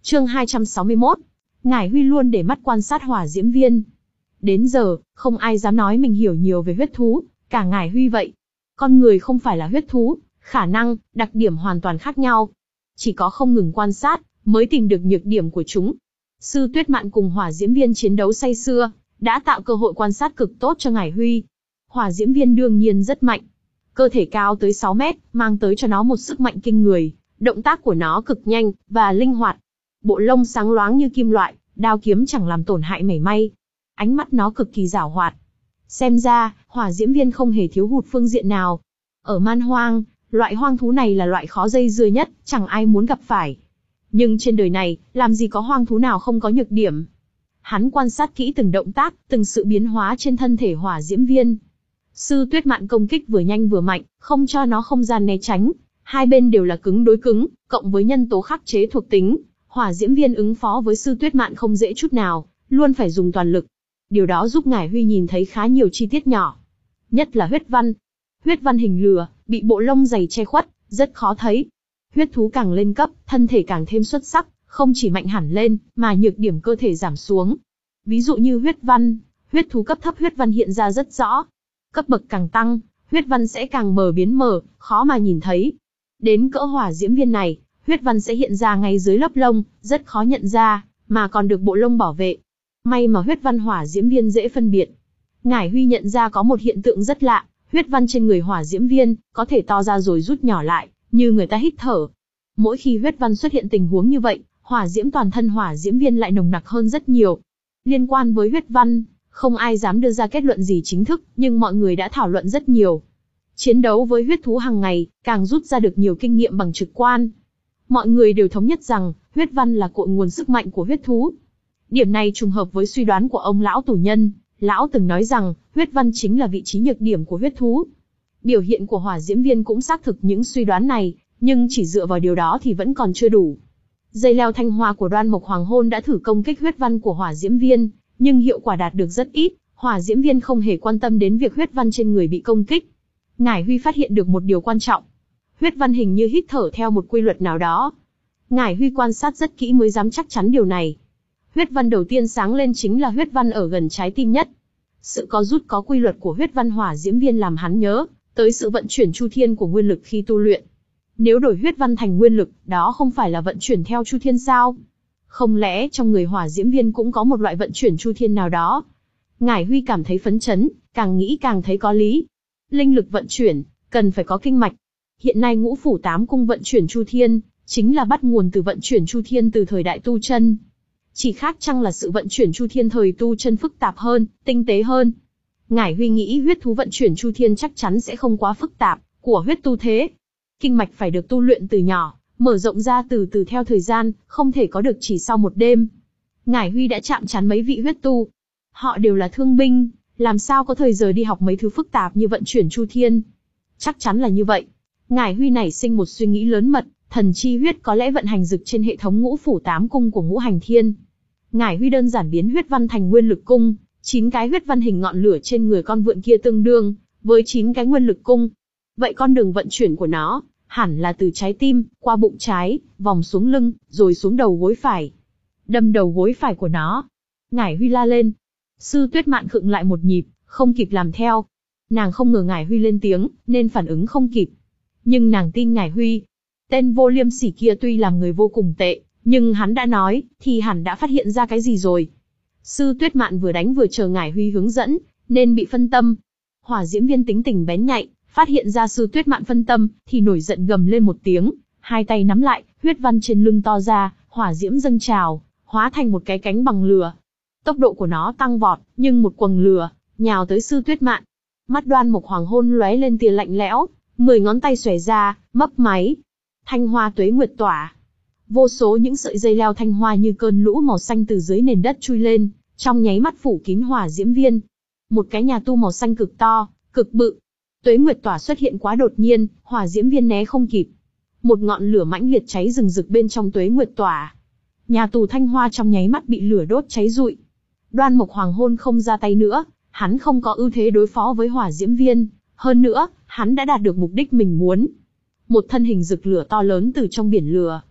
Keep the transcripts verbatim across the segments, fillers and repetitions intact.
Chương hai trăm sáu mươi mốt. Ngải Huy luôn để mắt quan sát hỏa diễm viên. Đến giờ, không ai dám nói mình hiểu nhiều về huyết thú, cả Ngải Huy vậy. Con người không phải là huyết thú, khả năng, đặc điểm hoàn toàn khác nhau. Chỉ có không ngừng quan sát, mới tìm được nhược điểm của chúng. Sư Tuyết Mạn cùng hỏa diễm viên chiến đấu say sưa, đã tạo cơ hội quan sát cực tốt cho Ngải Huy. Hỏa diễm viên đương nhiên rất mạnh. Cơ thể cao tới sáu mét, mang tới cho nó một sức mạnh kinh người. Động tác của nó cực nhanh, và linh hoạt. Bộ lông sáng loáng như kim loại, đao kiếm chẳng làm tổn hại mảy may. Ánh mắt nó cực kỳ giảo hoạt. Xem ra, hỏa diễm viên không hề thiếu hụt phương diện nào. Ở man hoang, loại hoang thú này là loại khó dây dưa nhất, chẳng ai muốn gặp phải. Nhưng trên đời này, làm gì có hoang thú nào không có nhược điểm. Hắn quan sát kỹ từng động tác, từng sự biến hóa trên thân thể hỏa diễm viên. Sư Tuyết Mạn công kích vừa nhanh vừa mạnh, không cho nó không gian né tránh. Hai bên đều là cứng đối cứng, cộng với nhân tố khắc chế thuộc tính. Hỏa diễm viên ứng phó với Sư Tuyết Mạn không dễ chút nào, luôn phải dùng toàn lực. Điều đó giúp Ngải Huy nhìn thấy khá nhiều chi tiết nhỏ. Nhất là huyết văn. Huyết văn hình lừa, bị bộ lông dày che khuất, rất khó thấy. Huyết thú càng lên cấp, thân thể càng thêm xuất sắc, không chỉ mạnh hẳn lên, mà nhược điểm cơ thể giảm xuống. Ví dụ như huyết văn, huyết thú cấp thấp huyết văn hiện ra rất rõ. Cấp bậc càng tăng, huyết văn sẽ càng mờ biến mờ, khó mà nhìn thấy. Đến cỡ hỏa diễm viên này, huyết văn sẽ hiện ra ngay dưới lớp lông, rất khó nhận ra, mà còn được bộ lông bảo vệ. May mà huyết văn hỏa diễm viên dễ phân biệt. Ngải Huy nhận ra có một hiện tượng rất lạ, huyết văn trên người hỏa diễm viên có thể to ra rồi rút nhỏ lại, như người ta hít thở. Mỗi khi huyết văn xuất hiện tình huống như vậy, hỏa diễm toàn thân hỏa diễm viên lại nồng nặc hơn rất nhiều. Liên quan với huyết văn, không ai dám đưa ra kết luận gì chính thức, nhưng mọi người đã thảo luận rất nhiều. Chiến đấu với huyết thú hàng ngày, càng rút ra được nhiều kinh nghiệm bằng trực quan. Mọi người đều thống nhất rằng, huyết văn là cội nguồn sức mạnh của huyết thú. Điểm này trùng hợp với suy đoán của ông lão tù nhân. Lão từng nói rằng, huyết văn chính là vị trí nhược điểm của huyết thú. Biểu hiện của hỏa diễm viên cũng xác thực những suy đoán này, nhưng chỉ dựa vào điều đó thì vẫn còn chưa đủ. Dây leo thanh hoa của Đoan Mộc Hoàng Hôn đã thử công kích huyết văn của hỏa diễm viên, nhưng hiệu quả đạt được rất ít. Hỏa diễm viên không hề quan tâm đến việc huyết văn trên người bị công kích. Ngải Huy phát hiện được một điều quan trọng. Huyết văn hình như hít thở theo một quy luật nào đó. Ngải Huy quan sát rất kỹ mới dám chắc chắn điều này. Huyết văn đầu tiên sáng lên chính là huyết văn ở gần trái tim nhất. Sự có rút có quy luật của huyết văn hỏa diễm viên làm hắn nhớ tới sự vận chuyển chu thiên của nguyên lực khi tu luyện. Nếu đổi huyết văn thành nguyên lực, đó không phải là vận chuyển theo chu thiên sao? Không lẽ trong người hỏa diễm viên cũng có một loại vận chuyển chu thiên nào đó? Ngải Huy cảm thấy phấn chấn, càng nghĩ càng thấy có lý. Linh lực vận chuyển, cần phải có kinh mạch. Hiện nay ngũ phủ tám cung vận chuyển chu thiên, chính là bắt nguồn từ vận chuyển chu thiên từ thời đại tu chân. Chỉ khác chăng là sự vận chuyển chu thiên thời tu chân phức tạp hơn, tinh tế hơn. Ngải Huy nghĩ huyết thú vận chuyển chu thiên chắc chắn sẽ không quá phức tạp, của huyết tu thế. Kinh mạch phải được tu luyện từ nhỏ, mở rộng ra từ từ theo thời gian, không thể có được chỉ sau một đêm. Ngải Huy đã chạm trán mấy vị huyết tu. Họ đều là thương binh, làm sao có thời giờ đi học mấy thứ phức tạp như vận chuyển chu thiên. Chắc chắn là như vậy. Ngải Huy nảy sinh một suy nghĩ lớn mật, thần chi huyết có lẽ vận hành dực trên hệ thống ngũ phủ tám cung của ngũ hành thiên. Ngải Huy đơn giản biến huyết văn thành nguyên lực cung, chín cái huyết văn hình ngọn lửa trên người con vượn kia tương đương với chín cái nguyên lực cung. Vậy con đường vận chuyển của nó, hẳn là từ trái tim, qua bụng trái, vòng xuống lưng, rồi xuống đầu gối phải. Đâm đầu gối phải của nó. Ngải Huy la lên. Sư Tuyết Mạn khựng lại một nhịp, không kịp làm theo. Nàng không ngờ Ngải Huy lên tiếng, nên phản ứng không kịp. Nhưng nàng tin Ngải Huy. Tên vô liêm sỉ kia tuy làm người vô cùng tệ, nhưng hắn đã nói, thì hẳn đã phát hiện ra cái gì rồi. Sư Tuyết Mạn vừa đánh vừa chờ Ngải Huy hướng dẫn, nên bị phân tâm. Hỏa diễm viên tính tình bén nhạy, phát hiện ra Sư Tuyết Mạn phân tâm, thì nổi giận gầm lên một tiếng, hai tay nắm lại, huyết văn trên lưng to ra, hỏa diễm dâng trào, hóa thành một cái cánh bằng lửa. Tốc độ của nó tăng vọt, nhưng một quầng lửa nhào tới Sư Tuyết Mạn. Mắt Đoan Mộc Hoàng Hôn lóe lên tia lạnh lẽo, mười ngón tay xòe ra, mấp máy. Thanh hoa tuế nguyệt tỏa. Vô số những sợi dây leo thanh hoa như cơn lũ màu xanh từ dưới nền đất chui lên, trong nháy mắt phủ kín hỏa diễm viên. Một cái nhà tu màu xanh cực to, cực bự. Tuế nguyệt tỏa xuất hiện quá đột nhiên, hỏa diễm viên né không kịp. Một ngọn lửa mãnh liệt cháy rừng rực bên trong tuế nguyệt tỏa. Nhà tù thanh hoa trong nháy mắt bị lửa đốt cháy rụi. Đoan Mộc Hoàng Hôn không ra tay nữa, hắn không có ưu thế đối phó với hỏa diễm viên. Hơn nữa, hắn đã đạt được mục đích mình muốn. Một thân hình rực lửa to lớn từ trong biển lửa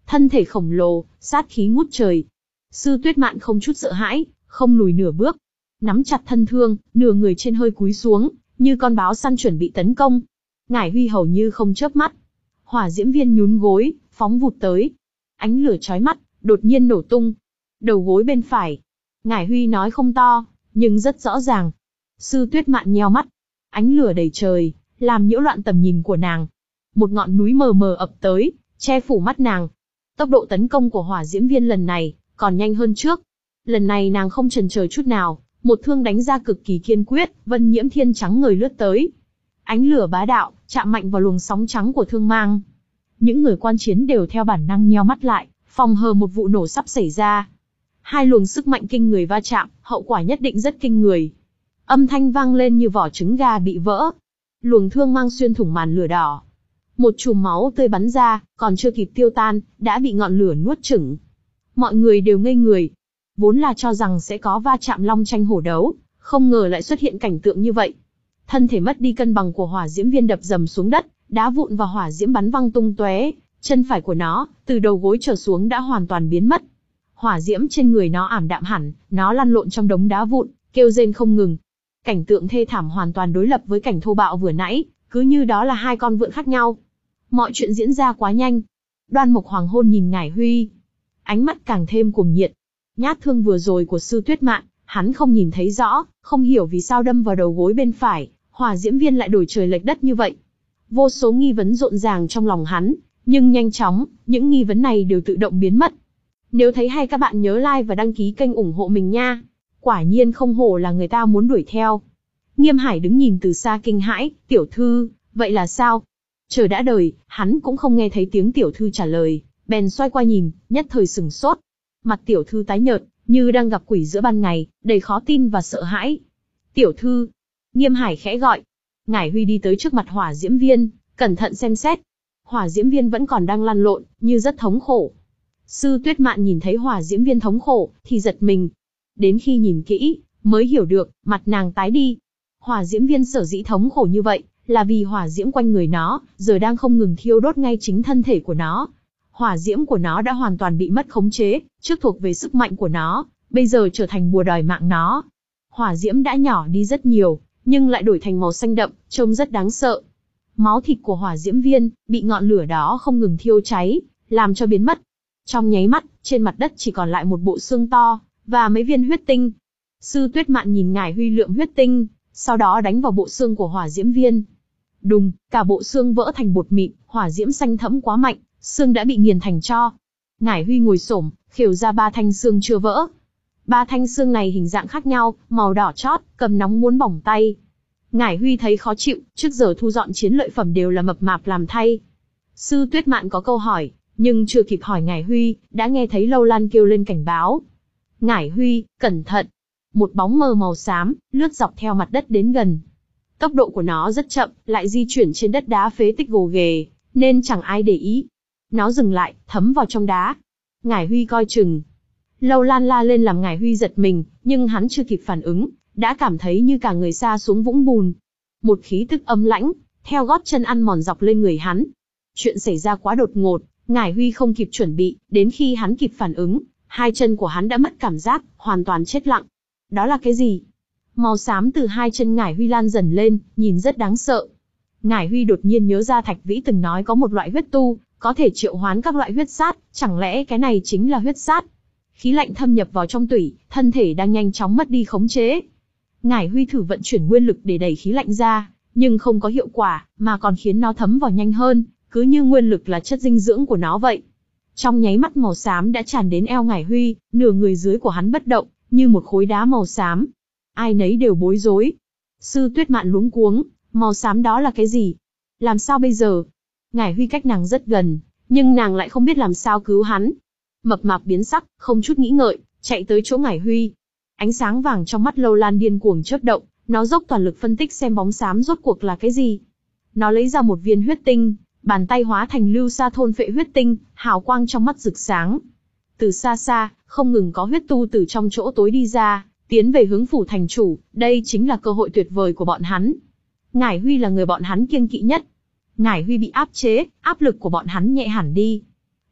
thân thể khổng lồ, sát khí ngút trời. Sư Tuyết Mạn không chút sợ hãi, không lùi nửa bước, nắm chặt thân thương, nửa người trên hơi cúi xuống, như con báo săn chuẩn bị tấn công. Ngải Huy hầu như không chớp mắt. Hỏa diễm viên nhún gối, phóng vụt tới. Ánh lửa chói mắt, đột nhiên nổ tung. Đầu gối bên phải. Ngải Huy nói không to, nhưng rất rõ ràng. Sư Tuyết Mạn nheo mắt. Ánh lửa đầy trời, làm nhiễu loạn tầm nhìn của nàng. Một ngọn núi mờ mờ ập tới, che phủ mắt nàng. Tốc độ tấn công của hỏa diễm viên lần này, còn nhanh hơn trước. Lần này nàng không chần chờ chút nào, một thương đánh ra cực kỳ kiên quyết, vân nhiễm thiên trắng người lướt tới. Ánh lửa bá đạo, chạm mạnh vào luồng sóng trắng của thương mang. Những người quan chiến đều theo bản năng nheo mắt lại, phòng hờ một vụ nổ sắp xảy ra. Hai luồng sức mạnh kinh người va chạm, hậu quả nhất định rất kinh người. Âm thanh vang lên như vỏ trứng gà bị vỡ. Luồng thương mang xuyên thủng màn lửa đỏ. Một chùm máu tươi bắn ra, còn chưa kịp tiêu tan, đã bị ngọn lửa nuốt chửng. Mọi người đều ngây người. Vốn là cho rằng sẽ có va chạm long tranh hổ đấu, không ngờ lại xuất hiện cảnh tượng như vậy. Thân thể mất đi cân bằng của hỏa diễm viên đập dầm xuống đất, đá vụn và hỏa diễm bắn văng tung tóe. Chân phải của nó, từ đầu gối trở xuống đã hoàn toàn biến mất. Hỏa diễm trên người nó ảm đạm hẳn, nó lăn lộn trong đống đá vụn, kêu rên không ngừng. Cảnh tượng thê thảm hoàn toàn đối lập với cảnh thô bạo vừa nãy, cứ như đó là hai con vượn khác nhau. Mọi chuyện diễn ra quá nhanh. Đoan Mộc Hoàng hôn nhìn Ngải Huy, ánh mắt càng thêm cuồng nhiệt. Nhát thương vừa rồi của Sư Tuyết Mạn, hắn không nhìn thấy rõ, không hiểu vì sao đâm vào đầu gối bên phải, hỏa diễm viên lại đổi trời lệch đất như vậy. Vô số nghi vấn rộn ràng trong lòng hắn, nhưng nhanh chóng, những nghi vấn này đều tự động biến mất. Nếu thấy hay các bạn nhớ like và đăng ký kênh ủng hộ mình nha. Quả nhiên không hổ là người ta muốn đuổi theo. Nghiêm Hải đứng nhìn từ xa kinh hãi, tiểu thư, vậy là sao? Chờ đã đời, hắn cũng không nghe thấy tiếng tiểu thư trả lời, bèn xoay qua nhìn, nhất thời sửng sốt. Mặt tiểu thư tái nhợt, như đang gặp quỷ giữa ban ngày, đầy khó tin và sợ hãi. Tiểu thư, Nghiêm Hải khẽ gọi. Ngải Huy đi tới trước mặt hỏa diễm viên, cẩn thận xem xét. Hỏa diễm viên vẫn còn đang lăn lộn, như rất thống khổ. Sư Tuyết Mạn nhìn thấy hỏa diễm viên thống khổ, thì giật mình. Đến khi nhìn kỹ, mới hiểu được, mặt nàng tái đi. Hỏa diễm viên sở dĩ thống khổ như vậy, là vì hỏa diễm quanh người nó, giờ đang không ngừng thiêu đốt ngay chính thân thể của nó. Hỏa diễm của nó đã hoàn toàn bị mất khống chế, trước thuộc về sức mạnh của nó, bây giờ trở thành bùa đòi mạng nó. Hỏa diễm đã nhỏ đi rất nhiều, nhưng lại đổi thành màu xanh đậm, trông rất đáng sợ. Máu thịt của hỏa diễm viên, bị ngọn lửa đó không ngừng thiêu cháy, làm cho biến mất. Trong nháy mắt, trên mặt đất chỉ còn lại một bộ xương to, và mấy viên huyết tinh. Sư Tuyết Mạn nhìn Ngải Huy lượm huyết tinh, sau đó đánh vào bộ xương của hỏa diễm viên. Đùng, cả bộ xương vỡ thành bột mịn, hỏa diễm xanh thẫm quá mạnh, xương đã bị nghiền thành tro. Ngải Huy ngồi xổm, khều ra ba thanh xương chưa vỡ. Ba thanh xương này hình dạng khác nhau, màu đỏ chót, cầm nóng muốn bỏng tay. Ngải Huy thấy khó chịu, trước giờ thu dọn chiến lợi phẩm đều là mập mạp làm thay. Sư Tuyết Mạn có câu hỏi, nhưng chưa kịp hỏi Ngải Huy, đã nghe thấy Lâu Lan kêu lên cảnh báo. Ngải Huy, cẩn thận! Một bóng mờ màu xám, lướt dọc theo mặt đất đến gần. Tốc độ của nó rất chậm, lại di chuyển trên đất đá phế tích gồ ghề, nên chẳng ai để ý. Nó dừng lại, thấm vào trong đá. Ngải Huy coi chừng. Lâu Lan la lên làm Ngải Huy giật mình, nhưng hắn chưa kịp phản ứng, đã cảm thấy như cả người sa xuống vũng bùn. Một khí tức âm lãnh, theo gót chân ăn mòn dọc lên người hắn. Chuyện xảy ra quá đột ngột, Ngải Huy không kịp chuẩn bị, đến khi hắn kịp phản ứng, hai chân của hắn đã mất cảm giác, hoàn toàn chết lặng. Đó là cái gì? Màu xám từ hai chân Ngải Huy lan dần lên, nhìn rất đáng sợ. Ngải Huy đột nhiên nhớ ra Thạch Vĩ từng nói có một loại huyết tu, có thể triệu hoán các loại huyết sát, chẳng lẽ cái này chính là huyết sát? Khí lạnh thâm nhập vào trong tủy, thân thể đang nhanh chóng mất đi khống chế. Ngải Huy thử vận chuyển nguyên lực để đẩy khí lạnh ra, nhưng không có hiệu quả, mà còn khiến nó thấm vào nhanh hơn, cứ như nguyên lực là chất dinh dưỡng của nó vậy. Trong nháy mắt màu xám đã tràn đến eo Ngải Huy, nửa người dưới của hắn bất động, như một khối đá màu xám. Ai nấy đều bối rối. Sư Tuyết Mạn luống cuống, màu xám đó là cái gì? Làm sao bây giờ? Ngải Huy cách nàng rất gần, nhưng nàng lại không biết làm sao cứu hắn. Mập mạp biến sắc, không chút nghĩ ngợi, chạy tới chỗ Ngải Huy. Ánh sáng vàng trong mắt Lâu Lan điên cuồng chớp động, nó dốc toàn lực phân tích xem bóng xám rốt cuộc là cái gì. Nó lấy ra một viên huyết tinh, bàn tay hóa thành lưu sa thôn phệ huyết tinh, hào quang trong mắt rực sáng. Từ xa xa, không ngừng có huyết tu từ trong chỗ tối đi ra, tiến về hướng phủ thành chủ, đây chính là cơ hội tuyệt vời của bọn hắn. Ngải Huy là người bọn hắn kiêng kỵ nhất. Ngải Huy bị áp chế, áp lực của bọn hắn nhẹ hẳn đi.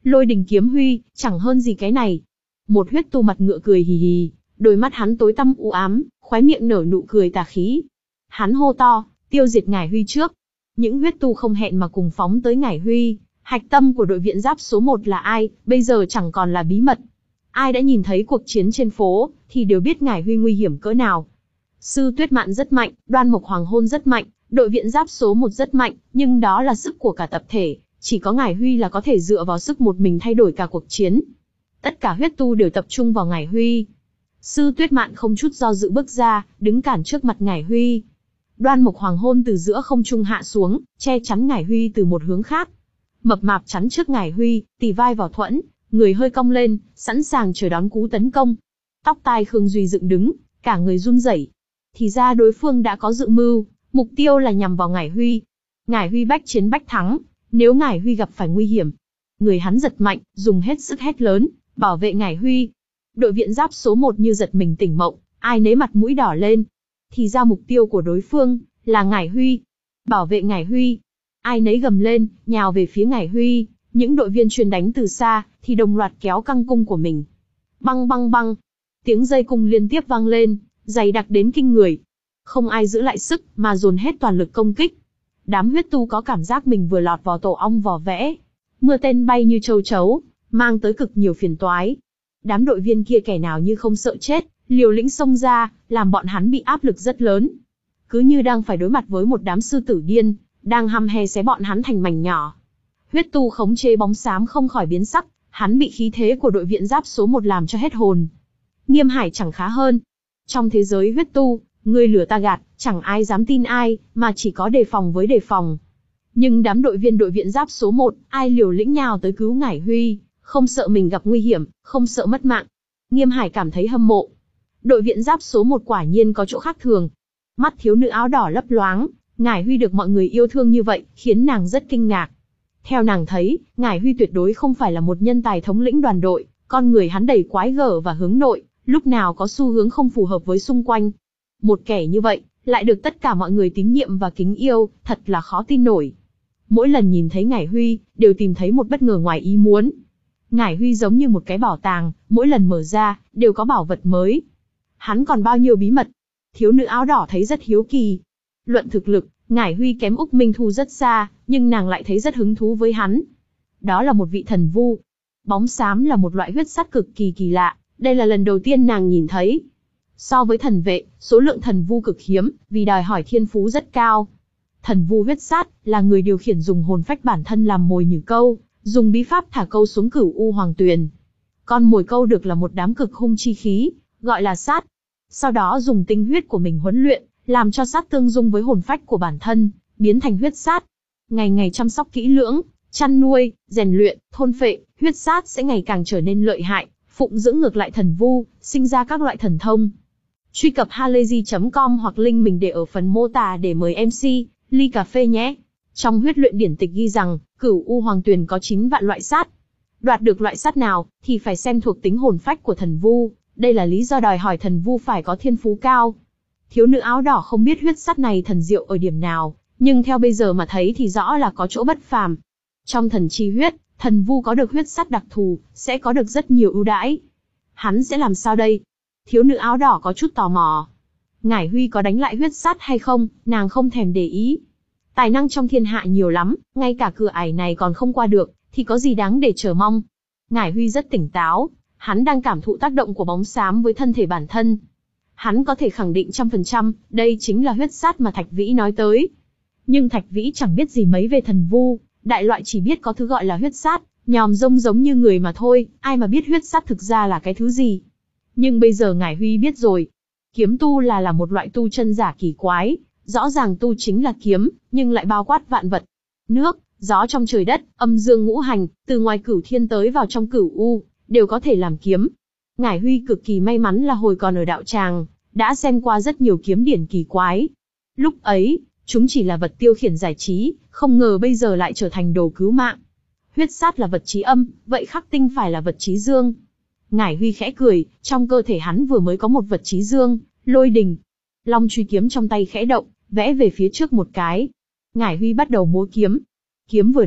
Lôi đình kiếm huy, chẳng hơn gì cái này. Một huyết tu mặt ngựa cười hì hì, đôi mắt hắn tối tăm u ám, khóe miệng nở nụ cười tà khí. Hắn hô to, tiêu diệt Ngải Huy trước. Những huyết tu không hẹn mà cùng phóng tới Ngải Huy. Hạch tâm của đội viện giáp số một là ai, bây giờ chẳng còn là bí mật. Ai đã nhìn thấy cuộc chiến trên phố, thì đều biết Ngải Huy nguy hiểm cỡ nào. Sư Tuyết Mạn rất mạnh, Đoan Mộc Hoàng Hôn rất mạnh, đội viện giáp số một rất mạnh, nhưng đó là sức của cả tập thể, chỉ có Ngải Huy là có thể dựa vào sức một mình thay đổi cả cuộc chiến. Tất cả huyết tu đều tập trung vào Ngải Huy. Sư Tuyết Mạn không chút do dự bước ra, đứng cản trước mặt Ngải Huy. Đoan Mộc Hoàng Hôn từ giữa không trung hạ xuống, che chắn Ngải Huy từ một hướng khác. Mập mạp chắn trước Ngải Huy, tì vai vào thuẫn, người hơi cong lên, sẵn sàng chờ đón cú tấn công. Tóc tai Khương Duy dựng đứng, cả người run rẩy. Thì ra đối phương đã có dự mưu, mục tiêu là nhằm vào Ngải Huy. Ngải Huy bách chiến bách thắng, nếu Ngải Huy gặp phải nguy hiểm, người hắn giật mạnh, dùng hết sức hét lớn, bảo vệ Ngải Huy. Đội viện giáp số một như giật mình tỉnh mộng, ai nấy mặt mũi đỏ lên. Thì ra mục tiêu của đối phương là Ngải Huy. Bảo vệ Ngải Huy. Ai nấy gầm lên, nhào về phía Ngải Huy. Những đội viên chuyên đánh từ xa, thì đồng loạt kéo căng cung của mình. Băng băng băng. Tiếng dây cung liên tiếp vang lên, dày đặc đến kinh người. Không ai giữ lại sức, mà dồn hết toàn lực công kích. Đám huyết tu có cảm giác mình vừa lọt vào tổ ong vò vẽ. Mưa tên bay như châu chấu, mang tới cực nhiều phiền toái. Đám đội viên kia kẻ nào như không sợ chết, liều lĩnh xông ra, làm bọn hắn bị áp lực rất lớn. Cứ như đang phải đối mặt với một đám sư tử điên, đang hăm he xé bọn hắn thành mảnh nhỏ. Huyết tu khống chế bóng xám không khỏi biến sắc, hắn bị khí thế của đội viện giáp số một làm cho hết hồn. Nghiêm Hải chẳng khá hơn. Trong thế giới huyết tu, người lừa ta gạt, chẳng ai dám tin ai, mà chỉ có đề phòng với đề phòng. Nhưng đám đội viên đội viện giáp số một, ai liều lĩnh nhào tới cứu Ngải Huy, không sợ mình gặp nguy hiểm, không sợ mất mạng. Nghiêm Hải cảm thấy hâm mộ. Đội viện giáp số một quả nhiên có chỗ khác thường. Mắt thiếu nữ áo đỏ lấp loáng, Ngải Huy được mọi người yêu thương như vậy, khiến nàng rất kinh ngạc. Theo nàng thấy, Ngải Huy tuyệt đối không phải là một nhân tài thống lĩnh đoàn đội, con người hắn đầy quái gở và hướng nội, lúc nào có xu hướng không phù hợp với xung quanh. Một kẻ như vậy, lại được tất cả mọi người tín nhiệm và kính yêu, thật là khó tin nổi. Mỗi lần nhìn thấy Ngải Huy, đều tìm thấy một bất ngờ ngoài ý muốn. Ngải Huy giống như một cái bảo tàng, mỗi lần mở ra, đều có bảo vật mới. Hắn còn bao nhiêu bí mật? Thiếu nữ áo đỏ thấy rất hiếu kỳ. Luận thực lực, Ngải Huy kém Úc Minh Thu rất xa, nhưng nàng lại thấy rất hứng thú với hắn. Đó là một vị thần vu. Bóng xám là một loại huyết sắt cực kỳ kỳ lạ, đây là lần đầu tiên nàng nhìn thấy. So với thần vệ, số lượng thần vu cực hiếm, vì đòi hỏi thiên phú rất cao. Thần vu huyết sát là người điều khiển dùng hồn phách bản thân làm mồi nhử câu, dùng bí pháp thả câu xuống Cửu U Hoàng Tuyền. Con mồi câu được là một đám cực hung chi khí, gọi là sát. Sau đó dùng tinh huyết của mình huấn luyện, làm cho sát tương dung với hồn phách của bản thân, biến thành huyết sát. Ngày ngày chăm sóc kỹ lưỡng, chăn nuôi, rèn luyện, thôn phệ, huyết sát sẽ ngày càng trở nên lợi hại, phụng dưỡng ngược lại thần vu, sinh ra các loại thần thông. Truy cập halayzi chấm com hoặc link mình để ở phần mô tả để mời em xê, ly cà phê nhé. Trong huyết luyện điển tịch ghi rằng, Cửu U Hoàng Tuyền có chín vạn loại sát. Đoạt được loại sát nào, thì phải xem thuộc tính hồn phách của thần vu, đây là lý do đòi hỏi thần vu phải có thiên phú cao. Thiếu nữ áo đỏ không biết huyết sắt này thần diệu ở điểm nào, nhưng theo bây giờ mà thấy thì rõ là có chỗ bất phàm. Trong thần chi huyết, thần vu có được huyết sắt đặc thù, sẽ có được rất nhiều ưu đãi. Hắn sẽ làm sao đây? Thiếu nữ áo đỏ có chút tò mò. Ngải Huy có đánh lại huyết sắt hay không, nàng không thèm để ý. Tài năng trong thiên hạ nhiều lắm, ngay cả cửa ải này còn không qua được, thì có gì đáng để chờ mong. Ngải Huy rất tỉnh táo, hắn đang cảm thụ tác động của bóng xám với thân thể bản thân. Hắn có thể khẳng định trăm phần trăm, đây chính là huyết sát mà Thạch Vĩ nói tới. Nhưng Thạch Vĩ chẳng biết gì mấy về thần vu, đại loại chỉ biết có thứ gọi là huyết sát, nhòm rông giống như người mà thôi, ai mà biết huyết sát thực ra là cái thứ gì. Nhưng bây giờ Ngải Huy biết rồi. Kiếm tu là là một loại tu chân giả kỳ quái, rõ ràng tu chính là kiếm, nhưng lại bao quát vạn vật. Nước, gió trong trời đất, âm dương ngũ hành, từ ngoài cửu thiên tới vào trong cửu u, đều có thể làm kiếm. Ngải Huy cực kỳ may mắn là hồi còn ở đạo tràng, đã xem qua rất nhiều kiếm điển kỳ quái. Lúc ấy, chúng chỉ là vật tiêu khiển giải trí, không ngờ bây giờ lại trở thành đồ cứu mạng. Huyết sát là vật trí âm, vậy khắc tinh phải là vật trí dương. Ngải Huy khẽ cười, trong cơ thể hắn vừa mới có một vật trí dương, lôi đình. Long truy kiếm trong tay khẽ động, vẽ về phía trước một cái. Ngải Huy bắt đầu múa kiếm. Kiếm vừa động,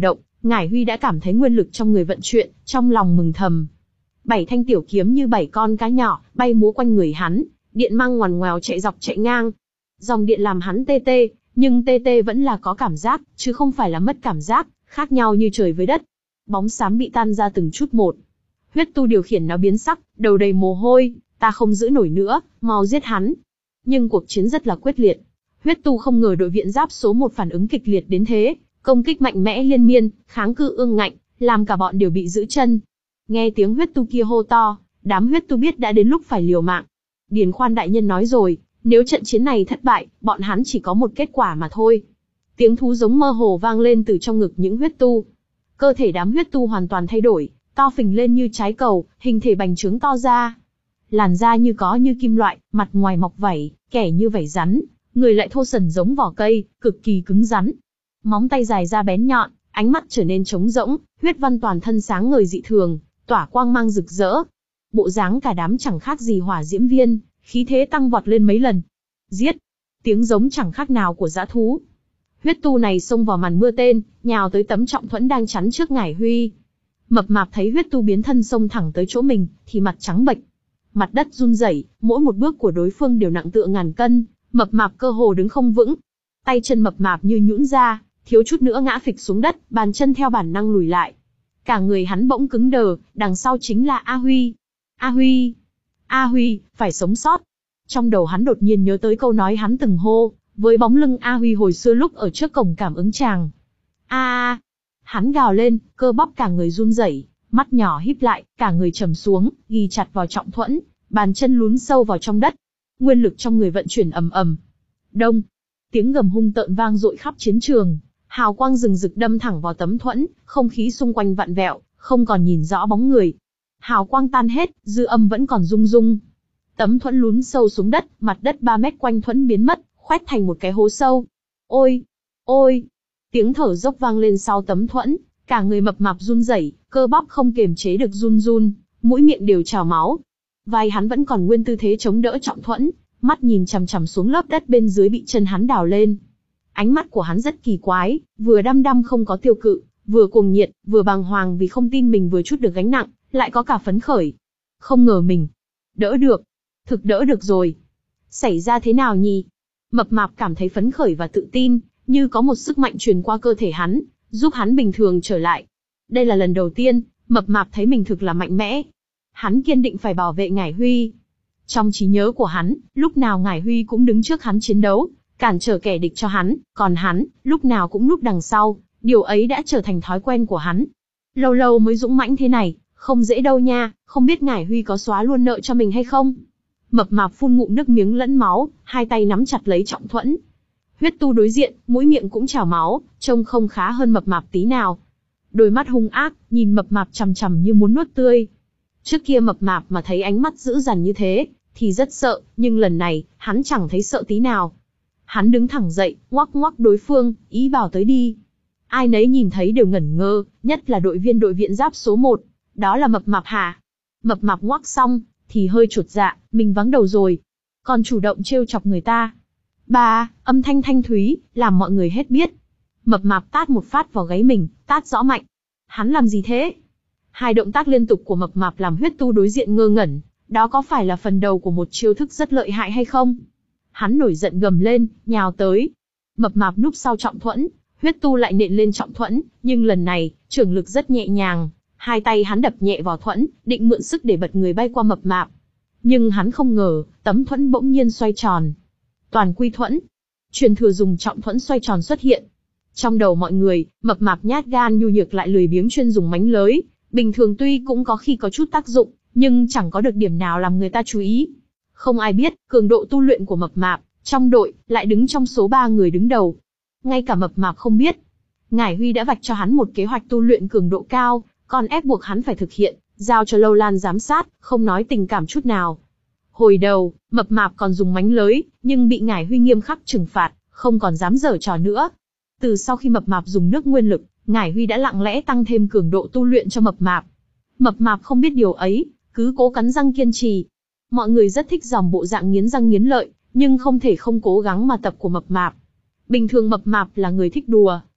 Ngải Huy đã cảm thấy nguyên lực trong người vận chuyển, trong lòng mừng thầm. Bảy thanh tiểu kiếm như bảy con cá nhỏ, bay múa quanh người hắn, điện mang ngoằn ngoèo chạy dọc chạy ngang. Dòng điện làm hắn tê tê, nhưng tê tê vẫn là có cảm giác, chứ không phải là mất cảm giác, khác nhau như trời với đất. Bóng xám bị tan ra từng chút một. Huyết tu điều khiển nó biến sắc, đầu đầy mồ hôi, ta không giữ nổi nữa, mau giết hắn. Nhưng cuộc chiến rất là quyết liệt. Huyết tu không ngờ đội viện giáp số một phản ứng kịch liệt đến thế, công kích mạnh mẽ liên miên, kháng cự ương ngạnh, làm cả bọn đều bị giữ chân. Nghe tiếng huyết tu kia hô to, đám huyết tu biết đã đến lúc phải liều mạng. Điền Khoan đại nhân nói rồi, nếu trận chiến này thất bại, bọn hắn chỉ có một kết quả mà thôi. Tiếng thú giống mơ hồ vang lên từ trong ngực những huyết tu. Cơ thể đám huyết tu hoàn toàn thay đổi, to phình lên như trái cầu, hình thể bành trướng to ra. Làn da như có như kim loại, mặt ngoài mọc vảy, kẻ như vảy rắn, người lại thô sần giống vỏ cây, cực kỳ cứng rắn. Móng tay dài ra bén nhọn, ánh mắt trở nên trống rỗng, huyết văn toàn thân sáng ngời dị thường, tỏa quang mang rực rỡ. Bộ dáng cả đám chẳng khác gì hỏa diễm viên, khí thế tăng vọt lên mấy lần. Giết! Tiếng giống chẳng khác nào của dã thú. Huyết tu này xông vào màn mưa tên, nhào tới tấm trọng thuẫn đang chắn trước Ngải Huy. Mập mạp thấy huyết tu biến thân xông thẳng tới chỗ mình, thì mặt trắng bệch. Mặt đất run rẩy, mỗi một bước của đối phương đều nặng tựa ngàn cân, mập mạp cơ hồ đứng không vững. Tay chân mập mạp như nhũn ra, thiếu chút nữa ngã phịch xuống đất, bàn chân theo bản năng lùi lại. Cả người hắn bỗng cứng đờ, đằng sau chính là A Huy. A Huy! A Huy, phải sống sót. Trong đầu hắn đột nhiên nhớ tới câu nói hắn từng hô, với bóng lưng A Huy hồi xưa lúc ở trước cổng cảm ứng tràng. A a! Hắn gào lên, cơ bắp cả người run rẩy, mắt nhỏ híp lại, cả người trầm xuống, ghi chặt vào trọng thuẫn, bàn chân lún sâu vào trong đất. Nguyên lực trong người vận chuyển ầm ầm. Đông! Tiếng gầm hung tợn vang dội khắp chiến trường, hào quang rừng rực đâm thẳng vào tấm thuẫn, không khí xung quanh vặn vẹo, không còn nhìn rõ bóng người. Hào quang tan hết, dư âm vẫn còn rung rung. Tấm thuẫn lún sâu xuống đất, mặt đất ba mét quanh thuẫn biến mất, khoét thành một cái hố sâu. Ôi! Ôi! Tiếng thở dốc vang lên sau tấm thuẫn, cả người mập mạp run rẩy, cơ bắp không kiềm chế được run run, mũi miệng đều trào máu. Vai hắn vẫn còn nguyên tư thế chống đỡ trọng thuẫn, mắt nhìn chằm chằm xuống lớp đất bên dưới bị chân hắn đào lên. Ánh mắt của hắn rất kỳ quái, vừa đăm đăm không có tiêu cự, vừa cuồng nhiệt, vừa bàng hoàng vì không tin mình vừa chút được gánh nặng, lại có cả phấn khởi. Không ngờ mình đỡ được, thực đỡ được rồi. Xảy ra thế nào nhỉ? Mập mạp cảm thấy phấn khởi và tự tin, như có một sức mạnh truyền qua cơ thể hắn, giúp hắn bình thường trở lại. Đây là lần đầu tiên, mập mạp thấy mình thực là mạnh mẽ. Hắn kiên định phải bảo vệ Ngải Huy. Trong trí nhớ của hắn, lúc nào Ngải Huy cũng đứng trước hắn chiến đấu, cản trở kẻ địch cho hắn, còn hắn, lúc nào cũng núp đằng sau, điều ấy đã trở thành thói quen của hắn. Lâu lâu mới dũng mãnh thế này, không dễ đâu nha, không biết Ngải Huy có xóa luôn nợ cho mình hay không? Mập mạp phun ngụm nước miếng lẫn máu, hai tay nắm chặt lấy trọng thuẫn. Huyết tu đối diện, mũi miệng cũng trào máu, trông không khá hơn mập mạp tí nào. Đôi mắt hung ác, nhìn mập mạp chằm chằm như muốn nuốt tươi. Trước kia mập mạp mà thấy ánh mắt dữ dằn như thế, thì rất sợ, nhưng lần này, hắn chẳng thấy sợ tí nào. Hắn đứng thẳng dậy, ngoắc ngoắc đối phương, ý bảo tới đi. Ai nấy nhìn thấy đều ngẩn ngơ, nhất là đội viên đội viện giáp số một. Đó là mập mạp hả? Mập mạp ngoắc xong, thì hơi chột dạ, mình vắng đầu rồi. Còn chủ động trêu chọc người ta. Ba, âm thanh thanh thúy, làm mọi người hết biết. Mập mạp tát một phát vào gáy mình, tát rõ mạnh. Hắn làm gì thế? Hai động tác liên tục của mập mạp làm huyết tu đối diện ngơ ngẩn. Đó có phải là phần đầu của một chiêu thức rất lợi hại hay không? Hắn nổi giận gầm lên, nhào tới. Mập mạp núp sau trọng thuẫn, huyết tu lại nện lên trọng thuẫn, nhưng lần này, trưởng lực rất nhẹ nhàng. Hai tay hắn đập nhẹ vào thuẫn, định mượn sức để bật người bay qua mập mạp. Nhưng hắn không ngờ, tấm thuẫn bỗng nhiên xoay tròn. Toàn quy thuẫn. Truyền thừa dùng trọng thuẫn xoay tròn xuất hiện. Trong đầu mọi người, mập mạp nhát gan nhu nhược lại lười biếng chuyên dùng mánh lới. Bình thường tuy cũng có khi có chút tác dụng, nhưng chẳng có được điểm nào làm người ta chú ý. Không ai biết, cường độ tu luyện của mập mạp, trong đội, lại đứng trong số ba người đứng đầu. Ngay cả mập mạp không biết. Ngải Huy đã vạch cho hắn một kế hoạch tu luyện cường độ cao, còn ép buộc hắn phải thực hiện, giao cho Lâu Lan giám sát, không nói tình cảm chút nào. Hồi đầu, mập mạp còn dùng mánh lới, nhưng bị Ngải Huy nghiêm khắc trừng phạt, không còn dám giở trò nữa. Từ sau khi mập mạp dùng nước nguyên lực, Ngải Huy đã lặng lẽ tăng thêm cường độ tu luyện cho mập mạp. Mập mạp không biết điều ấy, cứ cố cắn răng kiên trì. Mọi người rất thích dòng bộ dạng nghiến răng nghiến lợi, nhưng không thể không cố gắng mà tập của mập mạp. Bình thường mập mạp là người thích đùa,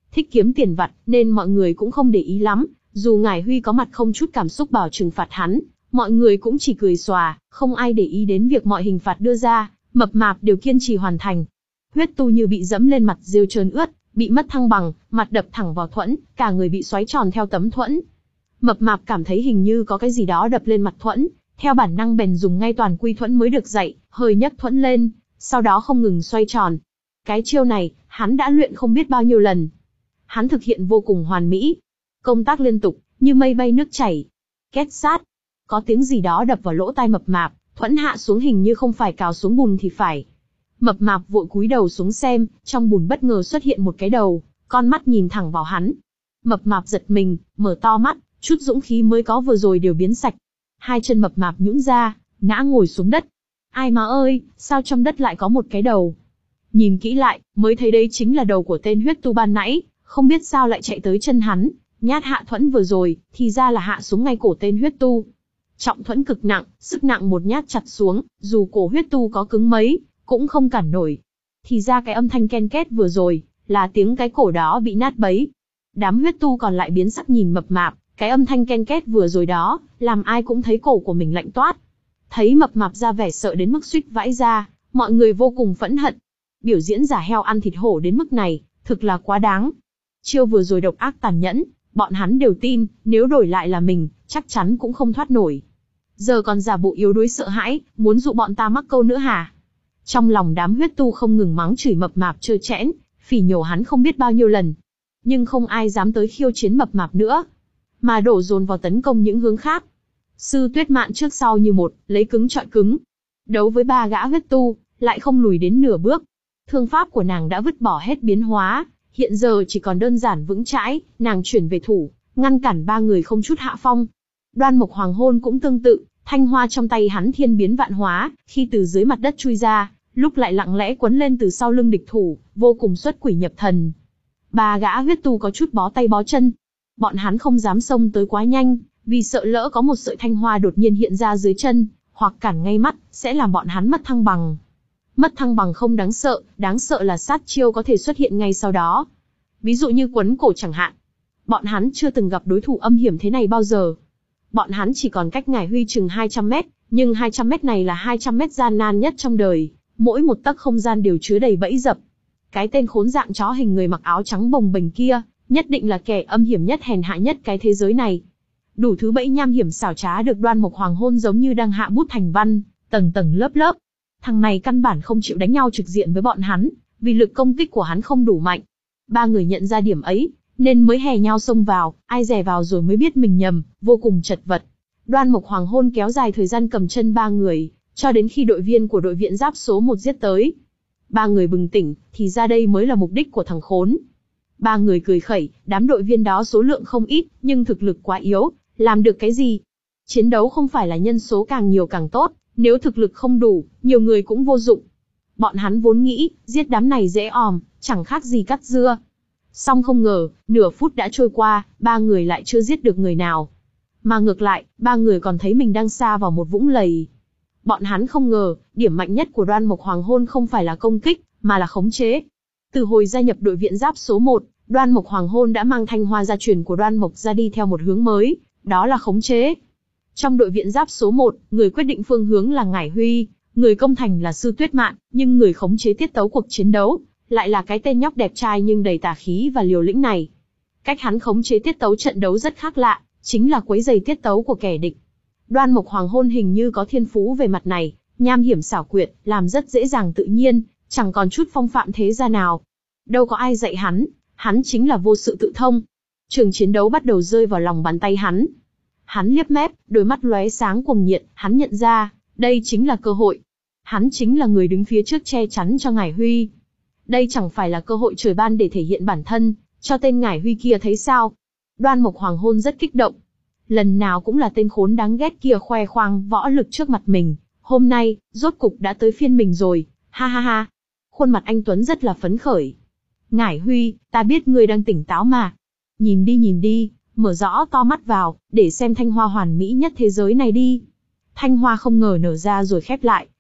thích kiếm tiền vặt, nên mọi người cũng không để ý lắm. Dù Ngải Huy có mặt không chút cảm xúc bảo trừng phạt hắn, mọi người cũng chỉ cười xòa, không ai để ý đến việc mọi hình phạt đưa ra, mập mạp đều kiên trì hoàn thành. Huyết Tu như bị dẫm lên mặt rêu trơn ướt, bị mất thăng bằng, mặt đập thẳng vào thuẫn, cả người bị xoáy tròn theo tấm thuẫn. Mập mạp cảm thấy hình như có cái gì đó đập lên mặt thuẫn, theo bản năng bèn dùng ngay toàn quy thuẫn mới được dạy, hơi nhấc thuẫn lên, sau đó không ngừng xoay tròn. Cái chiêu này, hắn đã luyện không biết bao nhiêu lần. Hắn thực hiện vô cùng hoàn mỹ. Công tác liên tục, như mây bay nước chảy. Két sát. Có tiếng gì đó đập vào lỗ tai mập mạp, thuẫn hạ xuống hình như không phải cào xuống bùn thì phải. Mập mạp vội cúi đầu xuống xem, trong bùn bất ngờ xuất hiện một cái đầu, con mắt nhìn thẳng vào hắn. Mập mạp giật mình, mở to mắt, chút dũng khí mới có vừa rồi đều biến sạch. Hai chân mập mạp nhũn ra, ngã ngồi xuống đất. Ai mà ơi, sao trong đất lại có một cái đầu? Nhìn kỹ lại, mới thấy đấy chính là đầu của tên Huyết Tu ban nãy, không biết sao lại chạy tới chân hắn. Nhát hạ thuẫn vừa rồi, thì ra là hạ xuống ngay cổ tên Huyết Tu. Trọng thuẫn cực nặng, sức nặng một nhát chặt xuống, dù cổ Huyết Tu có cứng mấy, cũng không cản nổi. Thì ra cái âm thanh ken két vừa rồi, là tiếng cái cổ đó bị nát bấy. Đám Huyết Tu còn lại biến sắc nhìn mập mạp, cái âm thanh ken két vừa rồi đó, làm ai cũng thấy cổ của mình lạnh toát. Thấy mập mạp ra vẻ sợ đến mức suýt vãi ra, mọi người vô cùng phẫn hận. Biểu diễn giả heo ăn thịt hổ đến mức này, thực là quá đáng. Chiêu vừa rồi độc ác tàn nhẫn, bọn hắn đều tin, nếu đổi lại là mình, chắc chắn cũng không thoát nổi. Giờ còn giả bộ yếu đuối sợ hãi, muốn dụ bọn ta mắc câu nữa hả? Trong lòng đám Huyết Tu không ngừng mắng chửi mập mạp trơ trẽn, phỉ nhổ hắn không biết bao nhiêu lần. Nhưng không ai dám tới khiêu chiến mập mạp nữa, mà đổ dồn vào tấn công những hướng khác. Sư Tuyết Mạn trước sau như một, lấy cứng chọi cứng. Đấu với ba gã Huyết Tu, lại không lùi đến nửa bước. Thương pháp của nàng đã vứt bỏ hết biến hóa, hiện giờ chỉ còn đơn giản vững chãi, nàng chuyển về thủ, ngăn cản ba người không chút hạ phong. Đoan Mộc Hoàng Hôn cũng tương tự, thanh hoa trong tay hắn thiên biến vạn hóa, khi từ dưới mặt đất chui ra, lúc lại lặng lẽ quấn lên từ sau lưng địch thủ, vô cùng xuất quỷ nhập thần. Ba gã Huyết Tu có chút bó tay bó chân. Bọn hắn không dám xông tới quá nhanh, vì sợ lỡ có một sợi thanh hoa đột nhiên hiện ra dưới chân, hoặc cản ngay mắt, sẽ làm bọn hắn mất thăng bằng. Mất thăng bằng không đáng sợ, đáng sợ là sát chiêu có thể xuất hiện ngay sau đó. Ví dụ như quấn cổ chẳng hạn. Bọn hắn chưa từng gặp đối thủ âm hiểm thế này bao giờ. Bọn hắn chỉ còn cách Ngải Huy chừng hai trăm mét, nhưng hai trăm mét này là hai trăm mét gian nan nhất trong đời, mỗi một tấc không gian đều chứa đầy bẫy dập. Cái tên khốn dạng chó hình người mặc áo trắng bồng bềnh kia, nhất định là kẻ âm hiểm nhất hèn hạ nhất cái thế giới này. Đủ thứ bẫy nham hiểm xảo trá được Đoan Mộc Hoàng Hôn giống như đang hạ bút thành văn, tầng tầng lớp lớp. Thằng này căn bản không chịu đánh nhau trực diện với bọn hắn, vì lực công kích của hắn không đủ mạnh. Ba người nhận ra điểm ấy, nên mới hè nhau xông vào, ai dè vào rồi mới biết mình nhầm, vô cùng chật vật. Đoan Mộc Hoàng Hôn kéo dài thời gian cầm chân ba người, cho đến khi đội viên của đội viện giáp số một giết tới. Ba người bừng tỉnh, thì ra đây mới là mục đích của thằng khốn. Ba người cười khẩy, đám đội viên đó số lượng không ít, nhưng thực lực quá yếu, làm được cái gì? Chiến đấu không phải là nhân số càng nhiều càng tốt, nếu thực lực không đủ, nhiều người cũng vô dụng. Bọn hắn vốn nghĩ, giết đám này dễ òm, chẳng khác gì cắt dưa. Song không ngờ, nửa phút đã trôi qua, ba người lại chưa giết được người nào. Mà ngược lại, ba người còn thấy mình đang sa vào một vũng lầy. Bọn hắn không ngờ, điểm mạnh nhất của Đoan Mộc Hoàng Hôn không phải là công kích, mà là khống chế. Từ hồi gia nhập đội viện giáp số một, Đoan Mộc Hoàng Hôn đã mang thanh hoa gia truyền của Đoan Mộc ra đi theo một hướng mới, đó là khống chế. Trong đội viện giáp số một, người quyết định phương hướng là Ngải Huy, người công thành là Sư Tuyết Mạn, nhưng người khống chế tiết tấu cuộc chiến đấu, lại là cái tên nhóc đẹp trai nhưng đầy tà khí và liều lĩnh này. Cách hắn khống chế tiết tấu trận đấu rất khác lạ, chính là quấy rầy tiết tấu của kẻ địch. Đoan Mộc Hoàng Hôn hình như có thiên phú về mặt này, nham hiểm xảo quyệt, làm rất dễ dàng tự nhiên, chẳng còn chút phong phạm thế gia nào. Đâu có ai dạy hắn, hắn chính là vô sự tự thông. Trường chiến đấu bắt đầu rơi vào lòng bàn tay hắn. Hắn liếc mép, đôi mắt lóe sáng cuồng nhiệt, hắn nhận ra, đây chính là cơ hội. Hắn chính là người đứng phía trước che chắn cho Ngải Huy. Đây chẳng phải là cơ hội trời ban để thể hiện bản thân, cho tên Ngải Huy kia thấy sao. Đoan Mộc Hoàng Hôn rất kích động. Lần nào cũng là tên khốn đáng ghét kia khoe khoang võ lực trước mặt mình. Hôm nay, rốt cục đã tới phiên mình rồi, ha ha ha. Khuôn mặt anh Tuấn rất là phấn khởi. Ngải Huy, ta biết ngươi đang tỉnh táo mà. Nhìn đi nhìn đi, mở rõ to mắt vào, để xem thanh hoa hoàn mỹ nhất thế giới này đi. Thanh hoa không ngờ nở ra rồi khép lại,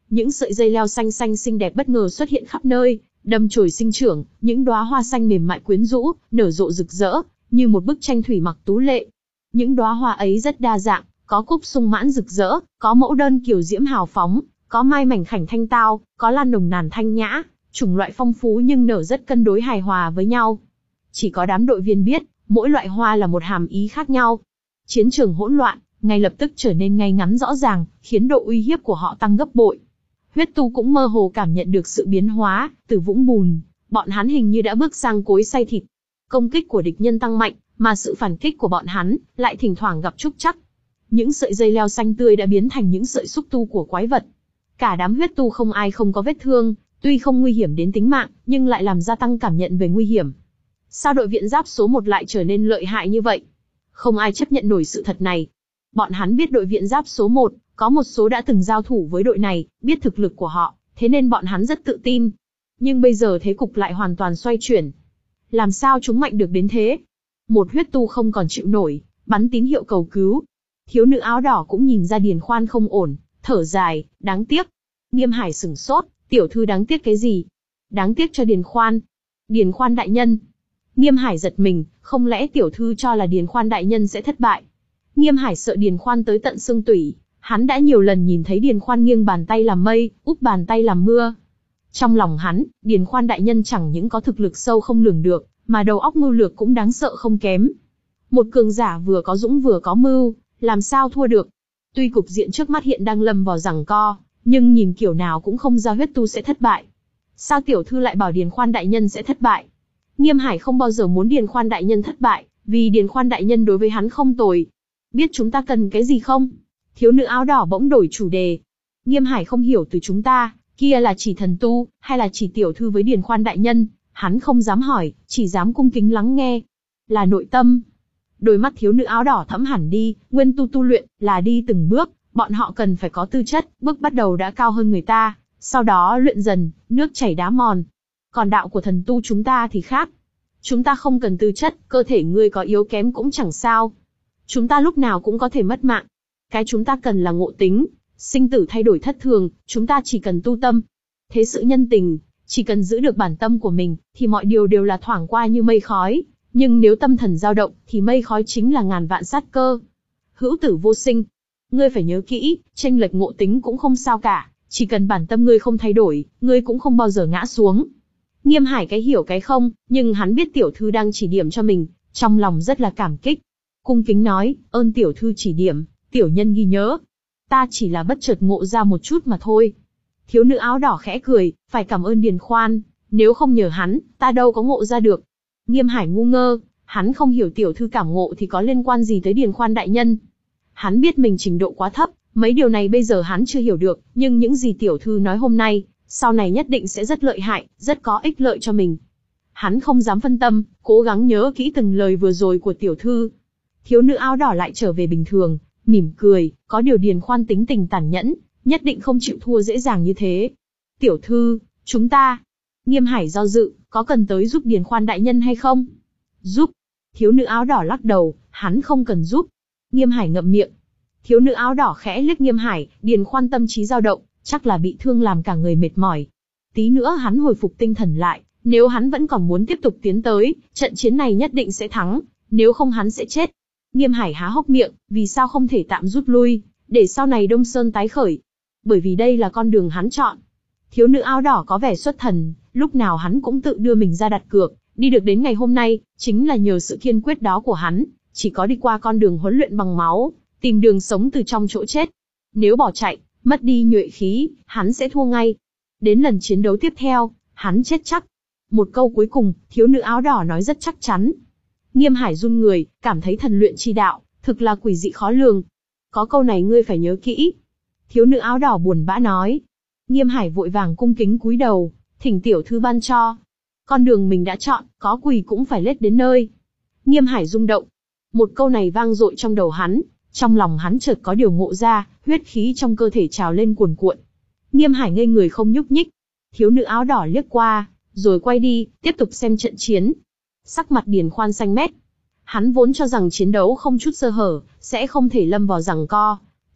Những sợi dây leo xanh xanh xinh đẹp bất ngờ xuất hiện khắp nơi, đâm chồi sinh trưởng, những đóa hoa xanh mềm mại quyến rũ, nở rộ rực rỡ, như một bức tranh thủy mặc tú lệ. Những đóa hoa ấy rất đa dạng, có cúc sung mãn rực rỡ, có mẫu đơn kiều diễm hào phóng, có mai mảnh khảnh thanh tao, có lan nồng nàn thanh nhã, chủng loại phong phú nhưng nở rất cân đối hài hòa với nhau. Chỉ có đám đội viên biết, mỗi loại hoa là một hàm ý khác nhau. Chiến trường hỗn loạn, ngay lập tức trở nên ngay ngắn rõ ràng, khiến độ uy hiếp của họ tăng gấp bội. Huyết tu cũng mơ hồ cảm nhận được sự biến hóa, từ vũng bùn, bọn hắn hình như đã bước sang cối xay thịt. Công kích của địch nhân tăng mạnh, mà sự phản kích của bọn hắn lại thỉnh thoảng gặp trúc trắc. Những sợi dây leo xanh tươi đã biến thành những sợi xúc tu của quái vật. Cả đám huyết tu không ai không có vết thương, tuy không nguy hiểm đến tính mạng, nhưng lại làm gia tăng cảm nhận về nguy hiểm. Sao đội viện giáp số một lại trở nên lợi hại như vậy? Không ai chấp nhận nổi sự thật này. Bọn hắn biết đội viện giáp số một, có một số đã từng giao thủ với đội này, biết thực lực của họ, thế nên bọn hắn rất tự tin. Nhưng bây giờ thế cục lại hoàn toàn xoay chuyển. Làm sao chúng mạnh được đến thế? Một huyết tu không còn chịu nổi, bắn tín hiệu cầu cứu. Thiếu nữ áo đỏ cũng nhìn ra Điền Khoan không ổn, thở dài, đáng tiếc. Nghiêm Hải sửng sốt, tiểu thư đáng tiếc cái gì? Đáng tiếc cho Điền Khoan. Điền Khoan đại nhân. Nghiêm Hải giật mình, không lẽ tiểu thư cho là Điền Khoan đại nhân sẽ thất bại? Nghiêm Hải sợ Điền Khoan tới tận xương tủy, hắn đã nhiều lần nhìn thấy Điền Khoan nghiêng bàn tay làm mây, úp bàn tay làm mưa. Trong lòng hắn, Điền Khoan đại nhân chẳng những có thực lực sâu không lường được, mà đầu óc mưu lược cũng đáng sợ không kém. Một cường giả vừa có dũng vừa có mưu, làm sao thua được? Tuy cục diện trước mắt hiện đang lâm vào giằng co, nhưng nhìn kiểu nào cũng không ra huyết tu sẽ thất bại. Sao tiểu thư lại bảo Điền Khoan đại nhân sẽ thất bại? Nghiêm Hải không bao giờ muốn Điền Khoan đại nhân thất bại, vì Điền Khoan đại nhân đối với hắn không tồi. Biết chúng ta cần cái gì không? Thiếu nữ áo đỏ bỗng đổi chủ đề. Nghiêm Hải không hiểu từ chúng ta, kia là chỉ thần tu, hay là chỉ tiểu thư với Điền Khoan đại nhân, hắn không dám hỏi, chỉ dám cung kính lắng nghe. Là nội tâm. Đôi mắt thiếu nữ áo đỏ thẫm hẳn đi, nguyên tu tu luyện, là đi từng bước, bọn họ cần phải có tư chất, bước bắt đầu đã cao hơn người ta, sau đó luyện dần, nước chảy đá mòn. Còn đạo của thần tu chúng ta thì khác. Chúng ta không cần tư chất, cơ thể ngươi có yếu kém cũng chẳng sao. Chúng ta lúc nào cũng có thể mất mạng. Cái chúng ta cần là ngộ tính, sinh tử thay đổi thất thường, chúng ta chỉ cần tu tâm. Thế sự nhân tình, chỉ cần giữ được bản tâm của mình, thì mọi điều đều là thoảng qua như mây khói. Nhưng nếu tâm thần dao động, thì mây khói chính là ngàn vạn sát cơ. Hữu tử vô sinh. Ngươi phải nhớ kỹ, chênh lệch ngộ tính cũng không sao cả, chỉ cần bản tâm ngươi không thay đổi, ngươi cũng không bao giờ ngã xuống. Nghiêm Hải cái hiểu cái không, nhưng hắn biết tiểu thư đang chỉ điểm cho mình, trong lòng rất là cảm kích. Cung kính nói, ơn tiểu thư chỉ điểm, tiểu nhân ghi nhớ. Ta chỉ là bất chợt ngộ ra một chút mà thôi. Thiếu nữ áo đỏ khẽ cười, phải cảm ơn Điền Khoan, nếu không nhờ hắn, ta đâu có ngộ ra được. Nghiêm Hải ngu ngơ, hắn không hiểu tiểu thư cảm ngộ thì có liên quan gì tới Điền Khoan đại nhân. Hắn biết mình trình độ quá thấp, mấy điều này bây giờ hắn chưa hiểu được, nhưng những gì tiểu thư nói hôm nay, sau này nhất định sẽ rất lợi hại, rất có ích lợi cho mình. Hắn không dám phân tâm, cố gắng nhớ kỹ từng lời vừa rồi của tiểu thư. Thiếu nữ áo đỏ lại trở về bình thường, mỉm cười, có điều Điền Khoan tính tình tàn nhẫn, nhất định không chịu thua dễ dàng như thế. Tiểu thư, chúng ta... Nghiêm Hải do dự, có cần tới giúp Điền Khoan đại nhân hay không? Giúp? Thiếu nữ áo đỏ lắc đầu, hắn không cần giúp. Nghiêm Hải ngậm miệng. Thiếu nữ áo đỏ khẽ liếc Nghiêm Hải, Điền Khoan tâm trí dao động, chắc là bị thương làm cả người mệt mỏi. Tí nữa hắn hồi phục tinh thần lại, nếu hắn vẫn còn muốn tiếp tục tiến tới, trận chiến này nhất định sẽ thắng, nếu không hắn sẽ chết. Nghiêm Hải há hốc miệng, vì sao không thể tạm rút lui, để sau này Đông Sơn tái khởi? Bởi vì đây là con đường hắn chọn. Thiếu nữ áo đỏ có vẻ xuất thần, lúc nào hắn cũng tự đưa mình ra đặt cược, đi được đến ngày hôm nay, chính là nhờ sự kiên quyết đó của hắn, chỉ có đi qua con đường huấn luyện bằng máu, tìm đường sống từ trong chỗ chết. Nếu bỏ chạy, mất đi nhuệ khí, hắn sẽ thua ngay. Đến lần chiến đấu tiếp theo, hắn chết chắc. Một câu cuối cùng, thiếu nữ áo đỏ nói rất chắc chắn. Nghiêm Hải run người, cảm thấy thần luyện chi đạo, thực là quỷ dị khó lường. Có câu này ngươi phải nhớ kỹ. Thiếu nữ áo đỏ buồn bã nói. Nghiêm Hải vội vàng cung kính cúi đầu, thỉnh tiểu thư ban cho. Con đường mình đã chọn, có quỳ cũng phải lết đến nơi. Nghiêm Hải rung động. Một câu này vang dội trong đầu hắn, trong lòng hắn chợt có điều ngộ ra, huyết khí trong cơ thể trào lên cuồn cuộn. Nghiêm Hải ngây người không nhúc nhích. Thiếu nữ áo đỏ liếc qua, rồi quay đi, tiếp tục xem trận chiến. Sắc mặt Điền Khoan xanh mét. Hắn vốn cho rằng chiến đấu không chút sơ hở, sẽ không thể lâm vào giằng co.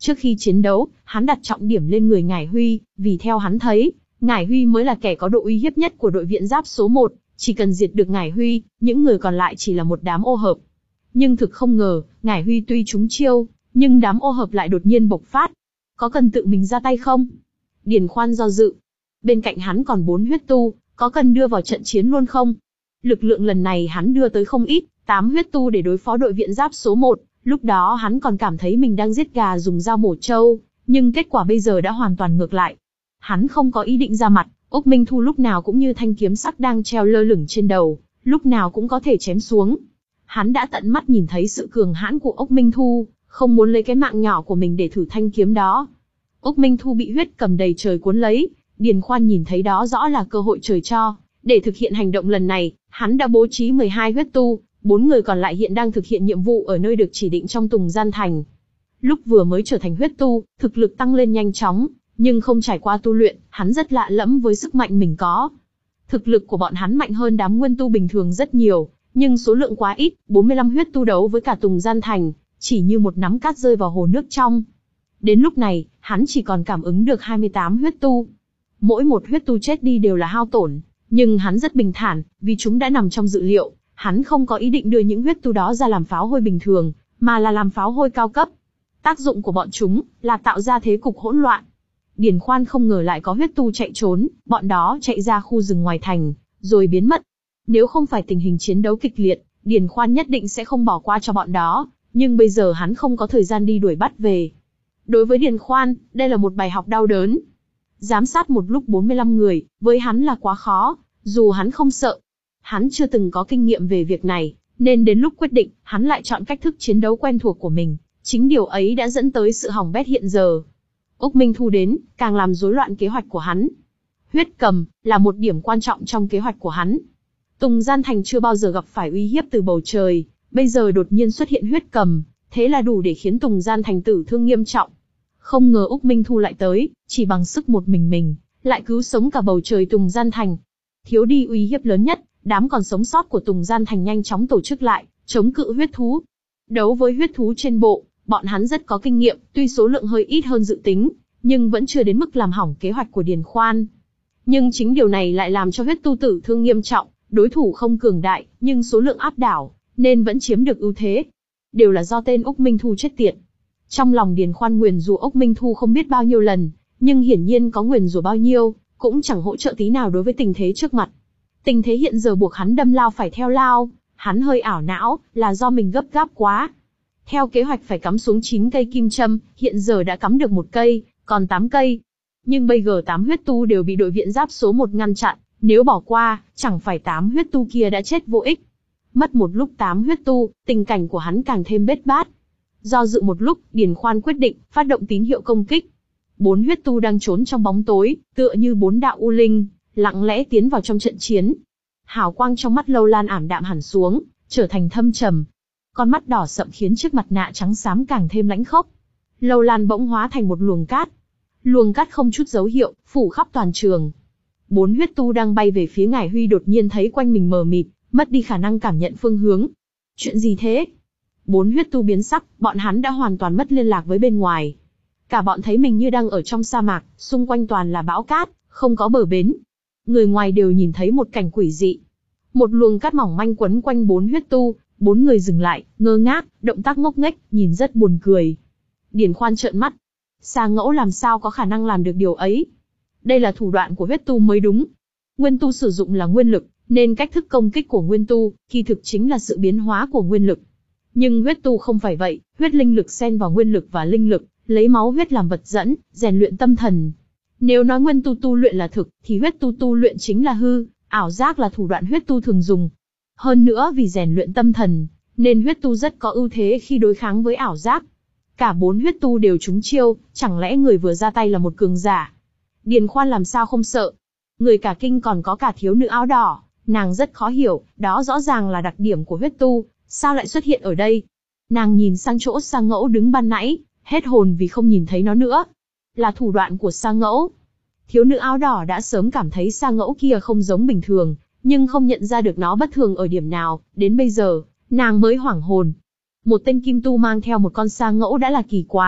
Trước khi chiến đấu, hắn đặt trọng điểm lên người Ngải Huy, vì theo hắn thấy, Ngải Huy mới là kẻ có độ uy hiếp nhất của đội viện giáp số một, chỉ cần diệt được Ngải Huy, những người còn lại chỉ là một đám ô hợp. Nhưng thực không ngờ, Ngải Huy tuy trúng chiêu, nhưng đám ô hợp lại đột nhiên bộc phát. Có cần tự mình ra tay không? Điền Khoan do dự. Bên cạnh hắn còn bốn huyết tu, có cần đưa vào trận chiến luôn không? Lực lượng lần này hắn đưa tới không ít, tám huyết tu để đối phó đội viện giáp số một, lúc đó hắn còn cảm thấy mình đang giết gà dùng dao mổ trâu, nhưng kết quả bây giờ đã hoàn toàn ngược lại. Hắn không có ý định ra mặt, Úc Minh Thu lúc nào cũng như thanh kiếm sắc đang treo lơ lửng trên đầu, lúc nào cũng có thể chém xuống. Hắn đã tận mắt nhìn thấy sự cường hãn của Úc Minh Thu, không muốn lấy cái mạng nhỏ của mình để thử thanh kiếm đó. Úc Minh Thu bị huyết cầm đầy trời cuốn lấy, Điền Khoan nhìn thấy đó rõ là cơ hội trời cho. Để thực hiện hành động lần này, hắn đã bố trí mười hai huyết tu, bốn người còn lại hiện đang thực hiện nhiệm vụ ở nơi được chỉ định trong Tùng Gian Thành. Lúc vừa mới trở thành huyết tu, thực lực tăng lên nhanh chóng, nhưng không trải qua tu luyện, hắn rất lạ lẫm với sức mạnh mình có. Thực lực của bọn hắn mạnh hơn đám nguyên tu bình thường rất nhiều, nhưng số lượng quá ít, bốn mươi lăm huyết tu đấu với cả Tùng Gian Thành, chỉ như một nắm cát rơi vào hồ nước trong. Đến lúc này, hắn chỉ còn cảm ứng được hai mươi tám huyết tu. Mỗi một huyết tu chết đi đều là hao tổn, nhưng hắn rất bình thản, vì chúng đã nằm trong dự liệu, hắn không có ý định đưa những huyết tu đó ra làm pháo hôi bình thường, mà là làm pháo hôi cao cấp. Tác dụng của bọn chúng là tạo ra thế cục hỗn loạn. Điền Khoan không ngờ lại có huyết tu chạy trốn, bọn đó chạy ra khu rừng ngoài thành, rồi biến mất. Nếu không phải tình hình chiến đấu kịch liệt, Điền Khoan nhất định sẽ không bỏ qua cho bọn đó, nhưng bây giờ hắn không có thời gian đi đuổi bắt về. Đối với Điền Khoan, đây là một bài học đau đớn. Giám sát một lúc bốn mươi lăm người, với hắn là quá khó, dù hắn không sợ. Hắn chưa từng có kinh nghiệm về việc này, nên đến lúc quyết định, hắn lại chọn cách thức chiến đấu quen thuộc của mình. Chính điều ấy đã dẫn tới sự hỏng bét hiện giờ. Úc Minh Thu đến, càng làm rối loạn kế hoạch của hắn. Huyết cầm, là một điểm quan trọng trong kế hoạch của hắn. Tùng Gian Thành chưa bao giờ gặp phải uy hiếp từ bầu trời, bây giờ đột nhiên xuất hiện huyết cầm, thế là đủ để khiến Tùng Gian Thành tử thương nghiêm trọng. Không ngờ Úc Minh Thu lại tới, chỉ bằng sức một mình mình, lại cứu sống cả bầu trời Tùng Gian Thành. Thiếu đi uy hiếp lớn nhất, đám còn sống sót của Tùng Gian Thành nhanh chóng tổ chức lại, chống cự huyết thú. Đấu với huyết thú trên bộ, bọn hắn rất có kinh nghiệm, tuy số lượng hơi ít hơn dự tính, nhưng vẫn chưa đến mức làm hỏng kế hoạch của Điền Khoan. Nhưng chính điều này lại làm cho huyết tu tử thương nghiêm trọng, đối thủ không cường đại, nhưng số lượng áp đảo, nên vẫn chiếm được ưu thế. Đều là do tên Úc Minh Thu chết tiệt. Trong lòng Điền Khoan nguyền rủa Úc Minh Thu không biết bao nhiêu lần, nhưng hiển nhiên có nguyền rủa bao nhiêu, cũng chẳng hỗ trợ tí nào đối với tình thế trước mặt. Tình thế hiện giờ buộc hắn đâm lao phải theo lao, hắn hơi ảo não, là do mình gấp gáp quá. Theo kế hoạch phải cắm xuống chín cây kim châm, hiện giờ đã cắm được một cây, còn tám cây. Nhưng bây giờ tám huyết tu đều bị đội viện giáp số một ngăn chặn, nếu bỏ qua, chẳng phải tám huyết tu kia đã chết vô ích. Mất một lúc tám huyết tu, tình cảnh của hắn càng thêm bết bát. Do dự một lúc, Điền Khoan quyết định phát động tín hiệu công kích. Bốn huyết tu đang trốn trong bóng tối, tựa như bốn đạo u linh, lặng lẽ tiến vào trong trận chiến. Hào quang trong mắt Lâu Lan ảm đạm hẳn xuống, trở thành thâm trầm. Con mắt đỏ sậm khiến chiếc mặt nạ trắng xám càng thêm lãnh khốc. Lâu Lan bỗng hóa thành một luồng cát. Luồng cát không chút dấu hiệu, phủ khắp toàn trường. Bốn huyết tu đang bay về phía Ngải Huy đột nhiên thấy quanh mình mờ mịt, mất đi khả năng cảm nhận phương hướng. Chuyện gì thế? Bốn huyết tu biến sắc, bọn hắn đã hoàn toàn mất liên lạc với bên ngoài. Cả bọn thấy mình như đang ở trong sa mạc, xung quanh toàn là bão cát, không có bờ bến. Người ngoài đều nhìn thấy một cảnh quỷ dị. Một luồng cát mỏng manh quấn quanh bốn huyết tu, bốn người dừng lại, ngơ ngác, động tác ngốc nghếch, nhìn rất buồn cười. Điền Khoan trợn mắt. Sa Ngẫu làm sao có khả năng làm được điều ấy? Đây là thủ đoạn của huyết tu mới đúng. Nguyên tu sử dụng là nguyên lực, nên cách thức công kích của nguyên tu, kỳ thực chính là sự biến hóa của nguyên lực. Nhưng huyết tu không phải vậy, huyết linh lực xen vào nguyên lực và linh lực, lấy máu huyết làm vật dẫn, rèn luyện tâm thần. Nếu nói nguyên tu tu luyện là thực, thì huyết tu tu luyện chính là hư, ảo giác là thủ đoạn huyết tu thường dùng. Hơn nữa vì rèn luyện tâm thần, nên huyết tu rất có ưu thế khi đối kháng với ảo giác. Cả bốn huyết tu đều trúng chiêu, chẳng lẽ người vừa ra tay là một cường giả? Điền Khoan làm sao không sợ? Người cả kinh còn có cả thiếu nữ áo đỏ, nàng rất khó hiểu, đó rõ ràng là đặc điểm của huyết tu, sao lại xuất hiện ở đây? Nàng nhìn sang chỗ Sa Ngẫu đứng ban nãy, hết hồn vì không nhìn thấy nó nữa. Là thủ đoạn của Sa Ngẫu. Thiếu nữ áo đỏ đã sớm cảm thấy Sa Ngẫu kia không giống bình thường, nhưng không nhận ra được nó bất thường ở điểm nào, đến bây giờ, nàng mới hoảng hồn. Một tên kim tu mang theo một con Sa Ngẫu đã là kỳ quái,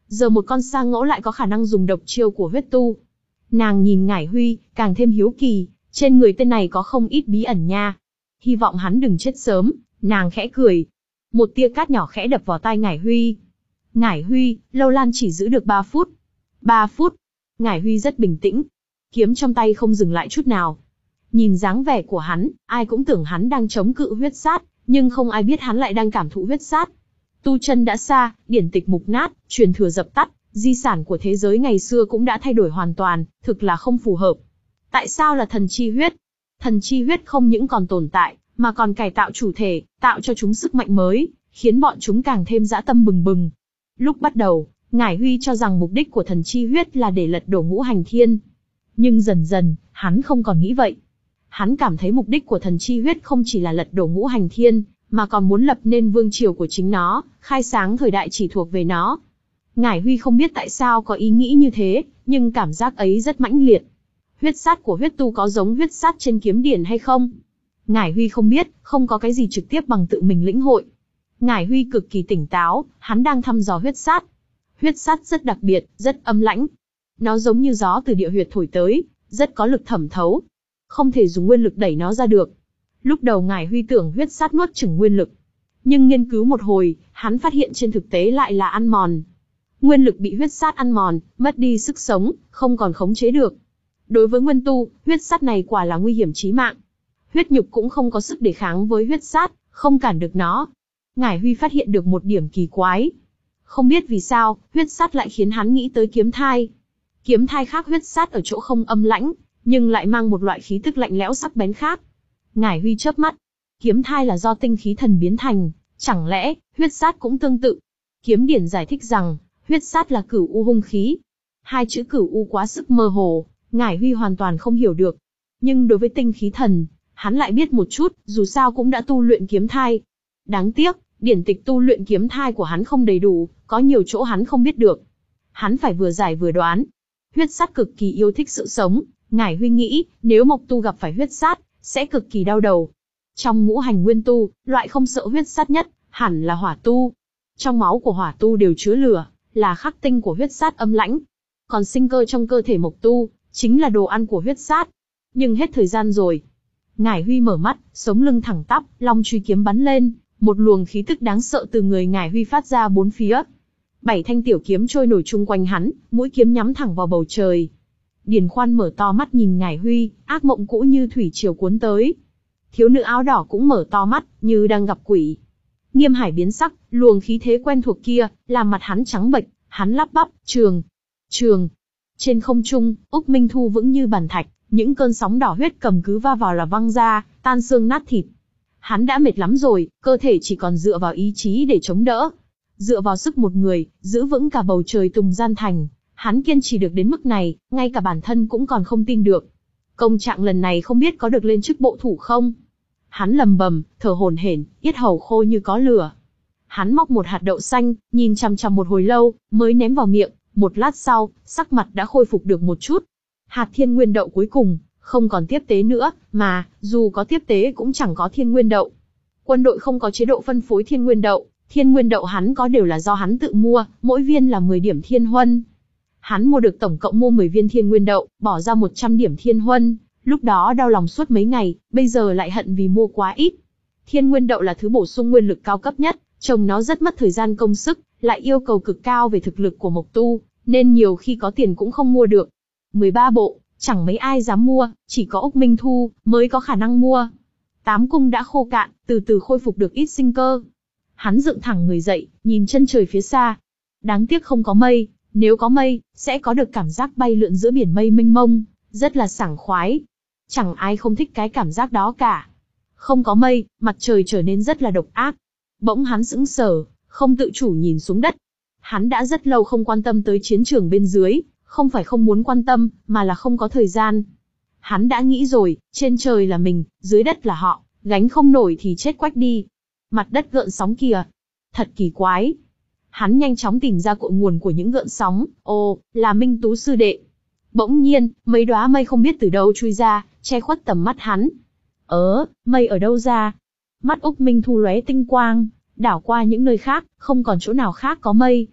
giờ một con sa ngẫu lại có khả năng dùng độc chiêu của huyết tu. Nàng nhìn Ngải Huy, càng thêm hiếu kỳ, trên người tên này có không ít bí ẩn nha. Hy vọng hắn đừng chết sớm, nàng khẽ cười. Một tia cát nhỏ khẽ đập vào tai Ngải Huy. Ngải Huy, Lâu Lan chỉ giữ được ba phút. ba phút. Ngải Huy rất bình tĩnh. Kiếm trong tay không dừng lại chút nào. Nhìn dáng vẻ của hắn, ai cũng tưởng hắn đang chống cự huyết sát, nhưng không ai biết hắn lại đang cảm thụ huyết sát. Tu chân đã xa, điển tịch mục nát, truyền thừa dập tắt, di sản của thế giới ngày xưa cũng đã thay đổi hoàn toàn, thực là không phù hợp. Tại sao là thần chi huyết? Thần chi huyết không những còn tồn tại, mà còn cải tạo chủ thể, tạo cho chúng sức mạnh mới, khiến bọn chúng càng thêm dã tâm bừng bừng. Lúc bắt đầu, Ngải Huy cho rằng mục đích của thần chi huyết là để lật đổ ngũ hành thiên. Nhưng dần dần, hắn không còn nghĩ vậy. Hắn cảm thấy mục đích của thần chi huyết không chỉ là lật đổ ngũ hành thiên, mà còn muốn lập nên vương triều của chính nó, khai sáng thời đại chỉ thuộc về nó. Ngải Huy không biết tại sao có ý nghĩ như thế, nhưng cảm giác ấy rất mãnh liệt. Huyết sát của huyết tu có giống huyết sát trên kiếm điển hay không? Ngải Huy không biết, không có cái gì trực tiếp bằng tự mình lĩnh hội. Ngải Huy cực kỳ tỉnh táo, hắn đang thăm dò huyết sát. Huyết sát rất đặc biệt, rất âm lãnh. Nó giống như gió từ địa huyệt thổi tới, rất có lực thẩm thấu. Không thể dùng nguyên lực đẩy nó ra được. Lúc đầu Ngải Huy tưởng huyết sát nuốt chửng nguyên lực. Nhưng nghiên cứu một hồi, hắn phát hiện trên thực tế lại là ăn mòn. Nguyên lực bị huyết sát ăn mòn, mất đi sức sống, không còn khống chế được. Đối với nguyên tu, huyết sát này quả là nguy hiểm chí mạng. Huyết nhục cũng không có sức đề kháng với huyết sát, không cản được nó. Ngải Huy phát hiện được một điểm kỳ quái. Không biết vì sao, huyết sát lại khiến hắn nghĩ tới kiếm thai. Kiếm thai khác huyết sát ở chỗ không âm lãnh, nhưng lại mang một loại khí tức lạnh lẽo sắc bén khác. Ngải Huy chớp mắt. Kiếm thai là do tinh khí thần biến thành, chẳng lẽ huyết sát cũng tương tự? Kiếm điển giải thích rằng, huyết sát là cửu u hung khí. Hai chữ cửu u quá sức mơ hồ, Ngải Huy hoàn toàn không hiểu được. Nhưng đối với tinh khí thần, hắn lại biết một chút, dù sao cũng đã tu luyện kiếm thai. Đáng tiếc, điển tịch tu luyện kiếm thai của hắn không đầy đủ, có nhiều chỗ hắn không biết được. Hắn phải vừa giải vừa đoán. Huyết sát cực kỳ yêu thích sự sống, Ngải Huy nghĩ, nếu Mộc tu gặp phải huyết sát, sẽ cực kỳ đau đầu. Trong ngũ hành nguyên tu, loại không sợ huyết sát nhất, hẳn là hỏa tu. Trong máu của hỏa tu đều chứa lửa, là khắc tinh của huyết sát âm lãnh. Còn sinh cơ trong cơ thể Mộc tu, chính là đồ ăn của huyết sát. Nhưng hết thời gian rồi. Ngải Huy mở mắt, sống lưng thẳng tắp, long truy kiếm bắn lên, một luồng khí tức đáng sợ từ người Ngải Huy phát ra bốn phía. Bảy thanh tiểu kiếm trôi nổi chung quanh hắn, mũi kiếm nhắm thẳng vào bầu trời. Điền Khoan mở to mắt nhìn Ngải Huy, ác mộng cũ như thủy triều cuốn tới. Thiếu nữ áo đỏ cũng mở to mắt, như đang gặp quỷ. Nghiêm Hải biến sắc, luồng khí thế quen thuộc kia, làm mặt hắn trắng bệch, hắn lắp bắp, trường, trường. Trên không trung, Úc Minh Thu vững như bàn thạch, những cơn sóng đỏ huyết cầm cứ va vào là văng ra, tan xương nát thịt. Hắn đã mệt lắm rồi, cơ thể chỉ còn dựa vào ý chí để chống đỡ. Dựa vào sức một người, giữ vững cả bầu trời Tùng Gian Thành. Hắn kiên trì được đến mức này, ngay cả bản thân cũng còn không tin được. Công trạng lần này không biết có được lên chức bộ thủ không? Hắn lầm bầm, thở hổn hển, yết hầu khô như có lửa. Hắn móc một hạt đậu xanh, nhìn chằm chằm một hồi lâu, mới ném vào miệng. Một lát sau, sắc mặt đã khôi phục được một chút. Hạt thiên nguyên đậu cuối cùng, không còn tiếp tế nữa, mà, dù có tiếp tế cũng chẳng có thiên nguyên đậu. Quân đội không có chế độ phân phối thiên nguyên đậu, thiên nguyên đậu hắn có đều là do hắn tự mua, mỗi viên là mười điểm thiên huân. Hắn mua được tổng cộng mua mười viên thiên nguyên đậu, bỏ ra một trăm điểm thiên huân, lúc đó đau lòng suốt mấy ngày, bây giờ lại hận vì mua quá ít. Thiên nguyên đậu là thứ bổ sung nguyên lực cao cấp nhất, trồng nó rất mất thời gian công sức, lại yêu cầu cực cao về thực lực của Mộc tu, nên nhiều khi có tiền cũng không mua được. mười ba bộ, chẳng mấy ai dám mua, chỉ có Úc Minh Thu mới có khả năng mua. Tám cung đã khô cạn, từ từ khôi phục được ít sinh cơ. Hắn dựng thẳng người dậy, nhìn chân trời phía xa. Đáng tiếc không có mây, nếu có mây, sẽ có được cảm giác bay lượn giữa biển mây mênh mông, rất là sảng khoái. Chẳng ai không thích cái cảm giác đó cả. Không có mây, mặt trời trở nên rất là độc ác. Bỗng hắn sững sờ, không tự chủ nhìn xuống đất. Hắn đã rất lâu không quan tâm tới chiến trường bên dưới, không phải không muốn quan tâm, mà là không có thời gian. Hắn đã nghĩ rồi, trên trời là mình, dưới đất là họ, gánh không nổi thì chết quách đi. Mặt đất gợn sóng kìa. Thật kỳ quái. Hắn nhanh chóng tìm ra cội nguồn của những gợn sóng, ồ, là Minh Tú sư đệ. Bỗng nhiên, mấy đóa mây không biết từ đâu chui ra, che khuất tầm mắt hắn. Ớ, mây ở đâu ra? Mắt Úc Minh Thu lóe tinh quang, đảo qua những nơi khác, không còn chỗ nào khác có mây.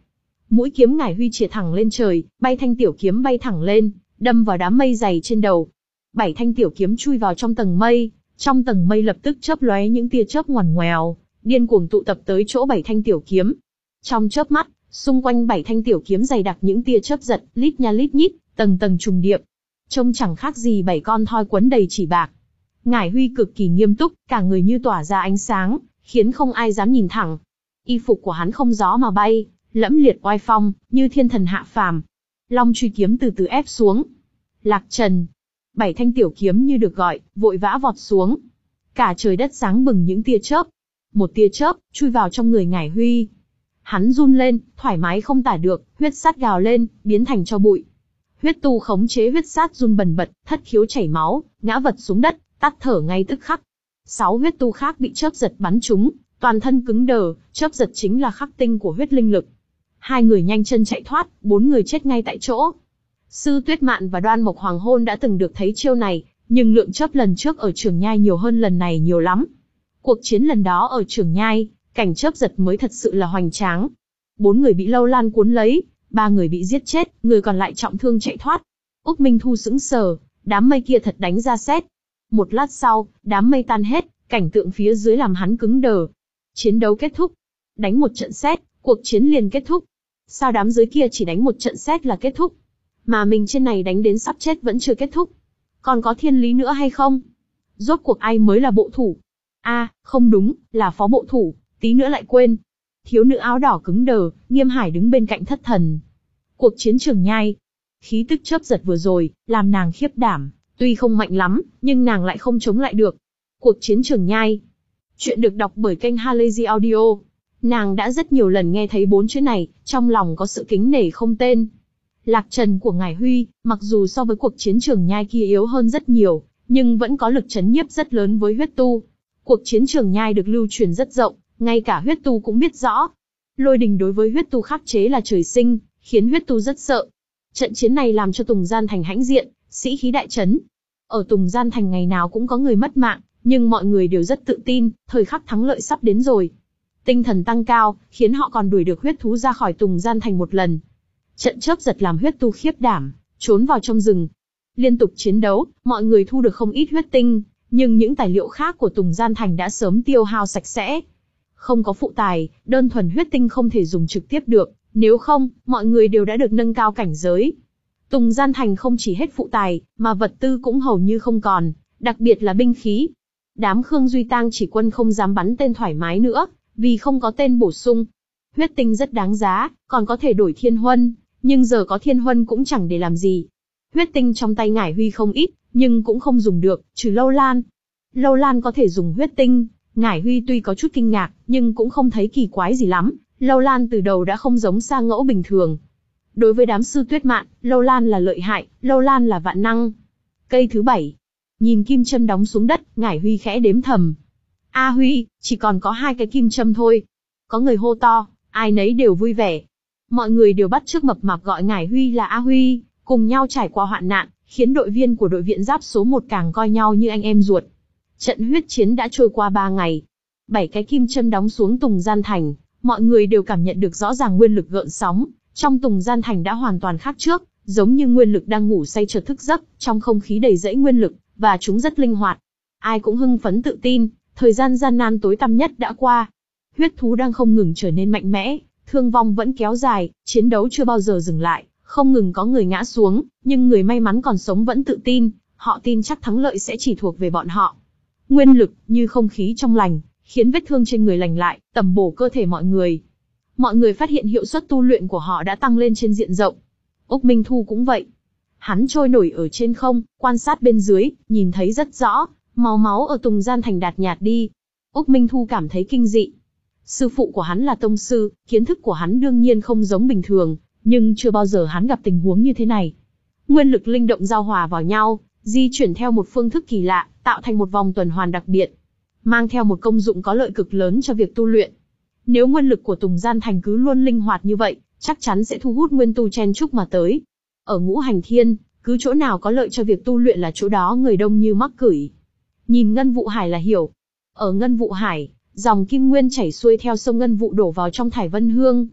Mũi kiếm Ngải Huy chĩa thẳng lên trời, bay thanh tiểu kiếm bay thẳng lên, đâm vào đám mây dày trên đầu. Bảy thanh tiểu kiếm chui vào trong tầng mây, trong tầng mây lập tức chớp lóe những tia chớp ngoằn ngoèo, điên cuồng tụ tập tới chỗ bảy thanh tiểu kiếm. Trong chớp mắt, xung quanh bảy thanh tiểu kiếm dày đặc những tia chớp giật, lít nha lít nhít, tầng tầng trùng điệp, trông chẳng khác gì bảy con thoi quấn đầy chỉ bạc. Ngải Huy cực kỳ nghiêm túc, cả người như tỏa ra ánh sáng, khiến không ai dám nhìn thẳng. Y phục của hắn không gió mà bay, lẫm liệt oai phong, như thiên thần hạ phàm. Long truy kiếm từ từ ép xuống. Lạc trần. Bảy thanh tiểu kiếm như được gọi, vội vã vọt xuống. Cả trời đất sáng bừng những tia chớp. Một tia chớp, chui vào trong người Ngải Huy. Hắn run lên, thoải mái không tả được, huyết sát gào lên, biến thành tro bụi. Huyết tu khống chế huyết sát run bần bật, thất khiếu chảy máu, ngã vật xuống đất, tắt thở ngay tức khắc. Sáu huyết tu khác bị chớp giật bắn trúng, toàn thân cứng đờ, chớp giật chính là khắc tinh của huyết linh lực. Hai người nhanh chân chạy thoát, bốn người chết ngay tại chỗ. Sư Tuyết Mạn và Đoan Mộc Hoàng Hôn đã từng được thấy chiêu này, nhưng lượng chớp lần trước ở Trường Nhai nhiều hơn lần này nhiều lắm. Cuộc chiến lần đó ở Trường Nhai, cảnh chớp giật mới thật sự là hoành tráng. Bốn người bị Lâu Lan cuốn lấy, ba người bị giết chết, người còn lại trọng thương chạy thoát. Úc Minh Thu sững sờ, đám mây kia thật đánh ra sét. Một lát sau, đám mây tan hết, cảnh tượng phía dưới làm hắn cứng đờ. Chiến đấu kết thúc. Đánh một trận sét, cuộc chiến liền kết thúc. Sao đám dưới kia chỉ đánh một trận sét là kết thúc? Mà mình trên này đánh đến sắp chết vẫn chưa kết thúc. Còn có thiên lý nữa hay không? Rốt cuộc ai mới là bộ thủ? A, à, không đúng, là phó bộ thủ, tí nữa lại quên. Thiếu nữ áo đỏ cứng đờ, Nghiêm Hải đứng bên cạnh thất thần. Cuộc chiến Trường Nhai. Khí tức chớp giật vừa rồi, làm nàng khiếp đảm, tuy không mạnh lắm, nhưng nàng lại không chống lại được. Cuộc chiến Trường Nhai. Chuyện được đọc bởi kênh Halazy Audio. Nàng đã rất nhiều lần nghe thấy bốn chữ này, trong lòng có sự kính nể không tên. Lạc trần của Ngải Huy, mặc dù so với cuộc chiến Trường Nhai kia yếu hơn rất nhiều, nhưng vẫn có lực chấn nhiếp rất lớn với huyết tu. Cuộc chiến Trường Nhai được lưu truyền rất rộng, ngay cả huyết tu cũng biết rõ. Lôi đình đối với huyết tu khắc chế là trời sinh, khiến huyết tu rất sợ. Trận chiến này làm cho Tùng Gian Thành hãnh diện, sĩ khí đại chấn. Ở Tùng Gian Thành ngày nào cũng có người mất mạng, nhưng mọi người đều rất tự tin, thời khắc thắng lợi sắp đến rồi. Tinh thần tăng cao, khiến họ còn đuổi được huyết thú ra khỏi Tùng Gian Thành một lần. Trận chớp giật làm huyết tu khiếp đảm, trốn vào trong rừng. Liên tục chiến đấu, mọi người thu được không ít huyết tinh, nhưng những tài liệu khác của Tùng Gian Thành đã sớm tiêu hao sạch sẽ. Không có phụ tài, đơn thuần huyết tinh không thể dùng trực tiếp được, nếu không, mọi người đều đã được nâng cao cảnh giới. Tùng Gian Thành không chỉ hết phụ tài, mà vật tư cũng hầu như không còn, đặc biệt là binh khí. Đám Khương Duy Tang chỉ quân không dám bắn tên thoải mái nữa, vì không có tên bổ sung. Huyết tinh rất đáng giá, còn có thể đổi thiên huân, nhưng giờ có thiên huân cũng chẳng để làm gì. Huyết tinh trong tay Ngải Huy không ít, nhưng cũng không dùng được, trừ Lâu Lan. Lâu Lan có thể dùng huyết tinh, Ngải Huy tuy có chút kinh ngạc, nhưng cũng không thấy kỳ quái gì lắm. Lâu Lan từ đầu đã không giống Sa Ngẫu bình thường. Đối với đám Sư Tuyết Mạn, Lâu Lan là lợi hại, Lâu Lan là vạn năng. Cây thứ bảy. Nhìn kim châm đóng xuống đất, Ngải Huy khẽ đếm thầm. A Huy, chỉ còn có hai cái kim châm thôi. Có người hô to, ai nấy đều vui vẻ. Mọi người đều bắt chước mập mạp gọi Ngải Huy là A Huy, cùng nhau trải qua hoạn nạn, khiến đội viên của đội viện giáp số một càng coi nhau như anh em ruột. Trận huyết chiến đã trôi qua ba ngày. Bảy cái kim châm đóng xuống Tùng Gian Thành, mọi người đều cảm nhận được rõ ràng nguyên lực gợn sóng, trong Tùng Gian Thành đã hoàn toàn khác trước, giống như nguyên lực đang ngủ say chợt thức giấc, trong không khí đầy rẫy nguyên lực, và chúng rất linh hoạt. Ai cũng hưng phấn tự tin, thời gian gian nan tối tăm nhất đã qua. Huyết thú đang không ngừng trở nên mạnh mẽ, thương vong vẫn kéo dài, chiến đấu chưa bao giờ dừng lại, không ngừng có người ngã xuống, nhưng người may mắn còn sống vẫn tự tin, họ tin chắc thắng lợi sẽ chỉ thuộc về bọn họ. Nguyên lực, như không khí trong lành, khiến vết thương trên người lành lại, tầm bổ cơ thể mọi người. Mọi người phát hiện hiệu suất tu luyện của họ đã tăng lên trên diện rộng. Úc Minh Thu cũng vậy. Hắn trôi nổi ở trên không, quan sát bên dưới, nhìn thấy rất rõ, màu máu ở Tùng Gian Thành đạt nhạt đi. Úc Minh Thu cảm thấy kinh dị. Sư phụ của hắn là tông sư, kiến thức của hắn đương nhiên không giống bình thường, nhưng chưa bao giờ hắn gặp tình huống như thế này. Nguyên lực linh động giao hòa vào nhau, di chuyển theo một phương thức kỳ lạ, tạo thành một vòng tuần hoàn đặc biệt, mang theo một công dụng có lợi cực lớn cho việc tu luyện. Nếu nguyên lực của Tùng Gian Thành cứ luôn linh hoạt như vậy, chắc chắn sẽ thu hút nguyên tu chen chúc mà tới. Ở Ngũ Hành Thiên, cứ chỗ nào có lợi cho việc tu luyện là chỗ đó người đông như mắc cửi. Nhìn Ngân Vụ Hải là hiểu. Ở Ngân Vụ Hải, dòng kim nguyên chảy xuôi theo sông Ngân Vụ đổ vào trong Thải Vân Hương.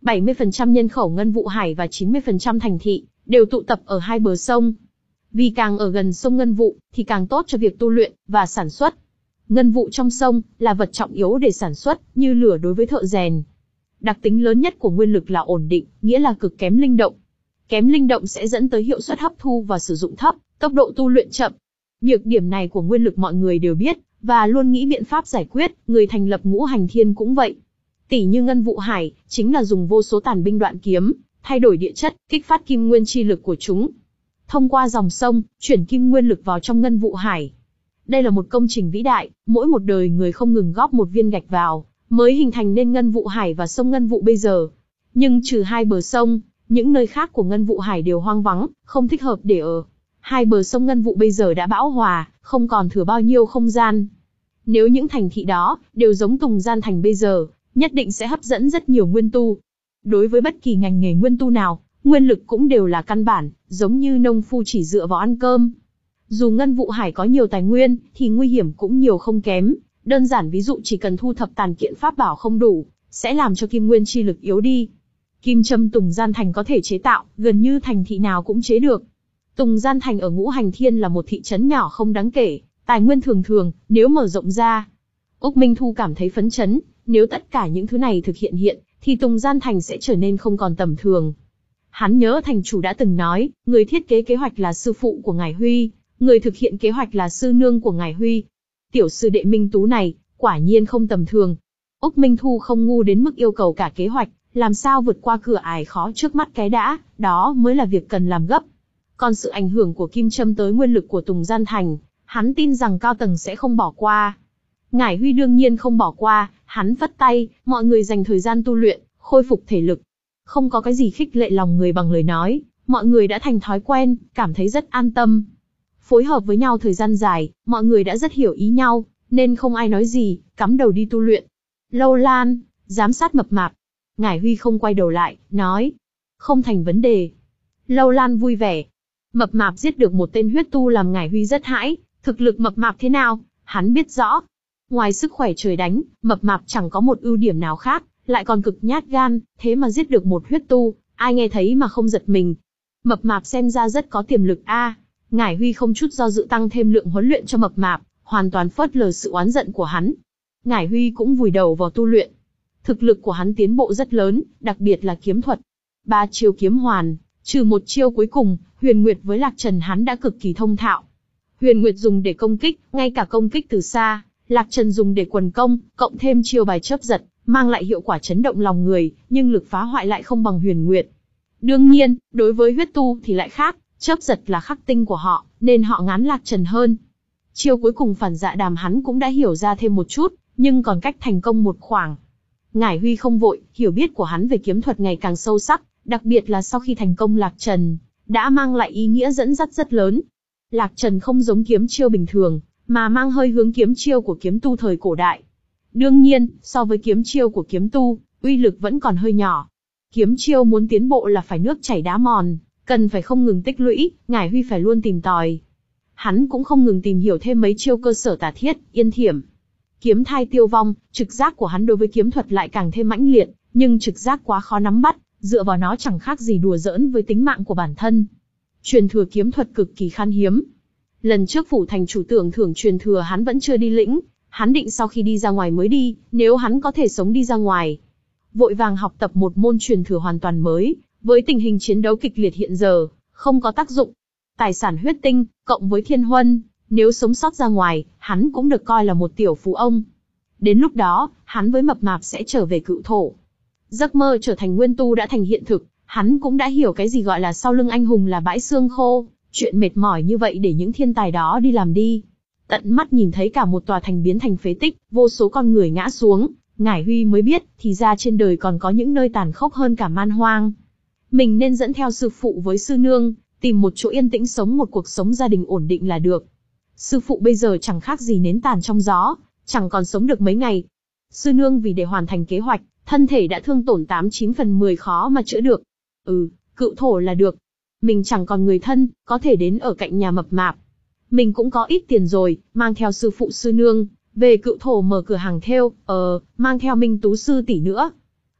bảy mươi phần trăm nhân khẩu Ngân Vụ Hải và chín mươi phần trăm thành thị đều tụ tập ở hai bờ sông. Vì càng ở gần sông Ngân Vụ thì càng tốt cho việc tu luyện và sản xuất. Ngân vụ trong sông là vật trọng yếu để sản xuất, như lửa đối với thợ rèn. Đặc tính lớn nhất của nguyên lực là ổn định, nghĩa là cực kém linh động. Kém linh động sẽ dẫn tới hiệu suất hấp thu và sử dụng thấp, tốc độ tu luyện chậm. Nhược điểm này của nguyên lực mọi người đều biết, và luôn nghĩ biện pháp giải quyết, người thành lập Ngũ Hành Thiên cũng vậy. Tỷ như Ngân Vụ Hải, chính là dùng vô số tàn binh đoạn kiếm, thay đổi địa chất, kích phát kim nguyên chi lực của chúng. Thông qua dòng sông, chuyển kim nguyên lực vào trong Ngân Vụ Hải. Đây là một công trình vĩ đại, mỗi một đời người không ngừng góp một viên gạch vào, mới hình thành nên Ngân Vụ Hải và sông Ngân Vụ bây giờ. Nhưng trừ hai bờ sông, những nơi khác của Ngân Vụ Hải đều hoang vắng, không thích hợp để ở. Hai bờ sông Ngân Vụ bây giờ đã bão hòa, không còn thừa bao nhiêu không gian. Nếu những thành thị đó đều giống Tùng Gian Thành bây giờ, nhất định sẽ hấp dẫn rất nhiều nguyên tu. Đối với bất kỳ ngành nghề nguyên tu nào, nguyên lực cũng đều là căn bản, giống như nông phu chỉ dựa vào ăn cơm. Dù Ngân Vụ Hải có nhiều tài nguyên, thì nguy hiểm cũng nhiều không kém. Đơn giản ví dụ chỉ cần thu thập tàn kiện pháp bảo không đủ, sẽ làm cho kim nguyên chi lực yếu đi. Kim châm Tùng Gian Thành có thể chế tạo, gần như thành thị nào cũng chế được. Tùng Gian Thành ở Ngũ Hành Thiên là một thị trấn nhỏ không đáng kể, tài nguyên thường thường, nếu mở rộng ra. Úc Minh Thu cảm thấy phấn chấn, nếu tất cả những thứ này thực hiện hiện, thì Tùng Gian Thành sẽ trở nên không còn tầm thường. Hắn nhớ thành chủ đã từng nói, người thiết kế kế hoạch là sư phụ của ngài Huy, người thực hiện kế hoạch là sư nương của ngài Huy. Tiểu sư đệ Minh Tú này, quả nhiên không tầm thường. Úc Minh Thu không ngu đến mức yêu cầu cả kế hoạch, làm sao vượt qua cửa ải khó trước mắt cái đã, đó mới là việc cần làm gấp. Còn sự ảnh hưởng của kim châm tới nguyên lực của Tùng Gian Thành, hắn tin rằng cao tầng sẽ không bỏ qua. Ngải Huy đương nhiên không bỏ qua, hắn phất tay, mọi người dành thời gian tu luyện, khôi phục thể lực. Không có cái gì khích lệ lòng người bằng lời nói, mọi người đã thành thói quen, cảm thấy rất an tâm. Phối hợp với nhau thời gian dài, mọi người đã rất hiểu ý nhau, nên không ai nói gì, cắm đầu đi tu luyện. Lâu Lan, giám sát mập mạp. Ngải Huy không quay đầu lại, nói. Không thành vấn đề. Lâu Lan vui vẻ. Mập mạp giết được một tên huyết tu làm Ngải Huy rất hãi, thực lực mập mạp thế nào, hắn biết rõ. Ngoài sức khỏe trời đánh, mập mạp chẳng có một ưu điểm nào khác, lại còn cực nhát gan, thế mà giết được một huyết tu, ai nghe thấy mà không giật mình. Mập mạp xem ra rất có tiềm lực a. À, Ngải Huy không chút do dự tăng thêm lượng huấn luyện cho mập mạp, hoàn toàn phớt lờ sự oán giận của hắn. Ngải Huy cũng vùi đầu vào tu luyện. Thực lực của hắn tiến bộ rất lớn, đặc biệt là kiếm thuật. Ba chiêu kiếm hoàn, trừ một chiêu cuối cùng, Huyền Nguyệt với Lạc Trần hắn đã cực kỳ thông thạo. Huyền Nguyệt dùng để công kích, ngay cả công kích từ xa, Lạc Trần dùng để quần công, cộng thêm chiêu bài chớp giật, mang lại hiệu quả chấn động lòng người, nhưng lực phá hoại lại không bằng Huyền Nguyệt. Đương nhiên, đối với huyết tu thì lại khác, chớp giật là khắc tinh của họ, nên họ ngán Lạc Trần hơn. Chiêu cuối cùng Phản Dạ Đàm hắn cũng đã hiểu ra thêm một chút, nhưng còn cách thành công một khoảng. Ngải Huy không vội, hiểu biết của hắn về kiếm thuật ngày càng sâu sắc, đặc biệt là sau khi thành công Lạc Trần, đã mang lại ý nghĩa dẫn dắt rất lớn. Lạc Trần không giống kiếm chiêu bình thường, mà mang hơi hướng kiếm chiêu của kiếm tu thời cổ đại. Đương nhiên, so với kiếm chiêu của kiếm tu, uy lực vẫn còn hơi nhỏ. Kiếm chiêu muốn tiến bộ là phải nước chảy đá mòn, cần phải không ngừng tích lũy, Ngải Huy phải luôn tìm tòi. Hắn cũng không ngừng tìm hiểu thêm mấy chiêu cơ sở tà thiết, yên thiểm. Kiếm thai tiêu vong, trực giác của hắn đối với kiếm thuật lại càng thêm mãnh liệt, nhưng trực giác quá khó nắm bắt, dựa vào nó chẳng khác gì đùa giỡn với tính mạng của bản thân. Truyền thừa kiếm thuật cực kỳ khan hiếm. Lần trước phủ thành chủ tưởng thưởng truyền thừa hắn vẫn chưa đi lĩnh, hắn định sau khi đi ra ngoài mới đi, nếu hắn có thể sống đi ra ngoài. Vội vàng học tập một môn truyền thừa hoàn toàn mới, với tình hình chiến đấu kịch liệt hiện giờ, không có tác dụng. Tài sản huyết tinh, cộng với thiên huân, nếu sống sót ra ngoài, hắn cũng được coi là một tiểu phú ông. Đến lúc đó, hắn với mập mạp sẽ trở về cựu thổ. Giấc mơ trở thành nguyên tu đã thành hiện thực, hắn cũng đã hiểu cái gì gọi là sau lưng anh hùng là bãi xương khô, chuyện mệt mỏi như vậy để những thiên tài đó đi làm đi. Tận mắt nhìn thấy cả một tòa thành biến thành phế tích, vô số con người ngã xuống, Ngải Huy mới biết, thì ra trên đời còn có những nơi tàn khốc hơn cả man hoang. Mình nên dẫn theo sư phụ với sư nương, tìm một chỗ yên tĩnh sống một cuộc sống gia đình ổn định là được. Sư phụ bây giờ chẳng khác gì nến tàn trong gió, chẳng còn sống được mấy ngày. Sư nương vì để hoàn thành kế hoạch, thân thể đã thương tổn tám chín phần mười khó mà chữa được. Ừ, cựu thổ là được. Mình chẳng còn người thân, có thể đến ở cạnh nhà mập mạp. Mình cũng có ít tiền rồi, mang theo sư phụ sư nương, về cựu thổ mở cửa hàng thêu, ờ, mang theo Minh Tú sư tỷ nữa.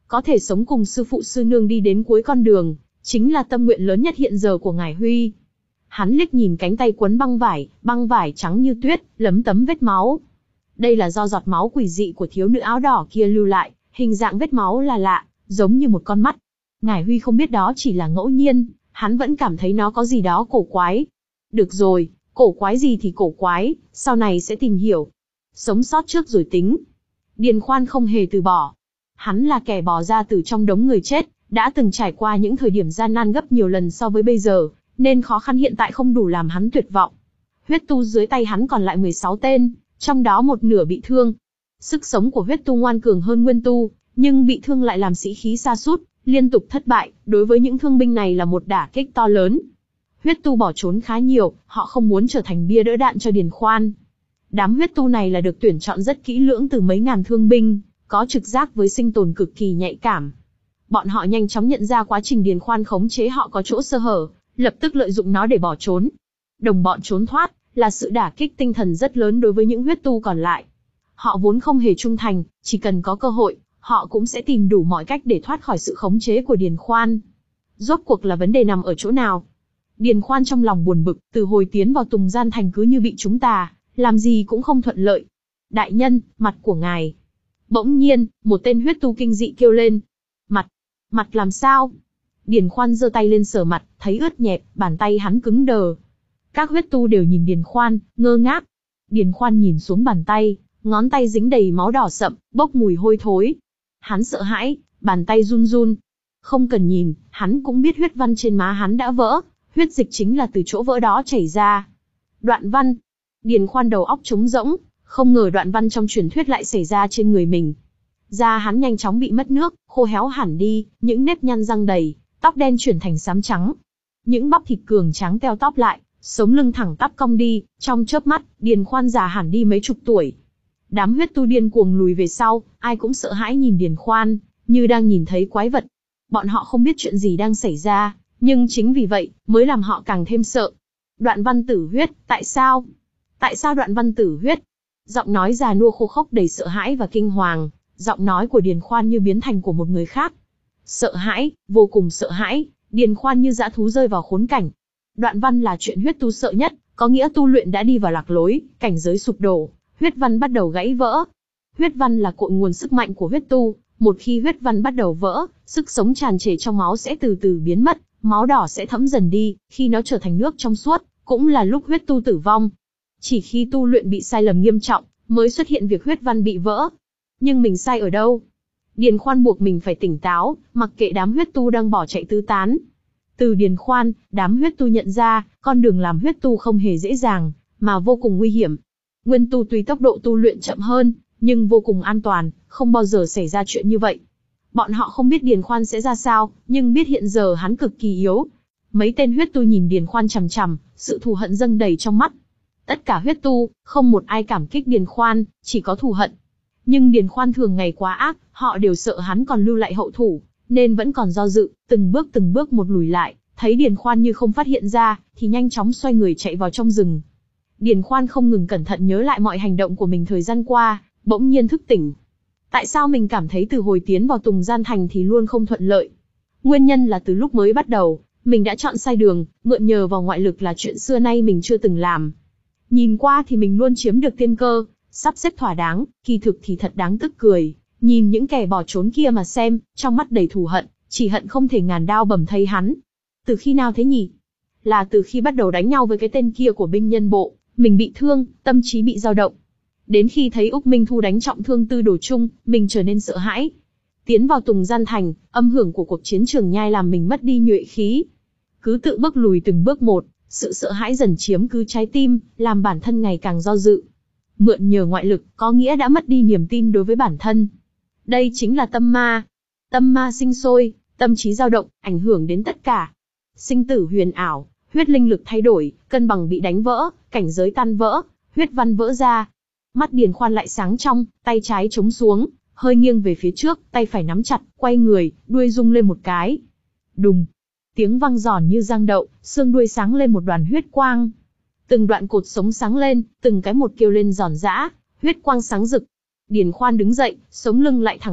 Có thể sống cùng sư phụ sư nương đi đến cuối con đường, chính là tâm nguyện lớn nhất hiện giờ của ngài Huy. Hắn liếc nhìn cánh tay quấn băng vải, băng vải trắng như tuyết, lấm tấm vết máu. Đây là do giọt máu quỷ dị của thiếu nữ áo đỏ kia lưu lại, hình dạng vết máu là lạ, giống như một con mắt. Ngài Huy không biết đó chỉ là ngẫu nhiên, hắn vẫn cảm thấy nó có gì đó cổ quái. Được rồi, cổ quái gì thì cổ quái, sau này sẽ tìm hiểu. Sống sót trước rồi tính. Điền Khoan không hề từ bỏ. Hắn là kẻ bò ra từ trong đống người chết, đã từng trải qua những thời điểm gian nan gấp nhiều lần so với bây giờ, nên khó khăn hiện tại không đủ làm hắn tuyệt vọng. Huyết tu dưới tay hắn còn lại mười sáu tên, trong đó một nửa bị thương. Sức sống của huyết tu ngoan cường hơn nguyên tu, nhưng bị thương lại làm sĩ khí sa sút, liên tục thất bại, đối với những thương binh này là một đả kích to lớn. Huyết tu bỏ trốn khá nhiều, họ không muốn trở thành bia đỡ đạn cho Điền Khoan. Đám huyết tu này là được tuyển chọn rất kỹ lưỡng từ mấy ngàn thương binh, có trực giác với sinh tồn cực kỳ nhạy cảm. Bọn họ nhanh chóng nhận ra quá trình Điền Khoan khống chế họ có chỗ sơ hở, lập tức lợi dụng nó để bỏ trốn. Đồng bọn trốn thoát là sự đả kích tinh thần rất lớn đối với những huyết tu còn lại. Họ vốn không hề trung thành, chỉ cần có cơ hội, họ cũng sẽ tìm đủ mọi cách để thoát khỏi sự khống chế của Điền Khoan. Rốt cuộc là vấn đề nằm ở chỗ nào? Điền Khoan trong lòng buồn bực, từ hồi tiến vào Tùng Gian Thành cứ như bị chúng tà, làm gì cũng không thuận lợi. Đại nhân, mặt của ngài. Bỗng nhiên, một tên huyết tu kinh dị kêu lên. Mặt? Mặt làm sao? Điền Khoan giơ tay lên sờ mặt, thấy ướt nhẹp, bàn tay hắn cứng đờ. Các huyết tu đều nhìn Điền Khoan, ngơ ngác. Điền Khoan nhìn xuống bàn tay, ngón tay dính đầy máu đỏ sậm, bốc mùi hôi thối. Hắn sợ hãi, bàn tay run run. Không cần nhìn, hắn cũng biết huyết văn trên má hắn đã vỡ, huyết dịch chính là từ chỗ vỡ đó chảy ra. Đoạn văn. Điền Khoan đầu óc trống rỗng, không ngờ đoạn văn trong truyền thuyết lại xảy ra trên người mình. Da hắn nhanh chóng bị mất nước, khô héo hẳn đi, những nếp nhăn răng đầy, tóc đen chuyển thành xám trắng. Những bắp thịt cường tráng teo tóp lại, sống lưng thẳng tắp cong đi, trong chớp mắt, Điền Khoan già hẳn đi mấy chục tuổi. Đám huyết tu điên cuồng lùi về sau, ai cũng sợ hãi nhìn Điền Khoan, như đang nhìn thấy quái vật. Bọn họ không biết chuyện gì đang xảy ra, nhưng chính vì vậy, mới làm họ càng thêm sợ. Đoạn văn tử huyết, tại sao? Tại sao đoạn văn tử huyết? Giọng nói già nua khô khốc đầy sợ hãi và kinh hoàng, giọng nói của Điền Khoan như biến thành của một người khác. Sợ hãi, vô cùng sợ hãi, Điền Khoan như dã thú rơi vào khốn cảnh. Đoạn văn là chuyện huyết tu sợ nhất, có nghĩa tu luyện đã đi vào lạc lối, cảnh giới sụp đổ, huyết văn bắt đầu gãy vỡ. Huyết văn là cội nguồn sức mạnh của huyết tu, một khi huyết văn bắt đầu vỡ, sức sống tràn trề trong máu sẽ từ từ biến mất, máu đỏ sẽ thấm dần đi, khi nó trở thành nước trong suốt, cũng là lúc huyết tu tử vong. Chỉ khi tu luyện bị sai lầm nghiêm trọng, mới xuất hiện việc huyết văn bị vỡ. Nhưng mình sai ở đâu? Điền Khoan buộc mình phải tỉnh táo, mặc kệ đám huyết tu đang bỏ chạy tứ tán. Từ Điền Khoan, đám huyết tu nhận ra, con đường làm huyết tu không hề dễ dàng, mà vô cùng nguy hiểm. Nguyên tu tuy tốc độ tu luyện chậm hơn, nhưng vô cùng an toàn, không bao giờ xảy ra chuyện như vậy. Bọn họ không biết Điền Khoan sẽ ra sao, nhưng biết hiện giờ hắn cực kỳ yếu. Mấy tên huyết tu nhìn Điền Khoan chằm chằm, sự thù hận dâng đầy trong mắt. Tất cả huyết tu, không một ai cảm kích Điền Khoan, chỉ có thù hận. Nhưng Điền Khoan thường ngày quá ác, họ đều sợ hắn còn lưu lại hậu thủ, nên vẫn còn do dự, từng bước từng bước một lùi lại, thấy Điền Khoan như không phát hiện ra, thì nhanh chóng xoay người chạy vào trong rừng. Điền Khoan không ngừng cẩn thận nhớ lại mọi hành động của mình thời gian qua, bỗng nhiên thức tỉnh. Tại sao mình cảm thấy từ hồi tiến vào Tùng Gian Thành thì luôn không thuận lợi? Nguyên nhân là từ lúc mới bắt đầu, mình đã chọn sai đường, mượn nhờ vào ngoại lực là chuyện xưa nay mình chưa từng làm. Nhìn qua thì mình luôn chiếm được tiên cơ, sắp xếp thỏa đáng, kỳ thực thì thật đáng tức cười. Nhìn những kẻ bỏ trốn kia mà xem, trong mắt đầy thù hận, chỉ hận không thể ngàn đao bầm thây hắn. Từ khi nào thế nhỉ? Là từ khi bắt đầu đánh nhau với cái tên kia của binh nhân bộ, mình bị thương, tâm trí bị dao động. Đến khi thấy Úc Minh Thu đánh trọng thương Tư Đồ Trung, mình trở nên sợ hãi. Tiến vào Tùng Gian Thành, âm hưởng của cuộc chiến trường nhai làm mình mất đi nhuệ khí. Cứ tự bước lùi từng bước một, sự sợ hãi dần chiếm cứ trái tim, làm bản thân ngày càng do dự. Mượn nhờ ngoại lực, có nghĩa đã mất đi niềm tin đối với bản thân. Đây chính là tâm ma. Tâm ma sinh sôi, tâm trí dao động, ảnh hưởng đến tất cả. Sinh tử huyền ảo, huyết linh lực thay đổi, cân bằng bị đánh vỡ, cảnh giới tan vỡ, huyết văn vỡ ra. Mắt Điền Khoan lại sáng trong, tay trái chống xuống, hơi nghiêng về phía trước, tay phải nắm chặt, quay người, đuôi rung lên một cái. Đùng! Tiếng vang giòn như giang đậu, xương đuôi sáng lên một đoàn huyết quang. Từng đoạn cột sống sáng lên, từng cái một kêu lên giòn giã, huyết quang sáng rực. Điền Khoan đứng dậy, sống lưng lại thẳng tắp,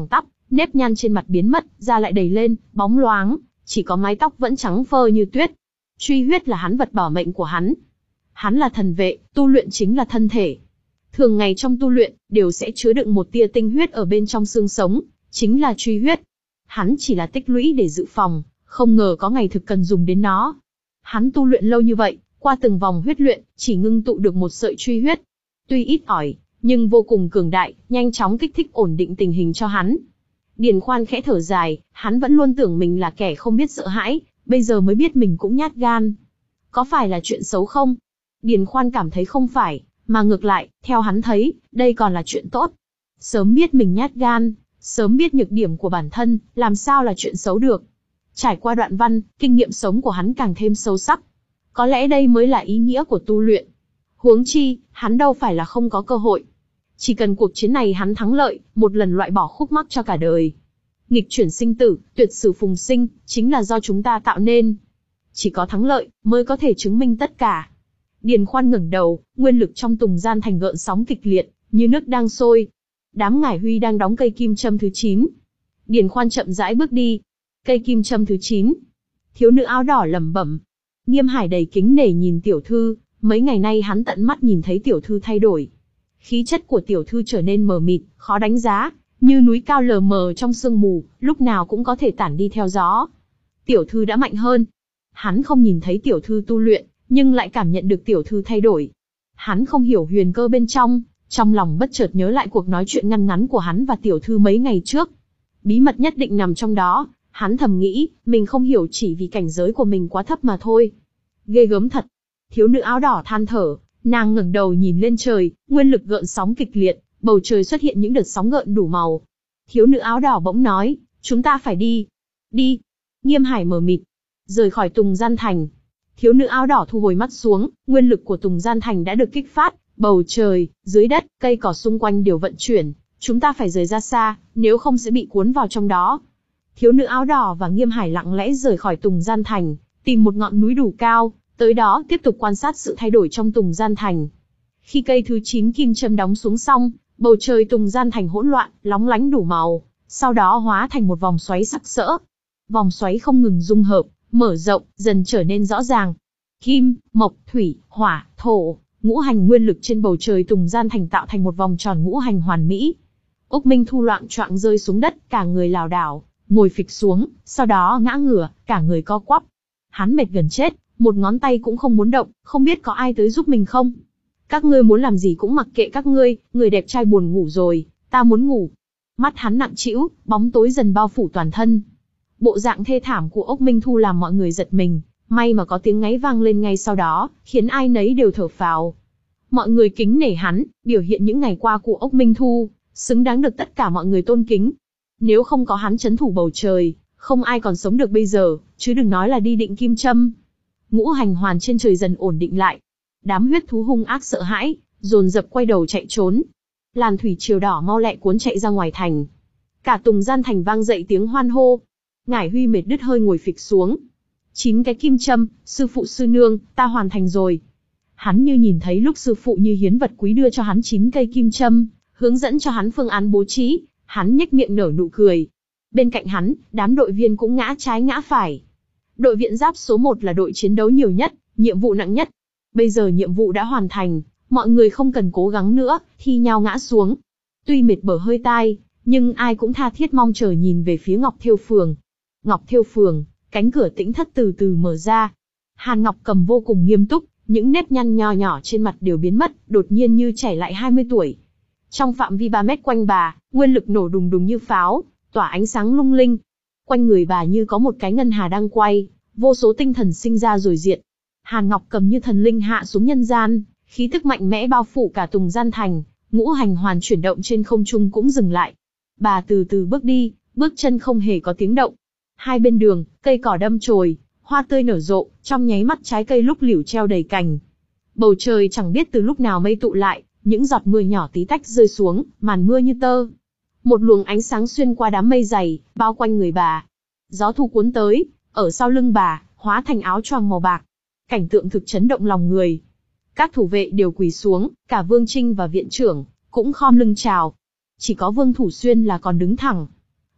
Nếp nhăn trên mặt biến mất, da lại đầy lên, bóng loáng, chỉ có mái tóc vẫn trắng phơ như tuyết. Truy huyết là hắn vật bảo mệnh của hắn. Hắn là thần vệ, tu luyện chính là thân thể. Thường ngày trong tu luyện, đều sẽ chứa đựng một tia tinh huyết ở bên trong xương sống, chính là truy huyết. Hắn chỉ là tích lũy để dự phòng, không ngờ có ngày thực cần dùng đến nó. Hắn tu luyện lâu như vậy, qua từng vòng huyết luyện, chỉ ngưng tụ được một sợi truy huyết. Tuy ít ỏi, nhưng vô cùng cường đại, nhanh chóng kích thích ổn định tình hình cho hắn. Điền Khoan khẽ thở dài, hắn vẫn luôn tưởng mình là kẻ không biết sợ hãi, bây giờ mới biết mình cũng nhát gan. Có phải là chuyện xấu không? Điền Khoan cảm thấy không phải, mà ngược lại, theo hắn thấy, đây còn là chuyện tốt. Sớm biết mình nhát gan, sớm biết nhược điểm của bản thân, làm sao là chuyện xấu được. Trải qua đoạn văn, kinh nghiệm sống của hắn càng thêm sâu sắc. Có lẽ đây mới là ý nghĩa của tu luyện. Huống chi, hắn đâu phải là không có cơ hội. Chỉ cần cuộc chiến này hắn thắng lợi, một lần loại bỏ khúc mắc cho cả đời. Nghịch chuyển sinh tử, tuyệt sử phùng sinh, chính là do chúng ta tạo nên. Chỉ có thắng lợi, mới có thể chứng minh tất cả. Điền Khoan ngẩng đầu, nguyên lực trong Tùng Gian Thành gợn sóng kịch liệt, như nước đang sôi. Đám Ngải Huy đang đóng cây kim châm thứ chín. Điền Khoan chậm rãi bước đi. Cây kim châm thứ chín. Thiếu nữ áo đỏ lẩm bẩm. Nghiêm Hải đầy kính nể nhìn tiểu thư, mấy ngày nay hắn tận mắt nhìn thấy tiểu thư thay đổi. Khí chất của tiểu thư trở nên mờ mịt, khó đánh giá, như núi cao lờ mờ trong sương mù, lúc nào cũng có thể tản đi theo gió. Tiểu thư đã mạnh hơn. Hắn không nhìn thấy tiểu thư tu luyện, nhưng lại cảm nhận được tiểu thư thay đổi. Hắn không hiểu huyền cơ bên trong, trong lòng bất chợt nhớ lại cuộc nói chuyện ngăn ngắn của hắn và tiểu thư mấy ngày trước. Bí mật nhất định nằm trong đó, hắn thầm nghĩ, mình không hiểu chỉ vì cảnh giới của mình quá thấp mà thôi. Ghê gớm thật. Thiếu nữ áo đỏ than thở, nàng ngẩng đầu nhìn lên trời, nguyên lực gợn sóng kịch liệt, bầu trời xuất hiện những đợt sóng gợn đủ màu. Thiếu nữ áo đỏ bỗng nói, chúng ta phải đi. Đi. Nghiêm Hải mờ mịt. Rời khỏi Tùng Gian Thành. Thiếu nữ áo đỏ thu hồi mắt xuống, nguyên lực của Tùng Gian Thành đã được kích phát, bầu trời, dưới đất, cây cỏ xung quanh đều vận chuyển, chúng ta phải rời ra xa, nếu không sẽ bị cuốn vào trong đó. Thiếu nữ áo đỏ và Nghiêm Hải lặng lẽ rời khỏi Tùng Gian Thành, tìm một ngọn núi đủ cao, tới đó tiếp tục quan sát sự thay đổi trong Tùng Gian Thành. Khi cây thứ chín kim châm đóng xuống xong, bầu trời Tùng Gian Thành hỗn loạn, lóng lánh đủ màu, sau đó hóa thành một vòng xoáy sắc sỡ. Vòng xoáy không ngừng dung hợp, mở rộng, dần trở nên rõ ràng. Kim, mộc, thủy, hỏa, thổ, ngũ hành nguyên lực trên bầu trời Tùng Gian Thành tạo thành một vòng tròn ngũ hành hoàn mỹ. Úc Minh Thu loạng choạng rơi xuống đất, cả người lảo đảo, ngồi phịch xuống, sau đó ngã ngửa, cả người co quắp. Hắn mệt gần chết, một ngón tay cũng không muốn động, không biết có ai tới giúp mình không. Các ngươi muốn làm gì cũng mặc kệ các ngươi, người đẹp trai buồn ngủ rồi, ta muốn ngủ. Mắt hắn nặng trĩu, bóng tối dần bao phủ toàn thân. Bộ dạng thê thảm của Úc Minh Thu làm mọi người giật mình, may mà có tiếng ngáy vang lên ngay sau đó, khiến ai nấy đều thở phào. Mọi người kính nể hắn, biểu hiện những ngày qua của Úc Minh Thu, xứng đáng được tất cả mọi người tôn kính. Nếu không có hắn trấn thủ bầu trời, không ai còn sống được bây giờ, chứ đừng nói là đi định kim châm. Ngũ hành hoàn trên trời dần ổn định lại. Đám huyết thú hung ác sợ hãi, dồn dập quay đầu chạy trốn. Làn thủy triều đỏ mau lẹ cuốn chạy ra ngoài thành. Cả Tùng Gian Thành vang dậy tiếng hoan hô. Ngải Huy mệt đứt hơi ngồi phịch xuống. Chín cái kim châm, sư phụ sư nương, ta hoàn thành rồi. Hắn như nhìn thấy lúc sư phụ như hiến vật quý đưa cho hắn chín cây kim châm, hướng dẫn cho hắn phương án bố trí, hắn nhếch miệng nở nụ cười. Bên cạnh hắn, đám đội viên cũng ngã trái ngã phải. Đội viện giáp số một là đội chiến đấu nhiều nhất, nhiệm vụ nặng nhất. Bây giờ nhiệm vụ đã hoàn thành, mọi người không cần cố gắng nữa, thi nhau ngã xuống. Tuy mệt bở hơi tai, nhưng ai cũng tha thiết mong chờ nhìn về phía Ngọc Thiêu Phường. Ngọc Thiêu Phường, cánh cửa tĩnh thất từ từ mở ra. Hàn Ngọc Cầm vô cùng nghiêm túc, những nếp nhăn nho nhỏ trên mặt đều biến mất, đột nhiên như trẻ lại hai mươi tuổi. Trong phạm vi ba mét quanh bà, nguyên lực nổ đùng đùng như pháo, tỏa ánh sáng lung linh. Quanh người bà như có một cái ngân hà đang quay, vô số tinh thần sinh ra rồi diệt. Hàn Ngọc Cầm như thần linh hạ xuống nhân gian, khí tức mạnh mẽ bao phủ cả Tùng Gian Thành, ngũ hành hoàn chuyển động trên không trung cũng dừng lại. Bà từ từ bước đi, bước chân không hề có tiếng động. Hai bên đường, cây cỏ đâm chồi, hoa tươi nở rộ, trong nháy mắt trái cây lúc liễu treo đầy cành. Bầu trời chẳng biết từ lúc nào mây tụ lại, những giọt mưa nhỏ tí tách rơi xuống, màn mưa như tơ. Một luồng ánh sáng xuyên qua đám mây dày, bao quanh người bà. Gió thu cuốn tới, ở sau lưng bà, hóa thành áo choàng màu bạc. Cảnh tượng thực chấn động lòng người. Các thủ vệ đều quỳ xuống, cả Vương Trinh và viện trưởng cũng khom lưng chào. Chỉ có Vương Thủ Xuyên là còn đứng thẳng.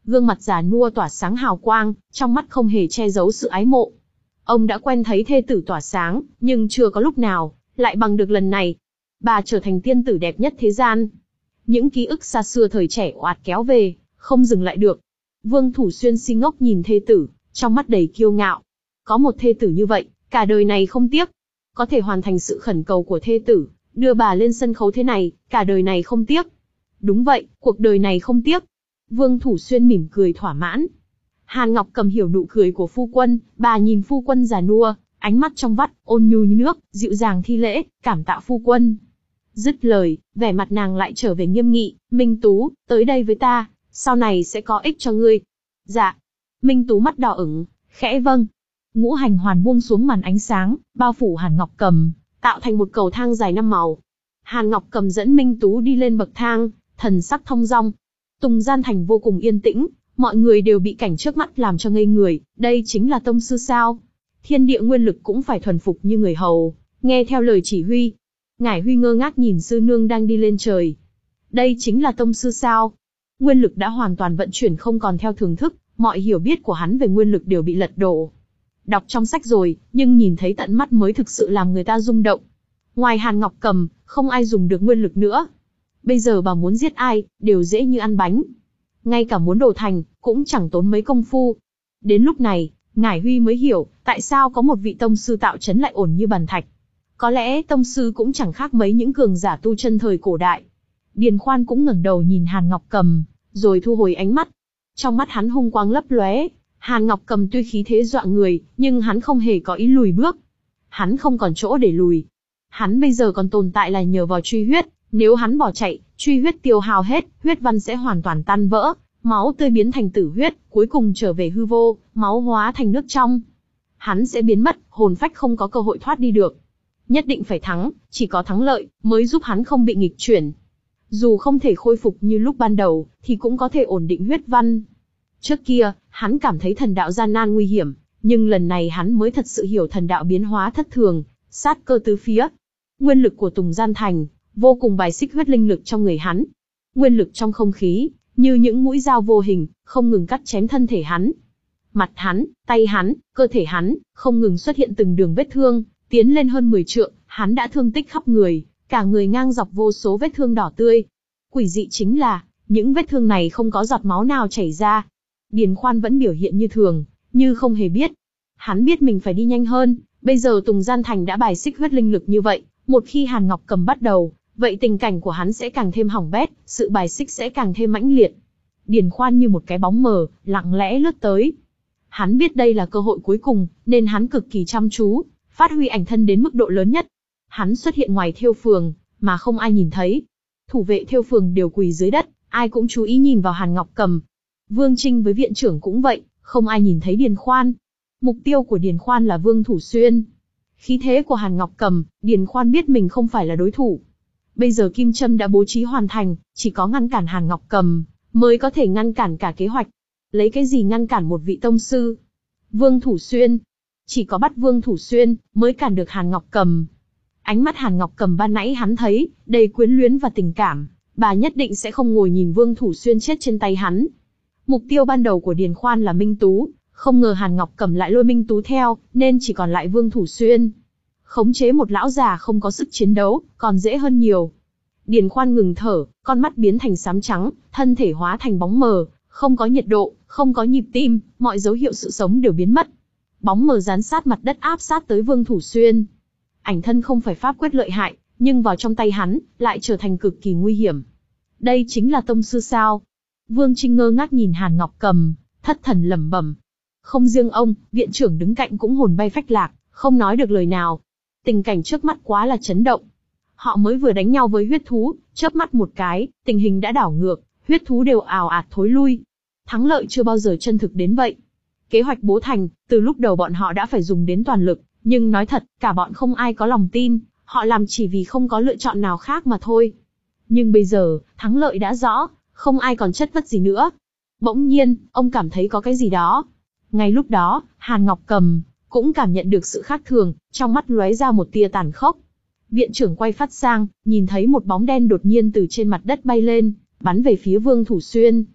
gương mặt già nua tỏa sáng hào quang, trong mắt không hề che giấu sự ái mộ. Ông đã quen thấy thê tử tỏa sáng, nhưng chưa có lúc nào lại bằng được lần này. Bà trở thành tiên tử đẹp nhất thế gian. Những ký ức xa xưa thời trẻ oạt kéo về, không dừng lại được. Vương Thủ Xuyên si ngốc nhìn thê tử, trong mắt đầy kiêu ngạo. Có một thê tử như vậy, cả đời này không tiếc. Có thể hoàn thành sự khẩn cầu của thê tử, đưa bà lên sân khấu thế này, cả đời này không tiếc. Đúng vậy, cuộc đời này không tiếc. Vương Thủ Xuyên mỉm cười thỏa mãn. Hàn Ngọc Cầm hiểu nụ cười của phu quân, bà nhìn phu quân già nua, ánh mắt trong vắt, ôn nhu như nước, dịu dàng thi lễ, cảm tạ phu quân. Dứt lời, vẻ mặt nàng lại trở về nghiêm nghị, Minh Tú, tới đây với ta, sau này sẽ có ích cho ngươi. Dạ. Minh Tú mắt đỏ ửng, khẽ vâng. Ngũ hành hoàn buông xuống màn ánh sáng, bao phủ Hàn Ngọc Cầm, tạo thành một cầu thang dài năm màu. Hàn Ngọc Cầm dẫn Minh Tú đi lên bậc thang, thần sắc thông dong. Tùng Gian Thành vô cùng yên tĩnh, mọi người đều bị cảnh trước mắt làm cho ngây người, đây chính là tông sư sao? Thiên địa nguyên lực cũng phải thuần phục như người hầu, nghe theo lời chỉ huy. Ngải Huy ngơ ngác nhìn sư nương đang đi lên trời. Đây chính là tông sư sao? Nguyên lực đã hoàn toàn vận chuyển không còn theo thường thức, mọi hiểu biết của hắn về nguyên lực đều bị lật đổ. Đọc trong sách rồi, nhưng nhìn thấy tận mắt mới thực sự làm người ta rung động. Ngoài Hàn Ngọc Cầm, không ai dùng được nguyên lực nữa. Bây giờ bà muốn giết ai, đều dễ như ăn bánh. Ngay cả muốn đổ thành, cũng chẳng tốn mấy công phu. Đến lúc này, Ngải Huy mới hiểu, tại sao có một vị tông sư tạo chấn lại ổn như bàn thạch. Có lẽ tông sư cũng chẳng khác mấy những cường giả tu chân thời cổ đại. Điền Khoan cũng ngẩng đầu nhìn Hàn Ngọc Cầm, rồi thu hồi ánh mắt. Trong mắt hắn hung quang lấp lóe. Hàn Ngọc Cầm tuy khí thế dọa người, nhưng hắn không hề có ý lùi bước. Hắn không còn chỗ để lùi. Hắn bây giờ còn tồn tại là nhờ vào truy huyết. Nếu hắn bỏ chạy, truy huyết tiêu hao hết, huyết văn sẽ hoàn toàn tan vỡ, máu tươi biến thành tử huyết, cuối cùng trở về hư vô, máu hóa thành nước trong. Hắn sẽ biến mất, hồn phách không có cơ hội thoát đi được. Nhất định phải thắng, chỉ có thắng lợi mới giúp hắn không bị nghịch chuyển. Dù không thể khôi phục như lúc ban đầu, thì cũng có thể ổn định huyết văn. Trước kia, hắn cảm thấy thần đạo gian nan nguy hiểm, nhưng lần này hắn mới thật sự hiểu thần đạo biến hóa thất thường, sát cơ tứ phía. Nguyên lực của Tùng Gian Thành vô cùng bài xích huyết linh lực trong người hắn. Nguyên lực trong không khí, như những mũi dao vô hình, không ngừng cắt chém thân thể hắn. Mặt hắn, tay hắn, cơ thể hắn, không ngừng xuất hiện từng đường vết thương, tiến lên hơn mười trượng, hắn đã thương tích khắp người, cả người ngang dọc vô số vết thương đỏ tươi. Quỷ dị chính là, những vết thương này không có giọt máu nào chảy ra. Điền Khoan vẫn biểu hiện như thường, như không hề biết. Hắn biết mình phải đi nhanh hơn, bây giờ Tùng Gian Thành đã bài xích huyết linh lực như vậy, một khi Hàn Ngọc Cầm bắt đầu, vậy tình cảnh của hắn sẽ càng thêm hỏng bét, sự bài xích sẽ càng thêm mãnh liệt. Điền Khoan như một cái bóng mờ, lặng lẽ lướt tới. Hắn biết đây là cơ hội cuối cùng, nên hắn cực kỳ chăm chú, phát huy ảnh thân đến mức độ lớn nhất. Hắn xuất hiện ngoài Thêu Phường, mà không ai nhìn thấy. Thủ vệ Thêu Phường đều quỳ dưới đất, ai cũng chú ý nhìn vào Hàn Ngọc Cầm. Vương Trinh với viện trưởng cũng vậy, không ai nhìn thấy Điền Khoan. Mục tiêu của Điền Khoan là Vương Thủ Xuyên. Khí thế của Hàn Ngọc Cầm, Điền Khoan biết mình không phải là đối thủ. Bây giờ Kim Châm đã bố trí hoàn thành, chỉ có ngăn cản Hàn Ngọc Cầm, mới có thể ngăn cản cả kế hoạch. Lấy cái gì ngăn cản một vị tông sư? Vương Thủ Xuyên. Chỉ có bắt Vương Thủ Xuyên, mới cản được Hàn Ngọc Cầm. Ánh mắt Hàn Ngọc Cầm ban nãy hắn thấy, đầy quyến luyến và tình cảm. Bà nhất định sẽ không ngồi nhìn Vương Thủ Xuyên chết trên tay hắn. Mục tiêu ban đầu của Điền Khoan là Minh Tú, không ngờ Hàn Ngọc Cầm lại lôi Minh Tú theo, nên chỉ còn lại Vương Thủ Xuyên. Khống chế một lão già không có sức chiến đấu, còn dễ hơn nhiều. Điền Khoan ngừng thở, con mắt biến thành xám trắng, thân thể hóa thành bóng mờ, không có nhiệt độ, không có nhịp tim, mọi dấu hiệu sự sống đều biến mất. Bóng mờ dán sát mặt đất áp sát tới Vương Thủ Xuyên. Ảnh thân không phải pháp quyết lợi hại, nhưng vào trong tay hắn, lại trở thành cực kỳ nguy hiểm. Đây chính là tông sư sao? Vương Trinh ngơ ngác nhìn Hàn Ngọc Cầm, thất thần lẩm bẩm. Không riêng ông, viện trưởng đứng cạnh cũng hồn bay phách lạc, không nói được lời nào. Tình cảnh trước mắt quá là chấn động. Họ mới vừa đánh nhau với huyết thú, chớp mắt một cái, tình hình đã đảo ngược, huyết thú đều ào ạt thối lui. Thắng lợi chưa bao giờ chân thực đến vậy. Kế hoạch bố thành, từ lúc đầu bọn họ đã phải dùng đến toàn lực, nhưng nói thật, cả bọn không ai có lòng tin, họ làm chỉ vì không có lựa chọn nào khác mà thôi. Nhưng bây giờ, thắng lợi đã rõ, không ai còn chất vấn gì nữa. Bỗng nhiên, ông cảm thấy có cái gì đó. Ngay lúc đó, Hàn Ngọc Cầm cũng cảm nhận được sự khác thường, trong mắt lóe ra một tia tàn khốc. Viện trưởng quay phát sang, nhìn thấy một bóng đen đột nhiên từ trên mặt đất bay lên, bắn về phía Vương Thủ Xuyên.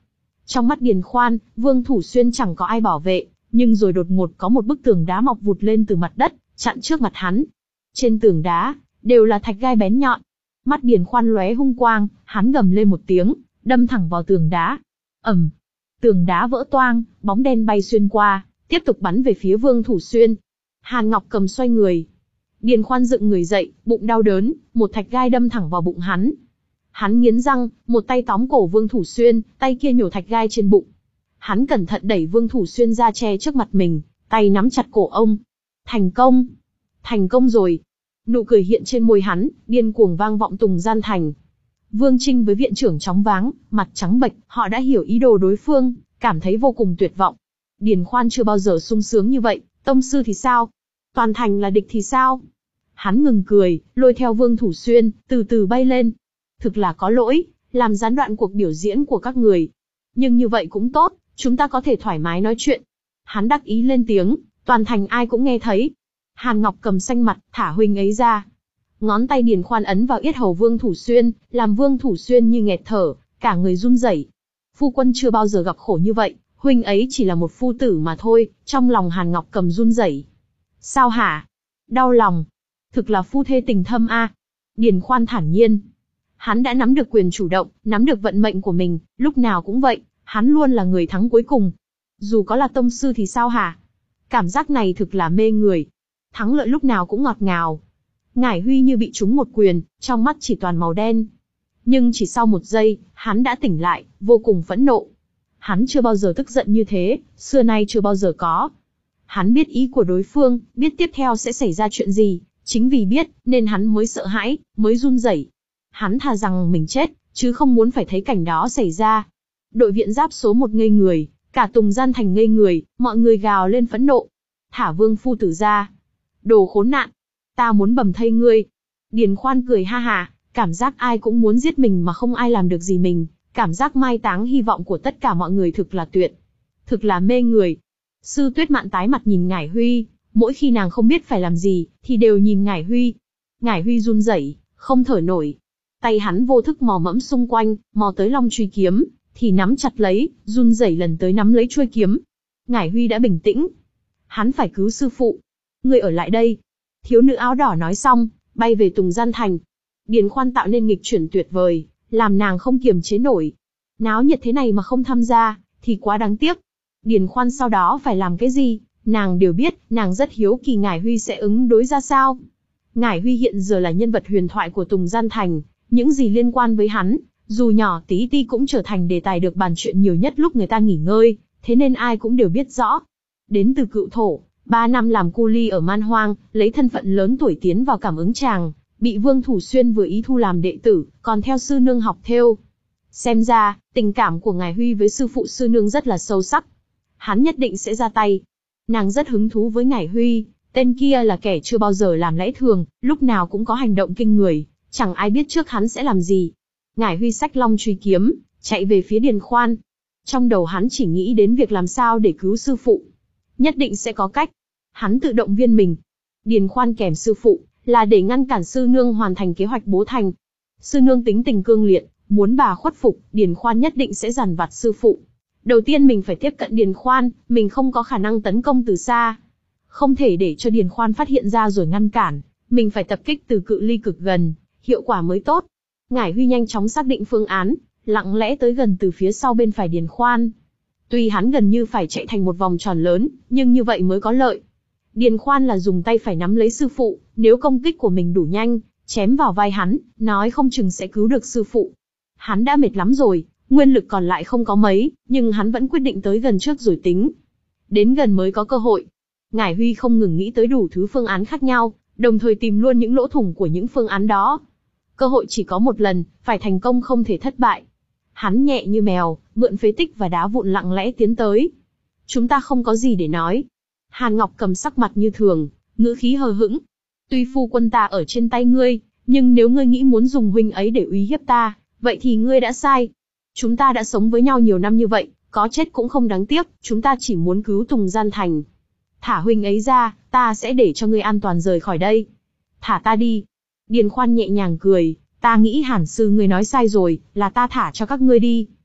Trong mắt Điền Khoan, Vương Thủ Xuyên chẳng có ai bảo vệ, nhưng rồi đột ngột có một bức tường đá mọc vụt lên từ mặt đất, chặn trước mặt hắn. Trên tường đá, đều là thạch gai bén nhọn. Mắt Điền Khoan lóe hung quang, hắn gầm lên một tiếng, đâm thẳng vào tường đá. Ầm, tường đá vỡ toang, bóng đen bay xuyên qua, tiếp tục bắn về phía Vương Thủ Xuyên. Hàn Ngọc Cầm xoay người. Điền Khoan dựng người dậy, bụng đau đớn, một thạch gai đâm thẳng vào bụng hắn. Hắn nghiến răng, một tay tóm cổ Vương Thủ Xuyên, tay kia nhổ thạch gai trên bụng. Hắn cẩn thận đẩy Vương Thủ Xuyên ra che trước mặt mình, tay nắm chặt cổ ông. Thành công! Thành công rồi! Nụ cười hiện trên môi hắn, điên cuồng vang vọng Tùng Gian Thành. Vương Trinh với viện trưởng chóng váng, mặt trắng bệch, họ đã hiểu ý đồ đối phương, cảm thấy vô cùng tuyệt vọng. Điền Khoan chưa bao giờ sung sướng như vậy, tông sư thì sao? Toàn thành là địch thì sao? Hắn ngừng cười, lôi theo Vương Thủ Xuyên, từ từ bay lên. Thực là có lỗi, làm gián đoạn cuộc biểu diễn của các người. Nhưng như vậy cũng tốt, chúng ta có thể thoải mái nói chuyện. Hắn đắc ý lên tiếng, toàn thành ai cũng nghe thấy. Hàn Ngọc Cầm xanh mặt, thả huynh ấy ra. Ngón tay Điền Khoan ấn vào yết hầu Vương Thủ Xuyên, làm Vương Thủ Xuyên như nghẹt thở, cả người run rẩy. Phu quân chưa bao giờ gặp khổ như vậy, huynh ấy chỉ là một phu tử mà thôi. Trong lòng Hàn Ngọc Cầm run rẩy. Sao hả? Đau lòng. Thực là phu thê tình thâm a. Điền Khoan thản nhiên. Hắn đã nắm được quyền chủ động, nắm được vận mệnh của mình, lúc nào cũng vậy, hắn luôn là người thắng cuối cùng. Dù có là tông sư thì sao hả? Cảm giác này thực là mê người. Thắng lợi lúc nào cũng ngọt ngào. Ngải Huy như bị trúng một quyền, trong mắt chỉ toàn màu đen. Nhưng chỉ sau một giây, hắn đã tỉnh lại, vô cùng phẫn nộ. Hắn chưa bao giờ tức giận như thế, xưa nay chưa bao giờ có. Hắn biết ý của đối phương, biết tiếp theo sẽ xảy ra chuyện gì, chính vì biết, nên hắn mới sợ hãi, mới run rẩy. Hắn thà rằng mình chết, chứ không muốn phải thấy cảnh đó xảy ra. Đội viện giáp số một ngây người, cả Tùng Gian Thành ngây người, mọi người gào lên phẫn nộ. Thả Vương phu tử ra. Đồ khốn nạn. Ta muốn bầm thây ngươi. Điền Khoan cười ha hà, cảm giác ai cũng muốn giết mình mà không ai làm được gì mình. Cảm giác mai táng hy vọng của tất cả mọi người thực là tuyệt. Thực là mê người. Sư Tuyết Mạn tái mặt nhìn Ngải Huy, mỗi khi nàng không biết phải làm gì, thì đều nhìn Ngải Huy. Ngải Huy run rẩy, không thở nổi. Tay hắn vô thức mò mẫm xung quanh, mò tới long truy kiếm, thì nắm chặt lấy, run rẩy lần tới nắm lấy chuôi kiếm. Ngải Huy đã bình tĩnh. Hắn phải cứu sư phụ. Ngươi ở lại đây. Thiếu nữ áo đỏ nói xong, bay về Tùng Gian Thành. Điền Khoan tạo nên nghịch chuyển tuyệt vời, làm nàng không kiềm chế nổi. Náo nhiệt thế này mà không tham gia, thì quá đáng tiếc. Điền Khoan sau đó phải làm cái gì, nàng đều biết, nàng rất hiếu kỳ Ngải Huy sẽ ứng đối ra sao. Ngải Huy hiện giờ là nhân vật huyền thoại của Tùng Gian Thành, những gì liên quan với hắn, dù nhỏ tí ti cũng trở thành đề tài được bàn chuyện nhiều nhất lúc người ta nghỉ ngơi, thế nên ai cũng đều biết rõ. Đến từ Cựu Thổ, ba năm làm cu li ở Man Hoang, lấy thân phận lớn tuổi tiến vào Cảm Ứng Tràng, bị Vương Thủ Xuyên vừa ý thu làm đệ tử, còn theo sư nương học thêu. Xem ra, tình cảm của Ngải Huy với sư phụ sư nương rất là sâu sắc. Hắn nhất định sẽ ra tay. Nàng rất hứng thú với Ngải Huy, tên kia là kẻ chưa bao giờ làm lẽ thường, lúc nào cũng có hành động kinh người, chẳng ai biết trước hắn sẽ làm gì. Ngải Huy xách long truy kiếm, chạy về phía Điền Khoan. Trong đầu hắn chỉ nghĩ đến việc làm sao để cứu sư phụ. Nhất định sẽ có cách. Hắn tự động viên mình. Điền Khoan kèm sư phụ, là để ngăn cản sư nương hoàn thành kế hoạch bố thành. Sư nương tính tình cương liệt, muốn bà khuất phục, Điền Khoan nhất định sẽ dằn vặt sư phụ. Đầu tiên mình phải tiếp cận Điền Khoan, mình không có khả năng tấn công từ xa. Không thể để cho Điền Khoan phát hiện ra rồi ngăn cản, mình phải tập kích từ cự ly cực gần, hiệu quả mới tốt. Ngải Huy nhanh chóng xác định phương án, lặng lẽ tới gần từ phía sau bên phải Điền Khoan. Tuy hắn gần như phải chạy thành một vòng tròn lớn, nhưng như vậy mới có lợi. Điền Khoan là dùng tay phải nắm lấy sư phụ, nếu công kích của mình đủ nhanh, chém vào vai hắn, nói không chừng sẽ cứu được sư phụ. Hắn đã mệt lắm rồi, nguyên lực còn lại không có mấy, nhưng hắn vẫn quyết định tới gần trước rồi tính. Đến gần mới có cơ hội. Ngải Huy không ngừng nghĩ tới đủ thứ phương án khác nhau, đồng thời tìm luôn những lỗ thủng của những phương án đó. Cơ hội chỉ có một lần, phải thành công không thể thất bại. Hắn nhẹ như mèo, mượn phế tích và đá vụn lặng lẽ tiến tới. Chúng ta không có gì để nói. Hàn Ngọc Cầm sắc mặt như thường, ngữ khí hờ hững. Tuy phu quân ta ở trên tay ngươi, nhưng nếu ngươi nghĩ muốn dùng huynh ấy để uy hiếp ta, vậy thì ngươi đã sai. Chúng ta đã sống với nhau nhiều năm như vậy, có chết cũng không đáng tiếc, chúng ta chỉ muốn cứu Tùng Gian Thành. Thả huynh ấy ra, ta sẽ để cho ngươi an toàn rời khỏi đây. Thả ta đi. Điền Khoan nhẹ nhàng cười, ta nghĩ Hàn sư ngươi nói sai rồi, là ta thả cho các ngươi đi.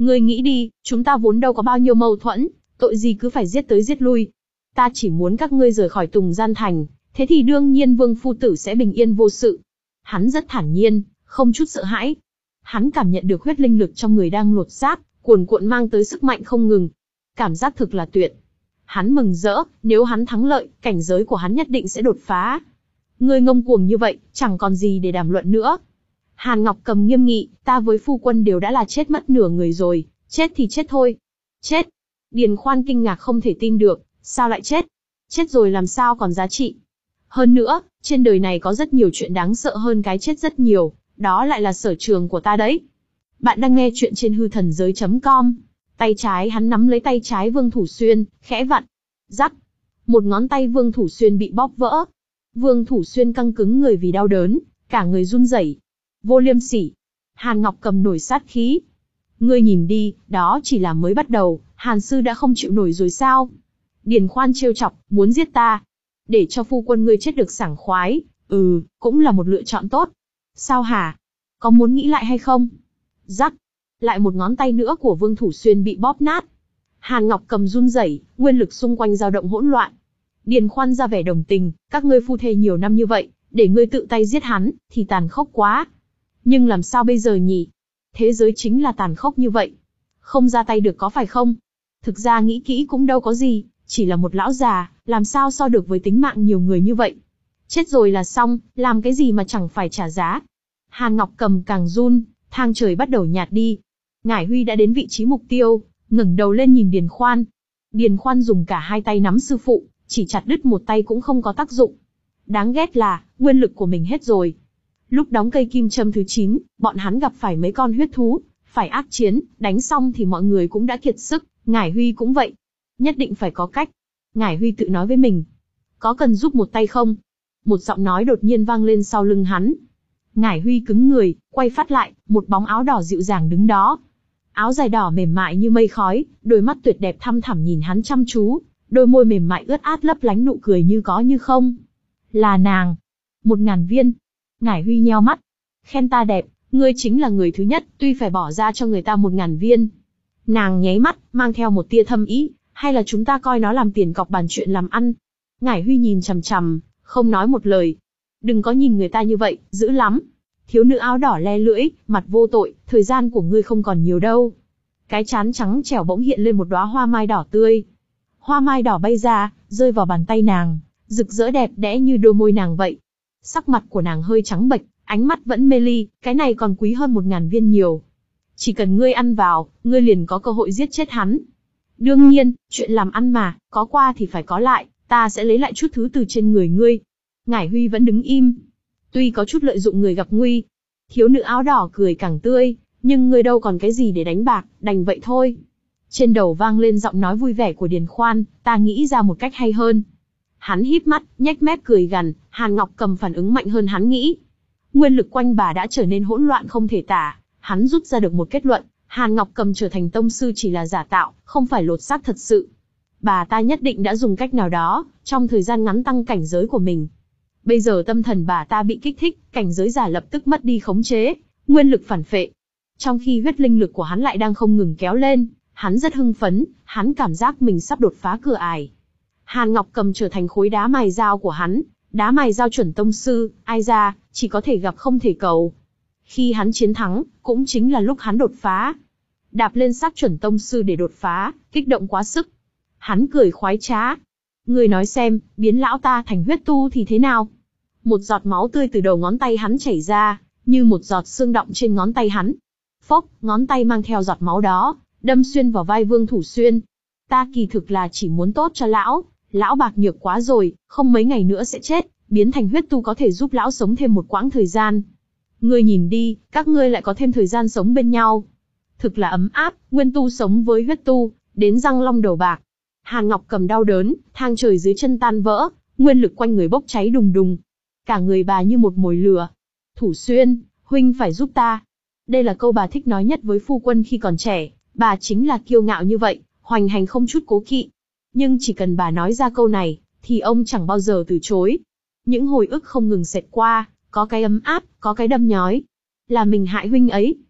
Ngươi nghĩ đi, chúng ta vốn đâu có bao nhiêu mâu thuẫn, tội gì cứ phải giết tới giết lui. Ta chỉ muốn các ngươi rời khỏi Tùng Gian Thành, thế thì đương nhiên Vương phu tử sẽ bình yên vô sự. Hắn rất thản nhiên, không chút sợ hãi. Hắn cảm nhận được huyết linh lực trong người đang lột xác, cuồn cuộn mang tới sức mạnh không ngừng. Cảm giác thực là tuyệt. Hắn mừng rỡ, nếu hắn thắng lợi, cảnh giới của hắn nhất định sẽ đột phá. Ngươi ngông cuồng như vậy, chẳng còn gì để đàm luận nữa. Hàn Ngọc Cầm nghiêm nghị, ta với phu quân đều đã là chết mất nửa người rồi, chết thì chết thôi. Chết. Điền Khoan kinh ngạc không thể tin được, sao lại chết? Chết rồi làm sao còn giá trị? Hơn nữa, trên đời này có rất nhiều chuyện đáng sợ hơn cái chết rất nhiều, đó lại là sở trường của ta đấy. Bạn đang nghe chuyện trên hư thần giới chấm com. Tay trái hắn nắm lấy tay trái Vương Thủ Xuyên, khẽ vặn. Rắc. Một ngón tay Vương Thủ Xuyên bị bóp vỡ. Vương Thủ Xuyên căng cứng người vì đau đớn, cả người run rẩy. Vô liêm sỉ. Hàn Ngọc Cầm nổi sát khí. Ngươi nhìn đi, đó chỉ là mới bắt đầu, Hàn sư đã không chịu nổi rồi sao? Điền Khoan trêu chọc, muốn giết ta. Để cho phu quân ngươi chết được sảng khoái, ừ, cũng là một lựa chọn tốt. Sao hả? Có muốn nghĩ lại hay không? Rắc. Lại một ngón tay nữa của Vương Thủ Xuyên bị bóp nát. Hàn Ngọc Cầm run rẩy, nguyên lực xung quanh dao động hỗn loạn. Điền Khoan ra vẻ đồng tình, các ngươi phu thê nhiều năm như vậy, để ngươi tự tay giết hắn, thì tàn khốc quá. Nhưng làm sao bây giờ nhỉ? Thế giới chính là tàn khốc như vậy. Không ra tay được có phải không? Thực ra nghĩ kỹ cũng đâu có gì, chỉ là một lão già, làm sao so được với tính mạng nhiều người như vậy. Chết rồi là xong, làm cái gì mà chẳng phải trả giá. Hàn Ngọc Cầm càng run, thang trời bắt đầu nhạt đi. Ngải Huy đã đến vị trí mục tiêu, ngẩng đầu lên nhìn Điền Khoan. Điền Khoan dùng cả hai tay nắm sư phụ, chỉ chặt đứt một tay cũng không có tác dụng. Đáng ghét là, nguyên lực của mình hết rồi. Lúc đóng cây kim châm thứ chín, bọn hắn gặp phải mấy con huyết thú, phải ác chiến, đánh xong thì mọi người cũng đã kiệt sức, Ngải Huy cũng vậy. Nhất định phải có cách. Ngải Huy tự nói với mình. Có cần giúp một tay không? Một giọng nói đột nhiên vang lên sau lưng hắn. Ngải Huy cứng người, quay phát lại, một bóng áo đỏ dịu dàng đứng đó. Áo dài đỏ mềm mại như mây khói, đôi mắt tuyệt đẹp thăm thẳm nhìn hắn chăm chú, đôi môi mềm mại ướt át lấp lánh nụ cười như có như không. Là nàng. Một ngàn viên. Ngải Huy nheo mắt. Khen ta đẹp, ngươi chính là người thứ nhất, tuy phải bỏ ra cho người ta một ngàn viên. Nàng nháy mắt, mang theo một tia thâm ý, hay là chúng ta coi nó làm tiền cọc bàn chuyện làm ăn. Ngải Huy nhìn chằm chằm, không nói một lời. Đừng có nhìn người ta như vậy, dữ lắm. Thiếu nữ áo đỏ le lưỡi, mặt vô tội, thời gian của ngươi không còn nhiều đâu. Cái trán trắng trẻo bỗng hiện lên một đóa hoa mai đỏ tươi. Hoa mai đỏ bay ra, rơi vào bàn tay nàng, rực rỡ đẹp đẽ như đôi môi nàng vậy. Sắc mặt của nàng hơi trắng bệch, ánh mắt vẫn mê ly, cái này còn quý hơn một ngàn viên nhiều. Chỉ cần ngươi ăn vào, ngươi liền có cơ hội giết chết hắn. Đương nhiên, chuyện làm ăn mà, có qua thì phải có lại, ta sẽ lấy lại chút thứ từ trên người ngươi. Ngải Huy vẫn đứng im. Tuy có chút lợi dụng người gặp nguy. Thiếu nữ áo đỏ cười càng tươi, nhưng ngươi đâu còn cái gì để đánh bạc, đành vậy thôi. Trên đầu vang lên giọng nói vui vẻ của Điền Khoan, ta nghĩ ra một cách hay hơn. Hắn híp mắt, nhếch mép cười gằn, Hàn Ngọc Cầm phản ứng mạnh hơn hắn nghĩ. Nguyên lực quanh bà đã trở nên hỗn loạn không thể tả, hắn rút ra được một kết luận, Hàn Ngọc Cầm trở thành tông sư chỉ là giả tạo, không phải lột xác thật sự. Bà ta nhất định đã dùng cách nào đó, trong thời gian ngắn tăng cảnh giới của mình. Bây giờ tâm thần bà ta bị kích thích, cảnh giới giả lập tức mất đi khống chế, nguyên lực phản phệ. Trong khi huyết linh lực của hắn lại đang không ngừng kéo lên, hắn rất hưng phấn, hắn cảm giác mình sắp đột phá cửa ải. Hàn Ngọc Cầm trở thành khối đá mài dao của hắn, đá mài dao chuẩn tông sư, ai ra, chỉ có thể gặp không thể cầu. Khi hắn chiến thắng, cũng chính là lúc hắn đột phá. Đạp lên xác chuẩn tông sư để đột phá, kích động quá sức. Hắn cười khoái trá. Ngươi nói xem, biến lão ta thành huyết tu thì thế nào? Một giọt máu tươi từ đầu ngón tay hắn chảy ra, như một giọt xương đọng trên ngón tay hắn. Phốc, ngón tay mang theo giọt máu đó, đâm xuyên vào vai Vương Thủ Xuyên. Ta kỳ thực là chỉ muốn tốt cho lão, lão bạc nhược quá rồi, không mấy ngày nữa sẽ chết, biến thành huyết tu có thể giúp lão sống thêm một quãng thời gian. Ngươi nhìn đi, các ngươi lại có thêm thời gian sống bên nhau. Thực là ấm áp, nguyên tu sống với huyết tu, đến răng long đầu bạc. Hàn Ngọc Cầm đau đớn, thang trời dưới chân tan vỡ, nguyên lực quanh người bốc cháy đùng đùng. Cả người bà như một mồi lửa. Thủ Xuyên, huynh phải giúp ta. Đây là câu bà thích nói nhất với phu quân khi còn trẻ, bà chính là kiêu ngạo như vậy, hoành hành không chút cố kỵ. Nhưng chỉ cần bà nói ra câu này, thì ông chẳng bao giờ từ chối. Những hồi ức không ngừng xẹt qua, có cái ấm áp, có cái đâm nhói. Là mình hại huynh ấy.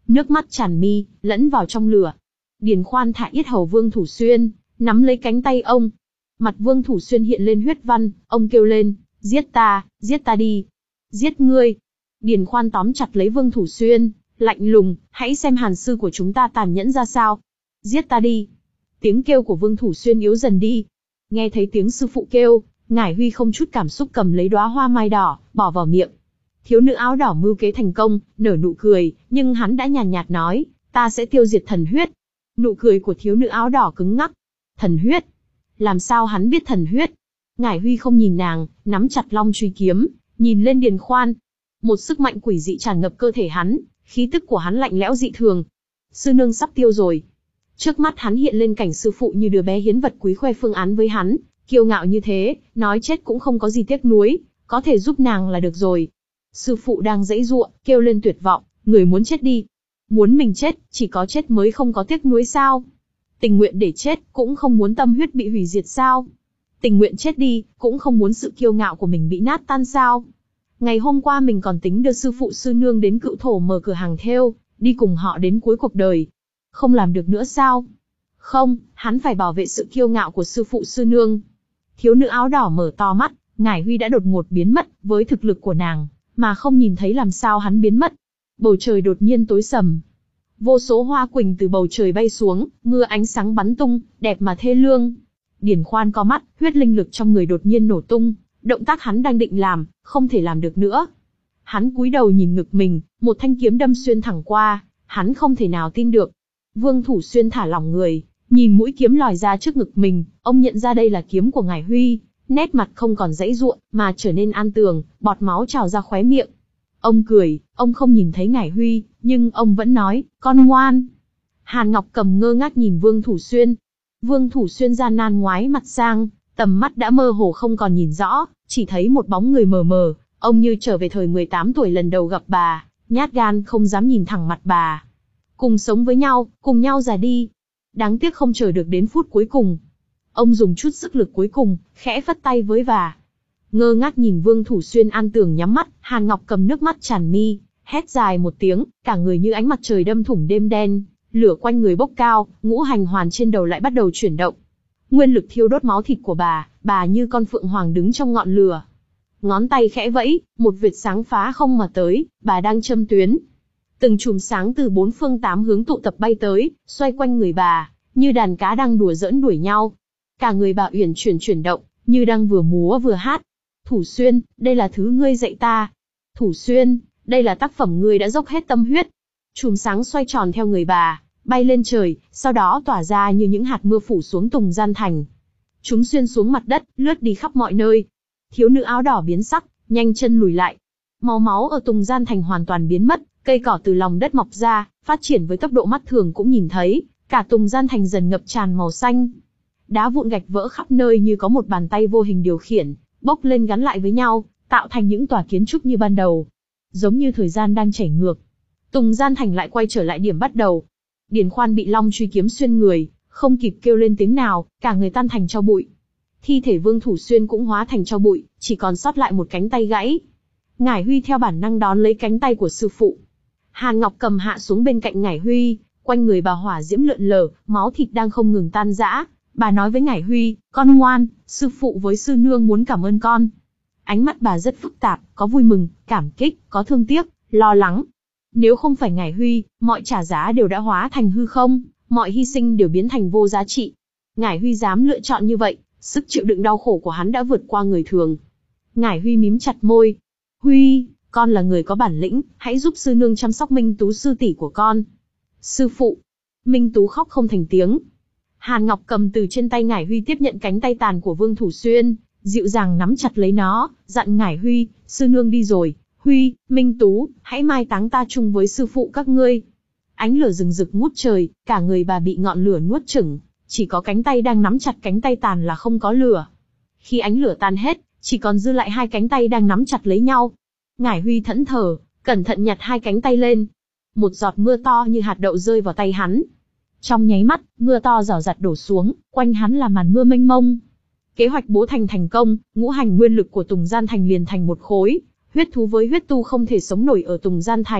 nước mắt tràn mi, lẫn vào trong lửa. Điền Khoan thả yết hầu Vương Thủ Xuyên, nắm lấy cánh tay ông. Mặt Vương Thủ Xuyên hiện lên huyết văn, ông kêu lên, giết ta, giết ta đi. Giết ngươi. Điền Khoan tóm chặt lấy Vương Thủ Xuyên, lạnh lùng, hãy xem hàn sư của chúng ta tàn nhẫn ra sao. Giết ta đi. Tiếng kêu của Vương Thủ Xuyên yếu dần đi. Nghe thấy tiếng sư phụ kêu, Ngải Huy không chút cảm xúc cầm lấy đóa hoa mai đỏ, bỏ vào miệng. Thiếu nữ áo đỏ mưu kế thành công, nở nụ cười, nhưng hắn đã nhàn nhạt nói, ta sẽ tiêu diệt thần huyết. Nụ cười của thiếu nữ áo đỏ cứng ngắc. Thần huyết? Làm sao hắn biết thần huyết? Ngải Huy không nhìn nàng, nắm chặt long truy kiếm, nhìn lên Điền Khoan. Một sức mạnh quỷ dị tràn ngập cơ thể hắn, khí tức của hắn lạnh lẽo dị thường. Sư nương sắp tiêu rồi. Trước mắt hắn hiện lên cảnh sư phụ như đứa bé hiến vật quý khoe phương án với hắn, kiêu ngạo như thế, nói chết cũng không có gì tiếc nuối, có thể giúp nàng là được rồi. Sư phụ đang giãy giụa, kêu lên tuyệt vọng, người muốn chết đi. Muốn mình chết, chỉ có chết mới không có tiếc nuối sao? Tình nguyện để chết, cũng không muốn tâm huyết bị hủy diệt sao? Tình nguyện chết đi, cũng không muốn sự kiêu ngạo của mình bị nát tan sao? Ngày hôm qua mình còn tính đưa sư phụ sư nương đến Cựu Thổ mở cửa hàng thêu, đi cùng họ đến cuối cuộc đời. Không làm được nữa sao? Không, hắn phải bảo vệ sự kiêu ngạo của sư phụ sư nương. Thiếu nữ áo đỏ mở to mắt, Ngải Huy đã đột ngột biến mất, với thực lực của nàng, mà không nhìn thấy làm sao hắn biến mất. Bầu trời đột nhiên tối sầm. Vô số hoa quỳnh từ bầu trời bay xuống, mưa ánh sáng bắn tung, đẹp mà thê lương. Điền Khoan có mắt, huyết linh lực trong người đột nhiên nổ tung, động tác hắn đang định làm, không thể làm được nữa. Hắn cúi đầu nhìn ngực mình, một thanh kiếm đâm xuyên thẳng qua, hắn không thể nào tin được. Vương Thủ Xuyên thả lỏng người, nhìn mũi kiếm lòi ra trước ngực mình, ông nhận ra đây là kiếm của Ngải Huy, nét mặt không còn giãy giụa, mà trở nên an tường, bọt máu trào ra khóe miệng. Ông cười, ông không nhìn thấy Ngải Huy, nhưng ông vẫn nói, con ngoan. Hàn Ngọc Cầm ngơ ngác nhìn Vương Thủ Xuyên. Vương Thủ Xuyên gian nan ngoái mặt sang, tầm mắt đã mơ hồ không còn nhìn rõ, chỉ thấy một bóng người mờ mờ, ông như trở về thời mười tám tuổi lần đầu gặp bà, nhát gan không dám nhìn thẳng mặt bà. Cùng sống với nhau, cùng nhau già đi. Đáng tiếc không chờ được đến phút cuối cùng. Ông dùng chút sức lực cuối cùng, khẽ phất tay với bà. Ngơ ngác nhìn Vương Thủ Xuyên an tường nhắm mắt, Hàn Ngọc Cầm nước mắt tràn mi, hét dài một tiếng, cả người như ánh mặt trời đâm thủng đêm đen, lửa quanh người bốc cao, ngũ hành hoàn trên đầu lại bắt đầu chuyển động. Nguyên lực thiêu đốt máu thịt của bà, bà như con phượng hoàng đứng trong ngọn lửa. Ngón tay khẽ vẫy, một vệt sáng phá không mà tới, bà đang châm tuyến. Từng chùm sáng từ bốn phương tám hướng tụ tập bay tới, xoay quanh người bà, như đàn cá đang đùa giỡn đuổi nhau. Cả người bà uyển chuyển chuyển động, như đang vừa múa vừa hát. Thủ Xuyên, đây là thứ ngươi dạy ta. Thủ Xuyên, đây là tác phẩm ngươi đã dốc hết tâm huyết. Chùm sáng xoay tròn theo người bà, bay lên trời, sau đó tỏa ra như những hạt mưa phủ xuống Tùng Gian Thành. Chúng xuyên xuống mặt đất, lướt đi khắp mọi nơi. Thiếu nữ áo đỏ biến sắc, nhanh chân lùi lại. Máu máu ở Tùng Gian Thành hoàn toàn biến mất, cây cỏ từ lòng đất mọc ra, phát triển với tốc độ mắt thường cũng nhìn thấy, cả Tùng Gian Thành dần ngập tràn màu xanh. Đá vụn gạch vỡ khắp nơi như có một bàn tay vô hình điều khiển, bốc lên gắn lại với nhau, tạo thành những tòa kiến trúc như ban đầu. Giống như thời gian đang chảy ngược. Tùng Gian Thành lại quay trở lại điểm bắt đầu. Điền Khoan bị long truy kiếm xuyên người, không kịp kêu lên tiếng nào, cả người tan thành tro bụi. Thi thể Vương Thủ Xuyên cũng hóa thành tro bụi, chỉ còn sót lại một cánh tay gãy. Ngải Huy theo bản năng đón lấy cánh tay của sư phụ. Hàn Ngọc Cầm hạ xuống bên cạnh Ngải Huy, quanh người bà hỏa diễm lượn lờ, máu thịt đang không ngừng tan rã. Bà nói với Ngải Huy, con ngoan, sư phụ với sư nương muốn cảm ơn con. Ánh mắt bà rất phức tạp, có vui mừng, cảm kích, có thương tiếc, lo lắng. Nếu không phải Ngải Huy, mọi trả giá đều đã hóa thành hư không, mọi hy sinh đều biến thành vô giá trị. Ngải Huy dám lựa chọn như vậy, sức chịu đựng đau khổ của hắn đã vượt qua người thường. Ngải Huy mím chặt môi. Huy, con là người có bản lĩnh, hãy giúp sư nương chăm sóc Minh Tú sư tỷ của con. Sư phụ. Minh Tú khóc không thành tiếng. Hàn Ngọc Cầm từ trên tay Ngải Huy tiếp nhận cánh tay tàn của Vương Thủ Xuyên, dịu dàng nắm chặt lấy nó, dặn Ngải Huy, sư nương đi rồi, Huy, Minh Tú, hãy mai táng ta chung với sư phụ các ngươi. Ánh lửa rừng rực ngút trời, cả người bà bị ngọn lửa nuốt chửng, chỉ có cánh tay đang nắm chặt cánh tay tàn là không có lửa. Khi ánh lửa tan hết, chỉ còn dư lại hai cánh tay đang nắm chặt lấy nhau. Ngải Huy thẫn thờ, cẩn thận nhặt hai cánh tay lên. Một giọt mưa to như hạt đậu rơi vào tay hắn. Trong nháy mắt, mưa to rào rạt đổ xuống, quanh hắn là màn mưa mênh mông. Kế hoạch bố thành thành công, ngũ hành nguyên lực của Tùng Gian Thành liền thành một khối. Huyết thú với huyết tu không thể sống nổi ở Tùng Gian Thành,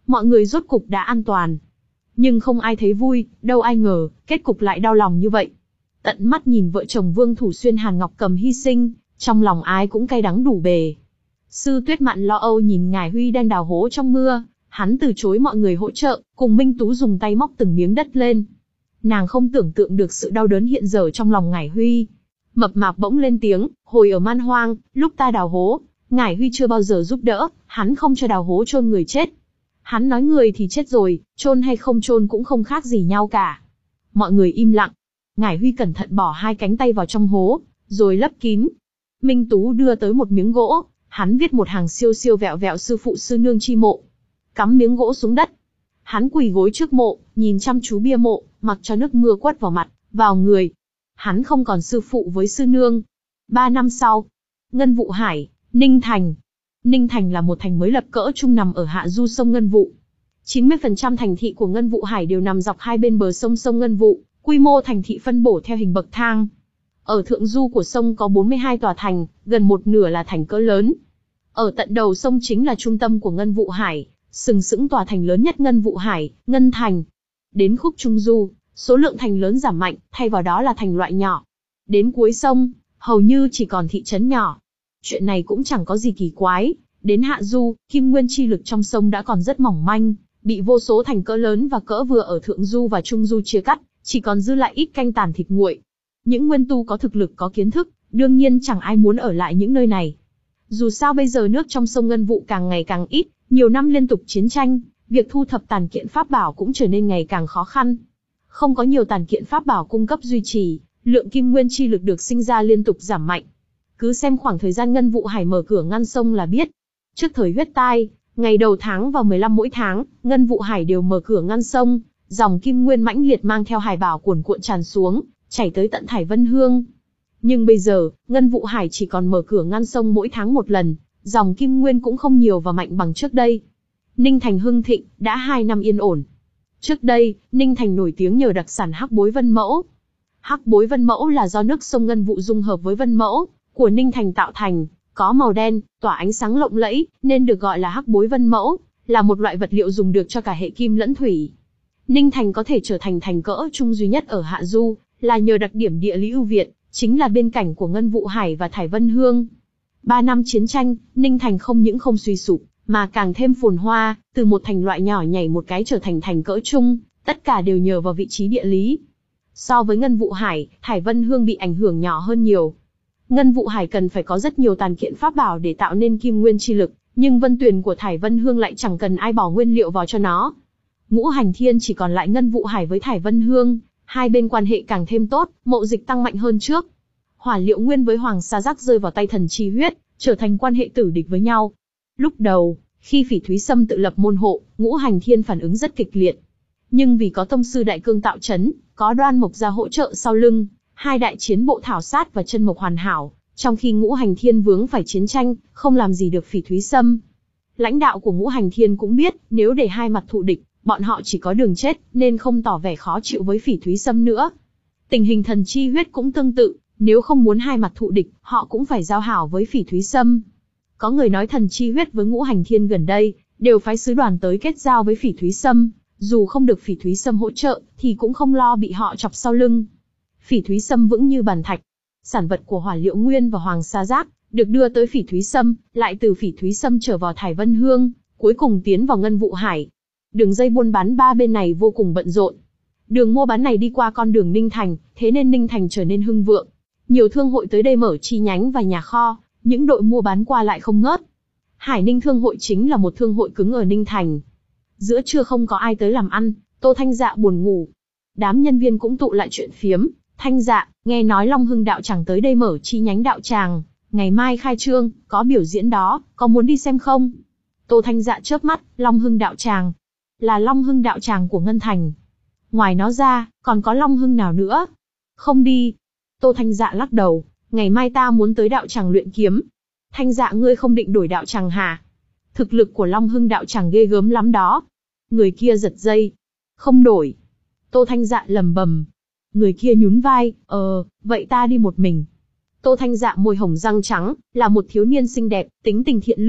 mọi người rốt cục đã an toàn. Nhưng không ai thấy vui, đâu ai ngờ, kết cục lại đau lòng như vậy. Tận mắt nhìn vợ chồng Vương Thủ Xuyên Hàn Ngọc Cầm hy sinh, trong lòng ai cũng cay đắng đủ bề. Sư Tuyết Mạn lo âu nhìn Ngải Huy đang đào hố trong mưa, hắn từ chối mọi người hỗ trợ, cùng Minh Tú dùng tay móc từng miếng đất lên. Nàng không tưởng tượng được sự đau đớn hiện giờ trong lòng Ngải Huy. Mập mạp bỗng lên tiếng, hồi ở Man Hoang, lúc ta đào hố, Ngải Huy chưa bao giờ giúp đỡ, hắn không cho đào hố chôn người chết. Hắn nói người thì chết rồi, chôn hay không chôn cũng không khác gì nhau cả. Mọi người im lặng. Ngải Huy cẩn thận bỏ hai cánh tay vào trong hố, rồi lấp kín. Minh Tú đưa tới một miếng gỗ, hắn viết một hàng siêu siêu vẹo vẹo sư phụ sư nương chi mộ. Cắm miếng gỗ xuống đất. Hắn quỳ gối trước mộ, nhìn chăm chú bia mộ, mặc cho nước mưa quất vào mặt, vào người. Hắn không còn sư phụ với sư nương. Ba năm sau, Ngân Vụ Hải, Ninh Thành. Ninh Thành là một thành mới lập cỡ trung nằm ở hạ du sông Ngân Vụ. chín mươi phần trăm thành thị của Ngân Vụ Hải đều nằm dọc hai bên bờ sông sông Ngân Vụ, quy mô thành thị phân bổ theo hình bậc thang. Ở thượng du của sông có bốn mươi hai tòa thành, gần một nửa là thành cỡ lớn. Ở tận đầu sông chính là trung tâm của Ngân Vụ Hải, sừng sững tòa thành lớn nhất Ngân Vụ Hải, Ngân Thành. Đến khúc trung du, số lượng thành lớn giảm mạnh, thay vào đó là thành loại nhỏ. Đến cuối sông, hầu như chỉ còn thị trấn nhỏ. Chuyện này cũng chẳng có gì kỳ quái. Đến hạ du, kim nguyên chi lực trong sông đã còn rất mỏng manh, bị vô số thành cỡ lớn và cỡ vừa ở thượng du và trung du chia cắt, chỉ còn dư lại ít canh tàn thịt nguội. Những nguyên tu có thực lực có kiến thức, đương nhiên chẳng ai muốn ở lại những nơi này. Dù sao bây giờ nước trong sông Ngân Vụ càng ngày càng ít, nhiều năm liên tục chiến tranh, việc thu thập tàn kiện pháp bảo cũng trở nên ngày càng khó khăn. Không có nhiều tàn kiện pháp bảo cung cấp duy trì, lượng kim nguyên chi lực được sinh ra liên tục giảm mạnh. Cứ xem khoảng thời gian Ngân Vụ Hải mở cửa ngăn sông là biết. Trước thời huyết tai, ngày đầu tháng và mười lăm mỗi tháng, Ngân Vụ Hải đều mở cửa ngăn sông, dòng kim nguyên mãnh liệt mang theo hải bảo cuồn cuộn tràn xuống, chảy tới tận Thải Vân Hương. Nhưng bây giờ, Ngân Vụ Hải chỉ còn mở cửa ngăn sông mỗi tháng một lần, dòng kim nguyên cũng không nhiều và mạnh bằng trước đây. Ninh Thành hưng thịnh, đã hai năm yên ổn. Trước đây, Ninh Thành nổi tiếng nhờ đặc sản hắc bối vân mẫu. Hắc bối vân mẫu là do nước sông Ngân Vụ dung hợp với vân mẫu của Ninh Thành tạo thành, có màu đen, tỏa ánh sáng lộng lẫy, nên được gọi là hắc bối vân mẫu, là một loại vật liệu dùng được cho cả hệ kim lẫn thủy. Ninh Thành có thể trở thành thành cỡ trung duy nhất ở hạ du, là nhờ đặc điểm địa lý ưu việt, chính là bên cạnh của Ngân Vụ Hải và Thải Vân Hương. Ba năm chiến tranh, Ninh Thành không những không suy sụp, mà càng thêm phồn hoa, từ một thành loại nhỏ nhảy một cái trở thành thành cỡ trung, tất cả đều nhờ vào vị trí địa lý. So với Ngân Vụ Hải, Thải Vân Hương bị ảnh hưởng nhỏ hơn nhiều. Ngân Vụ Hải cần phải có rất nhiều tàn kiện pháp bảo để tạo nên kim nguyên chi lực, nhưng vân tuyền của Thải Vân Hương lại chẳng cần ai bỏ nguyên liệu vào cho nó. Ngũ Hành Thiên chỉ còn lại Ngân Vụ Hải với Thải Vân Hương, hai bên quan hệ càng thêm tốt, mậu dịch tăng mạnh hơn trước. Hỏa Liệu Nguyên với Hoàng Sa Giác rơi vào tay Thần Chi Huyết, trở thành quan hệ tử địch với nhau. Lúc đầu, khi Phỉ Thúy Sâm tự lập môn hộ, Ngũ Hành Thiên phản ứng rất kịch liệt. Nhưng vì có tông sư Đại Cương tạo chấn, có Đoan Mộc Gia hỗ trợ sau lưng, hai đại chiến bộ thảo sát và chân mộc hoàn hảo, trong khi Ngũ Hành Thiên vướng phải chiến tranh, không làm gì được Phỉ Thúy Sâm. Lãnh đạo của Ngũ Hành Thiên cũng biết, nếu để hai mặt thù địch, bọn họ chỉ có đường chết, nên không tỏ vẻ khó chịu với Phỉ Thúy Sâm nữa. Tình hình Thần Chi Huyết cũng tương tự, nếu không muốn hai mặt thù địch, họ cũng phải giao hảo với Phỉ Thúy Sâm. Có người nói Thần Chi Huyết với Ngũ Hành Thiên gần đây, đều phái sứ đoàn tới kết giao với Phỉ Thúy Sâm, dù không được Phỉ Thúy Sâm hỗ trợ, thì cũng không lo bị họ chọc sau lưng. Phỉ Thúy Sâm vững như bàn thạch. Sản vật của Hỏa Liệu Nguyên và Hoàng Sa Giác được đưa tới Phỉ Thúy Sâm, lại từ Phỉ Thúy Sâm trở vào Thải Vân Hương, cuối cùng tiến vào Ngân Vụ Hải. Đường dây buôn bán ba bên này vô cùng bận rộn. Đường mua bán này đi qua con đường Ninh Thành, thế nên Ninh Thành trở nên hưng vượng. Nhiều thương hội tới đây mở chi nhánh và nhà kho, những đội mua bán qua lại không ngớt. Hải Ninh Thương hội chính là một thương hội cứng ở Ninh Thành. Giữa trưa không có ai tới làm ăn, Tô Thanh Dạ buồn ngủ. Đám nhân viên cũng tụ lại chuyện phiếm. Thanh Dạ, nghe nói Long Hưng đạo tràng tới đây mở chi nhánh đạo tràng, ngày mai khai trương, có biểu diễn đó, có muốn đi xem không? Tô Thanh Dạ chớp mắt, Long Hưng đạo tràng. Là Long Hưng đạo tràng của Ngân Thành. Ngoài nó ra, còn có Long Hưng nào nữa? Không đi. Tô Thanh Dạ lắc đầu, ngày mai ta muốn tới đạo tràng luyện kiếm. Thanh Dạ ngươi không định đổi đạo tràng hả? Thực lực của Long Hưng đạo tràng ghê gớm lắm đó. Người kia giật dây. Không đổi. Tô Thanh Dạ lầm bầm. Người kia nhún vai, ờ, vậy ta đi một mình. Tô Thanh Dạ môi hồng răng trắng, là một thiếu niên xinh đẹp, tính tình thiện lương,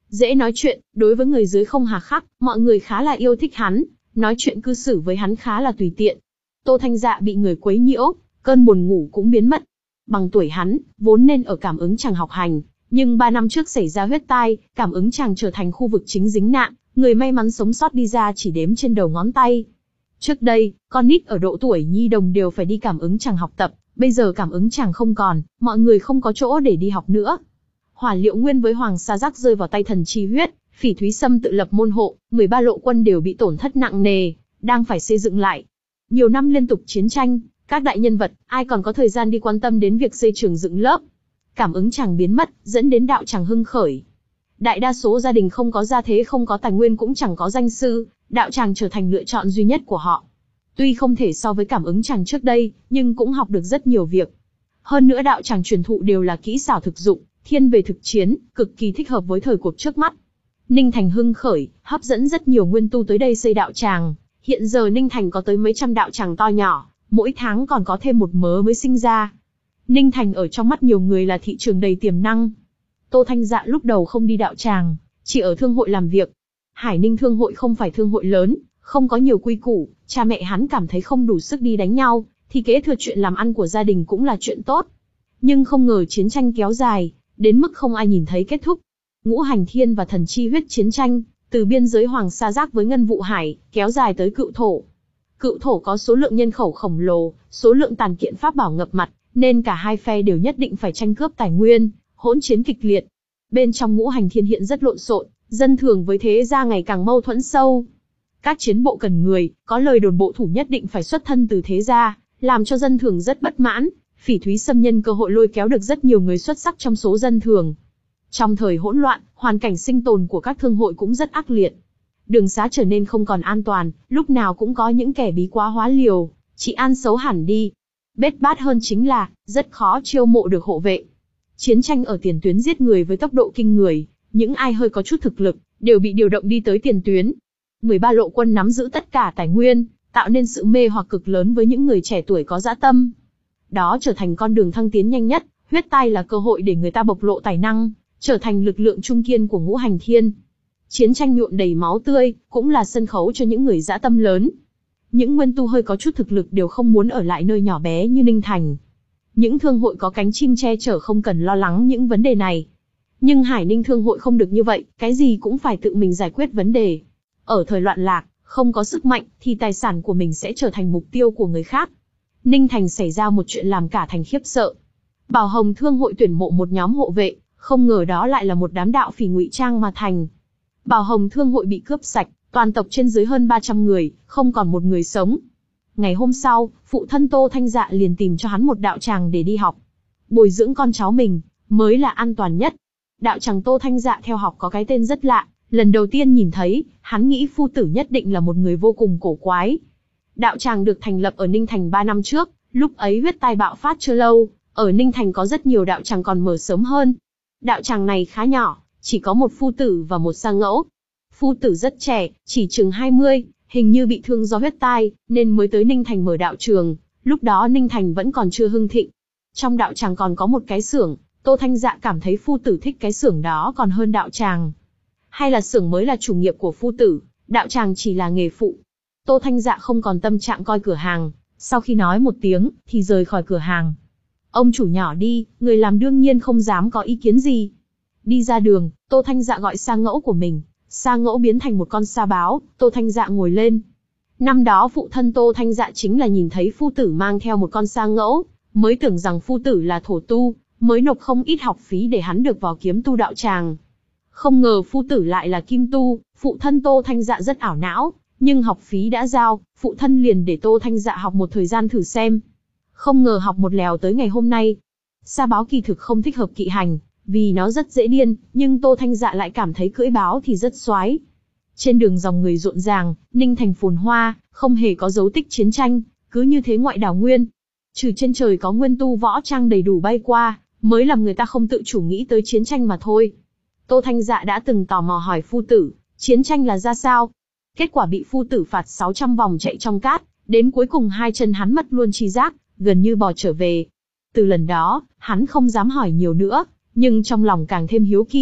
dễ nói chuyện, đối với người dưới không hà khắc, mọi người khá là yêu thích hắn, nói chuyện cư xử với hắn khá là tùy tiện. Tô Thanh Dạ bị người quấy nhiễu, cơn buồn ngủ cũng biến mất. Bằng tuổi hắn, vốn nên ở cảm ứng chàng học hành, nhưng ba năm trước xảy ra huyết tai, cảm ứng chàng trở thành khu vực chính dính nạn, người may mắn sống sót đi ra chỉ đếm trên đầu ngón tay. Trước đây, con nít ở độ tuổi nhi đồng đều phải đi cảm ứng chàng học tập, bây giờ cảm ứng chàng không còn, mọi người không có chỗ để đi học nữa. Hỏa Liệu Nguyên với Hoàng Sa Giác rơi vào tay Thần Chi Huyết, Phỉ Thúy Sâm tự lập môn hộ, mười ba lộ quân đều bị tổn thất nặng nề, đang phải xây dựng lại. Nhiều năm liên tục chiến tranh, các đại nhân vật, ai còn có thời gian đi quan tâm đến việc xây trường dựng lớp. Cảm ứng chàng biến mất, dẫn đến đạo tràng hưng khởi. Đại đa số gia đình không có gia thế không có tài nguyên cũng chẳng có danh sư, đạo tràng trở thành lựa chọn duy nhất của họ. Tuy không thể so với cảm ứng chàng trước đây, nhưng cũng học được rất nhiều việc. Hơn nữa đạo tràng truyền thụ đều là kỹ xảo thực dụng, thiên về thực chiến, cực kỳ thích hợp với thời cuộc trước mắt. Ninh Thành hưng khởi, hấp dẫn rất nhiều nguyên tu tới đây xây đạo tràng. Hiện giờ Ninh Thành có tới mấy trăm đạo tràng to nhỏ, mỗi tháng còn có thêm một mớ mới sinh ra. Ninh Thành ở trong mắt nhiều người là thị trường đầy tiềm năng. Tô Thanh Dạ lúc đầu không đi đạo tràng, chỉ ở thương hội làm việc. Hải Ninh thương hội không phải thương hội lớn, không có nhiều quy củ, cha mẹ hắn cảm thấy không đủ sức đi đánh nhau, thì kế thừa chuyện làm ăn của gia đình cũng là chuyện tốt. Nhưng không ngờ chiến tranh kéo dài, đến mức không ai nhìn thấy kết thúc. Ngũ Hành Thiên và Thần Chi Huyết chiến tranh, từ biên giới Hoàng Sa Giác với Ngân Vụ Hải, kéo dài tới Cựu Thổ. Cựu Thổ có số lượng nhân khẩu khổng lồ, số lượng tàn kiện pháp bảo ngập mặt, nên cả hai phe đều nhất định phải tranh cướp tài nguyên, hỗn chiến kịch liệt. Bên trong Ngũ Hành Thiên hiện rất lộn xộn, dân thường với thế gia ngày càng mâu thuẫn sâu. Các chiến bộ cần người, có lời đồn bộ thủ nhất định phải xuất thân từ thế gia, làm cho dân thường rất bất mãn. Phỉ Thúy Sâm nhân cơ hội lôi kéo được rất nhiều người xuất sắc trong số dân thường. Trong thời hỗn loạn, hoàn cảnh sinh tồn của các thương hội cũng rất ác liệt. Đường xá trở nên không còn an toàn, lúc nào cũng có những kẻ bí quá hóa liều, trị an xấu hẳn đi. Bết bát hơn chính là, rất khó chiêu mộ được hộ vệ. Chiến tranh ở tiền tuyến giết người với tốc độ kinh người, những ai hơi có chút thực lực, đều bị điều động đi tới tiền tuyến. mười ba lộ quân nắm giữ tất cả tài nguyên, tạo nên sự mê hoặc cực lớn với những người trẻ tuổi có dã tâm. Đó trở thành con đường thăng tiến nhanh nhất, huyết tai là cơ hội để người ta bộc lộ tài năng, trở thành lực lượng trung kiên của Ngũ Hành Thiên. Chiến tranh nhuộm đầy máu tươi, cũng là sân khấu cho những người dã tâm lớn. Những nguyên tu hơi có chút thực lực đều không muốn ở lại nơi nhỏ bé như Ninh Thành. Những thương hội có cánh chim che chở không cần lo lắng những vấn đề này. Nhưng Hải Ninh thương hội không được như vậy, cái gì cũng phải tự mình giải quyết vấn đề. Ở thời loạn lạc, không có sức mạnh, thì tài sản của mình sẽ trở thành mục tiêu của người khác. Ninh Thành xảy ra một chuyện làm cả thành khiếp sợ. Bảo Hồng thương hội tuyển mộ một nhóm hộ vệ, không ngờ đó lại là một đám đạo phỉ ngụy trang mà thành. Bảo Hồng thương hội bị cướp sạch, toàn tộc trên dưới hơn ba trăm người, không còn một người sống. Ngày hôm sau, phụ thân Tô Thanh Dạ liền tìm cho hắn một đạo tràng để đi học. Bồi dưỡng con cháu mình, mới là an toàn nhất. Đạo tràng Tô Thanh Dạ theo học có cái tên rất lạ, lần đầu tiên nhìn thấy, hắn nghĩ phu tử nhất định là một người vô cùng cổ quái. Đạo tràng được thành lập ở Ninh Thành ba năm trước, lúc ấy huyết tai bạo phát chưa lâu, ở Ninh Thành có rất nhiều đạo tràng còn mở sớm hơn. Đạo tràng này khá nhỏ, chỉ có một phu tử và một sa ngẫu. Phu tử rất trẻ, chỉ chừng hai mươi, hình như bị thương do huyết tai, nên mới tới Ninh Thành mở đạo trường, lúc đó Ninh Thành vẫn còn chưa hưng thịnh. Trong đạo tràng còn có một cái xưởng, Tô Thanh Dạ cảm thấy phu tử thích cái xưởng đó còn hơn đạo tràng. Hay là xưởng mới là chủ nghiệp của phu tử, đạo tràng chỉ là nghề phụ. Tô Thanh Dạ không còn tâm trạng coi cửa hàng, sau khi nói một tiếng, thì rời khỏi cửa hàng. Ông chủ nhỏ đi, người làm đương nhiên không dám có ý kiến gì. Đi ra đường, Tô Thanh Dạ gọi sa ngẫu của mình, sa ngẫu biến thành một con sa báo, Tô Thanh Dạ ngồi lên. Năm đó phụ thân Tô Thanh Dạ chính là nhìn thấy phu tử mang theo một con sa ngẫu, mới tưởng rằng phu tử là thổ tu, mới nộp không ít học phí để hắn được vào kiếm tu đạo tràng. Không ngờ phu tử lại là kim tu, phụ thân Tô Thanh Dạ rất ảo não, nhưng học phí đã giao, phụ thân liền để Tô Thanh Dạ học một thời gian thử xem. Không ngờ học một lèo tới ngày hôm nay. Sa báo kỳ thực không thích hợp kỵ hành, vì nó rất dễ điên, nhưng Tô Thanh Dạ lại cảm thấy cưỡi báo thì rất xoái. Trên đường dòng người rộn ràng, Ninh Thành phồn hoa, không hề có dấu tích chiến tranh, cứ như thế ngoại đảo nguyên. Trừ trên trời có nguyên tu võ trang đầy đủ bay qua, mới làm người ta không tự chủ nghĩ tới chiến tranh mà thôi. Tô Thanh Dạ đã từng tò mò hỏi phu tử, chiến tranh là ra sao? Kết quả bị phu tử phạt sáu trăm vòng chạy trong cát, đến cuối cùng hai chân hắn mất luôn tri giác, gần như bò trở về. Từ lần đó, hắn không dám hỏi nhiều nữa, nhưng trong lòng càng thêm hiếu kỳ, phu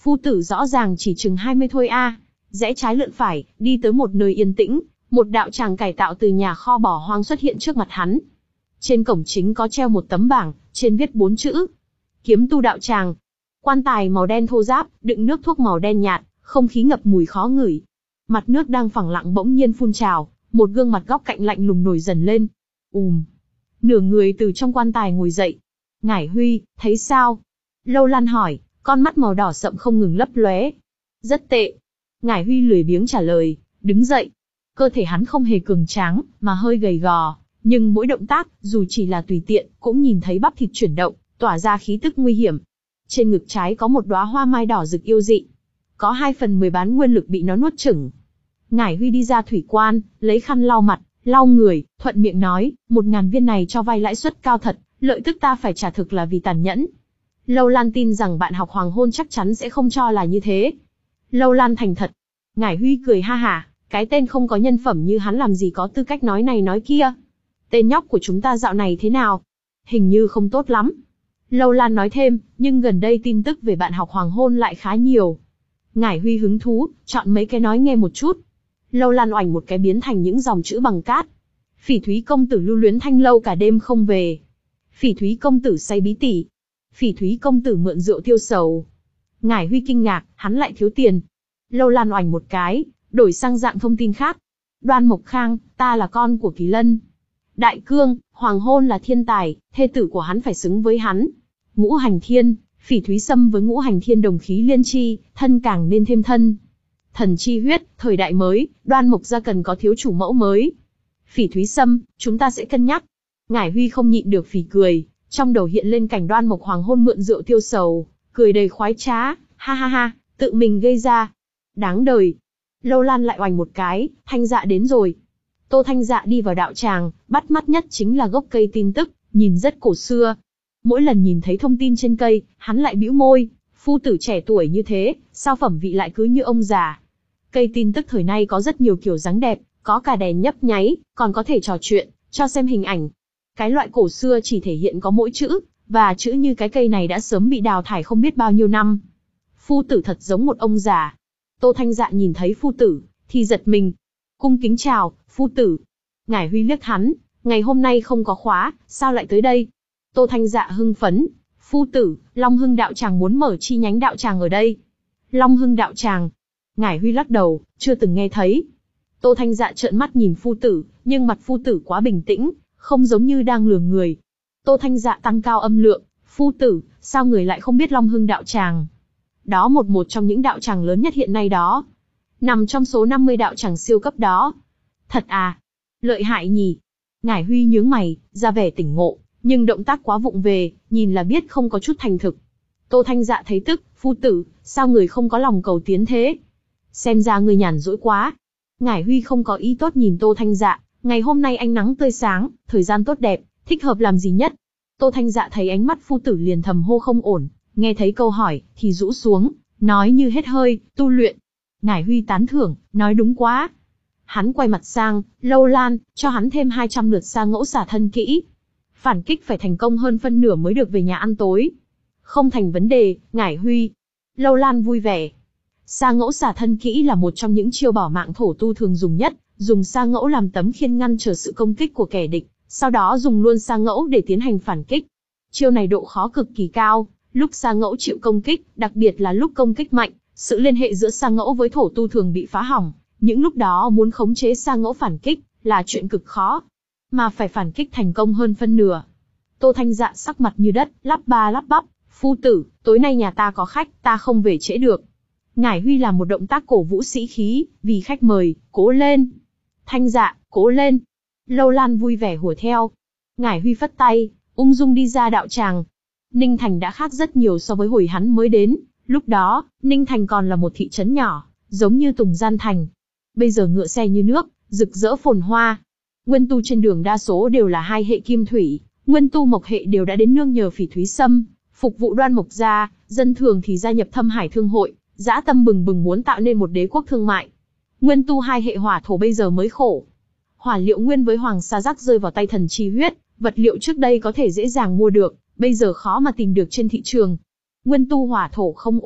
Phu tử rõ ràng chỉ chừng hai mươi thôi a. Rẽ trái lượn phải, đi tới một nơi yên tĩnh, một đạo tràng cải tạo từ nhà kho bỏ hoang xuất hiện trước mặt hắn. Trên cổng chính có treo một tấm bảng, trên viết bốn chữ: Kiếm tu đạo tràng. Quan tài màu đen thô ráp, đựng nước thuốc màu đen nhạt, không khí ngập mùi khó ngửi. Mặt nước đang phẳng lặng bỗng nhiên phun trào, một gương mặt góc cạnh lạnh lùng nổi dần lên. Ùm. Nửa người từ trong quan tài ngồi dậy. Ngải Huy, thấy sao? Lâu Lan hỏi, con mắt màu đỏ sậm không ngừng lấp lóe. Rất tệ. Ngải Huy lười biếng trả lời, đứng dậy. Cơ thể hắn không hề cường tráng, mà hơi gầy gò, nhưng mỗi động tác, dù chỉ là tùy tiện, cũng nhìn thấy bắp thịt chuyển động, tỏa ra khí tức nguy hiểm. Trên ngực trái có một đóa hoa mai đỏ rực yêu dị. Có hai phần mười bán nguyên lực bị nó nuốt chửng. Ngải Huy đi ra thủy quan, lấy khăn lau mặt, lau người, thuận miệng nói, một ngàn viên này cho vay lãi suất cao thật, lợi tức ta phải trả thực là vì tàn nhẫn. Lâu Lan tin rằng bạn học hoàng hôn chắc chắn sẽ không cho là như thế. Lâu Lan thành thật. Ngải Huy cười ha hả, cái tên không có nhân phẩm như hắn làm gì có tư cách nói này nói kia. Tên nhóc của chúng ta dạo này thế nào? Hình như không tốt lắm. Lâu Lan nói thêm, nhưng gần đây tin tức về bạn học hoàng hôn lại khá nhiều. Ngải Huy hứng thú, chọn mấy cái nói nghe một chút. Lâu Lan oảnh một cái biến thành những dòng chữ bằng cát. Phỉ Thúy công tử lưu luyến thanh lâu cả đêm không về. Phỉ Thúy công tử say bí tỉ. Phỉ Thúy công tử mượn rượu tiêu sầu. Ngải Huy kinh ngạc, hắn lại thiếu tiền. Lâu Lan oảnh một cái, đổi sang dạng thông tin khác. Đoan Mộc Khang, ta là con của Kỳ Lân. Đại Cương, hoàng hôn là thiên tài, thê tử của hắn phải xứng với hắn. Ngũ Hành Thiên, Phỉ Thúy Sâm với Ngũ Hành Thiên đồng khí liên chi, thân càng nên thêm thân. Thần chi huyết, thời đại mới, Đoan Mộc gia cần có thiếu chủ mẫu mới. Phỉ Thúy Sâm, chúng ta sẽ cân nhắc. Ngải Huy không nhịn được phì cười, trong đầu hiện lên cảnh Đoan Mộc hoàng hôn mượn rượu tiêu sầu, cười đầy khoái trá, ha ha ha, tự mình gây ra. Đáng đời. Lâu Lan lại oành một cái, Thanh Dạ đến rồi. Tô Thanh Dạ đi vào đạo tràng, bắt mắt nhất chính là gốc cây tin tức, nhìn rất cổ xưa. Mỗi lần nhìn thấy thông tin trên cây, hắn lại bĩu môi, phu tử trẻ tuổi như thế, sao phẩm vị lại cứ như ông già. Cây tin tức thời nay có rất nhiều kiểu dáng đẹp, có cả đèn nhấp nháy, còn có thể trò chuyện, cho xem hình ảnh. Cái loại cổ xưa chỉ thể hiện có mỗi chữ, và chữ như cái cây này đã sớm bị đào thải không biết bao nhiêu năm. Phu tử thật giống một ông già. Tô Thanh Dạ nhìn thấy phu tử, thì giật mình. Cung kính chào, phu tử. Ngải Huy liếc hắn, ngày hôm nay không có khóa, sao lại tới đây? Tô Thanh Dạ hưng phấn. Phu tử, Long Hưng đạo tràng muốn mở chi nhánh đạo tràng ở đây. Long Hưng đạo tràng. Ngải Huy lắc đầu, chưa từng nghe thấy. Tô Thanh Dạ trợn mắt nhìn phu tử, nhưng mặt phu tử quá bình tĩnh, không giống như đang lừa người. Tô Thanh Dạ tăng cao âm lượng, phu tử, sao người lại không biết Long Hưng đạo tràng? Đó một một trong những đạo tràng lớn nhất hiện nay đó. Nằm trong số năm mươi đạo tràng siêu cấp đó. Thật à? Lợi hại nhỉ? Ngải Huy nhướng mày, ra vẻ tỉnh ngộ, nhưng động tác quá vụng về, nhìn là biết không có chút thành thực. Tô Thanh Dạ thấy tức, phu tử, sao người không có lòng cầu tiến thế? Xem ra người nhàn rỗi quá. Ngải Huy không có ý tốt nhìn Tô Thanh Dạ, ngày hôm nay ánh nắng tươi sáng, thời gian tốt đẹp, thích hợp làm gì nhất? Tô Thanh Dạ thấy ánh mắt phu tử liền thầm hô không ổn, nghe thấy câu hỏi, thì rũ xuống, nói như hết hơi, tu luyện. Ngải Huy tán thưởng, nói đúng quá. Hắn quay mặt sang, Lâu Lan, cho hắn thêm hai trăm lượt sa ngẫu xả thân kỹ. Phản kích phải thành công hơn phân nửa mới được về nhà ăn tối. Không thành vấn đề, Ngải Huy. Lâu Lan vui vẻ. Sa ngẫu xả thân kỹ là một trong những chiêu bỏ mạng thổ tu thường dùng nhất, dùng sa ngẫu làm tấm khiên ngăn trở sự công kích của kẻ địch, sau đó dùng luôn sa ngẫu để tiến hành phản kích. Chiêu này độ khó cực kỳ cao, lúc sa ngẫu chịu công kích, đặc biệt là lúc công kích mạnh, sự liên hệ giữa sa ngẫu với thổ tu thường bị phá hỏng, những lúc đó muốn khống chế sa ngẫu phản kích là chuyện cực khó, mà phải phản kích thành công hơn phân nửa. Tô Thanh Dạ sắc mặt như đất, lắp ba lắp bắp, phu tử, tối nay nhà ta có khách, ta không về trễ được. Ngải Huy làm một động tác cổ vũ sĩ khí, vì khách mời, cố lên. Thanh Dạ, cố lên. Lâu Lan vui vẻ hùa theo. Ngải Huy phất tay, ung dung đi ra đạo tràng. Ninh Thành đã khác rất nhiều so với hồi hắn mới đến, lúc đó, Ninh Thành còn là một thị trấn nhỏ, giống như Tùng Gian Thành. Bây giờ ngựa xe như nước, rực rỡ phồn hoa. Nguyên tu trên đường đa số đều là hai hệ kim thủy, nguyên tu mộc hệ đều đã đến nương nhờ Phỉ Thúy Sâm, phục vụ Đoan Mộc gia, dân thường thì gia nhập Thâm Hải Thương hội, dã tâm bừng bừng muốn tạo nên một đế quốc thương mại. Nguyên tu hai hệ hỏa thổ bây giờ mới khổ. Hỏa liệu nguyên với Hoàng Sa Giác rơi vào tay thần chi huyết, vật liệu trước đây có thể dễ dàng mua được, bây giờ khó mà tìm được trên thị trường. Nguyên tu hỏa thổ không ổn,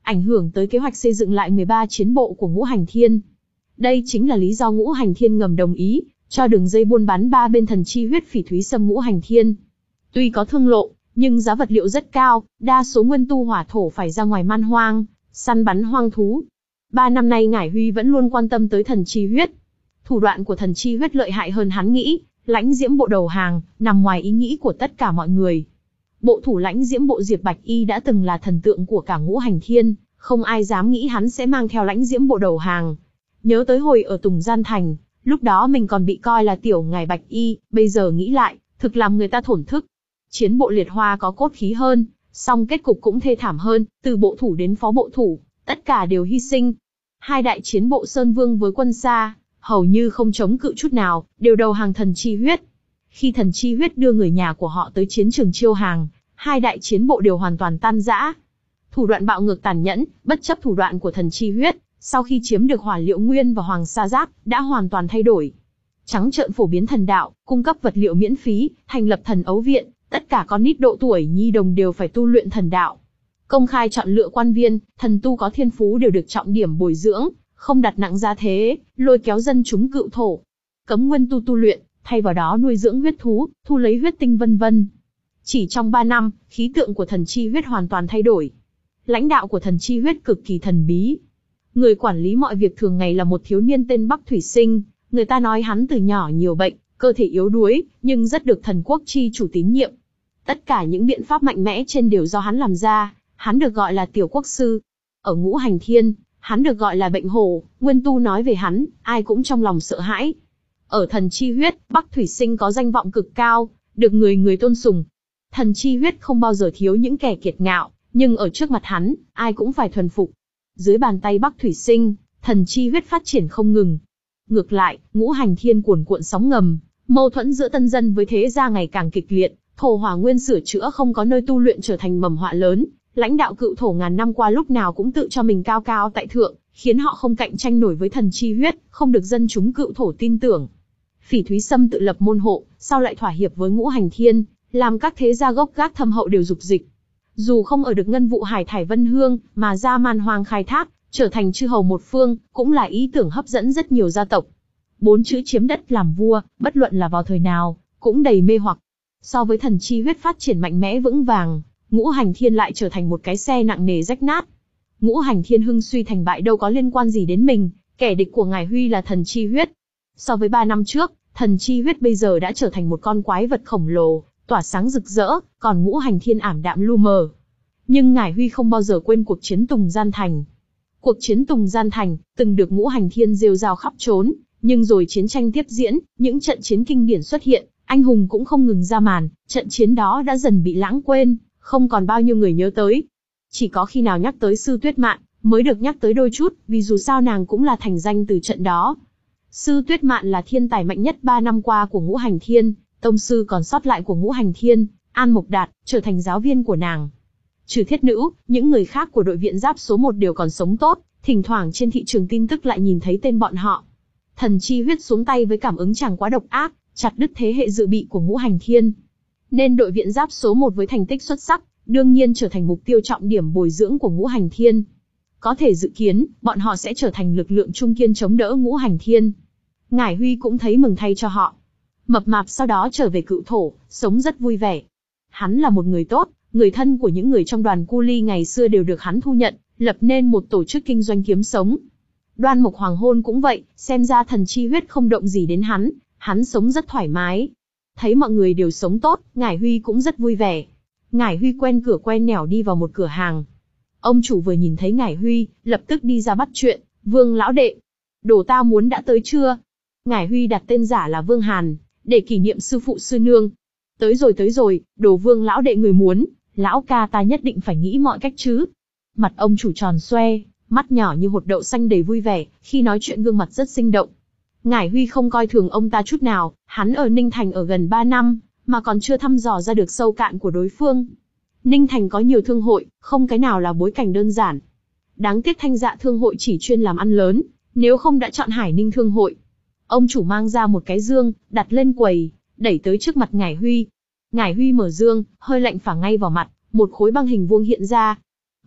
ảnh hưởng tới kế hoạch xây dựng lại mười ba chiến bộ của Ngũ Hành Thiên. Đây chính là lý do Ngũ Hành Thiên ngầm đồng ý cho đường dây buôn bán ba bên thần chi huyết phỉ thúy sâm Ngũ Hành Thiên. Tuy có thương lộ, nhưng giá vật liệu rất cao, đa số nguyên tu hỏa thổ phải ra ngoài man hoang, săn bắn hoang thú. Ba năm nay Ngải Huy vẫn luôn quan tâm tới thần chi huyết. Thủ đoạn của thần chi huyết lợi hại hơn hắn nghĩ, lãnh diễm bộ đầu hàng, nằm ngoài ý nghĩ của tất cả mọi người. Bộ thủ lãnh diễm bộ Diệp Bạch Y đã từng là thần tượng của cả Ngũ Hành Thiên, không ai dám nghĩ hắn sẽ mang theo lãnh diễm bộ đầu hàng. Nhớ tới hồi ở Tùng Gian Thành, lúc đó mình còn bị coi là tiểu ngài Bạch Y, bây giờ nghĩ lại, thực làm người ta thổn thức. Chiến bộ liệt hoa có cốt khí hơn, song kết cục cũng thê thảm hơn, từ bộ thủ đến phó bộ thủ, tất cả đều hy sinh. Hai đại chiến bộ Sơn Vương với quân Sa, hầu như không chống cự chút nào, đều đầu hàng thần chi huyết. Khi thần chi huyết đưa người nhà của họ tới chiến trường chiêu hàng, hai đại chiến bộ đều hoàn toàn tan rã. Thủ đoạn bạo ngược tàn nhẫn, bất chấp thủ đoạn của thần chi huyết, sau khi chiếm được hỏa liệu nguyên và hoàng sa giáp, đã hoàn toàn thay đổi. Trắng trợn phổ biến thần đạo, cung cấp vật liệu miễn phí, thành lập thần ấu viện, tất cả con nít độ tuổi nhi đồng đều phải tu luyện thần đạo. Công khai chọn lựa quan viên, thần tu có thiên phú đều được trọng điểm bồi dưỡng, không đặt nặng gia thế, lôi kéo dân chúng cựu thổ. Cấm nguyên tu tu luyện, thay vào đó nuôi dưỡng huyết thú, thu lấy huyết tinh vân vân. Chỉ trong ba năm, khí tượng của thần chi huyết hoàn toàn thay đổi. Lãnh đạo của thần chi huyết cực kỳ thần bí. Người quản lý mọi việc thường ngày là một thiếu niên tên Bắc Thủy Sinh, người ta nói hắn từ nhỏ nhiều bệnh, cơ thể yếu đuối, nhưng rất được thần quốc chi chủ tín nhiệm. Tất cả những biện pháp mạnh mẽ trên đều do hắn làm ra, hắn được gọi là tiểu quốc sư. Ở Ngũ Hành Thiên, hắn được gọi là bệnh hổ, nguyên tu nói về hắn, ai cũng trong lòng sợ hãi. Ở thần chi huyết, Bắc Thủy Sinh có danh vọng cực cao, được người người tôn sùng. Thần chi huyết không bao giờ thiếu những kẻ kiệt ngạo, nhưng ở trước mặt hắn, ai cũng phải thuần phục. Dưới bàn tay Bắc Thủy Sinh, thần chi huyết phát triển không ngừng. Ngược lại, Ngũ Hành Thiên cuồn cuộn sóng ngầm, mâu thuẫn giữa tân dân với thế gia ngày càng kịch liệt, thổ hỏa nguyên sửa chữa không có nơi tu luyện trở thành mầm họa lớn. Lãnh đạo cựu thổ ngàn năm qua lúc nào cũng tự cho mình cao cao tại thượng, khiến họ không cạnh tranh nổi với thần chi huyết, không được dân chúng cựu thổ tin tưởng. Phỉ Thúy Sâm tự lập môn hộ, sau lại thỏa hiệp với Ngũ Hành Thiên, làm các thế gia gốc gác thâm hậu đều dục dịch. Dù không ở được ngân vụ hải thải vân hương, mà ra man hoang khai thác, trở thành chư hầu một phương, cũng là ý tưởng hấp dẫn rất nhiều gia tộc. Bốn chữ chiếm đất làm vua, bất luận là vào thời nào, cũng đầy mê hoặc. So với thần chi huyết phát triển mạnh mẽ vững vàng, Ngũ Hành Thiên lại trở thành một cái xe nặng nề rách nát. Ngũ Hành Thiên hưng suy thành bại đâu có liên quan gì đến mình, kẻ địch của Ngải Huy là thần chi huyết. So với ba năm trước, thần chi huyết bây giờ đã trở thành một con quái vật khổng lồ, tỏa sáng rực rỡ, còn Ngũ Hành Thiên ảm đạm lu mờ. Nhưng Ngải Huy không bao giờ quên cuộc chiến Tùng Gian Thành. Cuộc chiến Tùng Gian Thành, từng được Ngũ Hành Thiên rêu rao khắp trốn, nhưng rồi chiến tranh tiếp diễn, những trận chiến kinh điển xuất hiện, anh hùng cũng không ngừng ra màn, trận chiến đó đã dần bị lãng quên, không còn bao nhiêu người nhớ tới. Chỉ có khi nào nhắc tới Sư Tuyết Mạn, mới được nhắc tới đôi chút, vì dù sao nàng cũng là thành danh từ trận đó. Sư Tuyết Mạn là thiên tài mạnh nhất ba năm qua của Ngũ Hành Thiên, tông sư còn sót lại của Ngũ Hành Thiên, An Mộc Đạt, trở thành giáo viên của nàng. Trừ Thiết Nữ, những người khác của đội viện giáp số một đều còn sống tốt, thỉnh thoảng trên thị trường tin tức lại nhìn thấy tên bọn họ. Thần chi huyết xuống tay với cảm ứng chẳng quá độc ác, chặt đứt thế hệ dự bị của Ngũ Hành Thiên. Nên đội viện giáp số một với thành tích xuất sắc, đương nhiên trở thành mục tiêu trọng điểm bồi dưỡng của Ngũ Hành Thiên. Có thể dự kiến, bọn họ sẽ trở thành lực lượng trung kiên chống đỡ Ngũ Hành Thiên. Ngải Huy cũng thấy mừng thay cho họ. Mập mạp sau đó trở về cựu thổ, sống rất vui vẻ. Hắn là một người tốt, người thân của những người trong đoàn cu ly ngày xưa đều được hắn thu nhận, lập nên một tổ chức kinh doanh kiếm sống. Đoan Mộc Hoàng Hôn cũng vậy, xem ra thần chi huyết không động gì đến hắn, hắn sống rất thoải mái. Thấy mọi người đều sống tốt, Ngải Huy cũng rất vui vẻ. Ngải Huy quen cửa quen nẻo đi vào một cửa hàng. Ông chủ vừa nhìn thấy Ngải Huy, lập tức đi ra bắt chuyện, Vương lão đệ. Đồ ta muốn đã tới chưa? Ngải Huy đặt tên giả là Vương Hàn, để kỷ niệm sư phụ sư nương. Tới rồi tới rồi, đồ Vương lão đệ người muốn, lão ca ta nhất định phải nghĩ mọi cách chứ. Mặt ông chủ tròn xoe, mắt nhỏ như hột đậu xanh đầy vui vẻ, khi nói chuyện gương mặt rất sinh động. Ngải Huy không coi thường ông ta chút nào, hắn ở Ninh Thành ở gần ba năm, mà còn chưa thăm dò ra được sâu cạn của đối phương. Ninh Thành có nhiều thương hội, không cái nào là bối cảnh đơn giản. Đáng tiếc Thanh Dạ thương hội chỉ chuyên làm ăn lớn, nếu không đã chọn Hải Ninh thương hội. Ông chủ mang ra một cái dương, đặt lên quầy, đẩy tới trước mặt Ngải Huy. Ngải Huy mở dương, hơi lạnh phả ngay vào mặt, một khối băng hình vuông hiện ra.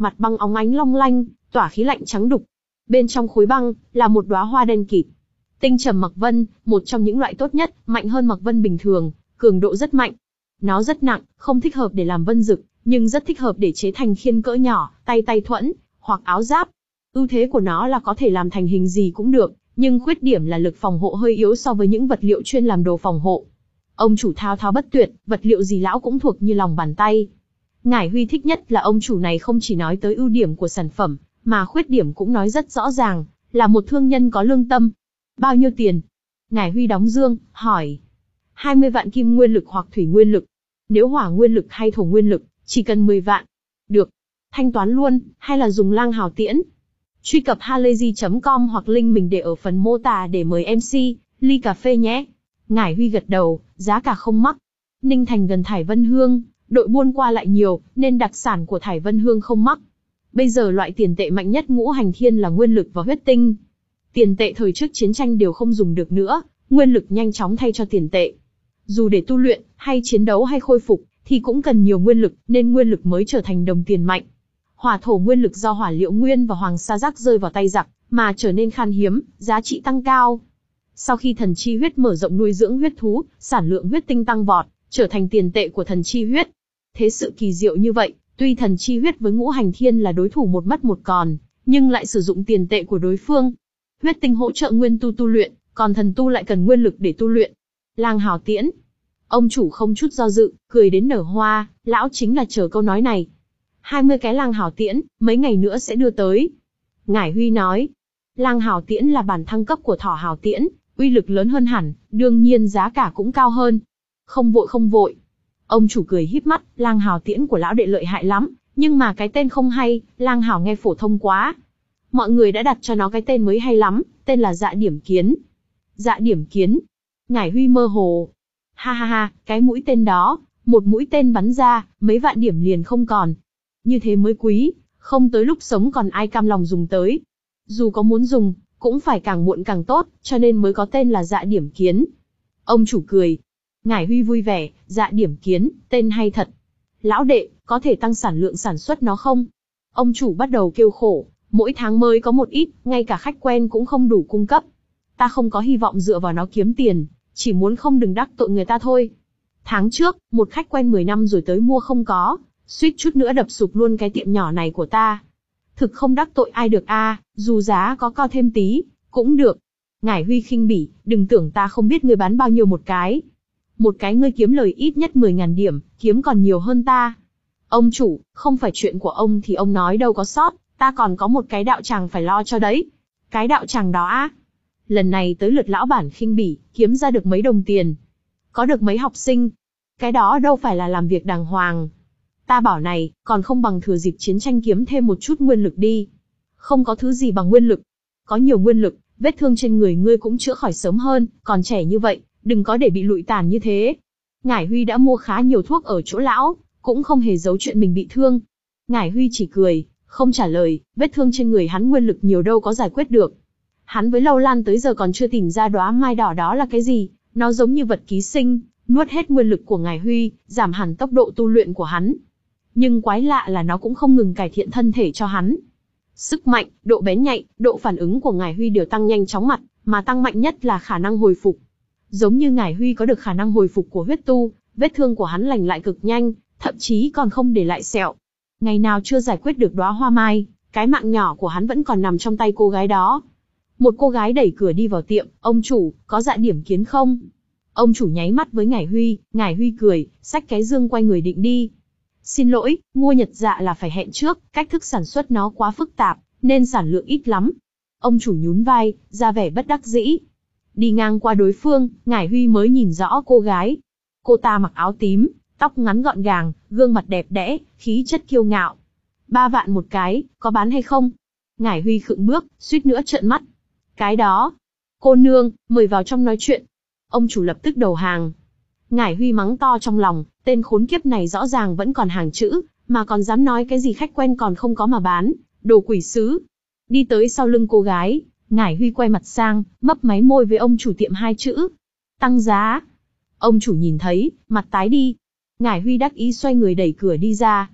mặt băng óng ánh long lanh, tỏa khí lạnh trắng đục. Bên trong khối băng là một đóa hoa đen kịt. Tinh trầm mặc vân, một trong những loại tốt nhất, mạnh hơn mặc vân bình thường, cường độ rất mạnh. Nó rất nặng, không thích hợp để làm vân dực, nhưng rất thích hợp để chế thành khiên cỡ nhỏ, tay tay thuẫn, hoặc áo giáp. Ưu thế của nó là có thể làm thành hình gì cũng được, nhưng khuyết điểm là lực phòng hộ hơi yếu so với những vật liệu chuyên làm đồ phòng hộ. Ông chủ thao thao bất tuyệt, vật liệu gì lão cũng thuộc như lòng bàn tay. Ngải Huy thích nhất là ông chủ này không chỉ nói tới ưu điểm của sản phẩm, mà khuyết điểm cũng nói rất rõ ràng, là một thương nhân có lương tâm. Bao nhiêu tiền? Ngải Huy đóng dương, hỏi. hai mươi vạn kim nguyên lực hoặc thủy nguyên lực. Nếu hỏa nguyên lực hay thổ nguyên lực, chỉ cần mười vạn. Được. Thanh toán luôn, hay là dùng lang hào tiễn? Truy cập halayzi chấm com hoặc link mình để ở phần mô tả để mời em xê, ly cà phê nhé. Ngải Huy gật đầu, giá cả không mắc. Ninh Thành gần Thải Vân Hương, đội buôn qua lại nhiều, nên đặc sản của Thải Vân Hương không mắc. Bây giờ loại tiền tệ mạnh nhất ngũ hành thiên là nguyên lực và huyết tinh. Tiền tệ thời trước chiến tranh đều không dùng được nữa, nguyên lực nhanh chóng thay cho tiền tệ. Dù để tu luyện, hay chiến đấu hay khôi phục, thì cũng cần nhiều nguyên lực, nên nguyên lực mới trở thành đồng tiền mạnh. Hỏa thổ nguyên lực do hỏa liệu nguyên và hoàng sa giác rơi vào tay giặc, mà trở nên khan hiếm, giá trị tăng cao. Sau khi thần chi huyết mở rộng nuôi dưỡng huyết thú, sản lượng huyết tinh tăng vọt, trở thành tiền tệ của thần chi huyết. Thế sự kỳ diệu như vậy, tuy thần chi huyết với ngũ hành thiên là đối thủ một mất một còn, nhưng lại sử dụng tiền tệ của đối phương. Huyết tinh hỗ trợ nguyên tu tu luyện, còn thần tu lại cần nguyên lực để tu luyện. Lang hào tiễn. Ông chủ không chút do dự, cười đến nở hoa, lão chính là chờ câu nói này. hai mươi cái lang hào tiễn, mấy ngày nữa sẽ đưa tới. Ngải Huy nói. Lang hào tiễn là bản thăng cấp của thỏ hào tiễn, uy lực lớn hơn hẳn, đương nhiên giá cả cũng cao hơn. Không vội không vội. Ông chủ cười híp mắt, lang hào tiễn của lão đệ lợi hại lắm, nhưng mà cái tên không hay, lang hào nghe phổ thông quá. Mọi người đã đặt cho nó cái tên mới hay lắm, tên là dạ điểm kiến. Dạ điểm kiến. Ngải Huy mơ hồ. Ha ha ha, cái mũi tên đó, một mũi tên bắn ra, mấy vạn điểm liền không còn. Như thế mới quý, không tới lúc sống còn ai cam lòng dùng tới. Dù có muốn dùng, cũng phải càng muộn càng tốt, cho nên mới có tên là dạ điểm kiến. Ông chủ cười. Ngải Huy vui vẻ, dạ điểm kiến, tên hay thật. Lão đệ, có thể tăng sản lượng sản xuất nó không? Ông chủ bắt đầu kêu khổ, mỗi tháng mới có một ít, ngay cả khách quen cũng không đủ cung cấp. Ta không có hy vọng dựa vào nó kiếm tiền, chỉ muốn không đừng đắc tội người ta thôi. Tháng trước, một khách quen mười năm rồi tới mua không có, suýt chút nữa đập sụp luôn cái tiệm nhỏ này của ta. Thực không đắc tội ai được a, à, dù giá có cao thêm tí, cũng được. Ngải Huy khinh bỉ, đừng tưởng ta không biết ngươi bán bao nhiêu một cái. Một cái ngươi kiếm lời ít nhất mười ngàn điểm, kiếm còn nhiều hơn ta. Ông chủ, không phải chuyện của ông thì ông nói đâu có sót, ta còn có một cái đạo tràng phải lo cho đấy. Cái đạo tràng đó á? Lần này tới lượt lão bản khinh bỉ, kiếm ra được mấy đồng tiền. Có được mấy học sinh. Cái đó đâu phải là làm việc đàng hoàng. Ta bảo này, còn không bằng thừa dịp chiến tranh kiếm thêm một chút nguyên lực đi. Không có thứ gì bằng nguyên lực. Có nhiều nguyên lực, vết thương trên người ngươi cũng chữa khỏi sớm hơn, còn trẻ như vậy, đừng có để bị lụi tàn như thế. Ngải Huy đã mua khá nhiều thuốc ở chỗ lão, cũng không hề giấu chuyện mình bị thương. Ngải Huy chỉ cười, không trả lời, vết thương trên người hắn nguyên lực nhiều đâu có giải quyết được. Hắn với Lâu Lan tới giờ còn chưa tìm ra đóa mai đỏ đó là cái gì, nó giống như vật ký sinh, nuốt hết nguyên lực của Ngải Huy, giảm hẳn tốc độ tu luyện của hắn. Nhưng quái lạ là nó cũng không ngừng cải thiện thân thể cho hắn. Sức mạnh, độ bén nhạy, độ phản ứng của Ngải Huy đều tăng nhanh chóng mặt, mà tăng mạnh nhất là khả năng hồi phục. Giống như Ngải Huy có được khả năng hồi phục của huyết tu, vết thương của hắn lành lại cực nhanh, thậm chí còn không để lại sẹo. Ngày nào chưa giải quyết được đóa hoa mai, cái mạng nhỏ của hắn vẫn còn nằm trong tay cô gái đó. Một cô gái đẩy cửa đi vào tiệm, ông chủ, có dạ điểm kiến không? Ông chủ nháy mắt với Ngải Huy, Ngải Huy cười, xách cái dương quay người định đi. Xin lỗi, mua nhật dạ là phải hẹn trước, cách thức sản xuất nó quá phức tạp, nên sản lượng ít lắm. Ông chủ nhún vai, ra vẻ bất đắc dĩ. Đi ngang qua đối phương, Ngải Huy mới nhìn rõ cô gái. Cô ta mặc áo tím, tóc ngắn gọn gàng, gương mặt đẹp đẽ, khí chất kiêu ngạo. Ba vạn một cái, có bán hay không? Ngải Huy khựng bước, suýt nữa trợn mắt. Cái đó. Cô nương, mời vào trong nói chuyện. Ông chủ lập tức đầu hàng. Ngải Huy mắng to trong lòng, tên khốn kiếp này rõ ràng vẫn còn hàng chữ, mà còn dám nói cái gì khách quen còn không có mà bán, đồ quỷ sứ. Đi tới sau lưng cô gái, Ngải Huy quay mặt sang, mấp máy môi với ông chủ tiệm hai chữ. Tăng giá. Ông chủ nhìn thấy, mặt tái đi. Ngải Huy đắc ý xoay người đẩy cửa đi ra.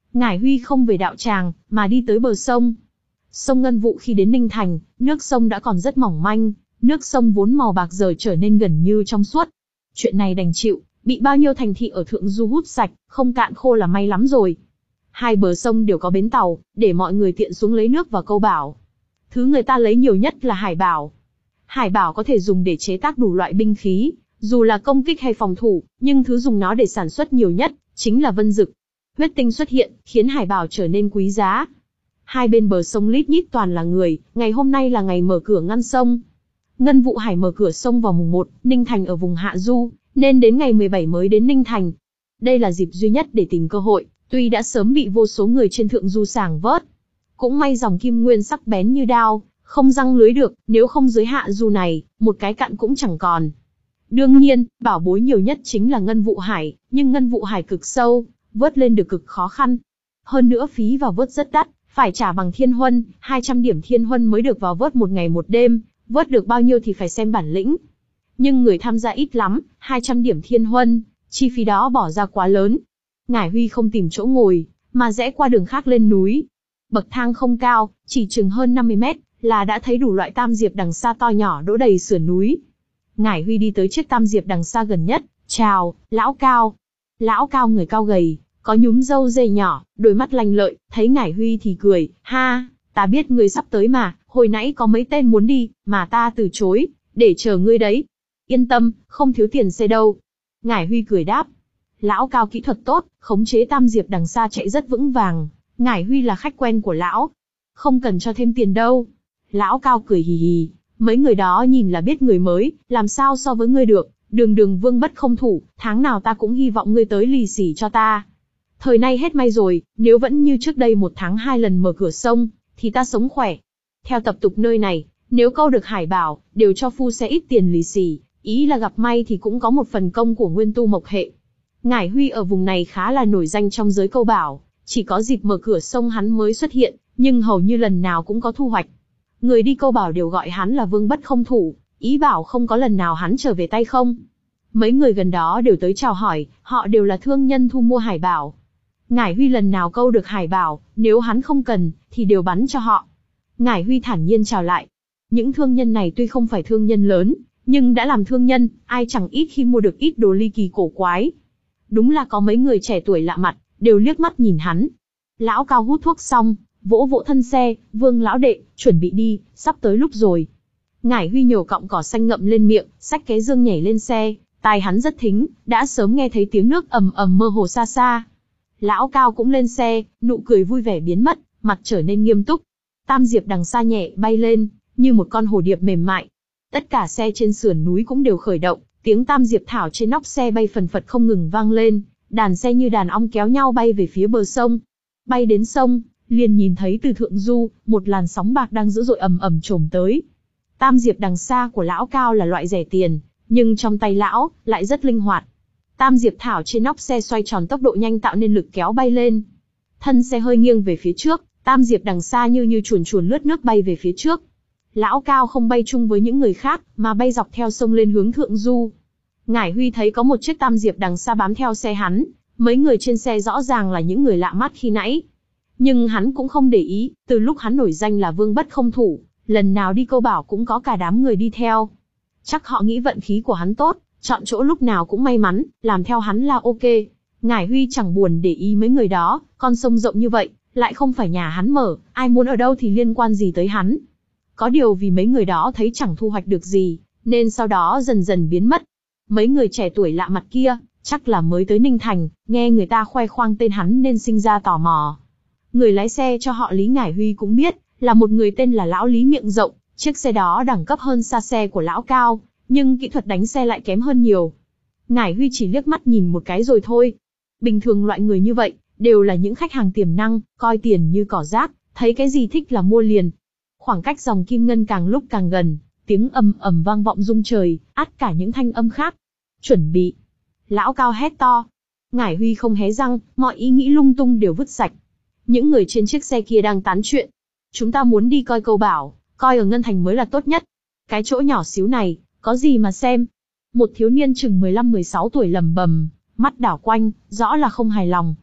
Ngải Huy không về đạo tràng, mà đi tới bờ sông. Sông Ngân Vụ khi đến Ninh Thành, nước sông đã còn rất mỏng manh, nước sông vốn màu bạc giờ trở nên gần như trong suốt. Chuyện này đành chịu, bị bao nhiêu thành thị ở Thượng Du hút sạch, không cạn khô là may lắm rồi. Hai bờ sông đều có bến tàu, để mọi người tiện xuống lấy nước và câu bảo. Thứ người ta lấy nhiều nhất là hải bảo. Hải bảo có thể dùng để chế tác đủ loại binh khí, dù là công kích hay phòng thủ, nhưng thứ dùng nó để sản xuất nhiều nhất, chính là vân dực. Huyết tinh xuất hiện, khiến hải bảo trở nên quý giá. Hai bên bờ sông lít nhít toàn là người, ngày hôm nay là ngày mở cửa ngăn sông. Ngân Vụ Hải mở cửa sông vào mùng một, Ninh Thành ở vùng Hạ Du, nên đến ngày mười bảy mới đến Ninh Thành. Đây là dịp duy nhất để tìm cơ hội, tuy đã sớm bị vô số người trên Thượng Du sảng vớt. Cũng may dòng kim nguyên sắc bén như đao, không răng lưới được, nếu không dưới Hạ Du này, một cái cặn cũng chẳng còn. Đương nhiên, bảo bối nhiều nhất chính là Ngân Vụ Hải, nhưng Ngân Vụ Hải cực sâu, vớt lên được cực khó khăn. Hơn nữa phí vào vớt rất đắt, phải trả bằng thiên huân, hai trăm điểm thiên huân mới được vào vớt một ngày một đêm, vớt được bao nhiêu thì phải xem bản lĩnh. Nhưng người tham gia ít lắm, hai trăm điểm thiên huân, chi phí đó bỏ ra quá lớn. Ngải Huy không tìm chỗ ngồi, mà rẽ qua đường khác lên núi. Bậc thang không cao, chỉ chừng hơn năm mươi mét, là đã thấy đủ loại tam diệp đằng sa to nhỏ đỗ đầy sườn núi. Ngải Huy đi tới chiếc tam diệp đằng sa gần nhất, chào, lão Cao. Lão Cao người cao gầy, có nhúm râu dê nhỏ, đôi mắt lanh lợi, thấy Ngải Huy thì cười, ha, ta biết ngươi sắp tới mà, hồi nãy có mấy tên muốn đi, mà ta từ chối, để chờ ngươi đấy. Yên tâm, không thiếu tiền xe đâu. Ngải Huy cười đáp. Lão Cao kỹ thuật tốt, khống chế tam diệp đằng sa chạy rất vững vàng. Ngải Huy là khách quen của lão, không cần cho thêm tiền đâu. Lão Cao cười hì hì, mấy người đó nhìn là biết người mới, làm sao so với ngươi được, đường đường vương bất không thủ, tháng nào ta cũng hy vọng ngươi tới lì xì cho ta. Thời nay hết may rồi, nếu vẫn như trước đây một tháng hai lần mở cửa sông, thì ta sống khỏe. Theo tập tục nơi này, nếu câu được hải bảo, đều cho phu xe ít tiền lì xì, ý là gặp may thì cũng có một phần công của nguyên tu mộc hệ. Ngải Huy ở vùng này khá là nổi danh trong giới câu bảo, chỉ có dịp mở cửa sông hắn mới xuất hiện, nhưng hầu như lần nào cũng có thu hoạch. Người đi câu bảo đều gọi hắn là vương bất không thủ, ý bảo không có lần nào hắn trở về tay không. Mấy người gần đó đều tới chào hỏi, họ đều là thương nhân thu mua hải bảo. Ngải Huy lần nào câu được hải bảo, nếu hắn không cần, thì đều bắn cho họ. Ngải Huy thản nhiên chào lại. Những thương nhân này tuy không phải thương nhân lớn, nhưng đã làm thương nhân, ai chẳng ít khi mua được ít đồ ly kỳ cổ quái. Đúng là có mấy người trẻ tuổi lạ mặt, đều liếc mắt nhìn hắn. Lão Cao hút thuốc xong, vỗ vỗ thân xe, Vương lão đệ, chuẩn bị đi, sắp tới lúc rồi. Ngải Huy nhổ cọng cỏ xanh ngậm lên miệng, xách cái dương nhảy lên xe, tai hắn rất thính, đã sớm nghe thấy tiếng nước ầm ầm mơ hồ xa xa. Lão Cao cũng lên xe, nụ cười vui vẻ biến mất, mặt trở nên nghiêm túc. Tam diệp đằng xa nhẹ bay lên, như một con hồ điệp mềm mại. Tất cả xe trên sườn núi cũng đều khởi động, tiếng tam diệp thảo trên nóc xe bay phần phật không ngừng vang lên, đàn xe như đàn ong kéo nhau bay về phía bờ sông. Bay đến sông, liền nhìn thấy từ thượng du, một làn sóng bạc đang dữ dội ầm ầm trồm tới. Tam diệp đằng xa của lão Cao là loại rẻ tiền, nhưng trong tay lão lại rất linh hoạt. Tam diệp thảo trên nóc xe xoay tròn tốc độ nhanh tạo nên lực kéo bay lên. Thân xe hơi nghiêng về phía trước, tam diệp đằng xa như như chuồn chuồn lướt nước bay về phía trước. Lão Cao không bay chung với những người khác, mà bay dọc theo sông lên hướng thượng du. Ngải Huy thấy có một chiếc tam diệp đằng xa bám theo xe hắn, mấy người trên xe rõ ràng là những người lạ mắt khi nãy. Nhưng hắn cũng không để ý, từ lúc hắn nổi danh là vương bất không thủ, lần nào đi câu bảo cũng có cả đám người đi theo. Chắc họ nghĩ vận khí của hắn tốt, chọn chỗ lúc nào cũng may mắn, làm theo hắn là ok. Ngải Huy chẳng buồn để ý mấy người đó, con sông rộng như vậy, lại không phải nhà hắn mở, ai muốn ở đâu thì liên quan gì tới hắn. Có điều vì mấy người đó thấy chẳng thu hoạch được gì, nên sau đó dần dần biến mất. Mấy người trẻ tuổi lạ mặt kia, chắc là mới tới Ninh Thành, nghe người ta khoe khoang tên hắn nên sinh ra tò mò. Người lái xe cho họ Lý Ngải Huy cũng biết, là một người tên là Lão Lý miệng rộng, chiếc xe đó đẳng cấp hơn xa xe của Lão Cao, nhưng kỹ thuật đánh xe lại kém hơn nhiều. Ngải Huy chỉ liếc mắt nhìn một cái rồi thôi. Bình thường loại người như vậy, đều là những khách hàng tiềm năng, coi tiền như cỏ rác, thấy cái gì thích là mua liền. Khoảng cách dòng kim ngân càng lúc càng gần, tiếng ầm ầm vang vọng rung trời, át cả những thanh âm khác. Chuẩn bị. Lão Cao hét to. Ngải Huy không hé răng, mọi ý nghĩ lung tung đều vứt sạch. Những người trên chiếc xe kia đang tán chuyện. Chúng ta muốn đi coi câu bảo, coi ở Ngân Thành mới là tốt nhất. Cái chỗ nhỏ xíu này, có gì mà xem. Một thiếu niên chừng mười lăm mười sáu tuổi lầm bầm, mắt đảo quanh, rõ là không hài lòng.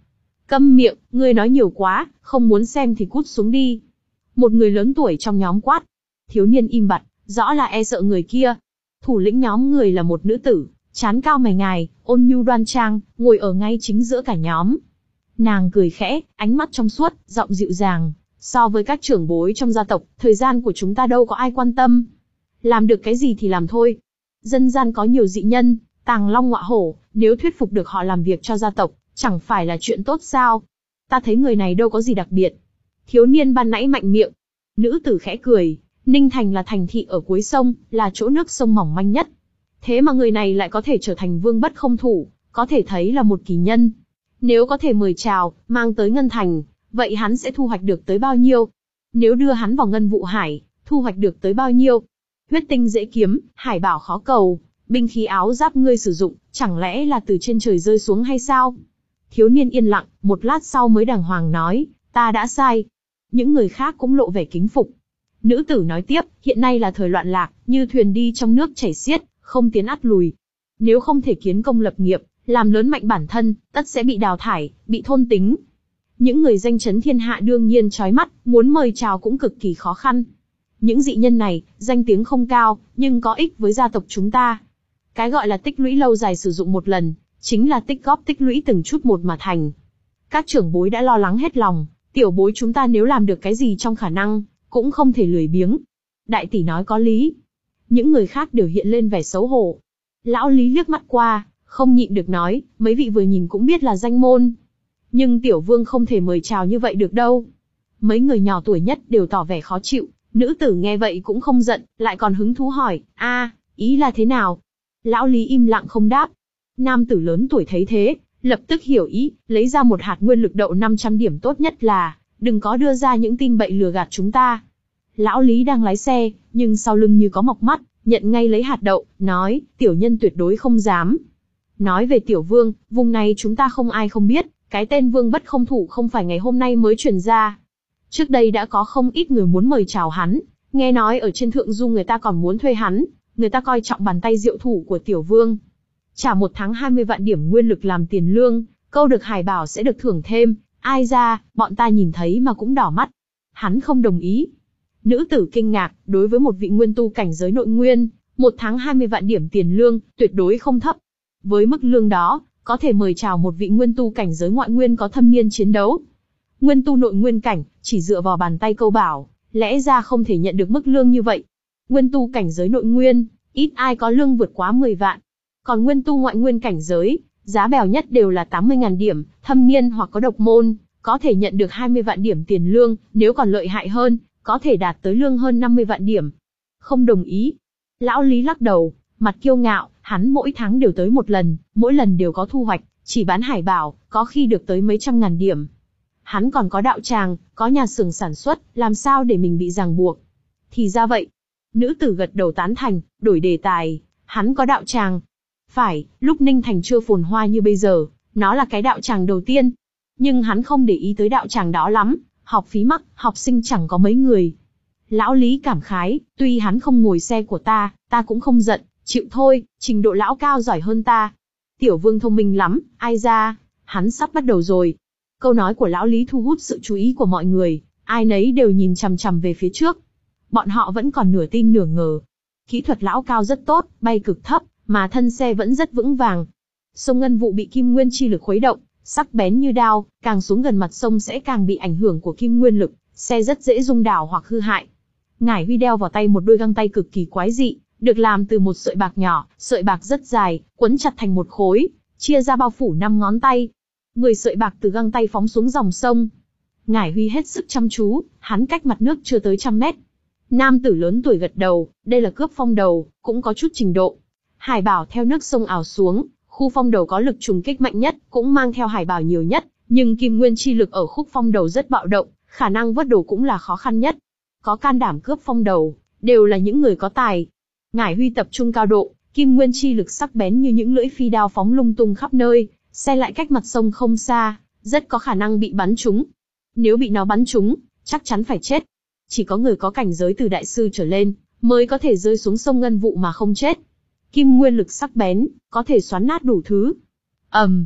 Câm miệng, ngươi nói nhiều quá, không muốn xem thì cút xuống đi. Một người lớn tuổi trong nhóm quát. Thiếu niên im bặt, rõ là e sợ người kia. Thủ lĩnh nhóm người là một nữ tử, trán cao mày ngài, ôn nhu đoan trang, ngồi ở ngay chính giữa cả nhóm. Nàng cười khẽ, ánh mắt trong suốt, giọng dịu dàng. So với các trưởng bối trong gia tộc, thời gian của chúng ta đâu có ai quan tâm. Làm được cái gì thì làm thôi. Dân gian có nhiều dị nhân, tàng long ngọa hổ, nếu thuyết phục được họ làm việc cho gia tộc, chẳng phải là chuyện tốt sao? Ta thấy người này đâu có gì đặc biệt. Thiếu niên ban nãy mạnh miệng. Nữ tử khẽ cười, Ninh Thành là thành thị ở cuối sông, là chỗ nước sông mỏng manh nhất. Thế mà người này lại có thể trở thành vương bất không thủ, có thể thấy là một kỳ nhân. Nếu có thể mời chào, mang tới Ngân Thành, vậy hắn sẽ thu hoạch được tới bao nhiêu? Nếu đưa hắn vào Ngân Vụ Hải, thu hoạch được tới bao nhiêu? Huyết tinh dễ kiếm, hải bảo khó cầu, binh khí áo giáp ngươi sử dụng, chẳng lẽ là từ trên trời rơi xuống hay sao? Thiếu niên yên lặng, một lát sau mới đàng hoàng nói, ta đã sai. Những người khác cũng lộ vẻ kính phục. Nữ tử nói tiếp, hiện nay là thời loạn lạc, như thuyền đi trong nước chảy xiết, không tiến ắt lùi. Nếu không thể kiến công lập nghiệp, làm lớn mạnh bản thân, tất sẽ bị đào thải, bị thôn tính. Những người danh chấn thiên hạ đương nhiên chói mắt, muốn mời chào cũng cực kỳ khó khăn. Những dị nhân này, danh tiếng không cao, nhưng có ích với gia tộc chúng ta. Cái gọi là tích lũy lâu dài sử dụng một lần, chính là tích góp tích lũy từng chút một mà thành. Các trưởng bối đã lo lắng hết lòng, tiểu bối chúng ta nếu làm được cái gì trong khả năng, cũng không thể lười biếng. Đại tỷ nói có lý. Những người khác đều hiện lên vẻ xấu hổ. Lão Lý liếc mắt qua, không nhịn được nói, mấy vị vừa nhìn cũng biết là danh môn. Nhưng tiểu vương không thể mời chào như vậy được đâu. Mấy người nhỏ tuổi nhất đều tỏ vẻ khó chịu, nữ tử nghe vậy cũng không giận, lại còn hứng thú hỏi, a, ý là thế nào? Lão Lý im lặng không đáp. Nam tử lớn tuổi thấy thế, lập tức hiểu ý, lấy ra một hạt nguyên lực đậu năm trăm điểm tốt nhất là, đừng có đưa ra những tin bậy lừa gạt chúng ta. Lão Lý đang lái xe, nhưng sau lưng như có mọc mắt, nhận ngay lấy hạt đậu, nói, tiểu nhân tuyệt đối không dám. Nói về tiểu vương, vùng này chúng ta không ai không biết, cái tên vương bất không thủ không phải ngày hôm nay mới truyền ra. Trước đây đã có không ít người muốn mời chào hắn, nghe nói ở trên thượng du người ta còn muốn thuê hắn, người ta coi trọng bàn tay diệu thủ của tiểu vương. Trả một tháng hai mươi vạn điểm nguyên lực làm tiền lương, câu được hải bảo sẽ được thưởng thêm, ai ra, bọn ta nhìn thấy mà cũng đỏ mắt. Hắn không đồng ý. Nữ tử kinh ngạc, đối với một vị nguyên tu cảnh giới nội nguyên, một tháng hai mươi vạn điểm tiền lương, tuyệt đối không thấp. Với mức lương đó, có thể mời chào một vị nguyên tu cảnh giới ngoại nguyên có thâm niên chiến đấu. Nguyên tu nội nguyên cảnh, chỉ dựa vào bàn tay câu bảo, lẽ ra không thể nhận được mức lương như vậy. Nguyên tu cảnh giới nội nguyên, ít ai có lương vượt quá mười vạn. Còn nguyên tu ngoại nguyên cảnh giới, giá bèo nhất đều là tám mươi nghìn điểm, thâm niên hoặc có độc môn, có thể nhận được hai mươi vạn điểm tiền lương, nếu còn lợi hại hơn, có thể đạt tới lương hơn năm mươi vạn điểm. Không đồng ý. Lão Lý lắc đầu, mặt kiêu ngạo, hắn mỗi tháng đều tới một lần, mỗi lần đều có thu hoạch, chỉ bán hải bảo, có khi được tới mấy trăm ngàn điểm. Hắn còn có đạo tràng, có nhà xưởng sản xuất, làm sao để mình bị ràng buộc. Thì ra vậy. Nữ tử gật đầu tán thành, đổi đề tài, hắn có đạo tràng. Phải, lúc Ninh Thành chưa phồn hoa như bây giờ, nó là cái đạo tràng đầu tiên. Nhưng hắn không để ý tới đạo tràng đó lắm, học phí mắc, học sinh chẳng có mấy người. Lão Lý cảm khái, tuy hắn không ngồi xe của ta, ta cũng không giận, chịu thôi, trình độ lão cao giỏi hơn ta. Tiểu vương thông minh lắm, ai ra, hắn sắp bắt đầu rồi. Câu nói của lão Lý thu hút sự chú ý của mọi người, ai nấy đều nhìn chằm chằm về phía trước. Bọn họ vẫn còn nửa tin nửa ngờ. Kỹ thuật lão cao rất tốt, bay cực thấp, mà thân xe vẫn rất vững vàng. Sông Ngân Vụ bị kim nguyên chi lực khuấy động, sắc bén như đao, càng xuống gần mặt sông sẽ càng bị ảnh hưởng của kim nguyên lực, xe rất dễ rung đảo hoặc hư hại. Ngải Huy đeo vào tay một đôi găng tay cực kỳ quái dị, được làm từ một sợi bạc nhỏ, sợi bạc rất dài, quấn chặt thành một khối, chia ra bao phủ năm ngón tay. Mười sợi bạc từ găng tay phóng xuống dòng sông. Ngải Huy hết sức chăm chú, hắn cách mặt nước chưa tới trăm mét. Nam tử lớn tuổi gật đầu, đây là cướp phong đầu, cũng có chút trình độ. Hải bảo theo nước sông ảo xuống, khu phong đầu có lực trùng kích mạnh nhất, cũng mang theo hải bảo nhiều nhất, nhưng kim nguyên chi lực ở khúc phong đầu rất bạo động, khả năng vớt đồ cũng là khó khăn nhất. Có can đảm cướp phong đầu, đều là những người có tài. Ngải Huy tập trung cao độ, kim nguyên chi lực sắc bén như những lưỡi phi đao phóng lung tung khắp nơi, xe lại cách mặt sông không xa, rất có khả năng bị bắn trúng. Nếu bị nó bắn trúng, chắc chắn phải chết. Chỉ có người có cảnh giới từ đại sư trở lên, mới có thể rơi xuống sông Ngân Vụ mà không chết. Kim nguyên lực sắc bén, có thể xoắn nát đủ thứ. ầm, um,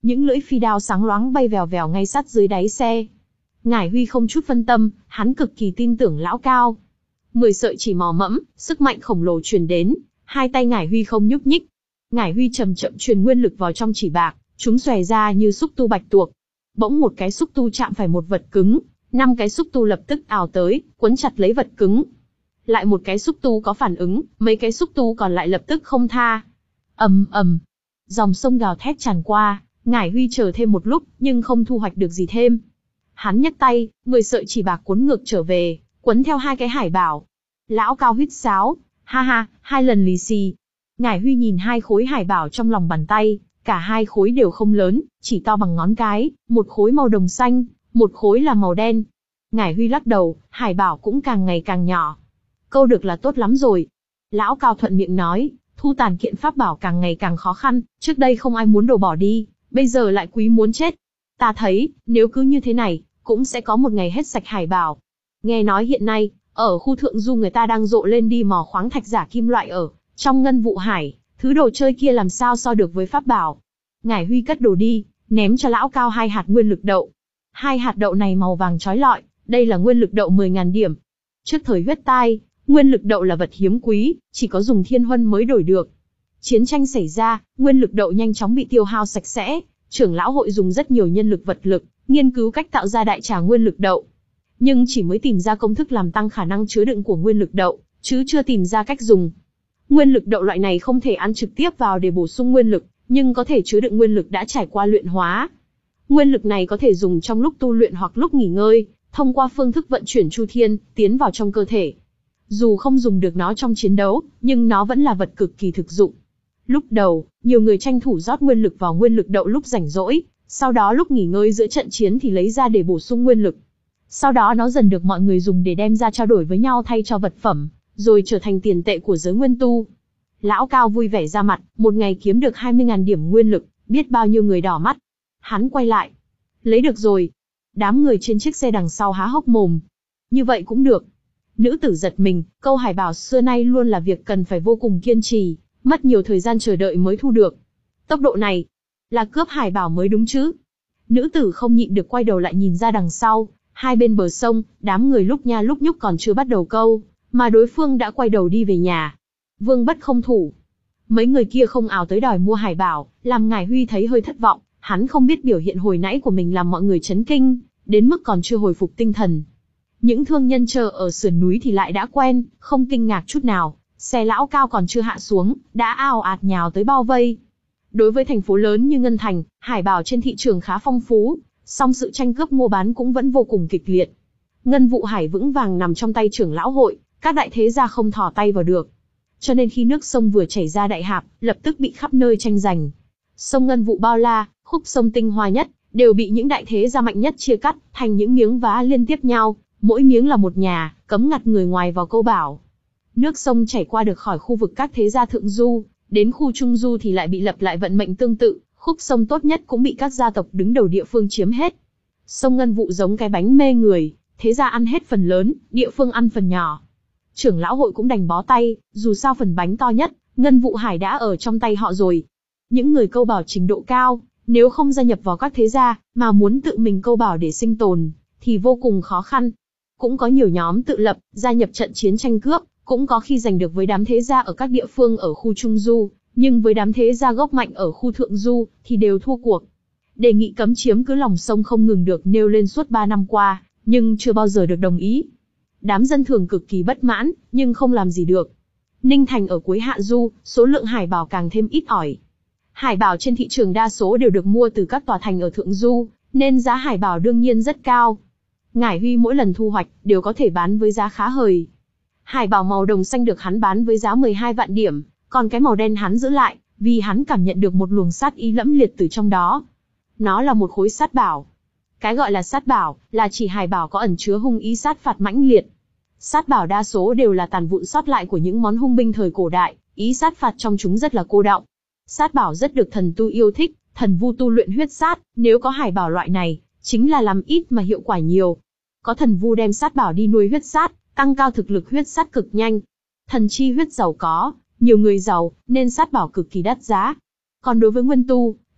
Những lưỡi phi đao sáng loáng bay vèo vèo ngay sát dưới đáy xe. Ngải Huy không chút phân tâm, hắn cực kỳ tin tưởng lão cao. Mười sợi chỉ mò mẫm, sức mạnh khổng lồ truyền đến, hai tay Ngải Huy không nhúc nhích. Ngải Huy chậm chậm truyền nguyên lực vào trong chỉ bạc, chúng xòe ra như xúc tu bạch tuộc. Bỗng một cái xúc tu chạm phải một vật cứng, năm cái xúc tu lập tức ào tới, quấn chặt lấy vật cứng. Lại một cái xúc tu có phản ứng, mấy cái xúc tu còn lại lập tức không tha. Ầm ầm, dòng sông gào thét tràn qua, Ngải Huy chờ thêm một lúc, nhưng không thu hoạch được gì thêm. Hắn nhấc tay, mười sợi chỉ bạc cuốn ngược trở về, quấn theo hai cái hải bảo. Lão cao huýt sáo, ha ha, hai lần lì xì. Ngải Huy nhìn hai khối hải bảo trong lòng bàn tay, cả hai khối đều không lớn, chỉ to bằng ngón cái, một khối màu đồng xanh, một khối là màu đen. Ngải Huy lắc đầu, hải bảo cũng càng ngày càng nhỏ. Câu được là tốt lắm rồi. Lão cao thuận miệng nói, thu tàn kiện pháp bảo càng ngày càng khó khăn, trước đây không ai muốn đổ bỏ đi, bây giờ lại quý muốn chết. Ta thấy, nếu cứ như thế này, cũng sẽ có một ngày hết sạch hải bảo. Nghe nói hiện nay, ở khu thượng du người ta đang rộ lên đi mò khoáng thạch giả kim loại ở trong ngân vụ hải, thứ đồ chơi kia làm sao so được với pháp bảo. Ngải Huy cất đồ đi, ném cho lão cao hai hạt nguyên lực đậu. Hai hạt đậu này màu vàng chói lọi, đây là nguyên lực đậu mười nghìn điểm. Trước thời huyết tai, nguyên lực đậu là vật hiếm quý, chỉ có dùng thiên huân mới đổi được. Chiến tranh xảy ra, nguyên lực đậu nhanh chóng bị tiêu hao sạch sẽ, trưởng lão hội dùng rất nhiều nhân lực vật lực, nghiên cứu cách tạo ra đại trà nguyên lực đậu. Nhưng chỉ mới tìm ra công thức làm tăng khả năng chứa đựng của nguyên lực đậu, chứ chưa tìm ra cách dùng. Nguyên lực đậu loại này không thể ăn trực tiếp vào để bổ sung nguyên lực, nhưng có thể chứa đựng nguyên lực đã trải qua luyện hóa. Nguyên lực này có thể dùng trong lúc tu luyện hoặc lúc nghỉ ngơi, thông qua phương thức vận chuyển chu thiên, tiến vào trong cơ thể. Dù không dùng được nó trong chiến đấu, nhưng nó vẫn là vật cực kỳ thực dụng. Lúc đầu, nhiều người tranh thủ rót nguyên lực vào nguyên lực đậu lúc rảnh rỗi, sau đó lúc nghỉ ngơi giữa trận chiến thì lấy ra để bổ sung nguyên lực. Sau đó nó dần được mọi người dùng để đem ra trao đổi với nhau thay cho vật phẩm, rồi trở thành tiền tệ của giới nguyên tu. Lão cao vui vẻ ra mặt, một ngày kiếm được hai mươi nghìn điểm nguyên lực, biết bao nhiêu người đỏ mắt. Hắn quay lại. Lấy được rồi. Đám người trên chiếc xe đằng sau há hốc mồm. Như vậy cũng được. Nữ tử giật mình, câu hải bảo xưa nay luôn là việc cần phải vô cùng kiên trì, mất nhiều thời gian chờ đợi mới thu được. Tốc độ này, là cướp hải bảo mới đúng chứ. Nữ tử không nhịn được quay đầu lại nhìn ra đằng sau, hai bên bờ sông, đám người lúc nha lúc nhúc còn chưa bắt đầu câu, mà đối phương đã quay đầu đi về nhà. Vương bất không thủ. Mấy người kia không ào tới đòi mua hải bảo, làm Ngải Huy thấy hơi thất vọng, hắn không biết biểu hiện hồi nãy của mình làm mọi người chấn kinh, đến mức còn chưa hồi phục tinh thần. Những thương nhân chờ ở sườn núi thì lại đã quen, không kinh ngạc chút nào, xe lão cao còn chưa hạ xuống, đã ào ạt nhào tới bao vây. Đối với thành phố lớn như Ngân Thành, hải bảo trên thị trường khá phong phú, song sự tranh cướp mua bán cũng vẫn vô cùng kịch liệt. Ngân vụ hải vững vàng nằm trong tay trưởng lão hội, các đại thế gia không thò tay vào được. Cho nên khi nước sông vừa chảy ra đại hạp, lập tức bị khắp nơi tranh giành. Sông Ngân vụ bao la, khúc sông tinh hoa nhất, đều bị những đại thế gia mạnh nhất chia cắt thành những miếng vá liên tiếp nhau, mỗi miếng là một nhà, cấm ngặt người ngoài vào câu bảo. Nước sông chảy qua được khỏi khu vực các thế gia thượng du, đến khu trung du thì lại bị lập lại vận mệnh tương tự, khúc sông tốt nhất cũng bị các gia tộc đứng đầu địa phương chiếm hết. Sông Ngân vụ giống cái bánh mê người, thế gia ăn hết phần lớn, địa phương ăn phần nhỏ. Trưởng lão hội cũng đành bó tay, dù sao phần bánh to nhất, Ngân vụ hải đã ở trong tay họ rồi. Những người câu bảo trình độ cao, nếu không gia nhập vào các thế gia, mà muốn tự mình câu bảo để sinh tồn, thì vô cùng khó khăn. Cũng có nhiều nhóm tự lập, gia nhập trận chiến tranh cướp, cũng có khi giành được với đám thế gia ở các địa phương ở khu trung du, nhưng với đám thế gia gốc mạnh ở khu thượng du, thì đều thua cuộc. Đề nghị cấm chiếm cứ lòng sông không ngừng được nêu lên suốt ba năm qua, nhưng chưa bao giờ được đồng ý. Đám dân thường cực kỳ bất mãn, nhưng không làm gì được. Ninh Thành ở cuối hạ du, số lượng hải bảo càng thêm ít ỏi. Hải bảo trên thị trường đa số đều được mua từ các tòa thành ở thượng du, nên giá hải bảo đương nhiên rất cao. Ngải Huy mỗi lần thu hoạch, đều có thể bán với giá khá hời. Hải bảo màu đồng xanh được hắn bán với giá mười hai vạn điểm, còn cái màu đen hắn giữ lại, vì hắn cảm nhận được một luồng sát ý lẫm liệt từ trong đó. Nó là một khối sát bảo. Cái gọi là sát bảo, là chỉ hải bảo có ẩn chứa hung ý sát phạt mãnh liệt. Sát bảo đa số đều là tàn vụn sót lại của những món hung binh thời cổ đại, ý sát phạt trong chúng rất là cô đọng. Sát bảo rất được thần tu yêu thích, thần vu tu luyện huyết sát, nếu có hải bảo loại này, chính là làm ít mà hiệu quả nhiều. Có thần vu đem sát bảo đi nuôi huyết sát, tăng cao thực lực huyết sát cực nhanh. Thần chi huyết giàu có, nhiều người giàu, nên sát bảo cực kỳ đắt giá. Còn đối với nguyên tu,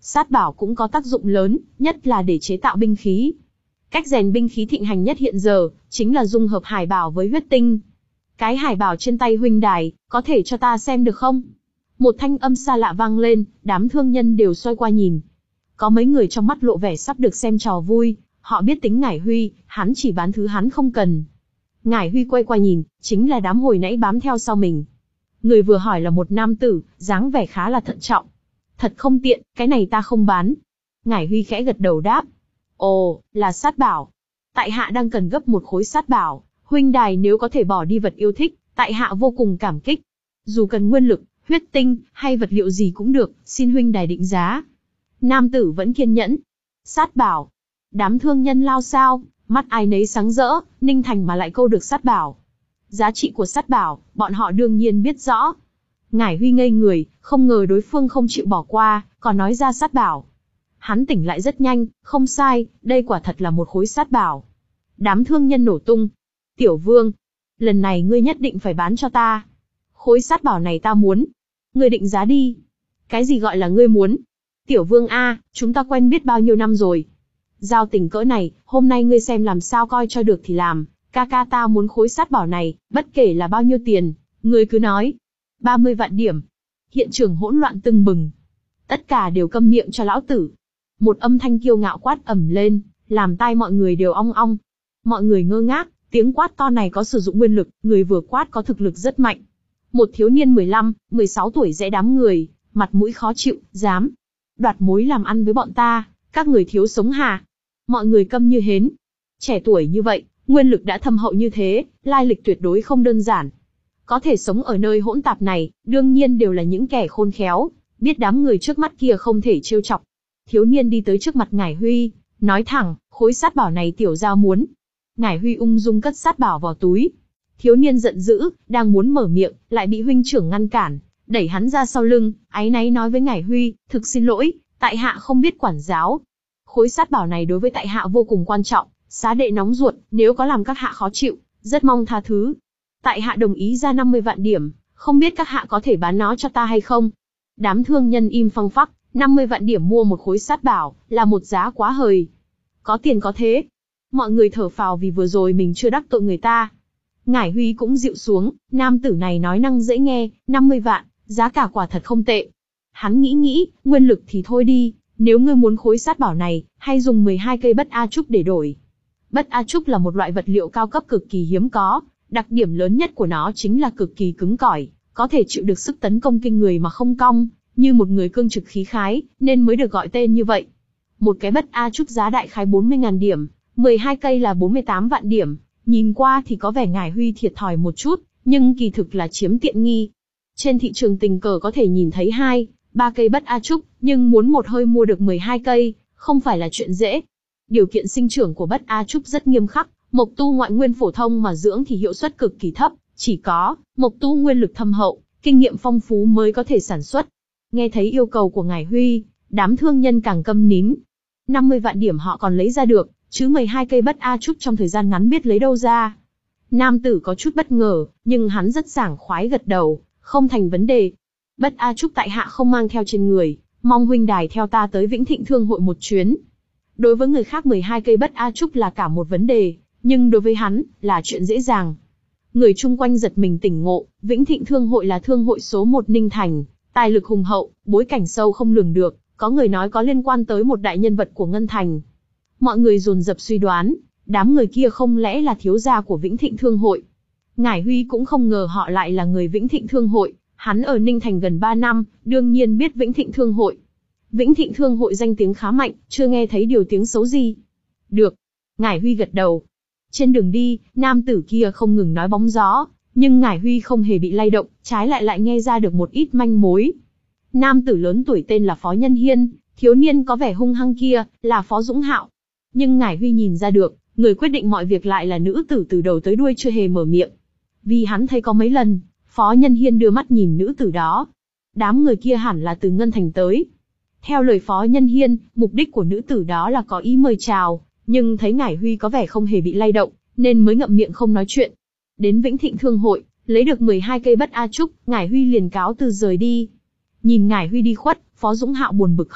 Sát bảo cũng có tác dụng lớn, nhất là để chế tạo binh khí. Cách rèn binh khí thịnh hành nhất hiện giờ, chính là dung hợp hải bảo với huyết tinh. Cái hải bảo trên tay huynh đài, có thể cho ta xem được không? Một thanh âm xa lạ vang lên, đám thương nhân đều xoay qua nhìn. Có mấy người trong mắt lộ vẻ sắp được xem trò vui, họ biết tính Ngải Huy, hắn chỉ bán thứ hắn không cần. Ngải Huy quay qua nhìn, chính là đám hồi nãy bám theo sau mình. Người vừa hỏi là một nam tử, dáng vẻ khá là thận trọng. Thật không tiện, cái này ta không bán. Ngải Huy khẽ gật đầu đáp. Ồ, là sát bảo. Tại hạ đang cần gấp một khối sát bảo, huynh đài nếu có thể bỏ đi vật yêu thích, tại hạ vô cùng cảm kích. Dù cần nguyên lực, huyết tinh, hay vật liệu gì cũng được, xin huynh đài định giá. Nam tử vẫn kiên nhẫn. Sát bảo. Đám thương nhân lao sao, mắt ai nấy sáng rỡ, Ninh Thành mà lại câu được sát bảo. Giá trị của sát bảo, bọn họ đương nhiên biết rõ. Ngải Huy ngây người, không ngờ đối phương không chịu bỏ qua, còn nói ra sát bảo. Hắn tỉnh lại rất nhanh, không sai, đây quả thật là một khối sát bảo. Đám thương nhân nổ tung. Tiểu Vương, lần này ngươi nhất định phải bán cho ta. Khối sát bảo này ta muốn. Ngươi định giá đi. Cái gì gọi là ngươi muốn? Tiểu Vương a, chúng ta quen biết bao nhiêu năm rồi. Giao tình cỡ này, hôm nay ngươi xem làm sao coi cho được thì làm. Ca ca ta muốn khối sát bảo này, bất kể là bao nhiêu tiền, ngươi cứ nói. ba mươi vạn điểm. Hiện trường hỗn loạn tưng bừng. Tất cả đều câm miệng cho lão tử. Một âm thanh kiêu ngạo quát ầm lên, làm tai mọi người đều ong ong. Mọi người ngơ ngác, tiếng quát to này có sử dụng nguyên lực, người vừa quát có thực lực rất mạnh. Một thiếu niên mười lăm, mười sáu tuổi rẽ đám người, mặt mũi khó chịu, dám đoạt mối làm ăn với bọn ta, các người thiếu sống hà. Mọi người câm như hến. Trẻ tuổi như vậy, nguyên lực đã thâm hậu như thế, lai lịch tuyệt đối không đơn giản. Có thể sống ở nơi hỗn tạp này, đương nhiên đều là những kẻ khôn khéo, biết đám người trước mắt kia không thể trêu chọc. Thiếu niên đi tới trước mặt Ngải Huy, nói thẳng, khối sát bảo này tiểu giao muốn. Ngải Huy ung dung cất sát bảo vào túi. Thiếu niên giận dữ, đang muốn mở miệng, lại bị huynh trưởng ngăn cản, đẩy hắn ra sau lưng, áy náy nói với Ngải Huy, thực xin lỗi, tại hạ không biết quản giáo. Khối sát bảo này đối với tại hạ vô cùng quan trọng, xá đệ nóng ruột, nếu có làm các hạ khó chịu, rất mong tha thứ. Tại hạ đồng ý ra năm mươi vạn điểm, không biết các hạ có thể bán nó cho ta hay không? Đám thương nhân im phăng phắc, năm mươi vạn điểm mua một khối sát bảo, là một giá quá hời. Có tiền có thế. Mọi người thở phào vì vừa rồi mình chưa đắc tội người ta. Ngải Huy cũng dịu xuống, nam tử này nói năng dễ nghe, năm mươi vạn, giá cả quả thật không tệ. Hắn nghĩ nghĩ, nguyên lực thì thôi đi, nếu ngươi muốn khối sát bảo này, hay dùng mười hai cây bất a trúc để đổi. Bất a trúc là một loại vật liệu cao cấp cực kỳ hiếm có, đặc điểm lớn nhất của nó chính là cực kỳ cứng cỏi, có thể chịu được sức tấn công kinh người mà không cong, như một người cương trực khí khái, nên mới được gọi tên như vậy. Một cái bất a trúc giá đại khái bốn mươi nghìn điểm, mười hai cây là bốn mươi tám vạn điểm, nhìn qua thì có vẻ Ngải Huy thiệt thòi một chút, nhưng kỳ thực là chiếm tiện nghi. Trên thị trường tình cờ có thể nhìn thấy hai, ba cây bất a trúc, nhưng muốn một hơi mua được mười hai cây, không phải là chuyện dễ. Điều kiện sinh trưởng của bất a trúc rất nghiêm khắc, mộc tu ngoại nguyên phổ thông mà dưỡng thì hiệu suất cực kỳ thấp, chỉ có mộc tu nguyên lực thâm hậu, kinh nghiệm phong phú mới có thể sản xuất. Nghe thấy yêu cầu của Ngải Huy, đám thương nhân càng câm nín. năm mươi vạn điểm họ còn lấy ra được, chứ mười hai cây bất a trúc trong thời gian ngắn biết lấy đâu ra. Nam tử có chút bất ngờ, nhưng hắn rất sảng khoái gật đầu, không thành vấn đề. Bất a trúc tại hạ không mang theo trên người, mong huynh đài theo ta tới Vĩnh Thịnh Thương hội một chuyến. Đối với người khác mười hai cây bất a trúc là cả một vấn đề, nhưng đối với hắn, là chuyện dễ dàng. Người chung quanh giật mình tỉnh ngộ, Vĩnh Thịnh Thương hội là thương hội số một Ninh Thành, tài lực hùng hậu, bối cảnh sâu không lường được, có người nói có liên quan tới một đại nhân vật của Ngân Thành. Mọi người dồn dập suy đoán, đám người kia không lẽ là thiếu gia của Vĩnh Thịnh Thương hội. Ngải Huy cũng không ngờ họ lại là người Vĩnh Thịnh Thương hội, hắn ở Ninh Thành gần ba năm, đương nhiên biết Vĩnh Thịnh Thương hội. Vĩnh Thịnh Thương hội danh tiếng khá mạnh, chưa nghe thấy điều tiếng xấu gì. Được. Ngải Huy gật đầu. Trên đường đi, nam tử kia không ngừng nói bóng gió, nhưng Ngải Huy không hề bị lay động, trái lại lại nghe ra được một ít manh mối. Nam tử lớn tuổi tên là Phó Nhân Hiên, thiếu niên có vẻ hung hăng kia, là Phó Dũng Hạo. Nhưng Ngải Huy nhìn ra được, người quyết định mọi việc lại là nữ tử từ đầu tới đuôi chưa hề mở miệng. Vì hắn thấy có mấy lần, Phó Nhân Hiên đưa mắt nhìn nữ tử đó. Đám người kia hẳn là từ Ngân Thành tới. Theo lời Phó Nhân Hiên, mục đích của nữ tử đó là có ý mời chào, nhưng thấy Ngải Huy có vẻ không hề bị lay động, nên mới ngậm miệng không nói chuyện. Đến Vĩnh Thịnh Thương hội, lấy được mười hai cây bất a trúc, Ngải Huy liền cáo từ rời đi. Nhìn Ngải Huy đi khuất, Phó Dũng Hạo buồn bực hỏi,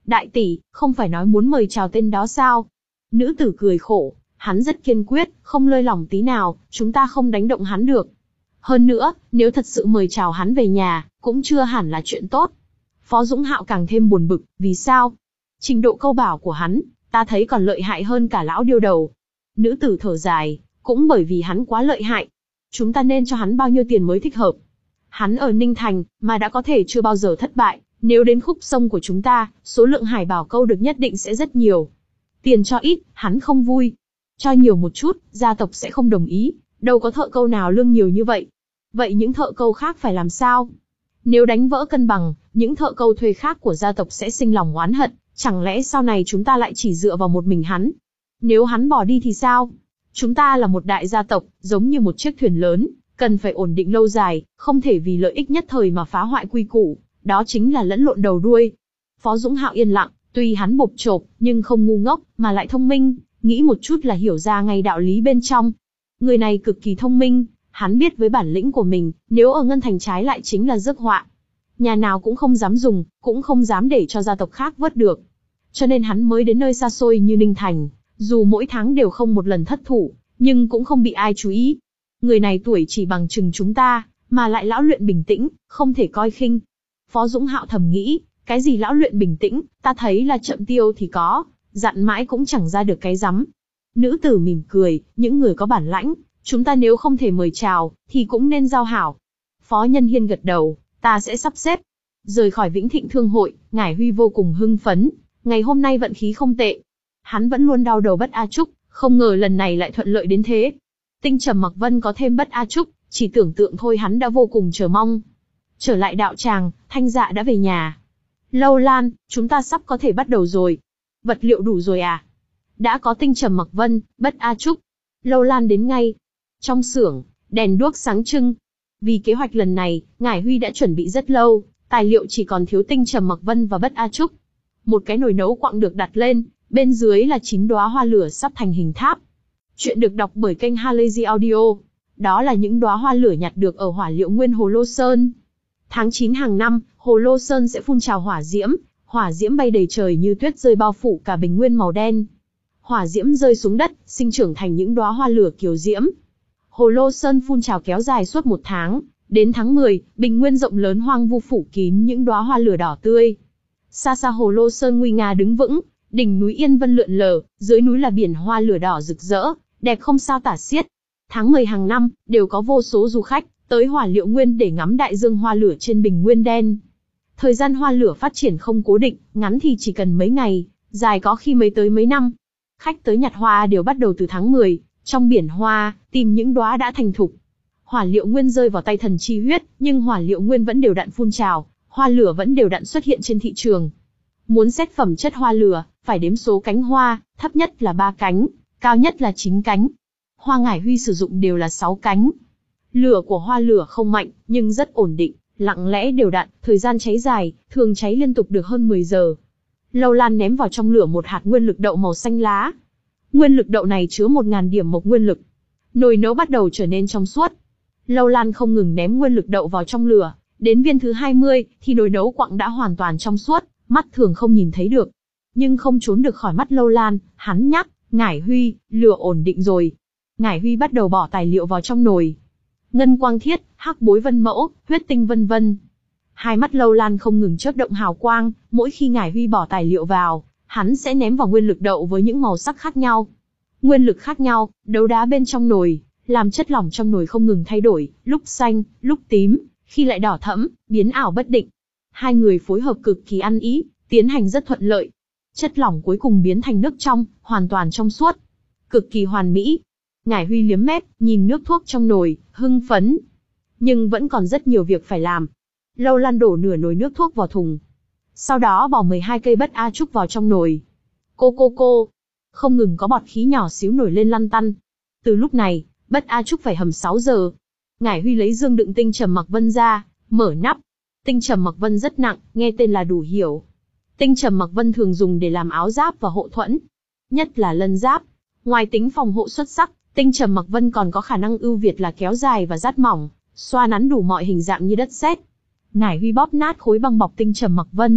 Đại tỷ, không phải nói muốn mời chào tên đó sao? Nữ tử cười khổ, hắn rất kiên quyết, không lơi lỏng tí nào, chúng ta không đánh động hắn được. Hơn nữa, nếu thật sự mời chào hắn về nhà, cũng chưa hẳn là chuyện tốt. Phó Dũng Hạo càng thêm buồn bực, vì sao? Trình độ câu bảo của hắn, ta thấy còn lợi hại hơn cả lão điêu đầu. Nữ tử thở dài, cũng bởi vì hắn quá lợi hại. Chúng ta nên cho hắn bao nhiêu tiền mới thích hợp? Hắn ở Ninh Thành, mà đã có thể chưa bao giờ thất bại, nếu đến khúc sông của chúng ta, số lượng hải bảo câu được nhất định sẽ rất nhiều. Tiền cho ít, hắn không vui. Cho nhiều một chút, gia tộc sẽ không đồng ý, đâu có thợ câu nào lương nhiều như vậy. Vậy những thợ câu khác phải làm sao? Nếu đánh vỡ cân bằng, những thợ câu thuê khác của gia tộc sẽ sinh lòng oán hận, chẳng lẽ sau này chúng ta lại chỉ dựa vào một mình hắn? Nếu hắn bỏ đi thì sao? Chúng ta là một đại gia tộc, giống như một chiếc thuyền lớn, cần phải ổn định lâu dài, không thể vì lợi ích nhất thời mà phá hoại quy củ, đó chính là lẫn lộn đầu đuôi. Phó Dũng Hạo yên lặng, tuy hắn bộp chộp, nhưng không ngu ngốc, mà lại thông minh, nghĩ một chút là hiểu ra ngay đạo lý bên trong. Người này cực kỳ thông minh, hắn biết với bản lĩnh của mình, nếu ở Ngân Thành trái lại chính là rước họa. Nhà nào cũng không dám dùng, cũng không dám để cho gia tộc khác vớt được. Cho nên hắn mới đến nơi xa xôi như Ninh Thành, dù mỗi tháng đều không một lần thất thủ, nhưng cũng không bị ai chú ý. Người này tuổi chỉ bằng chừng chúng ta, mà lại lão luyện bình tĩnh, không thể coi khinh. Phó Dũng Hạo thầm nghĩ, cái gì lão luyện bình tĩnh, ta thấy là chậm tiêu thì có, dặn mãi cũng chẳng ra được cái rắm. Nữ tử mỉm cười, những người có bản lãnh, chúng ta nếu không thể mời chào, thì cũng nên giao hảo. Phó Nhân Hiên gật đầu, ta sẽ sắp xếp. Rời khỏi Vĩnh Thịnh Thương hội, Ngải Huy vô cùng hưng phấn, ngày hôm nay vận khí không tệ. Hắn vẫn luôn đau đầu Bất A Trúc, không ngờ lần này lại thuận lợi đến thế. Tinh Trầm Mặc Vân có thêm Bất A Trúc, chỉ tưởng tượng thôi hắn đã vô cùng chờ mong. Trở lại đạo tràng, Thanh Dạ đã về nhà. Lâu Lan, chúng ta sắp có thể bắt đầu rồi. Vật liệu đủ rồi à? Đã có Tinh Trầm Mặc Vân, Bất A Trúc. Lâu Lan đến ngay. Trong xưởng, đèn đuốc sáng trưng. Vì kế hoạch lần này, Ngải Huy đã chuẩn bị rất lâu, tài liệu chỉ còn thiếu Tinh Trầm Mặc Vân và Bất A Trúc. Một cái nồi nấu quặng được đặt lên, bên dưới là chín đóa hoa lửa sắp thành hình tháp. Chuyện được đọc bởi kênh Halazy Audio. Đó là những đóa hoa lửa nhặt được ở hỏa liệu nguyên Hồ Lô Sơn. Tháng chín hàng năm, Hồ Lô Sơn sẽ phun trào hỏa diễm, hỏa diễm bay đầy trời như tuyết rơi bao phủ cả bình nguyên màu đen. Hỏa diễm rơi xuống đất, sinh trưởng thành những đóa hoa lửa kiều diễm. Hồ Lô Sơn phun trào kéo dài suốt một tháng, đến tháng mười, bình nguyên rộng lớn hoang vu phủ kín những đóa hoa lửa đỏ tươi. Xa xa Hồ Lô Sơn nguy nga đứng vững, đỉnh núi Yên Vân lượn lờ, dưới núi là biển hoa lửa đỏ rực rỡ, đẹp không sao tả xiết. Tháng mười hàng năm, đều có vô số du khách tới hỏa liệu nguyên để ngắm đại dương hoa lửa trên bình nguyên đen. Thời gian hoa lửa phát triển không cố định, ngắn thì chỉ cần mấy ngày, dài có khi mấy tới mấy năm. Khách tới nhặt hoa đều bắt đầu từ tháng mười, trong biển hoa, tìm những đóa đã thành thục. Hỏa liệu nguyên rơi vào tay thần chi huyết, nhưng hỏa liệu nguyên vẫn đều đặn phun trào, hoa lửa vẫn đều đặn xuất hiện trên thị trường. Muốn xét phẩm chất hoa lửa, phải đếm số cánh hoa, thấp nhất là ba cánh, cao nhất là chín cánh. Hoa Ngải Huy sử dụng đều là sáu cánh. Lửa của hoa lửa không mạnh, nhưng rất ổn định, lặng lẽ đều đặn, thời gian cháy dài, thường cháy liên tục được hơn mười giờ. Lâu Lan ném vào trong lửa một hạt nguyên lực đậu màu xanh lá. Nguyên lực đậu này chứa một nghìn điểm mộc nguyên lực. Nồi nấu bắt đầu trở nên trong suốt. Lâu Lan không ngừng ném nguyên lực đậu vào trong lửa, đến viên thứ hai mươi, thì nồi nấu quặng đã hoàn toàn trong suốt, mắt thường không nhìn thấy được. Nhưng không trốn được khỏi mắt Lâu Lan, hắn nhắc, Ngải Huy, lửa ổn định rồi. Ngải Huy bắt đầu bỏ tài liệu vào trong nồi. Ngân quang thiết, hắc bối vân mẫu, huyết tinh vân vân. Hai mắt Lâu Lan không ngừng chớp động hào quang, mỗi khi Ngải Huy bỏ tài liệu vào, hắn sẽ ném vào nguyên lực đậu với những màu sắc khác nhau. Nguyên lực khác nhau, đấu đá bên trong nồi, làm chất lỏng trong nồi không ngừng thay đổi, lúc xanh, lúc tím, khi lại đỏ thẫm, biến ảo bất định. Hai người phối hợp cực kỳ ăn ý, tiến hành rất thuận lợi. Chất lỏng cuối cùng biến thành nước trong, hoàn toàn trong suốt, cực kỳ hoàn mỹ. Ngải Huy liếm mép, nhìn nước thuốc trong nồi, hưng phấn. Nhưng vẫn còn rất nhiều việc phải làm. Lâu Lan đổ nửa nồi nước thuốc vào thùng. Sau đó bỏ mười hai cây Bất A Trúc vào trong nồi. Cô cô cô. Không ngừng có bọt khí nhỏ xíu nổi lên lăn tăn. Từ lúc này, Bất A Trúc phải hầm sáu giờ. Ngải Huy lấy dương đựng Tinh Trầm Mặc Vân ra, mở nắp. Tinh Trầm Mặc Vân rất nặng, nghe tên là đủ hiểu. Tinh Trầm Mặc Vân thường dùng để làm áo giáp và hộ thuẫn. Nhất là lân giáp. Ngoài tính phòng hộ xuất sắc, Tinh Trầm Mặc Vân còn có khả năng ưu việt là kéo dài và rát mỏng, xoa nắn đủ mọi hình dạng như đất sét. Ngải Huy bóp nát khối băng bọc Tinh Trầm Mặc Vân,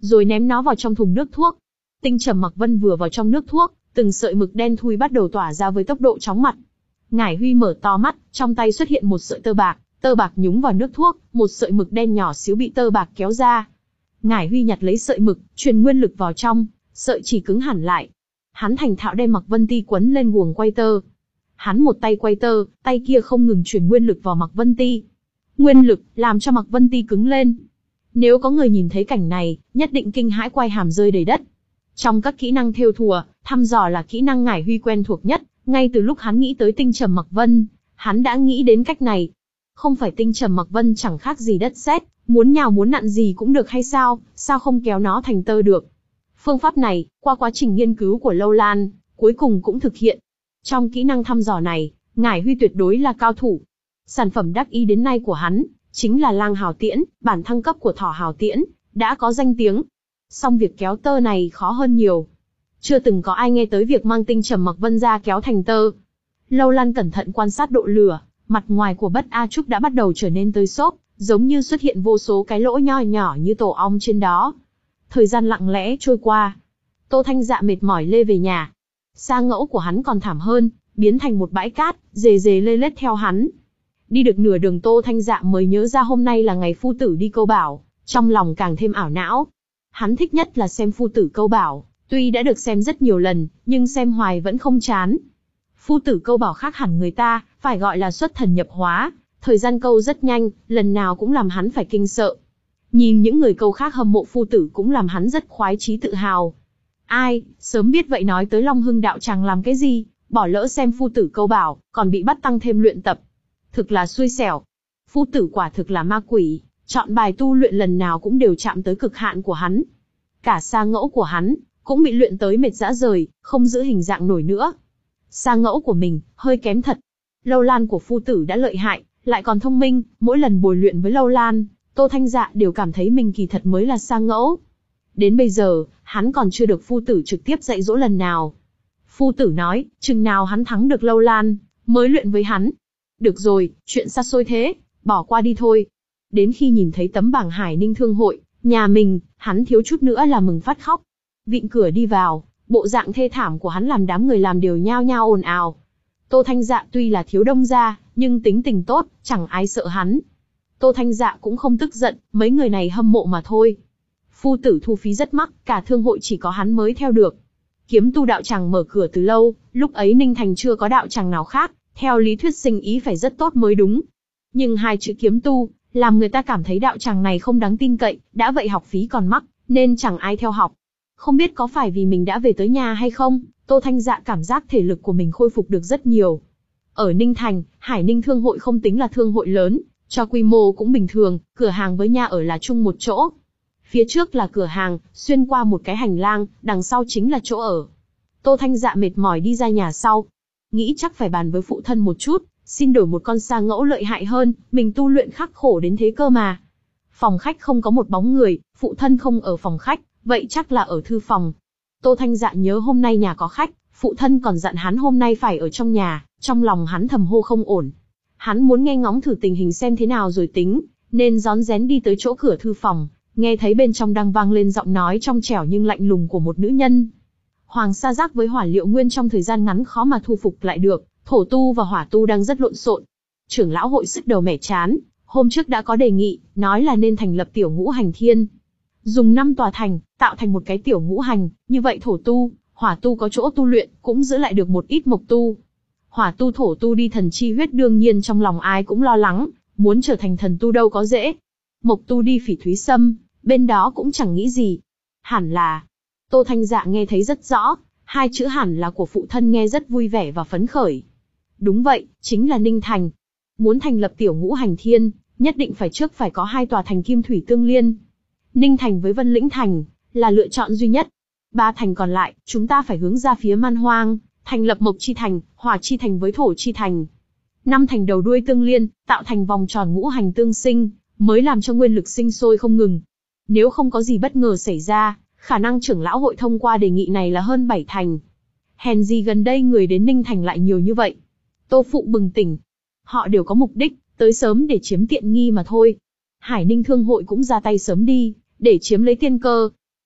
rồi ném nó vào trong thùng nước thuốc. Tinh trầm mặc vân vừa vào trong nước thuốc, từng sợi mực đen thui bắt đầu tỏa ra với tốc độ chóng mặt. Ngải Huy mở to mắt, trong tay xuất hiện một sợi tơ bạc, tơ bạc nhúng vào nước thuốc, một sợi mực đen nhỏ xíu bị tơ bạc kéo ra. Ngải Huy nhặt lấy sợi mực, truyền nguyên lực vào trong, sợi chỉ cứng hẳn lại. Hắn thành thạo đem Mạc Vân Ti quấn lên guồng quay tơ. Hắn một tay quay tơ, tay kia không ngừng truyền nguyên lực vào Mạc Vân Ti. Nguyên lực làm cho Mạc Vân Ti cứng lên. Nếu có người nhìn thấy cảnh này, nhất định kinh hãi quay hàm rơi đầy đất. Trong các kỹ năng thêu thùa, thăm dò là kỹ năng Ngải Huy quen thuộc nhất, ngay từ lúc hắn nghĩ tới tinh trầm Mạc Vân, hắn đã nghĩ đến cách này. Không phải tinh trầm Mạc Vân chẳng khác gì đất sét, muốn nhào muốn nặn gì cũng được hay sao, sao không kéo nó thành tơ được. Phương pháp này, qua quá trình nghiên cứu của Lâu Lan, cuối cùng cũng thực hiện. Trong kỹ năng thăm dò này, Ngải Huy tuyệt đối là cao thủ. Sản phẩm đắc ý đến nay của hắn, chính là Lang Hào Tiễn, bản thăng cấp của Thỏ Hào Tiễn, đã có danh tiếng. Song việc kéo tơ này khó hơn nhiều. Chưa từng có ai nghe tới việc mang tinh trầm Mạc Vân ra kéo thành tơ. Lâu Lan cẩn thận quan sát độ lửa, mặt ngoài của Bất A Trúc đã bắt đầu trở nên tơi xốp, giống như xuất hiện vô số cái lỗ nho nhỏ như tổ ong trên đó. Thời gian lặng lẽ trôi qua. Tô Thanh Dạ mệt mỏi lê về nhà. Sa ngẫu của hắn còn thảm hơn, biến thành một bãi cát, rề rề lê lết theo hắn. Đi được nửa đường Tô Thanh Dạ mới nhớ ra hôm nay là ngày phu tử đi câu bảo, trong lòng càng thêm ảo não. Hắn thích nhất là xem phu tử câu bảo, tuy đã được xem rất nhiều lần, nhưng xem hoài vẫn không chán. Phu tử câu bảo khác hẳn người ta, phải gọi là xuất thần nhập hóa, thời gian câu rất nhanh, lần nào cũng làm hắn phải kinh sợ. Nhìn những người câu khác hâm mộ phu tử cũng làm hắn rất khoái chí tự hào. Ai, sớm biết vậy nói tới Long Hưng đạo tràng làm cái gì, bỏ lỡ xem phu tử câu bảo, còn bị bắt tăng thêm luyện tập. Thực là xui xẻo. Phu tử quả thực là ma quỷ, chọn bài tu luyện lần nào cũng đều chạm tới cực hạn của hắn. Cả sa ngẫu của hắn, cũng bị luyện tới mệt rã rời, không giữ hình dạng nổi nữa. Sa ngẫu của mình, hơi kém thật. Lâu Lan của phu tử đã lợi hại, lại còn thông minh, mỗi lần bồi luyện với Lâu Lan, Tô Thanh Dạ đều cảm thấy mình kỳ thật mới là sa ngẫu. Đến bây giờ, hắn còn chưa được phu tử trực tiếp dạy dỗ lần nào. Phu tử nói, chừng nào hắn thắng được Lâu Lan, mới luyện với hắn. Được rồi, chuyện xa xôi thế, bỏ qua đi thôi. Đến khi nhìn thấy tấm bảng Hải Ninh Thương hội, nhà mình, hắn thiếu chút nữa là mừng phát khóc. Vịn cửa đi vào, bộ dạng thê thảm của hắn làm đám người làm đều nhao nhao ồn ào. Tô Thanh Dạ tuy là thiếu đông gia, nhưng tính tình tốt, chẳng ai sợ hắn. Tô Thanh Dạ cũng không tức giận, mấy người này hâm mộ mà thôi. Phu tử thu phí rất mắc, cả thương hội chỉ có hắn mới theo được. Kiếm tu đạo tràng mở cửa từ lâu, lúc ấy Ninh Thành chưa có đạo tràng nào khác, theo lý thuyết sinh ý phải rất tốt mới đúng. Nhưng hai chữ kiếm tu, làm người ta cảm thấy đạo tràng này không đáng tin cậy, đã vậy học phí còn mắc, nên chẳng ai theo học. Không biết có phải vì mình đã về tới nhà hay không, Tô Thanh Dạ cảm giác thể lực của mình khôi phục được rất nhiều. Ở Ninh Thành, Hải Ninh Thương hội không tính là thương hội lớn, cho quy mô cũng bình thường, cửa hàng với nhà ở là chung một chỗ. Phía trước là cửa hàng, xuyên qua một cái hành lang, đằng sau chính là chỗ ở. Tô Thanh Dạ mệt mỏi đi ra nhà sau. Nghĩ chắc phải bàn với phụ thân một chút, xin đổi một con sa ngẫu lợi hại hơn, mình tu luyện khắc khổ đến thế cơ mà. Phòng khách không có một bóng người, phụ thân không ở phòng khách, vậy chắc là ở thư phòng. Tô Thanh Dạ nhớ hôm nay nhà có khách, phụ thân còn dặn hắn hôm nay phải ở trong nhà, trong lòng hắn thầm hô không ổn. Hắn muốn nghe ngóng thử tình hình xem thế nào rồi tính, nên rón rén đi tới chỗ cửa thư phòng, nghe thấy bên trong đang vang lên giọng nói trong trẻo nhưng lạnh lùng của một nữ nhân. Hoàng sa giác với hỏa liệu nguyên trong thời gian ngắn khó mà thu phục lại được, thổ tu và hỏa tu đang rất lộn xộn. Trưởng lão hội sức đầu mẻ chán, hôm trước đã có đề nghị, nói là nên thành lập tiểu ngũ hành thiên. Dùng năm tòa thành, tạo thành một cái tiểu ngũ hành, như vậy thổ tu, hỏa tu có chỗ tu luyện, cũng giữ lại được một ít mộc tu. Hỏa tu thổ tu đi thần chi huyết đương nhiên trong lòng ai cũng lo lắng, muốn trở thành thần tu đâu có dễ. Mộc tu đi phỉ thúy sâm, bên đó cũng chẳng nghĩ gì. Hẳn là, Tô Thanh Dạ nghe thấy rất rõ, hai chữ hẳn là của phụ thân nghe rất vui vẻ và phấn khởi. Đúng vậy, chính là Ninh Thành. Muốn thành lập tiểu ngũ hành thiên, nhất định phải trước phải có hai tòa thành kim thủy tương liên. Ninh Thành với Vân Lĩnh Thành, là lựa chọn duy nhất. Ba thành còn lại, chúng ta phải hướng ra phía Man Hoang, thành lập Mộc Chi Thành, Hỏa Chi Thành với Thổ Chi Thành. Năm thành đầu đuôi tương liên, tạo thành vòng tròn ngũ hành tương sinh, mới làm cho nguyên lực sinh sôi không ngừng. Nếu không có gì bất ngờ xảy ra, khả năng trưởng lão hội thông qua đề nghị này là hơn bảy thành. Hèn gì gần đây người đến Ninh Thành lại nhiều như vậy. Tô Phụ bừng tỉnh. Họ đều có mục đích, tới sớm để chiếm tiện nghi mà thôi. Hải Ninh Thương hội cũng ra tay sớm đi, để chiếm lấy tiên cơ.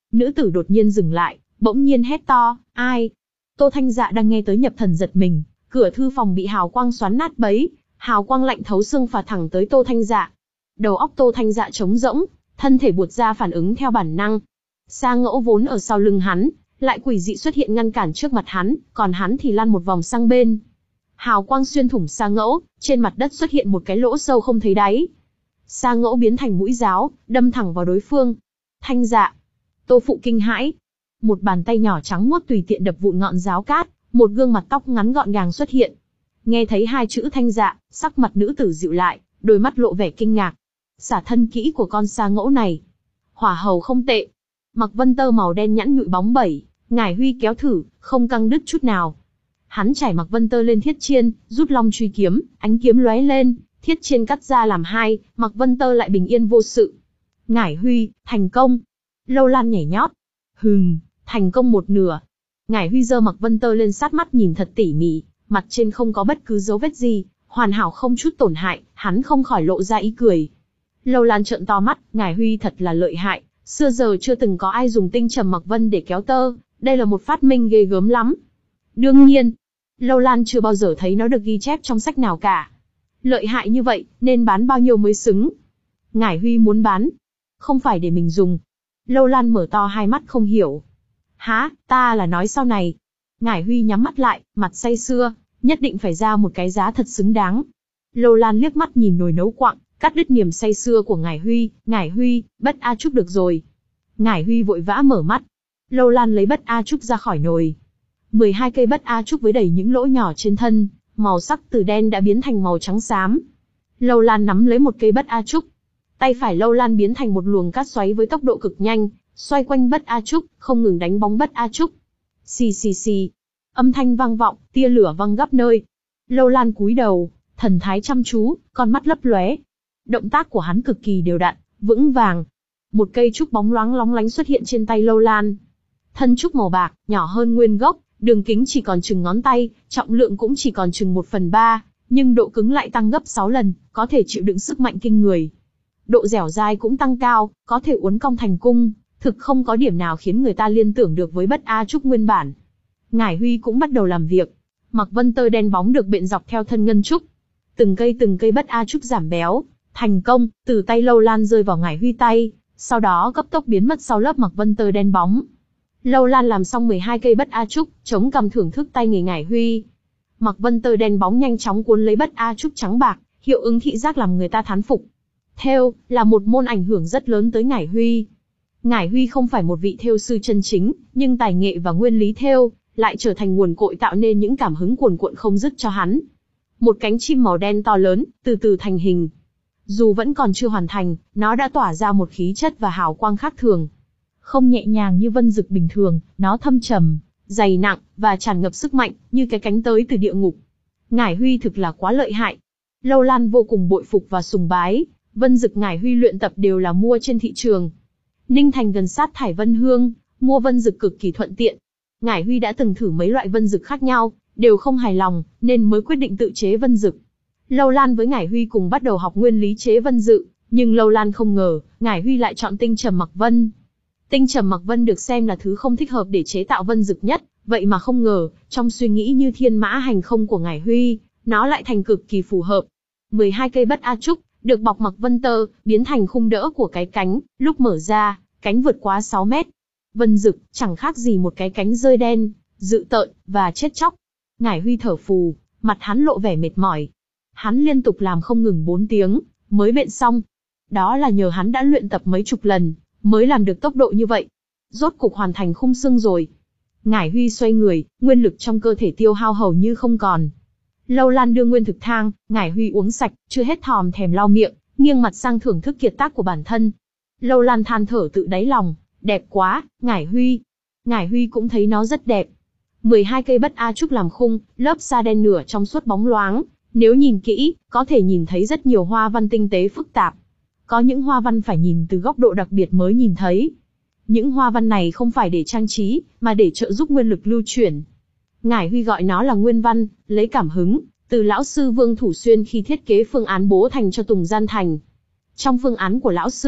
Nữ tử đột nhiên dừng lại, bỗng nhiên hét to, ai? Tô Thanh Dạ đang nghe tới nhập thần giật mình, cửa thư phòng bị hào quang xoắn nát bấy, hào quang lạnh thấu xương phả thẳng tới Tô Thanh Dạ. Đầu óc Tô Thanh Dạ trống rỗng, thân thể buột ra phản ứng theo bản năng. Sa Ngẫu vốn ở sau lưng hắn, lại quỷ dị xuất hiện ngăn cản trước mặt hắn, còn hắn thì lăn một vòng sang bên. Hào quang xuyên thủng Sa Ngẫu, trên mặt đất xuất hiện một cái lỗ sâu không thấy đáy. Sa Ngẫu biến thành mũi giáo, đâm thẳng vào đối phương. Thanh Dạ. Tô Phụ kinh hãi. Một bàn tay nhỏ trắng muốt tùy tiện đập vụn ngọn giáo cát, một gương mặt tóc ngắn gọn gàng xuất hiện. Nghe thấy hai chữ Thanh Dạ, sắc mặt nữ tử dịu lại, đôi mắt lộ vẻ kinh ngạc. Xả thân kỹ của con Sa Ngẫu này. Hỏa hầu không tệ. Mặc vân tơ màu đen nhẵn nhụi bóng bẩy, Ngải Huy kéo thử, không căng đứt chút nào. Hắn trải mặc vân tơ lên thiết chiên, rút long truy kiếm, ánh kiếm lóe lên, thiết chiên cắt ra làm hai, mặc vân tơ lại bình yên vô sự. Ngải Huy, thành công. Lâu Lan nhảy nhót. Hừm, thành công một nửa. Ngải Huy giơ mặc vân tơ lên sát mắt nhìn thật tỉ mỉ, mặt trên không có bất cứ dấu vết gì, hoàn hảo không chút tổn hại, hắn không khỏi lộ ra ý cười. Lâu Lan trợn to mắt, Ngải Huy thật là lợi hại, xưa giờ chưa từng có ai dùng tinh trầm mặc vân để kéo tơ, đây là một phát minh ghê gớm lắm. Đương nhiên, Lâu Lan chưa bao giờ thấy nó được ghi chép trong sách nào cả. Lợi hại như vậy, nên bán bao nhiêu mới xứng? Ngải Huy muốn bán, không phải để mình dùng. Lâu Lan mở to hai mắt không hiểu. Hả, ta là nói sau này. Ngải Huy nhắm mắt lại, mặt say sưa, nhất định phải ra một cái giá thật xứng đáng. Lâu Lan liếc mắt nhìn nồi nấu quặng, cắt đứt niềm say sưa của Ngải Huy. Ngải Huy, Bất A Trúc được rồi. Ngải Huy vội vã mở mắt. Lâu Lan lấy Bất A Trúc ra khỏi nồi. mười hai cây Bất A Trúc với đầy những lỗ nhỏ trên thân, màu sắc từ đen đã biến thành màu trắng xám. Lâu Lan nắm lấy một cây Bất A Trúc. Tay phải Lâu Lan biến thành một luồng cát xoáy với tốc độ cực nhanh, xoay quanh Bất A Trúc, không ngừng đánh bóng Bất A Trúc. Xì xì xì. Âm thanh vang vọng, tia lửa văng khắp nơi. Lâu Lan cúi đầu, thần thái chăm chú, con mắt lấp lóe. Động tác của hắn cực kỳ đều đặn, vững vàng. Một cây trúc bóng loáng lóng lánh xuất hiện trên tay Lâu Lan. Thân trúc màu bạc, nhỏ hơn nguyên gốc, đường kính chỉ còn chừng ngón tay, trọng lượng cũng chỉ còn chừng một phần ba, nhưng độ cứng lại tăng gấp sáu lần, có thể chịu đựng sức mạnh kinh người. Độ dẻo dai cũng tăng cao, có thể uốn cong thành cung, thực không có điểm nào khiến người ta liên tưởng được với Bất A Trúc nguyên bản. Ngải Huy cũng bắt đầu làm việc. Mặc vân tơ đen bóng được bện dọc theo thân ngân trúc. Từng cây từng cây Bất A Trúc giảm béo, thành công, từ tay Lâu Lan rơi vào Ngải Huy tay, sau đó cấp tốc biến mất sau lớp mặc vân tơ đen bóng. Lâu Lan làm xong mười hai cây Bất A Trúc, chống cằm thưởng thức tay nghề Ngải Huy. Mặc vân tơ đen bóng nhanh chóng cuốn lấy Bất A Trúc trắng bạc, hiệu ứng thị giác làm người ta thán phục. Thêu là một môn ảnh hưởng rất lớn tới Ngải Huy. Ngải Huy không phải một vị thêu sư chân chính, nhưng tài nghệ và nguyên lý thêu lại trở thành nguồn cội tạo nên những cảm hứng cuồn cuộn không dứt cho hắn. Một cánh chim màu đen to lớn, từ từ thành hình. Dù vẫn còn chưa hoàn thành, nó đã tỏa ra một khí chất và hào quang khác thường. Không nhẹ nhàng như vân dực bình thường, nó thâm trầm, dày nặng, và tràn ngập sức mạnh, như cái cánh tới từ địa ngục. Ngải Huy thực là quá lợi hại. Lâu Lan vô cùng bội phục và sùng bái, vân dực Ngải Huy luyện tập đều là mua trên thị trường. Ninh Thành gần sát Thải Vân Hương, mua vân dực cực kỳ thuận tiện. Ngải Huy đã từng thử mấy loại vân dực khác nhau, đều không hài lòng, nên mới quyết định tự chế vân dực. Lâu Lan với Ngải Huy cùng bắt đầu học nguyên lý chế vân dực, nhưng Lâu Lan không ngờ, Ngải Huy lại chọn tinh trầm mặc vân. Tinh trầm mặc vân được xem là thứ không thích hợp để chế tạo vân dực nhất, vậy mà không ngờ, trong suy nghĩ như thiên mã hành không của Ngải Huy, nó lại thành cực kỳ phù hợp. mười hai cây Bất A Trúc, được bọc mặc vân tơ, biến thành khung đỡ của cái cánh, lúc mở ra, cánh vượt quá sáu mét. Vân dực, chẳng khác gì một cái cánh rơi đen, dữ tợn, và chết chóc. Ngải Huy thở phù, mặt hắn lộ vẻ mệt mỏi. Hắn liên tục làm không ngừng bốn tiếng, mới bện xong. Đó là nhờ hắn đã luyện tập mấy chục lần, mới làm được tốc độ như vậy. Rốt cục hoàn thành khung xương rồi. Ngải Huy xoay người, nguyên lực trong cơ thể tiêu hao hầu như không còn. Lâu Lan đưa nguyên thực thang, Ngải Huy uống sạch, chưa hết thòm thèm lau miệng, nghiêng mặt sang thưởng thức kiệt tác của bản thân. Lâu Lan than thở tự đáy lòng, đẹp quá, Ngải Huy. Ngải Huy cũng thấy nó rất đẹp. mười hai cây Bất A Trúc làm khung, lớp sa đen nửa trong suốt bóng loáng. Nếu nhìn kỹ, có thể nhìn thấy rất nhiều hoa văn tinh tế phức tạp. Có những hoa văn phải nhìn từ góc độ đặc biệt mới nhìn thấy. Những hoa văn này không phải để trang trí, mà để trợ giúp nguyên lực lưu chuyển. Ngải Huy gọi nó là nguyên văn, lấy cảm hứng từ lão sư Vương Thủ Xuyên khi thiết kế phương án bố thành cho Tùng Gian Thành. Trong phương án của lão sư,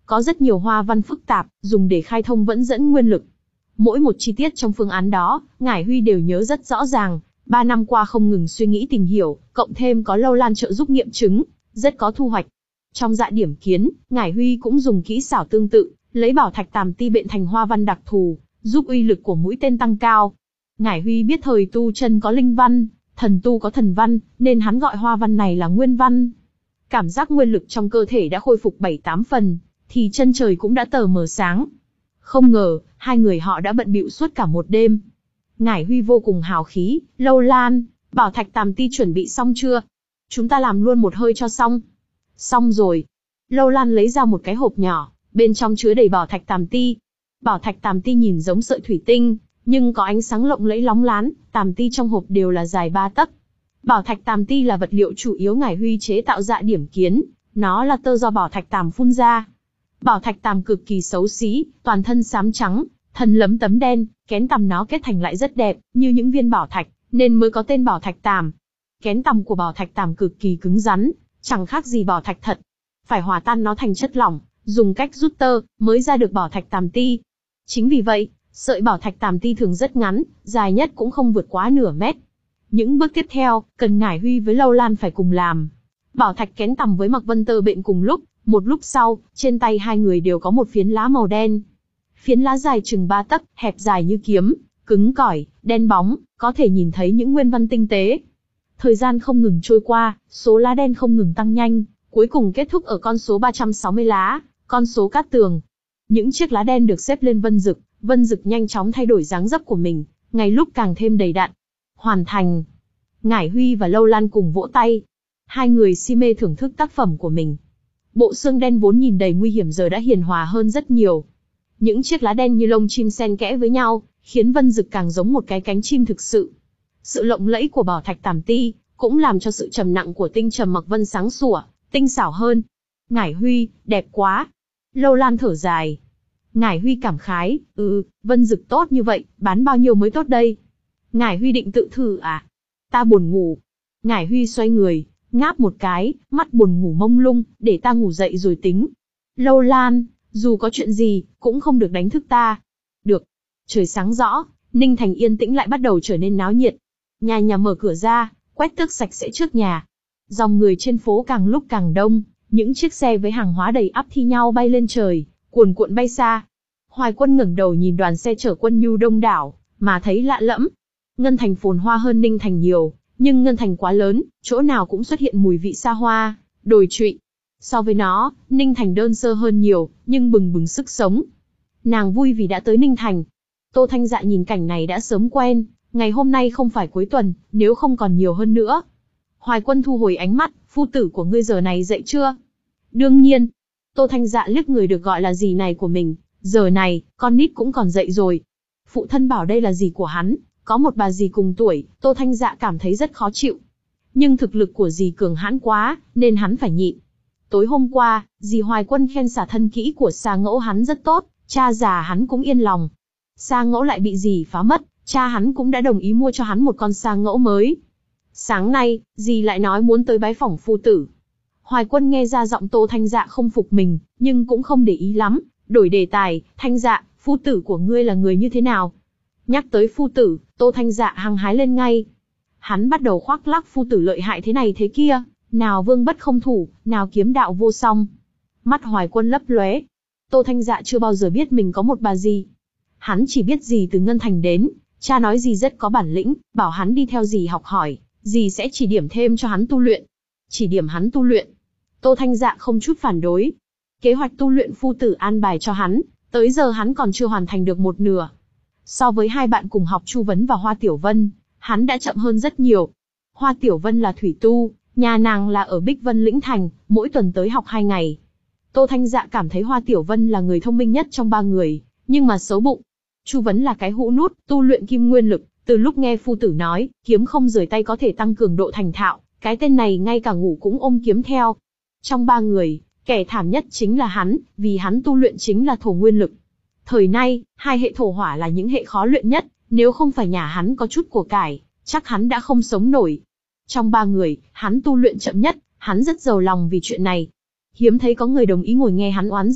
có rất nhiều hoa văn phức tạp, dùng để khai thông vẫn dẫn nguyên lực. Mỗi một chi tiết trong phương án đó, Ngải Huy đều nhớ rất rõ ràng, ba năm qua không ngừng suy nghĩ tìm hiểu, cộng thêm có Lâu Lan trợ giúp nghiệm chứng, rất có thu hoạch. Trong dạ điểm kiến, Ngải Huy cũng dùng kỹ xảo tương tự, lấy bảo thạch tàm ti bện thành hoa văn đặc thù, giúp uy lực của mũi tên tăng cao. Ngải Huy biết thời tu chân có linh văn, thần tu có thần văn, nên hắn gọi hoa văn này là nguyên văn. Cảm giác nguyên lực trong cơ thể đã khôi phục bảy tám phần, thì chân trời cũng đã tờ mờ sáng. Không ngờ, hai người họ đã bận bịu suốt cả một đêm. Ngải Huy vô cùng hào khí, Lâu Lan, bảo thạch tàm ti chuẩn bị xong chưa? Chúng ta làm luôn một hơi cho xong. Xong rồi. Lâu Lan lấy ra một cái hộp nhỏ, bên trong chứa đầy bảo thạch tàm ti. Bảo thạch tàm ti nhìn giống sợi thủy tinh, nhưng có ánh sáng lộng lẫy lóng lán, tàm ti trong hộp đều là dài ba tấc. Bảo thạch tàm ti là vật liệu chủ yếu Ngải Huy chế tạo dạ điểm kiến, nó là tơ do bảo thạch tàm phun ra. Bảo thạch tàm cực kỳ xấu xí, toàn thân xám trắng, thân lấm tấm đen, kén tằm nó kết thành lại rất đẹp, như những viên bảo thạch, nên mới có tên bảo thạch tàm. Kén tằm của bảo thạch tàm cực kỳ cứng rắn, chẳng khác gì bảo thạch thật. Phải hòa tan nó thành chất lỏng, dùng cách rút tơ, mới ra được bảo thạch tàm ti. Chính vì vậy, sợi bảo thạch tàm ti thường rất ngắn, dài nhất cũng không vượt quá nửa mét. Những bước tiếp theo, cần Ngải Huy với Lâu Lan phải cùng làm. Bảo thạch kén tằm với Mạc Vân Tơ bện cùng lúc, một lúc sau, trên tay hai người đều có một phiến lá màu đen. Phiến lá dài chừng ba tấc, hẹp dài như kiếm, cứng cỏi, đen bóng, có thể nhìn thấy những nguyên văn tinh tế. Thời gian không ngừng trôi qua, số lá đen không ngừng tăng nhanh, cuối cùng kết thúc ở con số ba trăm sáu mươi lá, con số cát tường. Những chiếc lá đen được xếp lên vân dực, vân dực nhanh chóng thay đổi dáng dấp của mình, ngày lúc càng thêm đầy đặn. Hoàn thành. Ngải Huy và Lâu Lan cùng vỗ tay. Hai người si mê thưởng thức tác phẩm của mình. Bộ xương đen vốn nhìn đầy nguy hiểm giờ đã hiền hòa hơn rất nhiều. Những chiếc lá đen như lông chim xen kẽ với nhau, khiến vân dực càng giống một cái cánh chim thực sự. Sự lộng lẫy của bảo thạch tàm ti cũng làm cho sự trầm nặng của tinh trầm mặc vân sáng sủa, tinh xảo hơn. Ngải Huy, đẹp quá. Lâu Lan thở dài. Ngải Huy cảm khái, ừ, vân dực tốt như vậy, bán bao nhiêu mới tốt đây? Ngải Huy định tự thử à? Ta buồn ngủ. Ngải Huy xoay người, ngáp một cái, mắt buồn ngủ mông lung, để ta ngủ dậy rồi tính. Lâu Lan, dù có chuyện gì, cũng không được đánh thức ta. Được. Trời sáng rõ, Ninh Thành yên tĩnh lại bắt đầu trở nên náo nhiệt. Nhà nhà mở cửa ra, quét tước sạch sẽ trước nhà. Dòng người trên phố càng lúc càng đông, những chiếc xe với hàng hóa đầy ắp thi nhau bay lên trời, cuồn cuộn bay xa. Hoài Quân ngẩng đầu nhìn đoàn xe chở quân nhu đông đảo, mà thấy lạ lẫm. Ngân Thành phồn hoa hơn Ninh Thành nhiều, nhưng Ngân Thành quá lớn, chỗ nào cũng xuất hiện mùi vị xa hoa, đồi trụy. So với nó, Ninh Thành đơn sơ hơn nhiều, nhưng bừng bừng sức sống. Nàng vui vì đã tới Ninh Thành. Tô Thanh Dạ nhìn cảnh này đã sớm quen, ngày hôm nay không phải cuối tuần, nếu không còn nhiều hơn nữa. Hoài Quân thu hồi ánh mắt, phu tử của ngươi giờ này dậy chưa? Đương nhiên. Tô Thanh Dạ liếc người được gọi là dì này của mình, giờ này, con nít cũng còn dậy rồi. Phụ thân bảo đây là dì của hắn, có một bà dì cùng tuổi, Tô Thanh Dạ cảm thấy rất khó chịu. Nhưng thực lực của dì cường hãn quá, nên hắn phải nhịn. Tối hôm qua, dì Hoài Quân khen xả thân kỹ của Sa Ngẫu hắn rất tốt, cha già hắn cũng yên lòng. Sa Ngẫu lại bị dì phá mất, cha hắn cũng đã đồng ý mua cho hắn một con Sa Ngẫu mới. Sáng nay, dì lại nói muốn tới bái phỏng phu tử. Hoài Quân nghe ra giọng Tô Thanh Dạ không phục mình, nhưng cũng không để ý lắm, đổi đề tài. Thanh Dạ, phu tử của ngươi là người như thế nào? Nhắc tới phu tử, Tô Thanh Dạ hăng hái lên ngay. Hắn bắt đầu khoác lác phu tử lợi hại thế này thế kia, nào vương bất không thủ, nào kiếm đạo vô song. Mắt Hoài Quân lấp lóe. Tô Thanh Dạ chưa bao giờ biết mình có một bà dì. Hắn chỉ biết dì từ Ngân Thành đến, cha nói dì rất có bản lĩnh, bảo hắn đi theo dì học hỏi, dì sẽ chỉ điểm thêm cho hắn tu luyện. Chỉ điểm hắn tu luyện. Tô Thanh Dạ không chút phản đối. Kế hoạch tu luyện phu tử an bài cho hắn, tới giờ hắn còn chưa hoàn thành được một nửa. So với hai bạn cùng học Chu Vấn và Hoa Tiểu Vân, hắn đã chậm hơn rất nhiều. Hoa Tiểu Vân là thủy tu, nhà nàng là ở Bích Vân Lĩnh Thành, mỗi tuần tới học hai ngày. Tô Thanh Dạ cảm thấy Hoa Tiểu Vân là người thông minh nhất trong ba người, nhưng mà xấu bụng. Chu Vấn là cái hũ nút, tu luyện kim nguyên lực, từ lúc nghe phu tử nói, kiếm không rời tay có thể tăng cường độ thành thạo, cái tên này ngay cả ngủ cũng ôm kiếm theo. Trong ba người, kẻ thảm nhất chính là hắn, vì hắn tu luyện chính là thổ nguyên lực. Thời nay, hai hệ thổ hỏa là những hệ khó luyện nhất, nếu không phải nhà hắn có chút của cải, chắc hắn đã không sống nổi. Trong ba người, hắn tu luyện chậm nhất, hắn rất giàu lòng vì chuyện này. Hiếm thấy có người đồng ý ngồi nghe hắn oán giận,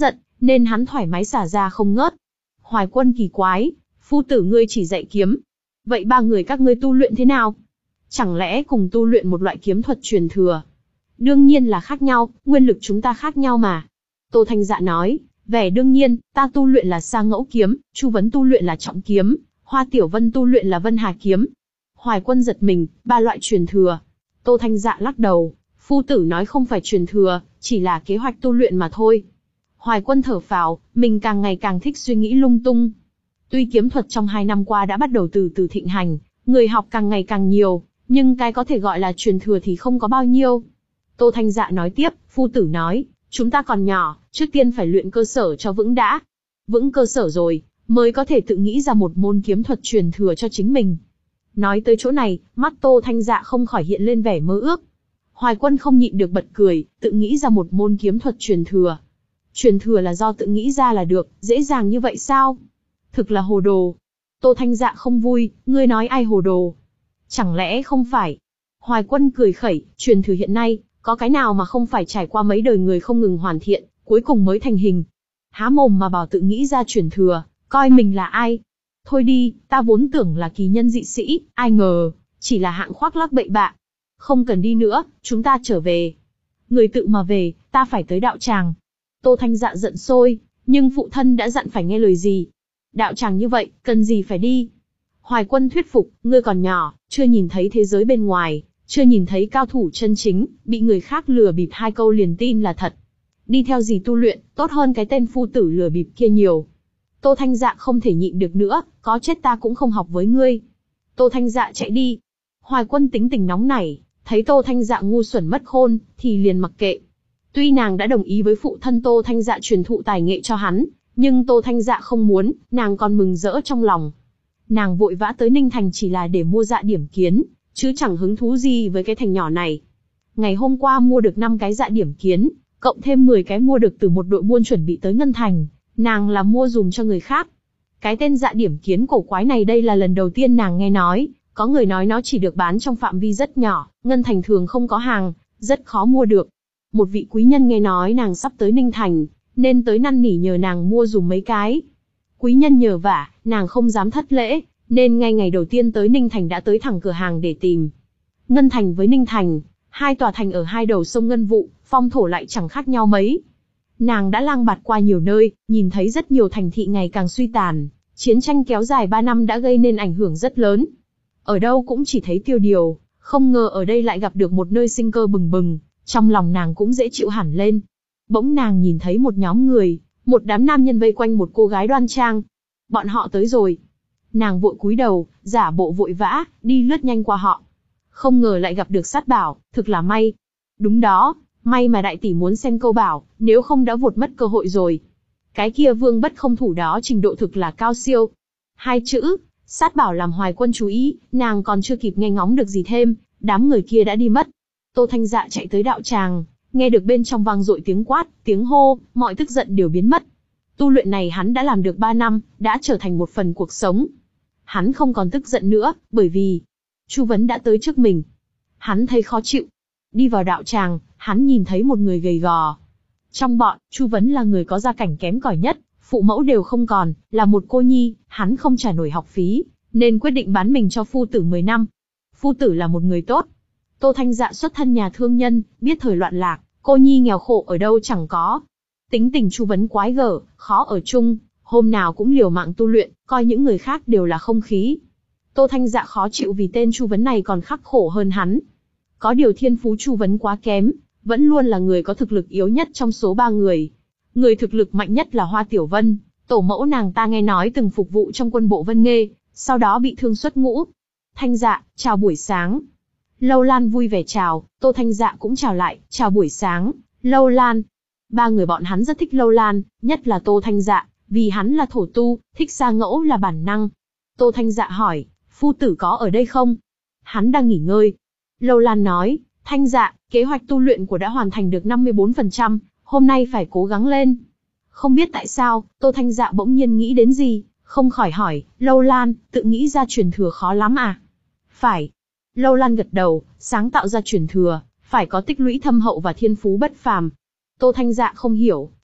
nên hắn thoải mái xả ra không ngớt. Hoài Quân kỳ quái, phu tử ngươi chỉ dạy kiếm. Vậy ba người các ngươi tu luyện thế nào? Chẳng lẽ cùng tu luyện một loại kiếm thuật truyền thừa? Đương nhiên là khác nhau, nguyên lực chúng ta khác nhau mà. Tô Thanh Dạ nói, vẻ đương nhiên, ta tu luyện là Sa Ngẫu kiếm, Chu Vấn tu luyện là Trọng kiếm, Hoa Tiểu Vân tu luyện là Vân Hà kiếm. Hoài Quân giật mình, ba loại truyền thừa. Tô Thanh Dạ lắc đầu, phu tử nói không phải truyền thừa, chỉ là kế hoạch tu luyện mà thôi. Hoài Quân thở phào, mình càng ngày càng thích suy nghĩ lung tung. Tuy kiếm thuật trong hai năm qua đã bắt đầu từ từ thịnh hành, người học càng ngày càng nhiều, nhưng cái có thể gọi là truyền thừa thì không có bao nhiêu. Tô Thanh Dạ nói tiếp, phu tử nói, chúng ta còn nhỏ, trước tiên phải luyện cơ sở cho vững đã. Vững cơ sở rồi, mới có thể tự nghĩ ra một môn kiếm thuật truyền thừa cho chính mình. Nói tới chỗ này, mắt Tô Thanh Dạ không khỏi hiện lên vẻ mơ ước. Hoài Quân không nhịn được bật cười, tự nghĩ ra một môn kiếm thuật truyền thừa. Truyền thừa là do tự nghĩ ra là được, dễ dàng như vậy sao? Thực là hồ đồ. Tô Thanh Dạ không vui, ngươi nói ai hồ đồ? Chẳng lẽ không phải? Hoài Quân cười khẩy, truyền thừa hiện nay, có cái nào mà không phải trải qua mấy đời người không ngừng hoàn thiện, cuối cùng mới thành hình. Há mồm mà bảo tự nghĩ ra truyền thừa, coi mình là ai? Thôi đi, ta vốn tưởng là kỳ nhân dị sĩ, ai ngờ, chỉ là hạng khoác lác bậy bạ. Không cần đi nữa, chúng ta trở về. Người tự mà về, ta phải tới đạo tràng. Tô Thanh Dạ giận sôi, nhưng phụ thân đã dặn phải nghe lời gì. Đạo tràng như vậy, cần gì phải đi? Hoài Quân thuyết phục, ngươi còn nhỏ, chưa nhìn thấy thế giới bên ngoài, chưa nhìn thấy cao thủ chân chính, bị người khác lừa bịp hai câu liền tin là thật. Đi theo gì tu luyện, tốt hơn cái tên phu tử lừa bịp kia nhiều. Tô Thanh Dạ không thể nhịn được nữa, có chết ta cũng không học với ngươi. Tô Thanh Dạ chạy đi. Hoài Quân tính tình nóng nảy, thấy Tô Thanh Dạ ngu xuẩn mất khôn, thì liền mặc kệ. Tuy nàng đã đồng ý với phụ thân Tô Thanh Dạ truyền thụ tài nghệ cho hắn, nhưng Tô Thanh Dạ không muốn, nàng còn mừng rỡ trong lòng. Nàng vội vã tới Ninh Thành chỉ là để mua dạ điểm kiến, chứ chẳng hứng thú gì với cái thành nhỏ này. Ngày hôm qua mua được năm cái dạ điểm kiến, cộng thêm mười cái mua được từ một đội buôn chuẩn bị tới Ngân Thành, nàng là mua dùm cho người khác. Cái tên dạ điểm kiến cổ quái này đây là lần đầu tiên nàng nghe nói, có người nói nó chỉ được bán trong phạm vi rất nhỏ, Ngân Thành thường không có hàng, rất khó mua được. Một vị quý nhân nghe nói nàng sắp tới Ninh Thành, nên tới năn nỉ nhờ nàng mua dùm mấy cái. Quý nhân nhờ vả, nàng không dám thất lễ, nên ngay ngày đầu tiên tới Ninh Thành đã tới thẳng cửa hàng để tìm. Ngân Thành với Ninh Thành, hai tòa thành ở hai đầu sông Ngân Vụ, phong thổ lại chẳng khác nhau mấy. Nàng đã lang bạt qua nhiều nơi, nhìn thấy rất nhiều thành thị ngày càng suy tàn, chiến tranh kéo dài ba năm đã gây nên ảnh hưởng rất lớn. Ở đâu cũng chỉ thấy tiêu điều, không ngờ ở đây lại gặp được một nơi sinh cơ bừng bừng, trong lòng nàng cũng dễ chịu hẳn lên. Bỗng nàng nhìn thấy một nhóm người, một đám nam nhân vây quanh một cô gái đoan trang. Bọn họ tới rồi. Nàng vội cúi đầu, giả bộ vội vã, đi lướt nhanh qua họ. Không ngờ lại gặp được Sát Bảo, thực là may. Đúng đó, may mà đại tỷ muốn xem câu bảo, nếu không đã vụt mất cơ hội rồi. Cái kia Vương Bất Không thủ đó trình độ thực là cao siêu. Hai chữ, Sát Bảo làm Hoài Quân chú ý, nàng còn chưa kịp nghe ngóng được gì thêm, đám người kia đã đi mất. Tô Thanh Dạ chạy tới đạo tràng, nghe được bên trong vang dội tiếng quát, tiếng hô, mọi tức giận đều biến mất. Tu luyện này hắn đã làm được ba năm, đã trở thành một phần cuộc sống. Hắn không còn tức giận nữa, bởi vì Chu Vấn đã tới trước mình. Hắn thấy khó chịu. Đi vào đạo tràng, hắn nhìn thấy một người gầy gò. Trong bọn, Chu Vấn là người có gia cảnh kém cỏi nhất, phụ mẫu đều không còn, là một cô nhi, hắn không trả nổi học phí, nên quyết định bán mình cho phu tử mười năm. Phu tử là một người tốt. Tô Thanh Dạ xuất thân nhà thương nhân, biết thời loạn lạc, cô nhi nghèo khổ ở đâu chẳng có. Tính tình Chu Vấn quái gở, khó ở chung, hôm nào cũng liều mạng tu luyện, coi những người khác đều là không khí. Tô Thanh Dạ khó chịu vì tên Chu Vấn này còn khắc khổ hơn hắn. Có điều thiên phú Chu Vấn quá kém, vẫn luôn là người có thực lực yếu nhất trong số ba người. Người thực lực mạnh nhất là Hoa Tiểu Vân, tổ mẫu nàng ta nghe nói từng phục vụ trong quân bộ Vân Nghê, sau đó bị thương xuất ngũ. Thanh Dạ, chào buổi sáng. Lâu Lan vui vẻ chào, Tô Thanh Dạ cũng chào lại, chào buổi sáng, Lâu Lan. Ba người bọn hắn rất thích Lâu Lan, nhất là Tô Thanh Dạ, vì hắn là thổ tu, thích Sa Ngẫu là bản năng. Tô Thanh Dạ hỏi, phu tử có ở đây không? Hắn đang nghỉ ngơi. Lâu Lan nói, Thanh Dạ, kế hoạch tu luyện của đã hoàn thành được năm mươi bốn phần trăm, hôm nay phải cố gắng lên. Không biết tại sao, Tô Thanh Dạ bỗng nhiên nghĩ đến gì, không khỏi hỏi, Lâu Lan, tự nghĩ ra truyền thừa khó lắm à? Phải. Lâu Lan gật đầu, sáng tạo ra truyền thừa, phải có tích lũy thâm hậu và thiên phú bất phàm. Tô Thanh Dạ không hiểu,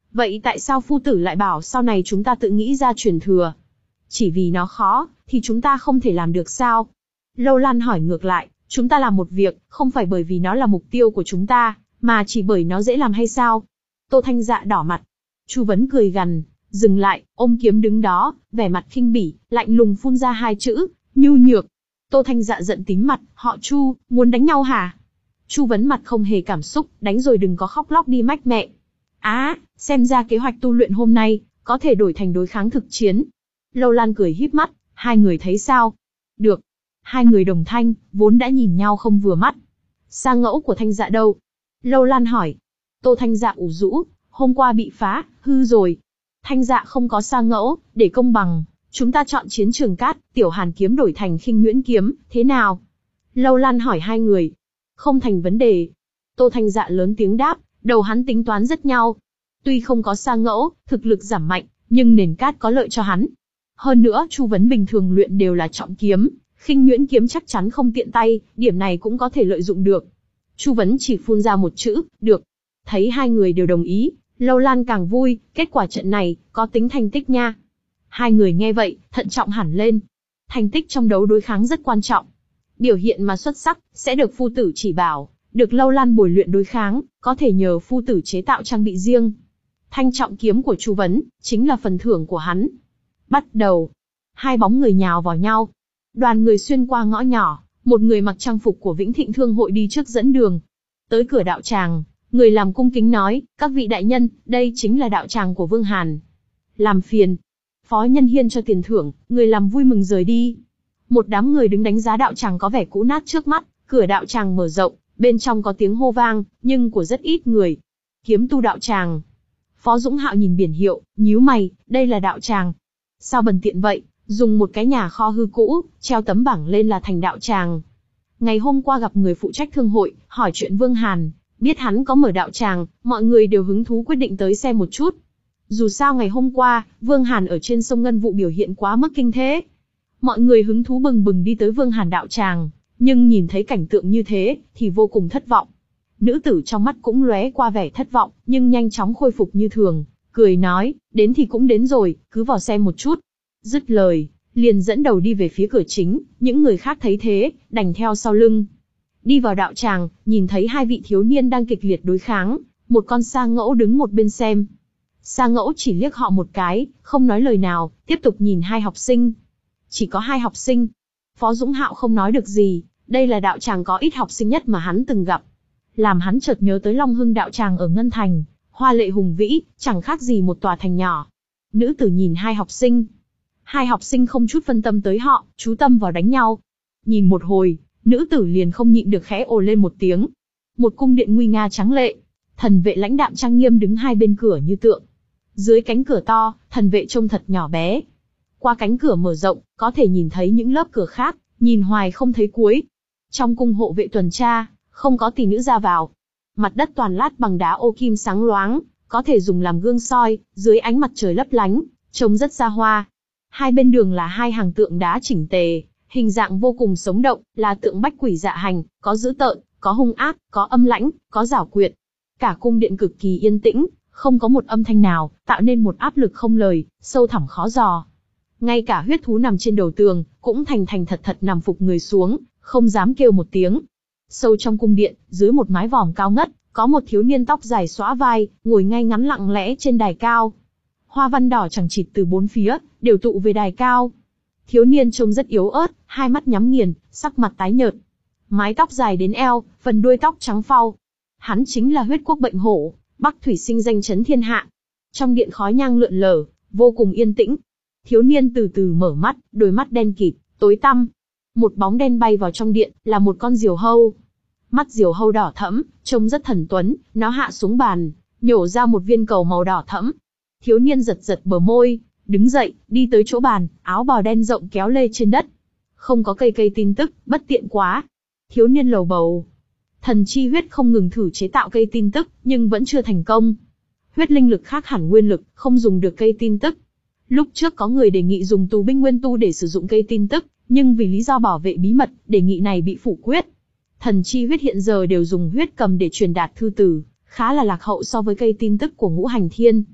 Vậy tại sao phu tử lại bảo sau này chúng ta tự nghĩ ra truyền thừa? Chỉ vì nó khó, thì chúng ta không thể làm được sao? Lâu Lan hỏi ngược lại, chúng ta làm một việc, không phải bởi vì nó là mục tiêu của chúng ta, mà chỉ bởi nó dễ làm hay sao? Tô Thanh Dạ đỏ mặt. Chu Vấn cười gằn, dừng lại, ôm kiếm đứng đó, vẻ mặt khinh bỉ, lạnh lùng phun ra hai chữ, nhu nhược. Tô Thanh Dạ giận tím mặt, họ Chu, muốn đánh nhau hả? Chu Vấn mặt không hề cảm xúc, đánh rồi đừng có khóc lóc đi mách mẹ. Á, à, xem ra kế hoạch tu luyện hôm nay, có thể đổi thành đối kháng thực chiến. Lâu Lan cười híp mắt, hai người thấy sao? Được. Hai người đồng thanh, vốn đã nhìn nhau không vừa mắt. Sa ngẫu của Thanh Dạ đâu? Lâu Lan hỏi. Tô Thanh Dạ ủ rũ, hôm qua bị phá, hư rồi. Thanh Dạ không có sa ngẫu, để công bằng, chúng ta chọn chiến trường cát, tiểu hàn kiếm đổi thành khinh nhuyễn kiếm, thế nào? Lâu Lan hỏi hai người. Không thành vấn đề. Tô Thanh Dạ lớn tiếng đáp, đầu hắn tính toán rất nhau. Tuy không có sa ngẫu, thực lực giảm mạnh, nhưng nền cát có lợi cho hắn. Hơn nữa, Chu Vấn bình thường luyện đều là trọng kiếm, khinh nhuyễn kiếm chắc chắn không tiện tay, điểm này cũng có thể lợi dụng được. Chu Vấn chỉ phun ra một chữ, được. Thấy hai người đều đồng ý, Lâu Lan càng vui, kết quả trận này, có tính thành tích nha. Hai người nghe vậy, thận trọng hẳn lên. Thành tích trong đấu đối kháng rất quan trọng. Biểu hiện mà xuất sắc, sẽ được phu tử chỉ bảo, được Lâu Lan bồi luyện đối kháng, có thể nhờ phu tử chế tạo trang bị riêng. Thanh trọng kiếm của Chu Vấn, chính là phần thưởng của hắn. Bắt đầu. Hai bóng người nhào vào nhau. Đoàn người xuyên qua ngõ nhỏ, một người mặc trang phục của Vĩnh Thịnh Thương hội đi trước dẫn đường. Tới cửa đạo tràng, người làm cung kính nói, các vị đại nhân, đây chính là đạo tràng của Vương Hàn. Làm phiền. Phó Nhân Hiên cho tiền thưởng, người làm vui mừng rời đi. Một đám người đứng đánh giá đạo tràng có vẻ cũ nát trước mắt, cửa đạo tràng mở rộng, bên trong có tiếng hô vang, nhưng của rất ít người. Kiếm tu đạo tràng. Phó Dũng Hạo nhìn biển hiệu, nhíu mày, đây là đạo tràng. Sao bần tiện vậy, dùng một cái nhà kho hư cũ, treo tấm bảng lên là thành đạo tràng. Ngày hôm qua gặp người phụ trách thương hội, hỏi chuyện Vương Hàn, biết hắn có mở đạo tràng, mọi người đều hứng thú quyết định tới xem một chút. Dù sao ngày hôm qua, Vương Hàn ở trên sông Ngân Vụ biểu hiện quá mức kinh thế. Mọi người hứng thú bừng bừng đi tới Vương Hàn đạo tràng, nhưng nhìn thấy cảnh tượng như thế, thì vô cùng thất vọng. Nữ tử trong mắt cũng lóe qua vẻ thất vọng, nhưng nhanh chóng khôi phục như thường, cười nói, đến thì cũng đến rồi, cứ vào xem một chút. Dứt lời, liền dẫn đầu đi về phía cửa chính, những người khác thấy thế, đành theo sau lưng. Đi vào đạo tràng, nhìn thấy hai vị thiếu niên đang kịch liệt đối kháng, một con sa ngẫu đứng một bên xem. Sa ngẫu chỉ liếc họ một cái, không nói lời nào, tiếp tục nhìn hai học sinh. Chỉ có hai học sinh. Phó Dũng Hạo không nói được gì, đây là đạo tràng có ít học sinh nhất mà hắn từng gặp. Làm hắn chợt nhớ tới Long Hưng đạo tràng ở Ngân Thành, hoa lệ hùng vĩ, chẳng khác gì một tòa thành nhỏ. Nữ tử nhìn hai học sinh. Hai học sinh không chút phân tâm tới họ, chú tâm vào đánh nhau. Nhìn một hồi, nữ tử liền không nhịn được khẽ ồ lên một tiếng. Một cung điện nguy nga tráng lệ, thần vệ lãnh đạm trang nghiêm đứng hai bên cửa như tượng. Dưới cánh cửa to, thần vệ trông thật nhỏ bé. Qua cánh cửa mở rộng, có thể nhìn thấy những lớp cửa khác, nhìn hoài không thấy cuối. Trong cung hộ vệ tuần tra, không có tỷ nữ ra vào. Mặt đất toàn lát bằng đá ô kim sáng loáng, có thể dùng làm gương soi, dưới ánh mặt trời lấp lánh, trông rất xa hoa. Hai bên đường là hai hàng tượng đá chỉnh tề, hình dạng vô cùng sống động, là tượng bách quỷ dạ hành, có dữ tợn, có hung ác, có âm lãnh, có giảo quyệt. Cả cung điện cực kỳ yên tĩnh, không có một âm thanh nào, tạo nên một áp lực không lời, sâu thẳm khó dò. Ngay cả huyết thú nằm trên đầu tường, cũng thành thành thật thật nằm phục người xuống, không dám kêu một tiếng. Sâu trong cung điện, dưới một mái vòm cao ngất, có một thiếu niên tóc dài xõa vai, ngồi ngay ngắn lặng lẽ trên đài cao. Hoa văn đỏ chằng chịt từ bốn phía, đều tụ về đài cao. Thiếu niên trông rất yếu ớt, hai mắt nhắm nghiền, sắc mặt tái nhợt. Mái tóc dài đến eo, phần đuôi tóc trắng phau. Hắn chính là Huyết Quốc Bệnh Hổ, Bắc Thủy Sinh danh chấn thiên hạ. Trong điện khói nhang lượn lờ, vô cùng yên tĩnh. Thiếu niên từ từ mở mắt, đôi mắt đen kịt, tối tăm. Một bóng đen bay vào trong điện, là một con diều hâu. Mắt diều hâu đỏ thẫm, trông rất thần tuấn, nó hạ xuống bàn, nhổ ra một viên cầu màu đỏ thẫm. Thiếu niên giật giật bờ môi, đứng dậy, đi tới chỗ bàn, áo bào đen rộng kéo lê trên đất. Không có cây cây tin tức, bất tiện quá. Thiếu niên lầu bầu. Thần chi huyết không ngừng thử chế tạo cây tin tức, nhưng vẫn chưa thành công. Huyết linh lực khác hẳn nguyên lực, không dùng được cây tin tức. Lúc trước có người đề nghị dùng tù binh nguyên tu để sử dụng cây tin tức, nhưng vì lý do bảo vệ bí mật, đề nghị này bị phủ quyết. Thần chi huyết hiện giờ đều dùng huyết cầm để truyền đạt thư tử, khá là lạc hậu so với cây tin tức của Ngũ Hành Thiên.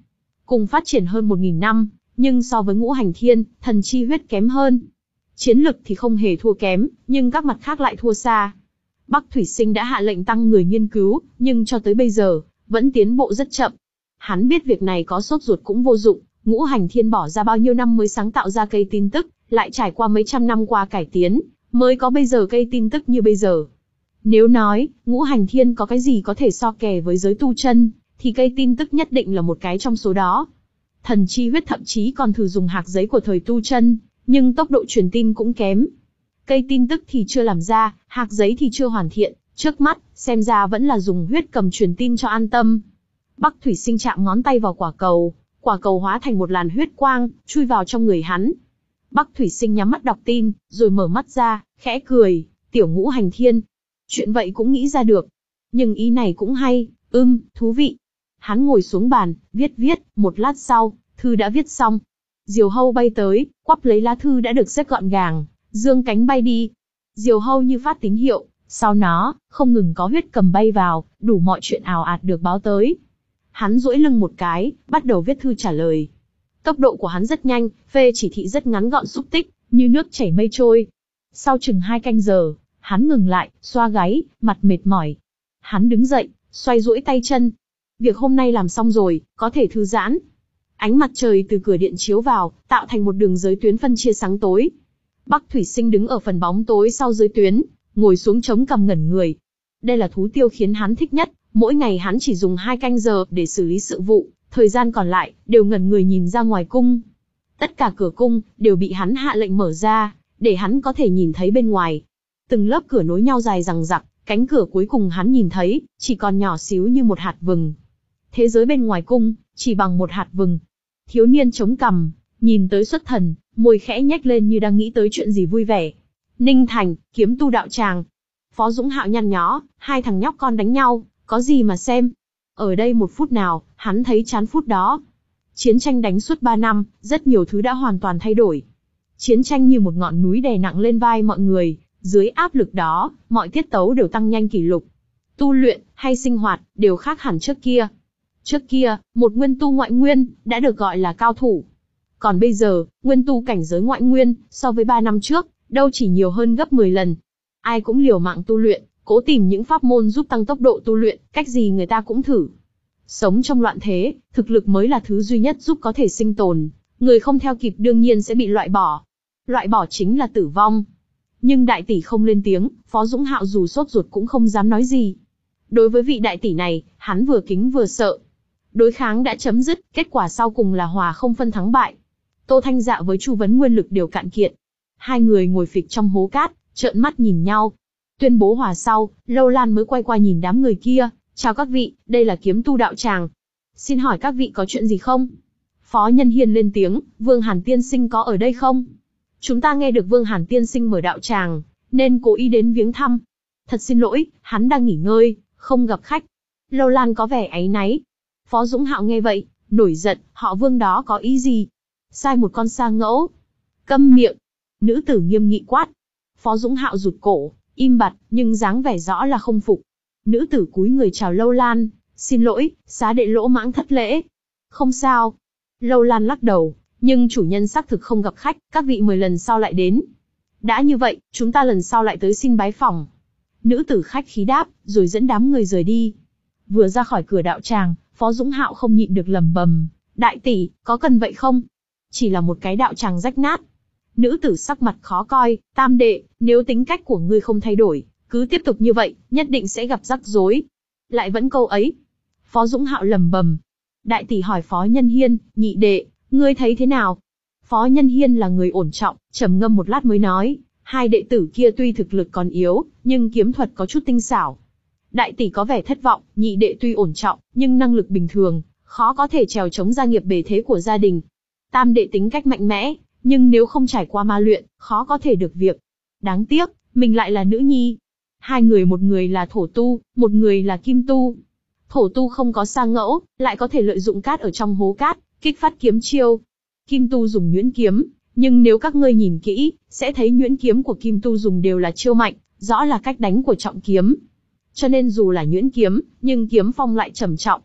cùng phát triển hơn một nghìn năm, nhưng so với Ngũ Hành Thiên, thần chi huyết kém hơn. Chiến lực thì không hề thua kém, nhưng các mặt khác lại thua xa. Bắc Thủy Sinh đã hạ lệnh tăng người nghiên cứu, nhưng cho tới bây giờ, vẫn tiến bộ rất chậm. Hắn biết việc này có sốt ruột cũng vô dụng, Ngũ Hành Thiên bỏ ra bao nhiêu năm mới sáng tạo ra cây tin tức, lại trải qua mấy trăm năm qua cải tiến, mới có bây giờ cây tin tức như bây giờ. Nếu nói, Ngũ Hành Thiên có cái gì có thể so kè với giới tu chân, thì cây tin tức nhất định là một cái trong số đó. Thần chi huyết thậm chí còn thử dùng hạc giấy của thời tu chân, nhưng tốc độ truyền tin cũng kém. Cây tin tức thì chưa làm ra, hạc giấy thì chưa hoàn thiện, trước mắt, xem ra vẫn là dùng huyết cầm truyền tin cho an tâm. Bắc Thủy Sinh chạm ngón tay vào quả cầu, quả cầu hóa thành một làn huyết quang, chui vào trong người hắn. Bắc Thủy Sinh nhắm mắt đọc tin, rồi mở mắt ra, khẽ cười, tiểu Ngũ Hành Thiên. Chuyện vậy cũng nghĩ ra được. Nhưng ý này cũng hay, ưm, thú vị. Hắn ngồi xuống bàn, viết viết, một lát sau, thư đã viết xong. Diều hâu bay tới, quắp lấy lá thư đã được xếp gọn gàng, dương cánh bay đi. Diều hâu như phát tín hiệu, sau nó, không ngừng có huyết cầm bay vào, đủ mọi chuyện ào ạt được báo tới. Hắn duỗi lưng một cái, bắt đầu viết thư trả lời. Tốc độ của hắn rất nhanh, phê chỉ thị rất ngắn gọn xúc tích, như nước chảy mây trôi. Sau chừng hai canh giờ, hắn ngừng lại, xoa gáy, mặt mệt mỏi. Hắn đứng dậy, xoay duỗi tay chân. Việc hôm nay làm xong rồi, có thể thư giãn. Ánh mặt trời từ cửa điện chiếu vào, tạo thành một đường giới tuyến phân chia sáng tối. Bắc Thủy Sinh đứng ở phần bóng tối sau giới tuyến, ngồi xuống chống cằm ngẩn người. Đây là thú tiêu khiến hắn thích nhất, mỗi ngày hắn chỉ dùng hai canh giờ để xử lý sự vụ, thời gian còn lại, đều ngẩn người nhìn ra ngoài cung. Tất cả cửa cung, đều bị hắn hạ lệnh mở ra, để hắn có thể nhìn thấy bên ngoài. Từng lớp cửa nối nhau dài dằng dặc, cánh cửa cuối cùng hắn nhìn thấy, chỉ còn nhỏ xíu như một hạt vừng. Thế giới bên ngoài cung, chỉ bằng một hạt vừng. Thiếu niên chống cằm, nhìn tới xuất thần, môi khẽ nhếch lên như đang nghĩ tới chuyện gì vui vẻ. Ninh Thành, kiếm tu đạo tràng. Phó Dũng Hạo nhăn nhó, hai thằng nhóc con đánh nhau, có gì mà xem. Ở đây một phút nào, hắn thấy chán phút đó. Chiến tranh đánh suốt ba năm, rất nhiều thứ đã hoàn toàn thay đổi. Chiến tranh như một ngọn núi đè nặng lên vai mọi người, dưới áp lực đó, mọi tiết tấu đều tăng nhanh kỷ lục. Tu luyện, hay sinh hoạt, đều khác hẳn trước kia. Trước kia, một nguyên tu ngoại nguyên, đã được gọi là cao thủ. Còn bây giờ, nguyên tu cảnh giới ngoại nguyên, so với ba năm trước, đâu chỉ nhiều hơn gấp mười lần. Ai cũng liều mạng tu luyện, cố tìm những pháp môn giúp tăng tốc độ tu luyện, cách gì người ta cũng thử. Sống trong loạn thế, thực lực mới là thứ duy nhất giúp có thể sinh tồn, người không theo kịp đương nhiên sẽ bị loại bỏ. Loại bỏ chính là tử vong. Nhưng đại tỷ không lên tiếng, Phó Dũng Hạo dù sốt ruột cũng không dám nói gì. Đối với vị đại tỷ này, hắn vừa kính vừa sợ. Đối kháng đã chấm dứt, kết quả sau cùng là hòa không phân thắng bại. Tô Thanh Dạ với Chu Vấn nguyên lực đều cạn kiệt. Hai người ngồi phịch trong hố cát, trợn mắt nhìn nhau. Tuyên bố hòa sau, Lâu Lan mới quay qua nhìn đám người kia. Chào các vị, đây là kiếm tu đạo tràng. Xin hỏi các vị có chuyện gì không? Phó Nhân Hiên lên tiếng, Vương Hàn tiên sinh có ở đây không? Chúng ta nghe được Vương Hàn tiên sinh mở đạo tràng, nên cố ý đến viếng thăm. Thật xin lỗi, hắn đang nghỉ ngơi, không gặp khách. Lâu Lan có vẻ áy náy. Phó Dũng Hạo nghe vậy, nổi giận, họ Vương đó có ý gì? Sai một con sa ngẫu. Câm miệng. Nữ tử nghiêm nghị quát. Phó Dũng Hạo rụt cổ, im bặt, nhưng dáng vẻ rõ là không phục. Nữ tử cúi người chào Lâu Lan, xin lỗi, xá đệ lỗ mãng thất lễ. Không sao. Lâu Lan lắc đầu, nhưng chủ nhân xác thực không gặp khách, các vị mười lần sau lại đến. Đã như vậy, chúng ta lần sau lại tới xin bái phỏng. Nữ tử khách khí đáp, rồi dẫn đám người rời đi. Vừa ra khỏi cửa đạo tràng, Phó Dũng Hạo không nhịn được lẩm bẩm, đại tỷ, có cần vậy không? Chỉ là một cái đạo tràng rách nát. Nữ tử sắc mặt khó coi, tam đệ, nếu tính cách của ngươi không thay đổi, cứ tiếp tục như vậy, nhất định sẽ gặp rắc rối. Lại vẫn câu ấy. Phó Dũng Hạo lẩm bẩm. Đại tỷ hỏi Phó Nhân Hiên, nhị đệ, ngươi thấy thế nào? Phó Nhân Hiên là người ổn trọng, trầm ngâm một lát mới nói, hai đệ tử kia tuy thực lực còn yếu, nhưng kiếm thuật có chút tinh xảo. Đại tỷ có vẻ thất vọng, nhị đệ tuy ổn trọng, nhưng năng lực bình thường, khó có thể trèo chống gia nghiệp bề thế của gia đình. Tam đệ tính cách mạnh mẽ, nhưng nếu không trải qua ma luyện, khó có thể được việc. Đáng tiếc, mình lại là nữ nhi. Hai người, một người là thổ tu, một người là kim tu. Thổ tu không có sa ngẫu, lại có thể lợi dụng cát ở trong hố cát, kích phát kiếm chiêu. Kim tu dùng nhuyễn kiếm, nhưng nếu các ngươi nhìn kỹ, sẽ thấy nhuyễn kiếm của kim tu dùng đều là chiêu mạnh, rõ là cách đánh của trọng kiếm. Cho nên dù là nhuyễn kiếm, nhưng kiếm phong lại trầm trọng.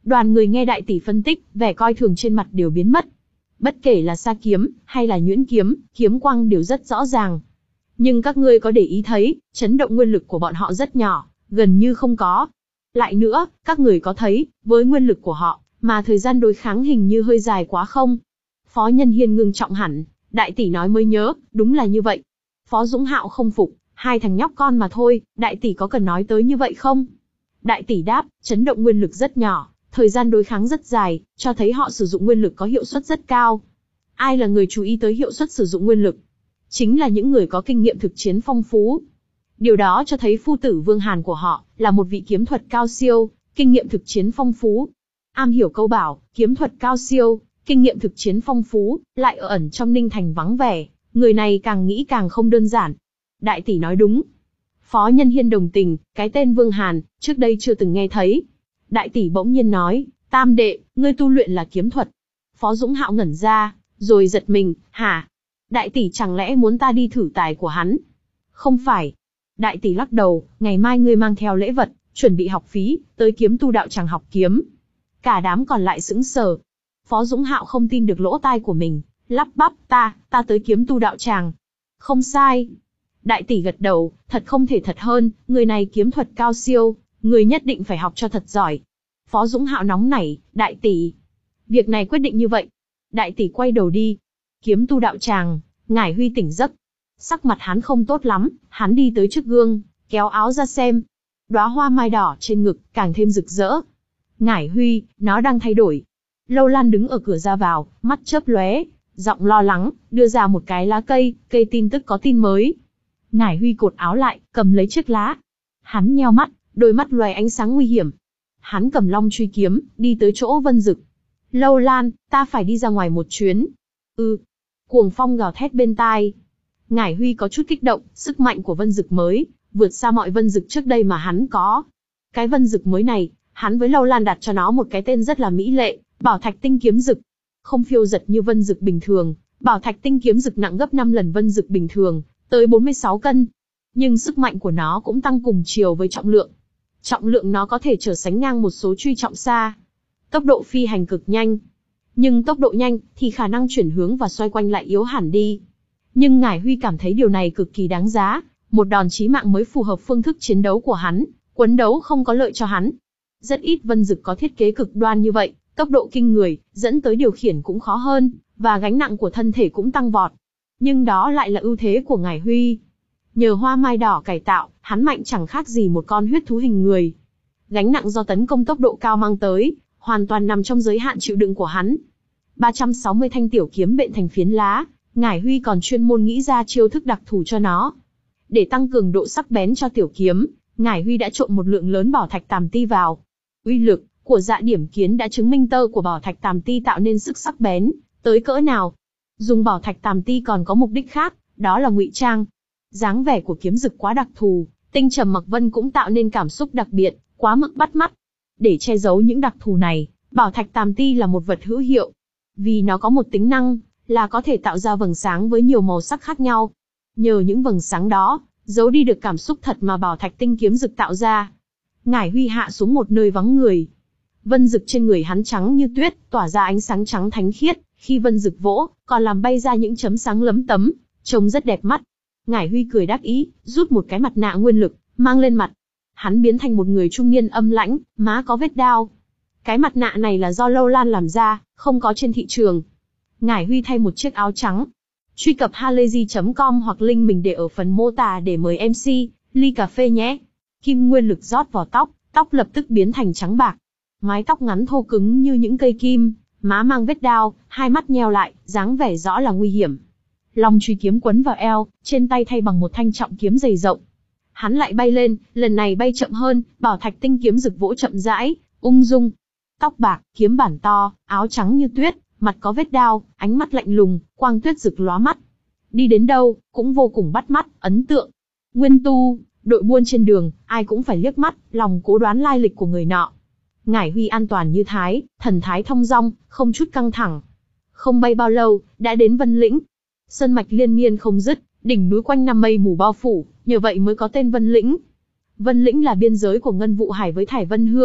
Đoàn người nghe đại tỷ phân tích, vẻ coi thường trên mặt đều biến mất. Bất kể là Sa kiếm, hay là Nhuyễn kiếm, kiếm quang đều rất rõ ràng. Nhưng các ngươi có để ý thấy, chấn động nguyên lực của bọn họ rất nhỏ, gần như không có. Lại nữa, các người có thấy, với nguyên lực của họ, mà thời gian đối kháng hình như hơi dài quá không? Phó Nhân Hiên ngưng trọng hẳn, đại tỷ nói mới nhớ, đúng là như vậy. Phó Dũng Hạo không phục, hai thằng nhóc con mà thôi, đại tỷ có cần nói tới như vậy không? Đại tỷ đáp, chấn động nguyên lực rất nhỏ, thời gian đối kháng rất dài, cho thấy họ sử dụng nguyên lực có hiệu suất rất cao. Ai là người chú ý tới hiệu suất sử dụng nguyên lực? Chính là những người có kinh nghiệm thực chiến phong phú. Điều đó cho thấy phu tử Vương Hàn của họ là một vị kiếm thuật cao siêu, kinh nghiệm thực chiến phong phú. Am hiểu câu bảo, kiếm thuật cao siêu, kinh nghiệm thực chiến phong phú, lại ở ẩn trong Ninh Thành vắng vẻ, người này càng nghĩ càng không đơn giản. Đại tỷ nói đúng. Phó Nhân Hiên đồng tình, cái tên Vương Hàn, trước đây chưa từng nghe thấy. Đại tỷ bỗng nhiên nói, tam đệ, ngươi tu luyện là kiếm thuật. Phó Dũng Hạo ngẩn ra, rồi giật mình, hả? Đại tỷ chẳng lẽ muốn ta đi thử tài của hắn? Không phải. Đại tỷ lắc đầu, ngày mai ngươi mang theo lễ vật, chuẩn bị học phí, tới kiếm tu đạo tràng học kiếm. Cả đám còn lại sững sờ. Phó Dũng Hạo không tin được lỗ tai của mình, lắp bắp, ta, ta tới kiếm tu đạo tràng. Không sai. Đại tỷ gật đầu, thật không thể thật hơn, người này kiếm thuật cao siêu, người nhất định phải học cho thật giỏi. Phó Dũng Hạo nóng nảy, đại tỷ. Việc này quyết định như vậy. Đại tỷ quay đầu đi. Kiếm tu đạo tràng, Ngải Huy tỉnh giấc. Sắc mặt hắn không tốt lắm, hắn đi tới trước gương, kéo áo ra xem. Đóa hoa mai đỏ trên ngực, càng thêm rực rỡ. Ngải Huy, nó đang thay đổi. Lâu Lan đứng ở cửa ra vào, mắt chớp lóe, giọng lo lắng, đưa ra một cái lá cây, cây tin tức có tin mới. Ngải Huy cột áo lại, cầm lấy chiếc lá. Hắn nheo mắt, đôi mắt loé ánh sáng nguy hiểm. Hắn cầm long truy kiếm, đi tới chỗ Vân Dực. Lâu Lan, ta phải đi ra ngoài một chuyến. Ừ. Cuồng phong gào thét bên tai. Ngải Huy có chút kích động, sức mạnh của Vân Dực mới, vượt xa mọi Vân Dực trước đây mà hắn có. Cái Vân Dực mới này, hắn với Lâu Lan đặt cho nó một cái tên rất là mỹ lệ, Bảo Thạch Tinh Kiếm Dực. Không phiêu dật như Vân Dực bình thường, Bảo Thạch Tinh Kiếm Dực nặng gấp năm lần Vân Dực bình thường, tới bốn mươi sáu cân. Nhưng sức mạnh của nó cũng tăng cùng chiều với trọng lượng. Trọng lượng nó có thể trở sánh ngang một số truy trọng xa. Tốc độ phi hành cực nhanh. Nhưng tốc độ nhanh, thì khả năng chuyển hướng và xoay quanh lại yếu hẳn đi. Nhưng Ngải Huy cảm thấy điều này cực kỳ đáng giá, một đòn chí mạng mới phù hợp phương thức chiến đấu của hắn, quấn đấu không có lợi cho hắn. Rất ít Vân Dực có thiết kế cực đoan như vậy, tốc độ kinh người, dẫn tới điều khiển cũng khó hơn, và gánh nặng của thân thể cũng tăng vọt. Nhưng đó lại là ưu thế của Ngải Huy. Nhờ hoa mai đỏ cải tạo, hắn mạnh chẳng khác gì một con huyết thú hình người. Gánh nặng do tấn công tốc độ cao mang tới, hoàn toàn nằm trong giới hạn chịu đựng của hắn. ba trăm sáu mươi thanh tiểu kiếm bện thành phiến lá, Ngải Huy còn chuyên môn nghĩ ra chiêu thức đặc thù cho nó. Để tăng cường độ sắc bén cho tiểu kiếm, Ngải Huy đã trộn một lượng lớn bảo thạch tàm ti vào. Uy lực của Dạ Điểm Kiếm đã chứng minh tơ của bảo thạch tàm ti tạo nên sức sắc bén tới cỡ nào. Dùng bảo thạch tàm ti còn có mục đích khác, đó là ngụy trang. Dáng vẻ của kiếm dực quá đặc thù, tinh trầm mặc vân cũng tạo nên cảm xúc đặc biệt, quá mức bắt mắt. Để che giấu những đặc thù này, bảo thạch tàm ti là một vật hữu hiệu. Vì nó có một tính năng, là có thể tạo ra vầng sáng với nhiều màu sắc khác nhau. Nhờ những vầng sáng đó, giấu đi được cảm xúc thật mà bảo thạch tinh kiếm dực tạo ra. Ngải Huy hạ xuống một nơi vắng người. Vân dực trên người hắn trắng như tuyết, tỏa ra ánh sáng trắng thánh khiết, khi vân dực vỗ, còn làm bay ra những chấm sáng lấm tấm, trông rất đẹp mắt. Ngải Huy cười đắc ý, rút một cái mặt nạ nguyên lực, mang lên mặt. Hắn biến thành một người trung niên âm lãnh, má có vết đao. Cái mặt nạ này là do Lâu Lan làm ra, không có trên thị trường. Ngải Huy thay một chiếc áo trắng. Truy cập halayzi chấm com hoặc link mình để ở phần mô tả để mời em xê, ly cà phê nhé. Kim nguyên lực rót vào tóc, tóc lập tức biến thành trắng bạc. Mái tóc ngắn thô cứng như những cây kim, má mang vết đao, hai mắt nheo lại, dáng vẻ rõ là nguy hiểm. Long truy kiếm quấn vào eo, trên tay thay bằng một thanh trọng kiếm dày rộng. Hắn lại bay lên, lần này bay chậm hơn, bảo thạch tinh kiếm rực vỗ chậm rãi, ung dung. Tóc bạc, kiếm bản to, áo trắng như tuyết, mặt có vết đao, ánh mắt lạnh lùng, quang tuyết rực lóa mắt. Đi đến đâu, cũng vô cùng bắt mắt, ấn tượng. Nguyên tu, đội buôn trên đường, ai cũng phải liếc mắt, lòng cố đoán lai lịch của người nọ. Ngải Huy an toàn như thái, thần thái thong dong, không chút căng thẳng. Không bay bao lâu, đã đến Vân Lĩnh. Sơn mạch liên miên không dứt, đỉnh núi quanh năm mây mù bao phủ, nhờ vậy mới có tên Vân Lĩnh. Vân Lĩnh là biên giới của Ngân Vụ Hải với Thải Vân Hương,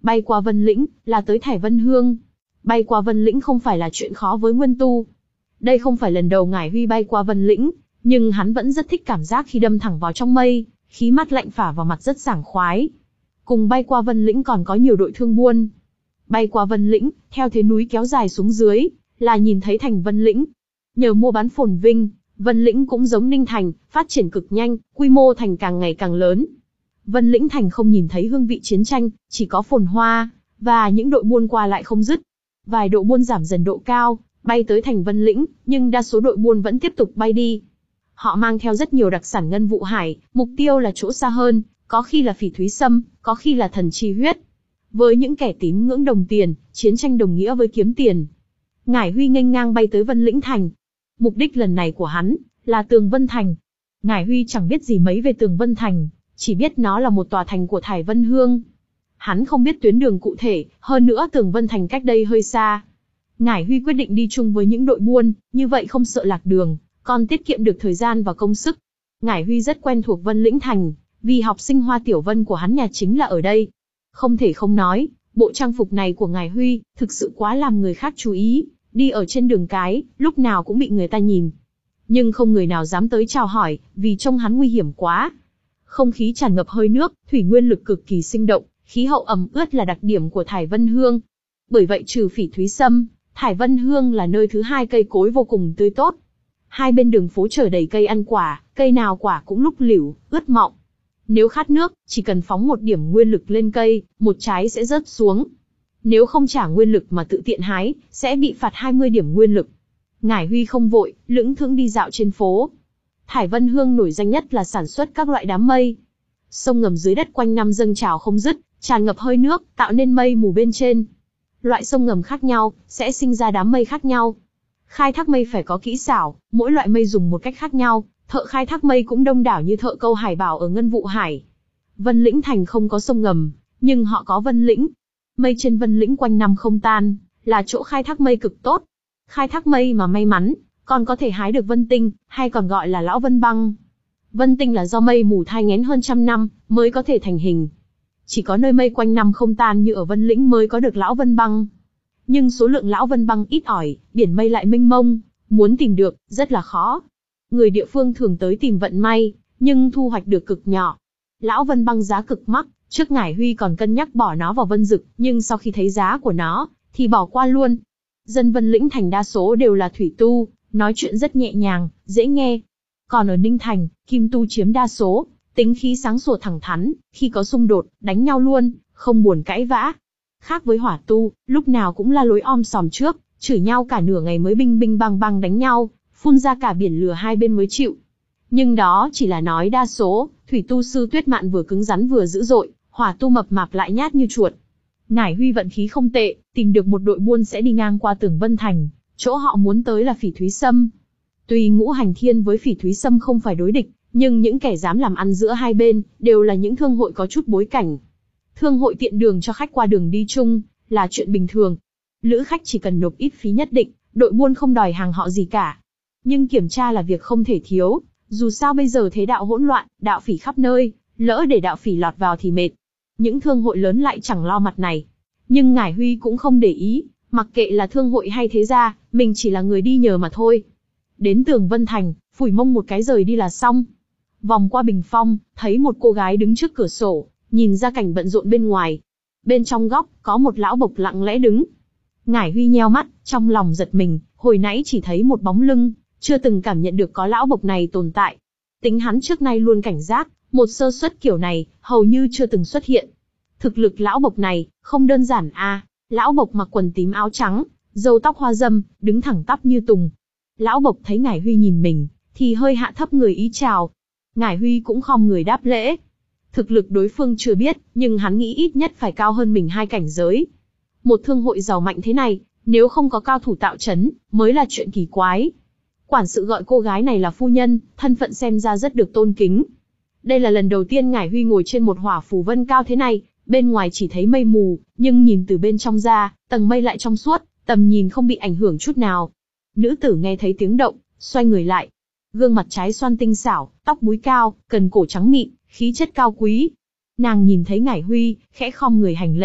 Bay qua Vân Lĩnh, là tới Thải Vân Hương. Bay qua Vân Lĩnh không phải là chuyện khó với Nguyên Tu. Đây không phải lần đầu Ngải Huy bay qua Vân Lĩnh, nhưng hắn vẫn rất thích cảm giác khi đâm thẳng vào trong mây, khí mát lạnh phả vào mặt rất sảng khoái. Cùng bay qua Vân Lĩnh còn có nhiều đội thương buôn. Bay qua Vân Lĩnh, theo thế núi kéo dài xuống dưới, là nhìn thấy thành Vân Lĩnh. Nhờ mua bán phồn vinh, Vân Lĩnh cũng giống Ninh Thành, phát triển cực nhanh, quy mô thành càng ngày càng lớn. Vân Lĩnh thành không nhìn thấy hương vị chiến tranh, chỉ có phồn hoa, và những đội buôn qua lại không dứt. Vài đội buôn giảm dần độ cao, bay tới thành Vân Lĩnh, nhưng đa số đội buôn vẫn tiếp tục bay đi. Họ mang theo rất nhiều đặc sản ngân vụ hải, mục tiêu là chỗ xa hơn, có khi là phỉ thúy sâm, có khi là thần chi huyết. Với những kẻ tín ngưỡng đồng tiền, chiến tranh đồng nghĩa với kiếm tiền. Ngải Huy nghênh ngang bay tới Vân Lĩnh thành. Mục đích lần này của hắn là Tường Vân Thành. Ngải Huy chẳng biết gì mấy về Tường Vân Thành, chỉ biết nó là một tòa thành của Thải Vân Hương. Hắn không biết tuyến đường cụ thể, hơn nữa Tường Vân Thành cách đây hơi xa. Ngải Huy quyết định đi chung với những đội buôn, như vậy không sợ lạc đường, còn tiết kiệm được thời gian và công sức. Ngải Huy rất quen thuộc Vân Lĩnh thành, vì học sinh Hoa Tiểu Vân của hắn nhà chính là ở đây. Không thể không nói, bộ trang phục này của Ngải Huy thực sự quá làm người khác chú ý, đi ở trên đường cái, lúc nào cũng bị người ta nhìn. Nhưng không người nào dám tới chào hỏi, vì trông hắn nguy hiểm quá. Không khí tràn ngập hơi nước, thủy nguyên lực cực kỳ sinh động, khí hậu ẩm ướt là đặc điểm của Thải Vân Hương. Bởi vậy trừ phỉ thúy sâm, Thải Vân Hương là nơi thứ hai cây cối vô cùng tươi tốt. Hai bên đường phố chở đầy cây ăn quả, cây nào quả cũng lúc lỉu, ướt mọng. Nếu khát nước, chỉ cần phóng một điểm nguyên lực lên cây, một trái sẽ rớt xuống. Nếu không trả nguyên lực mà tự tiện hái, sẽ bị phạt hai mươi điểm nguyên lực. Ngải Huy không vội, lững thững đi dạo trên phố. Thải Vân Hương nổi danh nhất là sản xuất các loại đám mây. Sông ngầm dưới đất quanh năm dâng trào không dứt, tràn ngập hơi nước, tạo nên mây mù bên trên. Loại sông ngầm khác nhau, sẽ sinh ra đám mây khác nhau. Khai thác mây phải có kỹ xảo, mỗi loại mây dùng một cách khác nhau, thợ khai thác mây cũng đông đảo như thợ câu hải bảo ở Ngân Vụ Hải. Vân Lĩnh thành không có sông ngầm, nhưng họ có Vân Lĩnh. Mây trên Vân Lĩnh quanh năm không tan, là chỗ khai thác mây cực tốt. Khai thác mây mà may mắn, còn có thể hái được vân tinh, hay còn gọi là lão vân băng. Vân tinh là do mây mù thai nghén hơn trăm năm, mới có thể thành hình. Chỉ có nơi mây quanh năm không tan như ở Vân Lĩnh mới có được lão vân băng. Nhưng số lượng lão vân băng ít ỏi, biển mây lại mênh mông, muốn tìm được, rất là khó. Người địa phương thường tới tìm vận may, nhưng thu hoạch được cực nhỏ. Lão vân băng giá cực mắc, trước Ngải Huy còn cân nhắc bỏ nó vào Vân Dực, nhưng sau khi thấy giá của nó, thì bỏ qua luôn. Dân Vân Lĩnh thành đa số đều là thủy tu, nói chuyện rất nhẹ nhàng, dễ nghe. Còn ở Ninh Thành, kim tu chiếm đa số, tính khí sáng sủa thẳng thắn, khi có xung đột, đánh nhau luôn, không buồn cãi vã. Khác với hỏa tu, lúc nào cũng la lối om sòm trước, chửi nhau cả nửa ngày mới binh binh bang bang đánh nhau, phun ra cả biển lửa hai bên mới chịu. Nhưng đó chỉ là nói đa số, thủy tu sư Tuyết Mạn vừa cứng rắn vừa dữ dội, hỏa tu mập mạp lại nhát như chuột. Ngải Huy vận khí không tệ, tìm được một đội buôn sẽ đi ngang qua Tường Vân Thành, chỗ họ muốn tới là phỉ thúy sâm. Tuy ngũ hành thiên với phỉ thúy sâm không phải đối địch, nhưng những kẻ dám làm ăn giữa hai bên, đều là những thương hội có chút bối cảnh. Thương hội tiện đường cho khách qua đường đi chung, là chuyện bình thường. Lữ khách chỉ cần nộp ít phí nhất định, đội buôn không đòi hàng họ gì cả. Nhưng kiểm tra là việc không thể thiếu, dù sao bây giờ thế đạo hỗn loạn, đạo phỉ khắp nơi, lỡ để đạo phỉ lọt vào thì mệt. Những thương hội lớn lại chẳng lo mặt này. Nhưng Ngải Huy cũng không để ý, mặc kệ là thương hội hay thế gia, mình chỉ là người đi nhờ mà thôi. Đến Tường Vân Thành, phủi mông một cái rời đi là xong. Vòng qua bình phong, thấy một cô gái đứng trước cửa sổ, nhìn ra cảnh bận rộn bên ngoài. Bên trong góc, có một lão bộc lặng lẽ đứng. Ngải Huy nheo mắt, trong lòng giật mình, hồi nãy chỉ thấy một bóng lưng, chưa từng cảm nhận được có lão bộc này tồn tại. Tính hắn trước nay luôn cảnh giác, một sơ suất kiểu này, hầu như chưa từng xuất hiện. Thực lực lão bộc này, không đơn giản a. À, lão bộc mặc quần tím áo trắng, râu tóc hoa dâm, đứng thẳng tắp như tùng. Lão bộc thấy Ngải Huy nhìn mình, thì hơi hạ thấp người ý chào. Ngải Huy cũng khom người đáp lễ. Thực lực đối phương chưa biết, nhưng hắn nghĩ ít nhất phải cao hơn mình hai cảnh giới. Một thương hội giàu mạnh thế này, nếu không có cao thủ tạo trấn, mới là chuyện kỳ quái. Quản sự gọi cô gái này là phu nhân, thân phận xem ra rất được tôn kính. Đây là lần đầu tiên Ngải Huy ngồi trên một hỏa phù vân cao thế này, bên ngoài chỉ thấy mây mù, nhưng nhìn từ bên trong ra, tầng mây lại trong suốt, tầm nhìn không bị ảnh hưởng chút nào. Nữ tử nghe thấy tiếng động, xoay người lại. Gương mặt trái xoan tinh xảo, tóc búi cao, cần cổ trắng mịn, khí chất cao quý. Nàng nhìn thấy Ngải Huy, khẽ khom người hành lễ,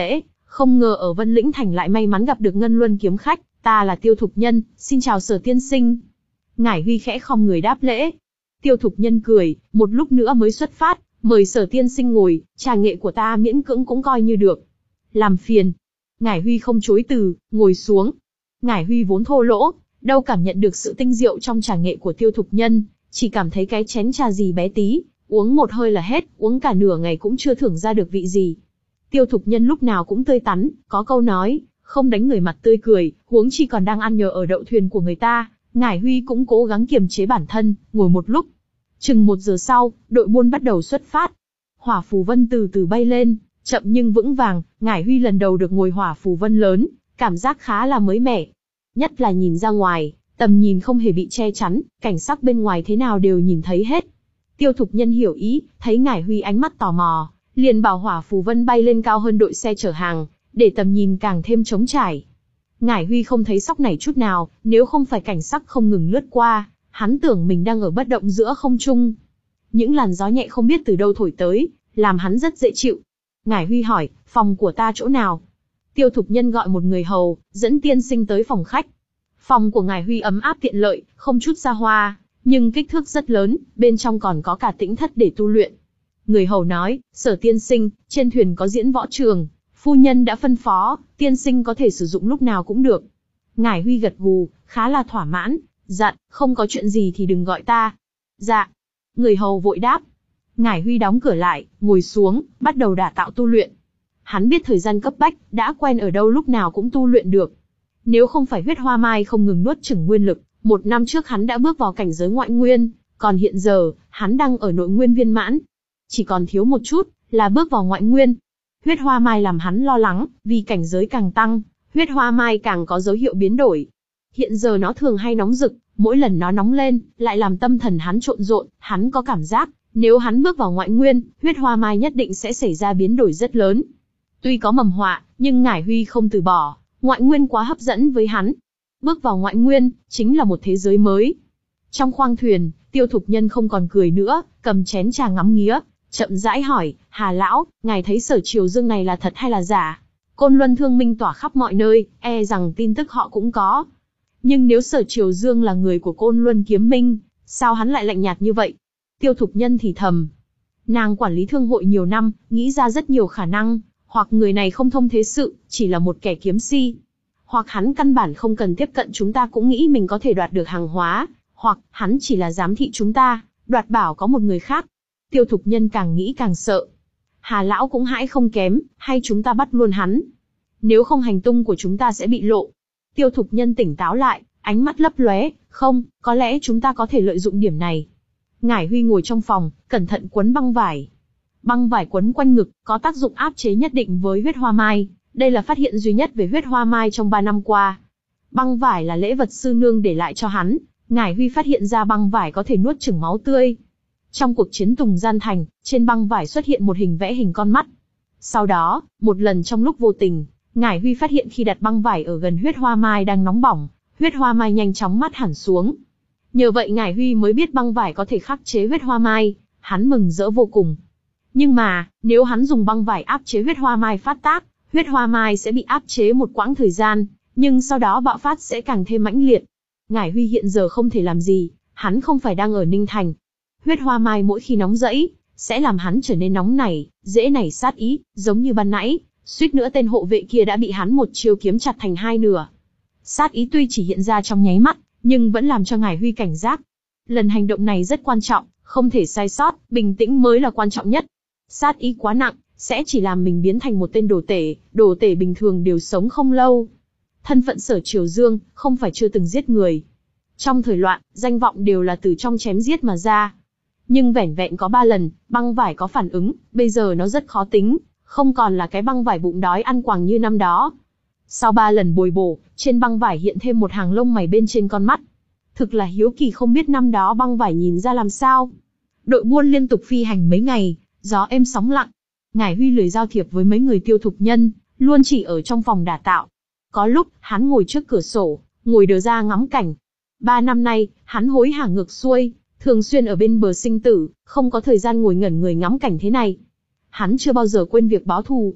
không ngờ ở Vân Lĩnh Thành lại may mắn gặp được Ngân Luân kiếm khách, ta là Tiêu Thục Nhân, xin chào Sở tiên sinh. Ngải Huy khẽ khom người đáp lễ. Tiêu Thục Nhân cười, một lúc nữa mới xuất phát, mời Sở tiên sinh ngồi, trà nghệ của ta miễn cưỡng cũng coi như được. Làm phiền. Ngải Huy không chối từ, ngồi xuống. Ngải Huy vốn thô lỗ, đâu cảm nhận được sự tinh diệu trong trà nghệ của Tiêu Thục Nhân, chỉ cảm thấy cái chén trà gì bé tí, uống một hơi là hết, uống cả nửa ngày cũng chưa thưởng ra được vị gì. Tiêu Thục Nhân lúc nào cũng tươi tắn, có câu nói, không đánh người mặt tươi cười, huống chi còn đang ăn nhờ ở đậu thuyền của người ta. Ngải Huy cũng cố gắng kiềm chế bản thân, ngồi một lúc. Chừng một giờ sau, đội buôn bắt đầu xuất phát. Hỏa phù vân từ từ bay lên, chậm nhưng vững vàng. Ngải Huy lần đầu được ngồi hỏa phù vân lớn, cảm giác khá là mới mẻ. Nhất là nhìn ra ngoài, tầm nhìn không hề bị che chắn, cảnh sắc bên ngoài thế nào đều nhìn thấy hết. Tiêu Thục Nhân hiểu ý, thấy Ngải Huy ánh mắt tò mò, liền bảo hỏa phù vân bay lên cao hơn đội xe chở hàng, để tầm nhìn càng thêm trống trải. Ngải Huy không thấy sóc nảy chút nào, nếu không phải cảnh sắc không ngừng lướt qua, hắn tưởng mình đang ở bất động giữa không trung. Những làn gió nhẹ không biết từ đâu thổi tới, làm hắn rất dễ chịu. Ngải Huy hỏi, phòng của ta chỗ nào? Tiêu Thục Nhân gọi một người hầu, dẫn tiên sinh tới phòng khách. Phòng của Ngải Huy ấm áp tiện lợi, không chút xa hoa, nhưng kích thước rất lớn, bên trong còn có cả tĩnh thất để tu luyện. Người hầu nói, Sở tiên sinh, trên thuyền có diễn võ trường, phu nhân đã phân phó, tiên sinh có thể sử dụng lúc nào cũng được. Ngải Huy gật gù, khá là thỏa mãn, dặn, không có chuyện gì thì đừng gọi ta. Dạ. Người hầu vội đáp. Ngải Huy đóng cửa lại, ngồi xuống, bắt đầu đả tạo tu luyện. Hắn biết thời gian cấp bách, đã quen ở đâu lúc nào cũng tu luyện được. Nếu không phải huyết hoa mai không ngừng nuốt chửng nguyên lực, một năm trước hắn đã bước vào cảnh giới ngoại nguyên, còn hiện giờ, hắn đang ở nội nguyên viên mãn. Chỉ còn thiếu một chút, là bước vào ngoại nguyên. Huyết hoa mai làm hắn lo lắng, vì cảnh giới càng tăng, huyết hoa mai càng có dấu hiệu biến đổi. Hiện giờ nó thường hay nóng rực, mỗi lần nó nóng lên, lại làm tâm thần hắn trộn rộn, hắn có cảm giác, nếu hắn bước vào ngoại nguyên, huyết hoa mai nhất định sẽ xảy ra biến đổi rất lớn. Tuy có mầm họa, nhưng Ngải Huy không từ bỏ, ngoại nguyên quá hấp dẫn với hắn. Bước vào ngoại nguyên, chính là một thế giới mới. Trong khoang thuyền, Tiêu Thục Nhân không còn cười nữa, cầm chén trà ngắm nghía, chậm rãi hỏi, Hà lão, ngài thấy Sở Triều Dương này là thật hay là giả? Côn Luân thương minh tỏa khắp mọi nơi, e rằng tin tức họ cũng có. Nhưng nếu Sở Triều Dương là người của Côn Luân kiếm minh, sao hắn lại lạnh nhạt như vậy? Tiêu Thục Nhân thì thầm. Nàng quản lý thương hội nhiều năm, nghĩ ra rất nhiều khả năng, hoặc người này không thông thế sự, chỉ là một kẻ kiếm si. Hoặc hắn căn bản không cần tiếp cận chúng ta cũng nghĩ mình có thể đoạt được hàng hóa, hoặc hắn chỉ là giám thị chúng ta, đoạt bảo có một người khác. Tiêu Thục Nhân càng nghĩ càng sợ. Hà lão cũng hãi không kém, hay chúng ta bắt luôn hắn. Nếu không hành tung của chúng ta sẽ bị lộ. Tiêu Thục Nhân tỉnh táo lại, ánh mắt lấp lóe, không, có lẽ chúng ta có thể lợi dụng điểm này. Ngải Huy ngồi trong phòng, cẩn thận quấn băng vải. Băng vải quấn quanh ngực, có tác dụng áp chế nhất định với huyết hoa mai. Đây là phát hiện duy nhất về huyết hoa mai trong ba năm qua. Băng vải là lễ vật sư nương để lại cho hắn. Ngải Huy phát hiện ra băng vải có thể nuốt chửng máu tươi. Trong cuộc chiến Tùng Gian Thành, trên băng vải xuất hiện một hình vẽ hình con mắt. Sau đó, một lần trong lúc vô tình, Ngải Huy phát hiện khi đặt băng vải ở gần huyết hoa mai đang nóng bỏng, huyết hoa mai nhanh chóng mát hẳn xuống. Nhờ vậy Ngải Huy mới biết băng vải có thể khắc chế huyết hoa mai, hắn mừng rỡ vô cùng. Nhưng mà, nếu hắn dùng băng vải áp chế huyết hoa mai phát tác, huyết hoa mai sẽ bị áp chế một quãng thời gian, nhưng sau đó bạo phát sẽ càng thêm mãnh liệt. Ngải Huy hiện giờ không thể làm gì, hắn không phải đang ở Ninh Thành. Huyết hoa mai mỗi khi nóng rẫy, sẽ làm hắn trở nên nóng nảy, dễ nảy sát ý, giống như ban nãy, suýt nữa tên hộ vệ kia đã bị hắn một chiêu kiếm chặt thành hai nửa. Sát ý tuy chỉ hiện ra trong nháy mắt, nhưng vẫn làm cho Ngải Huy cảnh giác. Lần hành động này rất quan trọng, không thể sai sót, bình tĩnh mới là quan trọng nhất. Sát ý quá nặng, sẽ chỉ làm mình biến thành một tên đồ tể, đồ tể bình thường đều sống không lâu. Thân phận Sở Triều Dương, không phải chưa từng giết người. Trong thời loạn, danh vọng đều là từ trong chém giết mà ra. Nhưng vẻn vẹn có ba lần, băng vải có phản ứng, bây giờ nó rất khó tính, không còn là cái băng vải bụng đói ăn quàng như năm đó. Sau ba lần bồi bổ, trên băng vải hiện thêm một hàng lông mày bên trên con mắt. Thực là hiếu kỳ không biết năm đó băng vải nhìn ra làm sao. Đội buôn liên tục phi hành mấy ngày, gió êm sóng lặng. Ngải Huy lười giao thiệp với mấy người Tiêu Thục Nhân, luôn chỉ ở trong phòng đả tạo. Có lúc, hắn ngồi trước cửa sổ, ngồi đờ ra ngắm cảnh. Ba năm nay, hắn hối hả ngược xuôi, thường xuyên ở bên bờ sinh tử, không có thời gian ngồi ngẩn người ngắm cảnh thế này. Hắn chưa bao giờ quên việc báo thù.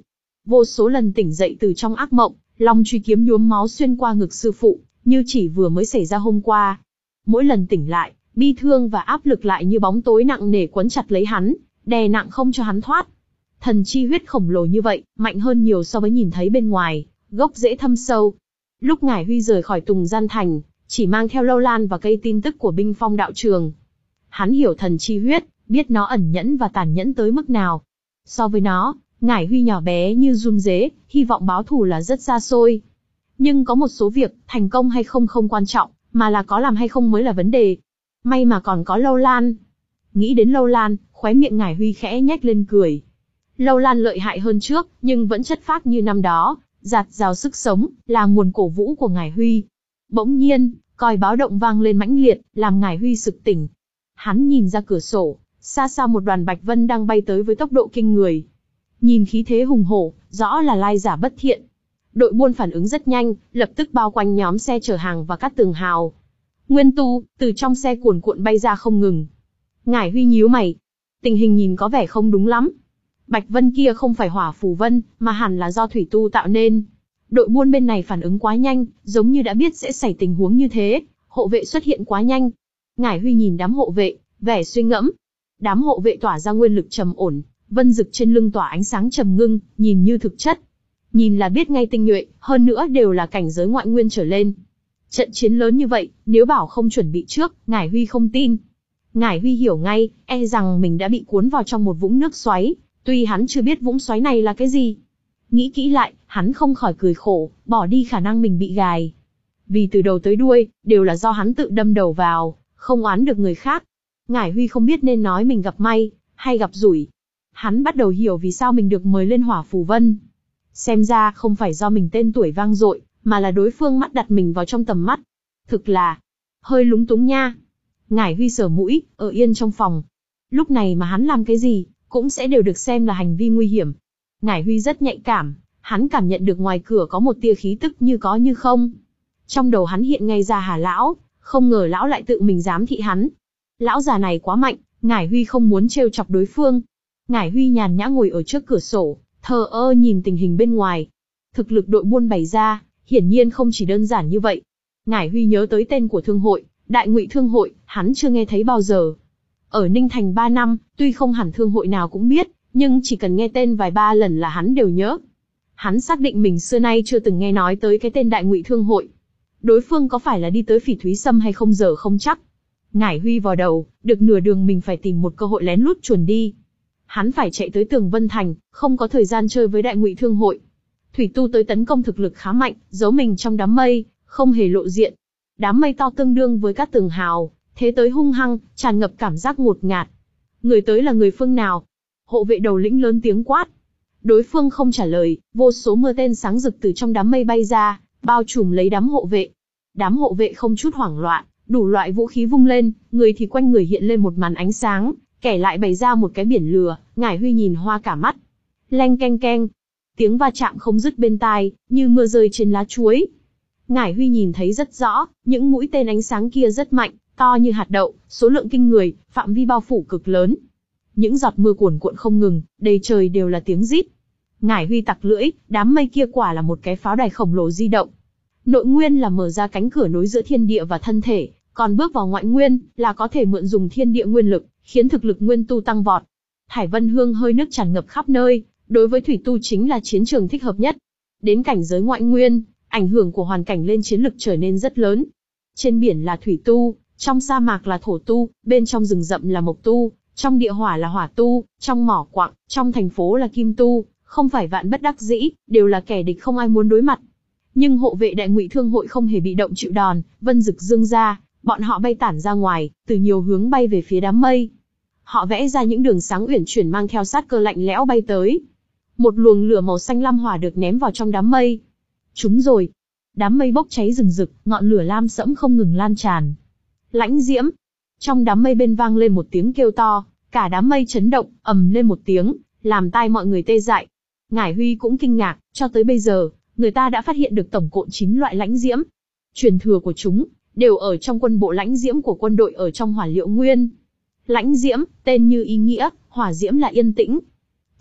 Vô số lần tỉnh dậy từ trong ác mộng, long truy kiếm nhuốm máu xuyên qua ngực sư phụ, như chỉ vừa mới xảy ra hôm qua. Mỗi lần tỉnh lại, bi thương và áp lực lại như bóng tối nặng nề quấn chặt lấy hắn, đè nặng không cho hắn thoát. Thần chi huyết khổng lồ như vậy, mạnh hơn nhiều so với nhìn thấy bên ngoài, gốc rễ thâm sâu. Lúc Ngải Huy rời khỏi Tùng Gian Thành, chỉ mang theo lâu lan và cây tin tức của binh phong đạo trường. Hắn hiểu thần chi huyết, biết nó ẩn nhẫn và tàn nhẫn tới mức nào. So với nó, Ngải Huy nhỏ bé như giun dế, hy vọng báo thù là rất xa xôi. Nhưng có một số việc, thành công hay không không quan trọng, mà là có làm hay không mới là vấn đề. May mà còn có lâu lan. Nghĩ đến lâu lan, khóe miệng Ngải Huy khẽ nhếch lên cười. Lâu lan lợi hại hơn trước, nhưng vẫn chất phác như năm đó, dạt dào sức sống, là nguồn cổ vũ của Ngải Huy. Bỗng nhiên, còi báo động vang lên mãnh liệt, làm Ngải Huy sực tỉnh. Hắn nhìn ra cửa sổ, xa xa một đoàn bạch vân đang bay tới với tốc độ kinh người. Nhìn khí thế hùng hổ, rõ là lai giả bất thiện. Đội buôn phản ứng rất nhanh, lập tức bao quanh nhóm xe chở hàng và các tường hào. Nguyên tu, từ trong xe cuồn cuộn bay ra không ngừng. Ngải Huy nhíu mày. Tình hình nhìn có vẻ không đúng lắm. Bạch vân kia không phải hỏa phù vân, mà hẳn là do thủy tu tạo nên. Đội buôn bên này phản ứng quá nhanh, giống như đã biết sẽ xảy tình huống như thế. Hộ vệ xuất hiện quá nhanh. Ngải Huy nhìn đám hộ vệ, vẻ suy ngẫm. Đám hộ vệ tỏa ra nguyên lực trầm ổn, vân dực trên lưng tỏa ánh sáng trầm ngưng, nhìn như thực chất. Nhìn là biết ngay tinh nhuệ, hơn nữa đều là cảnh giới ngoại nguyên trở lên. Trận chiến lớn như vậy, nếu bảo không chuẩn bị trước, Ngải Huy không tin. Ngải Huy hiểu ngay, e rằng mình đã bị cuốn vào trong một vũng nước xoáy, tuy hắn chưa biết vũng xoáy này là cái gì. Nghĩ kỹ lại, hắn không khỏi cười khổ, bỏ đi khả năng mình bị gài. Vì từ đầu tới đuôi, đều là do hắn tự đâm đầu vào, không oán được người khác. Ngải Huy không biết nên nói mình gặp may, hay gặp rủi. Hắn bắt đầu hiểu vì sao mình được mời lên hỏa phù vân. Xem ra không phải do mình tên tuổi vang dội, mà là đối phương mắt đặt mình vào trong tầm mắt. Thực là hơi lúng túng nha. Ngải Huy sờ mũi, ở yên trong phòng. Lúc này mà hắn làm cái gì, cũng sẽ đều được xem là hành vi nguy hiểm. Ngải Huy rất nhạy cảm, hắn cảm nhận được ngoài cửa có một tia khí tức như có như không. Trong đầu hắn hiện ngay ra Hà lão, không ngờ lão lại tự mình giám thị hắn. Lão già này quá mạnh, Ngải Huy không muốn trêu chọc đối phương. Ngải Huy nhàn nhã ngồi ở trước cửa sổ, thờ ơ nhìn tình hình bên ngoài. Thực lực đội buôn bày ra, hiển nhiên không chỉ đơn giản như vậy. Ngải Huy nhớ tới tên của thương hội, Đại Ngụy Thương hội, hắn chưa nghe thấy bao giờ. Ở Ninh Thành ba năm, tuy không hẳn thương hội nào cũng biết, nhưng chỉ cần nghe tên vài ba lần là hắn đều nhớ. Hắn xác định mình xưa nay chưa từng nghe nói tới cái tên Đại Ngụy Thương hội. Đối phương có phải là đi tới Phỉ Thúy Sâm hay không giờ không chắc. Ngải Huy vào đầu, được nửa đường mình phải tìm một cơ hội lén lút chuồn đi. Hắn phải chạy tới Tường Vân Thành, không có thời gian chơi với Đại Ngụy Thương hội. Thủy tu tới tấn công thực lực khá mạnh, giấu mình trong đám mây, không hề lộ diện. Đám mây to tương đương với các tường hào, thế tới hung hăng, tràn ngập cảm giác ngột ngạt. Người tới là người phương nào? Hộ vệ đầu lĩnh lớn tiếng quát. Đối phương không trả lời, vô số mưa tên sáng rực từ trong đám mây bay ra, bao trùm lấy đám hộ vệ. Đám hộ vệ không chút hoảng loạn, đủ loại vũ khí vung lên, người thì quanh người hiện lên một màn ánh sáng, kẻ lại bày ra một cái biển lửa. Ngải Huy nhìn hoa cả mắt. Leng keng keng, tiếng va chạm không dứt bên tai, như mưa rơi trên lá chuối. Ngải Huy nhìn thấy rất rõ, những mũi tên ánh sáng kia rất mạnh, to như hạt đậu, số lượng kinh người, phạm vi bao phủ cực lớn. Những giọt mưa cuồn cuộn không ngừng, đầy trời đều là tiếng rít. Ngải Huy tặc lưỡi, đám mây kia quả là một cái pháo đài khổng lồ di động. Nội nguyên là mở ra cánh cửa nối giữa thiên địa và thân thể, còn bước vào ngoại nguyên là có thể mượn dùng thiên địa nguyên lực, khiến thực lực nguyên tu tăng vọt. Thải Vân Hương hơi nước tràn ngập khắp nơi, đối với thủy tu chính là chiến trường thích hợp nhất. Đến cảnh giới ngoại nguyên, ảnh hưởng của hoàn cảnh lên chiến lực trở nên rất lớn. Trên biển là thủy tu, trong sa mạc là thổ tu, bên trong rừng rậm là mộc tu, trong địa hỏa là hỏa tu, trong mỏ quặng, trong thành phố là kim tu, không phải vạn bất đắc dĩ, đều là kẻ địch không ai muốn đối mặt. Nhưng hộ vệ Đại Ngụy Thương hội không hề bị động chịu đòn, vân dực dương ra, bọn họ bay tản ra ngoài, từ nhiều hướng bay về phía đám mây. Họ vẽ ra những đường sáng uyển chuyển mang theo sát cơ lạnh lẽo bay tới. Một luồng lửa màu xanh lam hỏa được ném vào trong đám mây. Chúng rồi. Đám mây bốc cháy rừng rực, ngọn lửa lam sẫm không ngừng lan tràn. Lãnh diễm. Trong đám mây bên vang lên một tiếng kêu to, cả đám mây chấn động, ầm lên một tiếng, làm tai mọi người tê dại. Ngải Huy cũng kinh ngạc, cho tới bây giờ, người ta đã phát hiện được tổng cộng chín loại lãnh diễm. Truyền thừa của chúng, đều ở trong quân bộ lãnh diễm của quân đội ở trong hỏa liệu nguyên. Lãnh diễm, tên như ý nghĩa, hỏa diễm là yên tĩnh.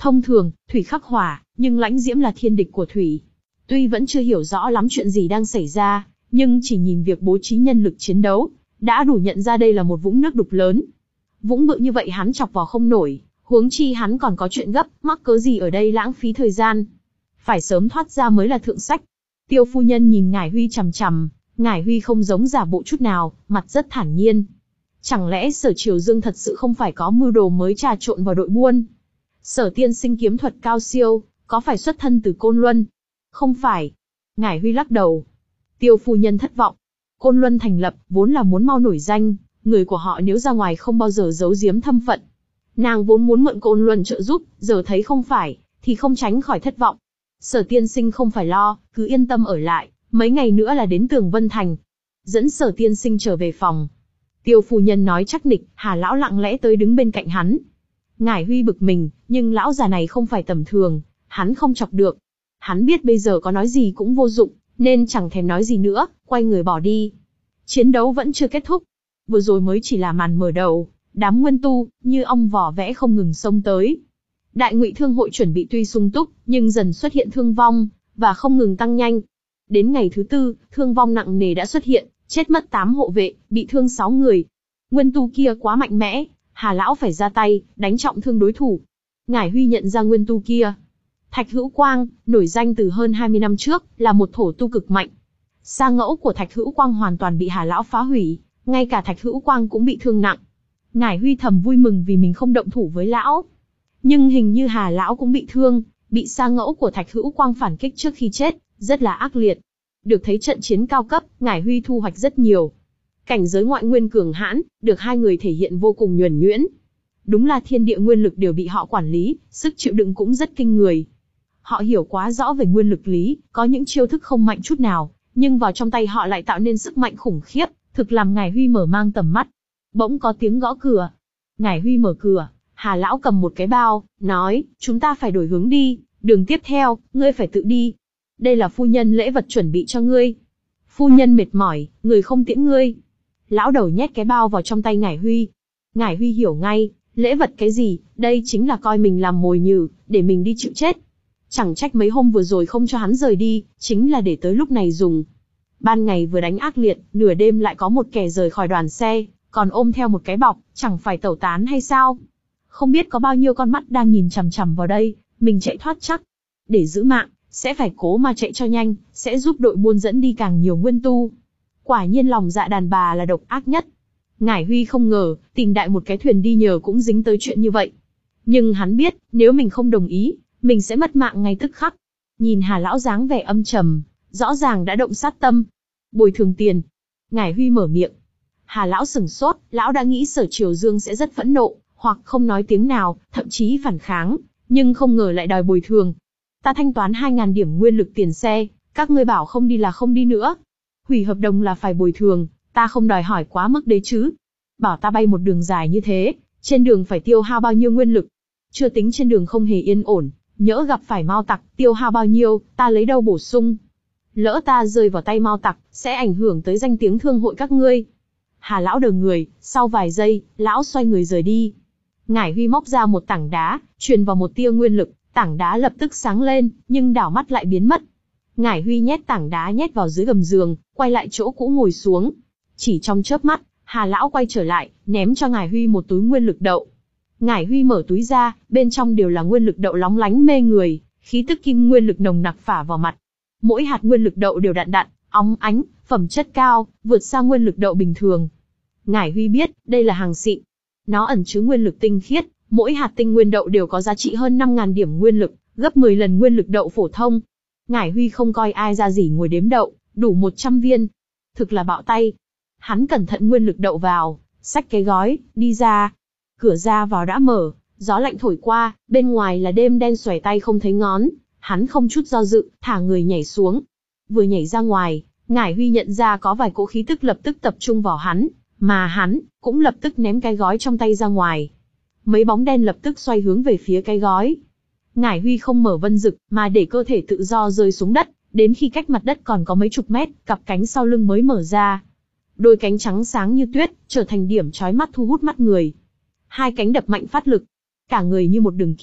Thông thường, thủy khắc hỏa, nhưng lãnh diễm là thiên địch của thủy. Tuy vẫn chưa hiểu rõ lắm chuyện gì đang xảy ra, nhưng chỉ nhìn việc bố trí nhân lực chiến đấu, đã đủ nhận ra đây là một vũng nước đục lớn. Vũng bự như vậy hắn chọc vào không nổi, huống chi hắn còn có chuyện gấp, mắc cớ gì ở đây lãng phí thời gian. Phải sớm thoát ra mới là thượng sách. Tiêu phu nhân nhìn Ngải Huy chằm chằm, Ngải Huy không giống giả bộ chút nào, mặt rất thản nhiên. Chẳng lẽ Sở Triều Dương thật sự không phải có mưu đồ mới trà trộn vào đội buôn? Sở tiên sinh kiếm thuật cao siêu, có phải xuất thân từ Côn Luân? Không phải. Ngải Huy lắc đầu. Tiêu phu nhân thất vọng. Côn Luân thành lập, vốn là muốn mau nổi danh, người của họ nếu ra ngoài không bao giờ giấu giếm thân phận. Nàng vốn muốn mượn Côn Luân trợ giúp, giờ thấy không phải, thì không tránh khỏi thất vọng. Sở tiên sinh không phải lo, cứ yên tâm ở lại, mấy ngày nữa là đến Tường Vân Thành. Dẫn Sở tiên sinh trở về phòng. Tiêu phu nhân nói chắc nịch, Hà lão lặng lẽ tới đứng bên cạnh hắn. Ngải Huy bực mình, nhưng lão già này không phải tầm thường, hắn không chọc được. Hắn biết bây giờ có nói gì cũng vô dụng, nên chẳng thèm nói gì nữa, quay người bỏ đi. Chiến đấu vẫn chưa kết thúc. Vừa rồi mới chỉ là màn mở đầu, đám nguyên tu, như ong vỏ vẽ không ngừng xông tới. Đại Ngụy Thương hội chuẩn bị tuy sung túc, nhưng dần xuất hiện thương vong, và không ngừng tăng nhanh. Đến ngày thứ tư, thương vong nặng nề đã xuất hiện, chết mất tám hộ vệ, bị thương sáu người. Nguyên tu kia quá mạnh mẽ, Hà lão phải ra tay, đánh trọng thương đối thủ. Ngải Huy nhận ra nguyên tu kia. Thạch Hữu Quang, nổi danh từ hơn hai mươi năm trước, là một thổ tu cực mạnh. Sa ngẫu của Thạch Hữu Quang hoàn toàn bị Hà lão phá hủy, ngay cả Thạch Hữu Quang cũng bị thương nặng. Ngải Huy thầm vui mừng vì mình không động thủ với lão. Nhưng hình như Hà lão cũng bị thương, bị sa ngẫu của Thạch Hữu Quang phản kích trước khi chết, rất là ác liệt. Được thấy trận chiến cao cấp, Ngải Huy thu hoạch rất nhiều. Cảnh giới ngoại nguyên cường hãn, được hai người thể hiện vô cùng nhuần nhuyễn. Đúng là thiên địa nguyên lực đều bị họ quản lý, sức chịu đựng cũng rất kinh người. Họ hiểu quá rõ về nguyên lực lý, có những chiêu thức không mạnh chút nào, nhưng vào trong tay họ lại tạo nên sức mạnh khủng khiếp, thực làm Ngải Huy mở mang tầm mắt. Bỗng có tiếng gõ cửa. Ngải Huy mở cửa, Hà lão cầm một cái bao, nói, chúng ta phải đổi hướng đi, đường tiếp theo, ngươi phải tự đi. Đây là phu nhân lễ vật chuẩn bị cho ngươi. Phu nhân mệt mỏi, người không tiễn ngươi. Lão đầu nhét cái bao vào trong tay Ngải Huy. Ngải Huy hiểu ngay, lễ vật cái gì, đây chính là coi mình làm mồi nhử, để mình đi chịu chết. Chẳng trách mấy hôm vừa rồi không cho hắn rời đi, chính là để tới lúc này dùng. Ban ngày vừa đánh ác liệt, nửa đêm lại có một kẻ rời khỏi đoàn xe, còn ôm theo một cái bọc, chẳng phải tẩu tán hay sao? Không biết có bao nhiêu con mắt đang nhìn chằm chằm vào đây, mình chạy thoát chắc. Để giữ mạng, sẽ phải cố mà chạy cho nhanh, sẽ giúp đội buôn dẫn đi càng nhiều nguyên tu. Quả nhiên lòng dạ đàn bà là độc ác nhất. Ngải Huy không ngờ, tìm đại một cái thuyền đi nhờ cũng dính tới chuyện như vậy. Nhưng hắn biết, nếu mình không đồng ý, mình sẽ mất mạng ngay tức khắc. Nhìn Hà lão dáng vẻ âm trầm, rõ ràng đã động sát tâm. Bồi thường tiền. Ngải Huy mở miệng. Hà lão sửng sốt, lão đã nghĩ Sở Triều Dương sẽ rất phẫn nộ, hoặc không nói tiếng nào, thậm chí phản kháng, nhưng không ngờ lại đòi bồi thường. Ta thanh toán hai ngàn điểm nguyên lực tiền xe, các ngươi bảo không đi là không đi nữa. Hủy hợp đồng là phải bồi thường, ta không đòi hỏi quá mức đấy chứ. Bảo ta bay một đường dài như thế, trên đường phải tiêu hao bao nhiêu nguyên lực. Chưa tính trên đường không hề yên ổn, nhỡ gặp phải Mao tặc, tiêu hao bao nhiêu, ta lấy đâu bổ sung. Lỡ ta rơi vào tay Mao tặc, sẽ ảnh hưởng tới danh tiếng thương hội các ngươi. Hà lão đờ người, sau vài giây, lão xoay người rời đi. Ngải Huy móc ra một tảng đá, truyền vào một tia nguyên lực, tảng đá lập tức sáng lên, nhưng đảo mắt lại biến mất. Ngải Huy nhét tảng đá nhét vào dưới gầm giường, quay lại chỗ cũ ngồi xuống. Chỉ trong chớp mắt, Hà lão quay trở lại, ném cho Ngải Huy một túi nguyên lực đậu. Ngải Huy mở túi ra, bên trong đều là nguyên lực đậu lóng lánh mê người, khí tức kim nguyên lực nồng nặc phả vào mặt. Mỗi hạt nguyên lực đậu đều đặn đặn, óng ánh, phẩm chất cao, vượt xa nguyên lực đậu bình thường. Ngải Huy biết, đây là hàng xịn. Nó ẩn chứa nguyên lực tinh khiết, mỗi hạt tinh nguyên đậu đều có giá trị hơn năm nghìn điểm nguyên lực, gấp mười lần nguyên lực đậu phổ thông. Ngải Huy không coi ai ra gì ngồi đếm đậu, đủ một trăm viên. Thực là bạo tay. Hắn cẩn thận nguyên lực đậu vào, xách cái gói, đi ra. Cửa ra vào đã mở, gió lạnh thổi qua, bên ngoài là đêm đen xòe tay không thấy ngón. Hắn không chút do dự, thả người nhảy xuống. Vừa nhảy ra ngoài, Ngải Huy nhận ra có vài cỗ khí tức lập tức tập trung vào hắn, mà hắn cũng lập tức ném cái gói trong tay ra ngoài. Mấy bóng đen lập tức xoay hướng về phía cái gói. Ngải Huy không mở vân dực, mà để cơ thể tự do rơi xuống đất, đến khi cách mặt đất còn có mấy chục mét, cặp cánh sau lưng mới mở ra. Đôi cánh trắng sáng như tuyết, trở thành điểm chói mắt thu hút mắt người. Hai cánh đập mạnh phát lực, cả người như một đường kiếm,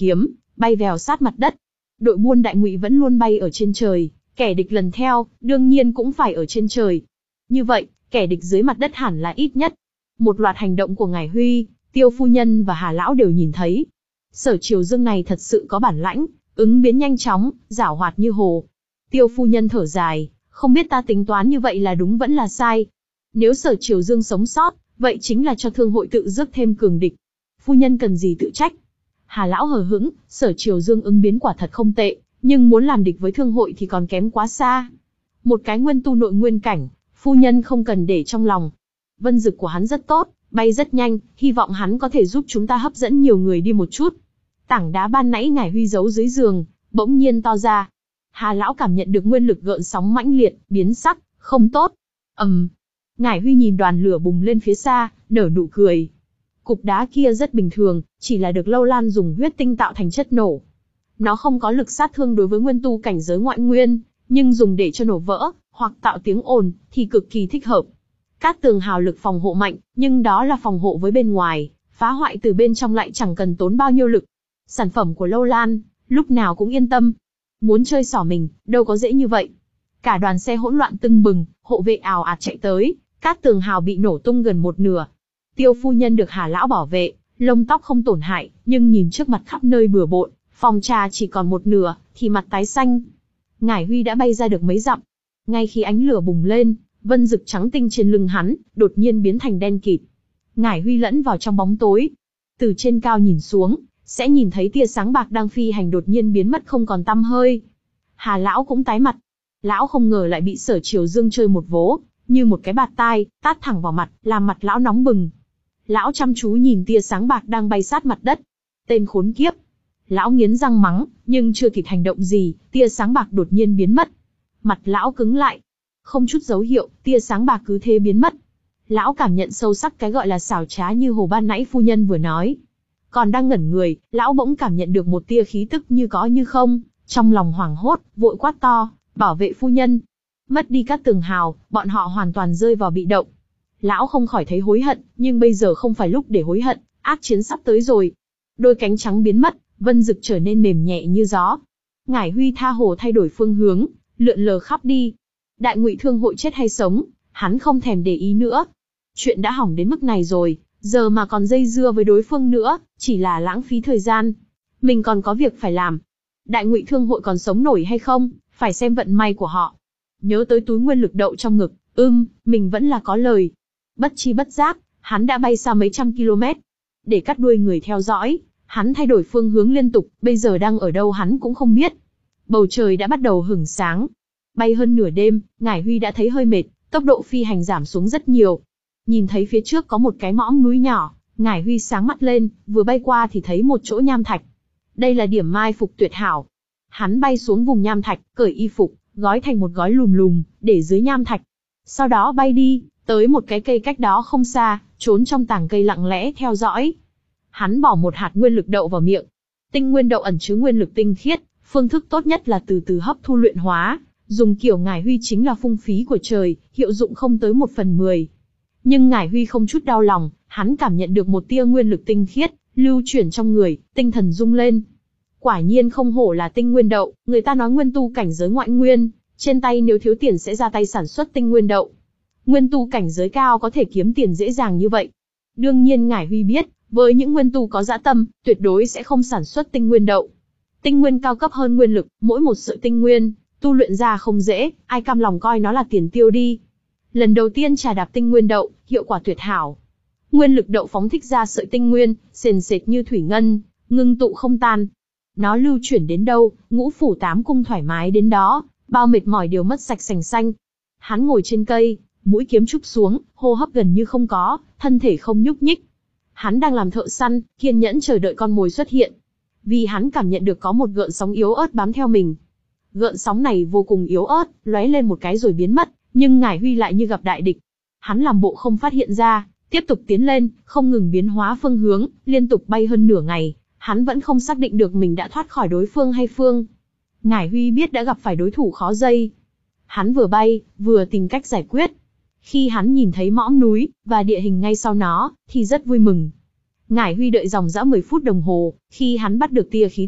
bay vèo sát mặt đất. Đội buôn Đại Ngụy vẫn luôn bay ở trên trời, kẻ địch lần theo, đương nhiên cũng phải ở trên trời. Như vậy, kẻ địch dưới mặt đất hẳn là ít nhất. Một loạt hành động của Ngải Huy, Tiêu phu nhân và Hà lão đều nhìn thấy. Sở Triều Dương này thật sự có bản lãnh, ứng biến nhanh chóng, giảo hoạt như hồ. Tiêu phu nhân thở dài, không biết ta tính toán như vậy là đúng vẫn là sai. Nếu Sở Triều Dương sống sót, vậy chính là cho thương hội tự rước thêm cường địch. Phu nhân cần gì tự trách. Hà lão hờ hững, Sở Triều Dương ứng biến quả thật không tệ, nhưng muốn làm địch với thương hội thì còn kém quá xa. Một cái nguyên tu nội nguyên cảnh, phu nhân không cần để trong lòng. Vân dực của hắn rất tốt, bay rất nhanh, hy vọng hắn có thể giúp chúng ta hấp dẫn nhiều người đi một chút. Tảng đá ban nãy Ngải Huy giấu dưới giường, bỗng nhiên to ra. Hà lão cảm nhận được nguyên lực gợn sóng mãnh liệt, biến sắc, không tốt. ầm, um. Ngải Huy nhìn đoàn lửa bùng lên phía xa, nở nụ cười. Cục đá kia rất bình thường, chỉ là được Lâu Lan dùng huyết tinh tạo thành chất nổ. Nó không có lực sát thương đối với nguyên tu cảnh giới ngoại nguyên, nhưng dùng để cho nổ vỡ, hoặc tạo tiếng ồn, thì cực kỳ thích hợp. Cát tường hào lực phòng hộ mạnh, nhưng đó là phòng hộ với bên ngoài, phá hoại từ bên trong lại chẳng cần tốn bao nhiêu lực. Sản phẩm của Lâu Lan, lúc nào cũng yên tâm. Muốn chơi xỏ mình, đâu có dễ như vậy. Cả đoàn xe hỗn loạn tưng bừng, hộ vệ ào ạt chạy tới, cát tường hào bị nổ tung gần một nửa. Tiêu phu nhân được Hà lão bảo vệ, lông tóc không tổn hại, nhưng nhìn trước mặt khắp nơi bừa bộn, phòng trà chỉ còn một nửa, thì mặt tái xanh. Ngải Huy đã bay ra được mấy dặm. Ngay khi ánh lửa bùng lên, vân dực trắng tinh trên lưng hắn, đột nhiên biến thành đen kịt. Ngải Huy lẫn vào trong bóng tối. Từ trên cao nhìn xuống, sẽ nhìn thấy tia sáng bạc đang phi hành đột nhiên biến mất không còn tăm hơi. Hà lão cũng tái mặt. Lão không ngờ lại bị Sở Triều Dương chơi một vố, như một cái bạt tai, tát thẳng vào mặt, làm mặt lão nóng bừng. Lão chăm chú nhìn tia sáng bạc đang bay sát mặt đất. Tên khốn kiếp. Lão nghiến răng mắng, nhưng chưa kịp hành động gì, tia sáng bạc đột nhiên biến mất. Mặt lão cứng lại. Không chút dấu hiệu, tia sáng bạc cứ thế biến mất. Lão cảm nhận sâu sắc cái gọi là xảo trá như hồ ban nãy phu nhân vừa nói. Còn đang ngẩn người, lão bỗng cảm nhận được một tia khí tức như có như không, trong lòng hoảng hốt, vội quát to, bảo vệ phu nhân. Mất đi các tường hào, bọn họ hoàn toàn rơi vào bị động. Lão không khỏi thấy hối hận, nhưng bây giờ không phải lúc để hối hận, ác chiến sắp tới rồi. Đôi cánh trắng biến mất, vân dực trở nên mềm nhẹ như gió. Ngải Huy tha hồ thay đổi phương hướng, lượn lờ khắp đi. Đại Ngụy thương hội chết hay sống, hắn không thèm để ý nữa. Chuyện đã hỏng đến mức này rồi, giờ mà còn dây dưa với đối phương nữa, chỉ là lãng phí thời gian. Mình còn có việc phải làm. Đại Ngụy thương hội còn sống nổi hay không, phải xem vận may của họ. Nhớ tới túi nguyên lực đậu trong ngực, ưm, mình vẫn là có lời. Bất chi bất giác, hắn đã bay xa mấy trăm km. Để cắt đuôi người theo dõi, hắn thay đổi phương hướng liên tục, bây giờ đang ở đâu hắn cũng không biết. Bầu trời đã bắt đầu hửng sáng. Bay hơn nửa đêm, Ngải Huy đã thấy hơi mệt, tốc độ phi hành giảm xuống rất nhiều. Nhìn thấy phía trước có một cái mõm núi nhỏ, Ngải Huy sáng mắt lên, vừa bay qua thì thấy một chỗ nham thạch. Đây là điểm mai phục tuyệt hảo. Hắn bay xuống vùng nham thạch, cởi y phục, gói thành một gói lùm lùm, để dưới nham thạch. Sau đó bay đi, tới một cái cây cách đó không xa, trốn trong tàng cây lặng lẽ theo dõi. Hắn bỏ một hạt nguyên lực đậu vào miệng. Tinh nguyên đậu ẩn chứa nguyên lực tinh khiết, phương thức tốt nhất là từ từ hấp thu luyện hóa, dùng kiểu Ngải Huy chính là phung phí của trời, hiệu dụng không tới một phần mười. Nhưng Ngải Huy không chút đau lòng, hắn cảm nhận được một tia nguyên lực tinh khiết, lưu chuyển trong người, tinh thần rung lên. Quả nhiên không hổ là tinh nguyên đậu, người ta nói nguyên tu cảnh giới ngoại nguyên, trên tay nếu thiếu tiền sẽ ra tay sản xuất tinh nguyên đậu. Nguyên tu cảnh giới cao có thể kiếm tiền dễ dàng như vậy. Đương nhiên Ngải Huy biết, với những nguyên tu có dã tâm, tuyệt đối sẽ không sản xuất tinh nguyên đậu. Tinh nguyên cao cấp hơn nguyên lực, mỗi một sợi tinh nguyên, tu luyện ra không dễ, ai cam lòng coi nó là tiền tiêu đi. Lần đầu tiên trà đạp tinh nguyên đậu, hiệu quả tuyệt hảo. Nguyên lực đậu phóng thích ra sợi tinh nguyên, sền sệt như thủy ngân, ngưng tụ không tan. Nó lưu chuyển đến đâu, ngũ phủ tám cung thoải mái đến đó, bao mệt mỏi đều mất sạch sành xanh. Hắn ngồi trên cây, mũi kiếm trúc xuống, hô hấp gần như không có, thân thể không nhúc nhích. Hắn đang làm thợ săn, kiên nhẫn chờ đợi con mồi xuất hiện. Vì hắn cảm nhận được có một gợn sóng yếu ớt bám theo mình. Gợn sóng này vô cùng yếu ớt, lóe lên một cái rồi biến mất, nhưng Ngải Huy lại như gặp đại địch. Hắn làm bộ không phát hiện ra, tiếp tục tiến lên, không ngừng biến hóa phương hướng, liên tục bay hơn nửa ngày, hắn vẫn không xác định được mình đã thoát khỏi đối phương hay phương. Ngải Huy biết đã gặp phải đối thủ khó dây. Hắn vừa bay, vừa tìm cách giải quyết. Khi hắn nhìn thấy mõm núi, và địa hình ngay sau nó, thì rất vui mừng. Ngải Huy đợi dòng dã mười phút đồng hồ, khi hắn bắt được tia khí tức,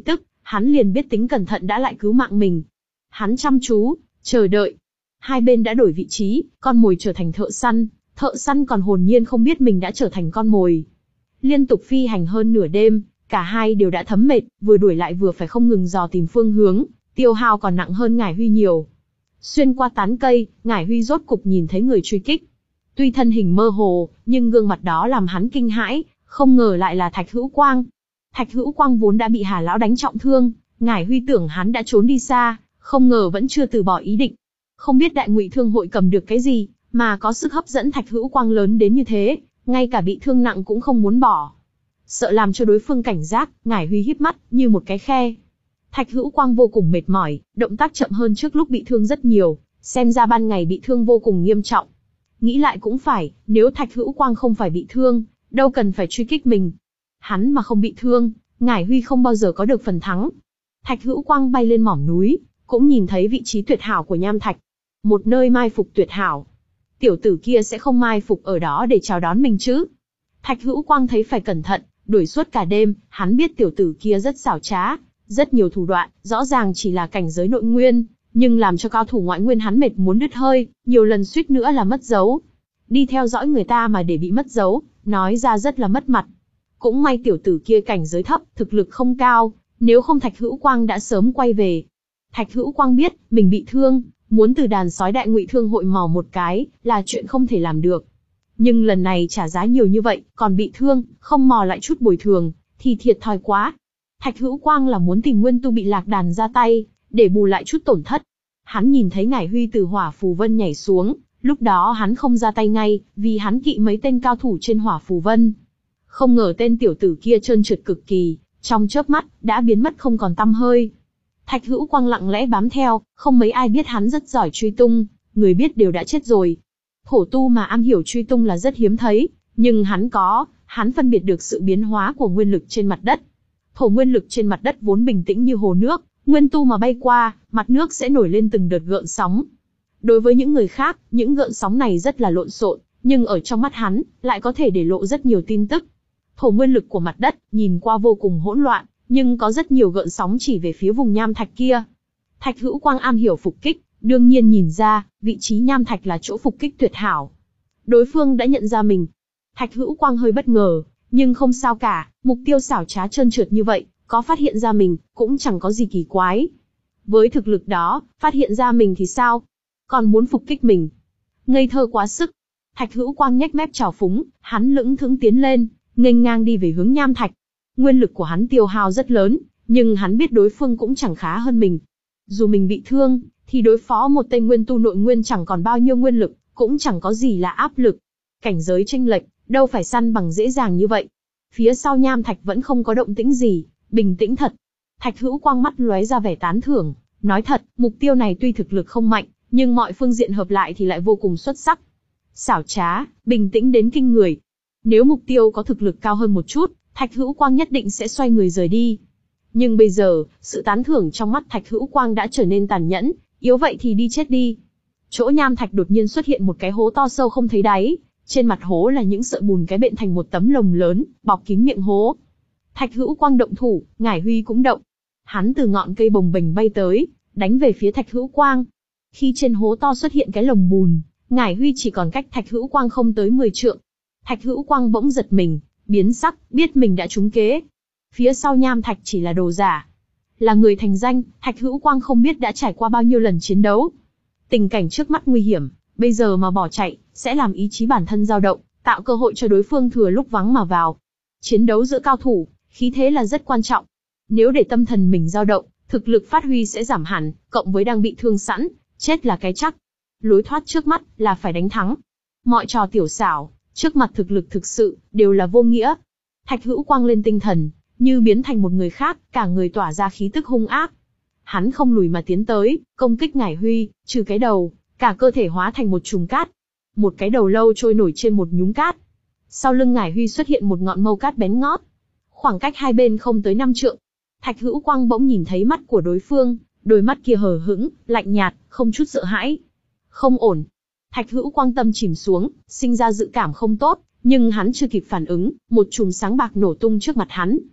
hắn liền biết tính cẩn thận đã lại cứu mạng mình. Hắn chăm chú, chờ đợi. Hai bên đã đổi vị trí, con mồi trở thành thợ săn, thợ săn còn hồn nhiên không biết mình đã trở thành con mồi. Liên tục phi hành hơn nửa đêm, cả hai đều đã thấm mệt, vừa đuổi lại vừa phải không ngừng dò tìm phương hướng, tiêu hao còn nặng hơn Ngải Huy nhiều. Xuyên qua tán cây, Ngải Huy rốt cục nhìn thấy người truy kích. Tuy thân hình mơ hồ, nhưng gương mặt đó làm hắn kinh hãi, không ngờ lại là Thạch Hữu Quang. Thạch Hữu Quang vốn đã bị Hà lão đánh trọng thương, Ngải Huy tưởng hắn đã trốn đi xa, không ngờ vẫn chưa từ bỏ ý định. Không biết Đại Ngụy Thương hội cầm được cái gì, mà có sức hấp dẫn Thạch Hữu Quang lớn đến như thế, ngay cả bị thương nặng cũng không muốn bỏ. Sợ làm cho đối phương cảnh giác, Ngải Huy híp mắt, như một cái khe. Thạch Hữu Quang vô cùng mệt mỏi, động tác chậm hơn trước lúc bị thương rất nhiều, xem ra ban ngày bị thương vô cùng nghiêm trọng. Nghĩ lại cũng phải, nếu Thạch Hữu Quang không phải bị thương, đâu cần phải truy kích mình. Hắn mà không bị thương, Ngải Huy không bao giờ có được phần thắng. Thạch Hữu Quang bay lên mỏm núi, cũng nhìn thấy vị trí tuyệt hảo của nham thạch. Một nơi mai phục tuyệt hảo. Tiểu tử kia sẽ không mai phục ở đó để chào đón mình chứ. Thạch Hữu Quang thấy phải cẩn thận, đuổi suốt cả đêm, hắn biết tiểu tử kia rất xảo trá, rất nhiều thủ đoạn, rõ ràng chỉ là cảnh giới nội nguyên, nhưng làm cho cao thủ ngoại nguyên hắn mệt muốn đứt hơi, nhiều lần suýt nữa là mất dấu. Đi theo dõi người ta mà để bị mất dấu, nói ra rất là mất mặt. Cũng may tiểu tử kia cảnh giới thấp, thực lực không cao, nếu không Thạch Hữu Quang đã sớm quay về. Thạch Hữu Quang biết, mình bị thương, muốn từ đàn sói Đại Ngụy Thương hội mò một cái, là chuyện không thể làm được. Nhưng lần này trả giá nhiều như vậy, còn bị thương, không mò lại chút bồi thường, thì thiệt thòi quá. Thạch Hữu Quang là muốn tìm nguyên tu bị lạc đàn ra tay, để bù lại chút tổn thất. Hắn nhìn thấy Ngải Huy từ hỏa phù vân nhảy xuống, lúc đó hắn không ra tay ngay, vì hắn kỵ mấy tên cao thủ trên hỏa phù vân. Không ngờ tên tiểu tử kia trơn trượt cực kỳ, trong chớp mắt, đã biến mất không còn tăm hơi. Thạch Hữu Quang lặng lẽ bám theo, không mấy ai biết hắn rất giỏi truy tung, người biết đều đã chết rồi. Thổ tu mà am hiểu truy tung là rất hiếm thấy, nhưng hắn có, hắn phân biệt được sự biến hóa của nguyên lực trên mặt đất. Thổ nguyên lực trên mặt đất vốn bình tĩnh như hồ nước, nguyên tu mà bay qua, mặt nước sẽ nổi lên từng đợt gợn sóng. Đối với những người khác, những gợn sóng này rất là lộn xộn, nhưng ở trong mắt hắn, lại có thể để lộ rất nhiều tin tức. Thổ nguyên lực của mặt đất, nhìn qua vô cùng hỗn loạn, nhưng có rất nhiều gợn sóng chỉ về phía vùng nham thạch kia. Thạch Hữu Quang am hiểu phục kích, đương nhiên nhìn ra, vị trí nham thạch là chỗ phục kích tuyệt hảo. Đối phương đã nhận ra mình. Thạch Hữu Quang hơi bất ngờ, nhưng không sao cả, mục tiêu xảo trá trơn trượt như vậy, có phát hiện ra mình, cũng chẳng có gì kỳ quái. Với thực lực đó, phát hiện ra mình thì sao? Còn muốn phục kích mình? Ngây thơ quá sức. Thạch Hữu Quang nhếch mép trào phúng, hắn lững thững tiến lên, nghênh ngang đi về hướng nham thạch. Nguyên lực của hắn tiêu hao rất lớn, nhưng hắn biết đối phương cũng chẳng khá hơn mình. Dù mình bị thương, thì đối phó một tên nguyên tu nội nguyên chẳng còn bao nhiêu nguyên lực, cũng chẳng có gì là áp lực. Cảnh giới chênh lệch, đâu phải săn bằng dễ dàng như vậy. Phía sau nham thạch vẫn không có động tĩnh gì, bình tĩnh thật. Thạch Hữu Quang mắt lóe ra vẻ tán thưởng, nói thật, mục tiêu này tuy thực lực không mạnh, nhưng mọi phương diện hợp lại thì lại vô cùng xuất sắc. Xảo trá, bình tĩnh đến kinh người. Nếu mục tiêu có thực lực cao hơn một chút, Thạch Hữu Quang nhất định sẽ xoay người rời đi. Nhưng bây giờ, sự tán thưởng trong mắt Thạch Hữu Quang đã trở nên tàn nhẫn, yếu vậy thì đi chết đi. Chỗ nham thạch đột nhiên xuất hiện một cái hố to sâu không thấy đáy, trên mặt hố là những sợi bùn cái bện thành một tấm lồng lớn, bọc kín miệng hố. Thạch Hữu Quang động thủ, Ngải Huy cũng động. Hắn từ ngọn cây bồng bềnh bay tới, đánh về phía Thạch Hữu Quang. Khi trên hố to xuất hiện cái lồng bùn, Ngải Huy chỉ còn cách Thạch Hữu Quang không tới mười trượng. Thạch Hữu Quang bỗng giật mình, biến sắc, biết mình đã trúng kế. Phía sau nham thạch chỉ là đồ giả. Là người thành danh, Thạch Hữu Quang không biết đã trải qua bao nhiêu lần chiến đấu. Tình cảnh trước mắt nguy hiểm, bây giờ mà bỏ chạy, sẽ làm ý chí bản thân dao động, tạo cơ hội cho đối phương thừa lúc vắng mà vào. Chiến đấu giữa cao thủ, khí thế là rất quan trọng. Nếu để tâm thần mình dao động, thực lực phát huy sẽ giảm hẳn, cộng với đang bị thương sẵn, chết là cái chắc. Lối thoát trước mắt là phải đánh thắng. Mọi trò tiểu xảo, trước mặt thực lực thực sự, đều là vô nghĩa. Thạch Hữu Quang lên tinh thần, như biến thành một người khác, cả người tỏa ra khí tức hung ác. Hắn không lùi mà tiến tới, công kích Ngải Huy, trừ cái đầu, cả cơ thể hóa thành một chùm cát. Một cái đầu lâu trôi nổi trên một nhúm cát. Sau lưng Ngải Huy xuất hiện một ngọn mâu cát bén ngót. Khoảng cách hai bên không tới năm trượng. Thạch Hữu Quang bỗng nhìn thấy mắt của đối phương, đôi mắt kia hờ hững, lạnh nhạt, không chút sợ hãi. Không ổn. Thạch Hữu Quang tâm chìm xuống, sinh ra dự cảm không tốt, nhưng hắn chưa kịp phản ứng, một chùm sáng bạc nổ tung trước mặt hắn.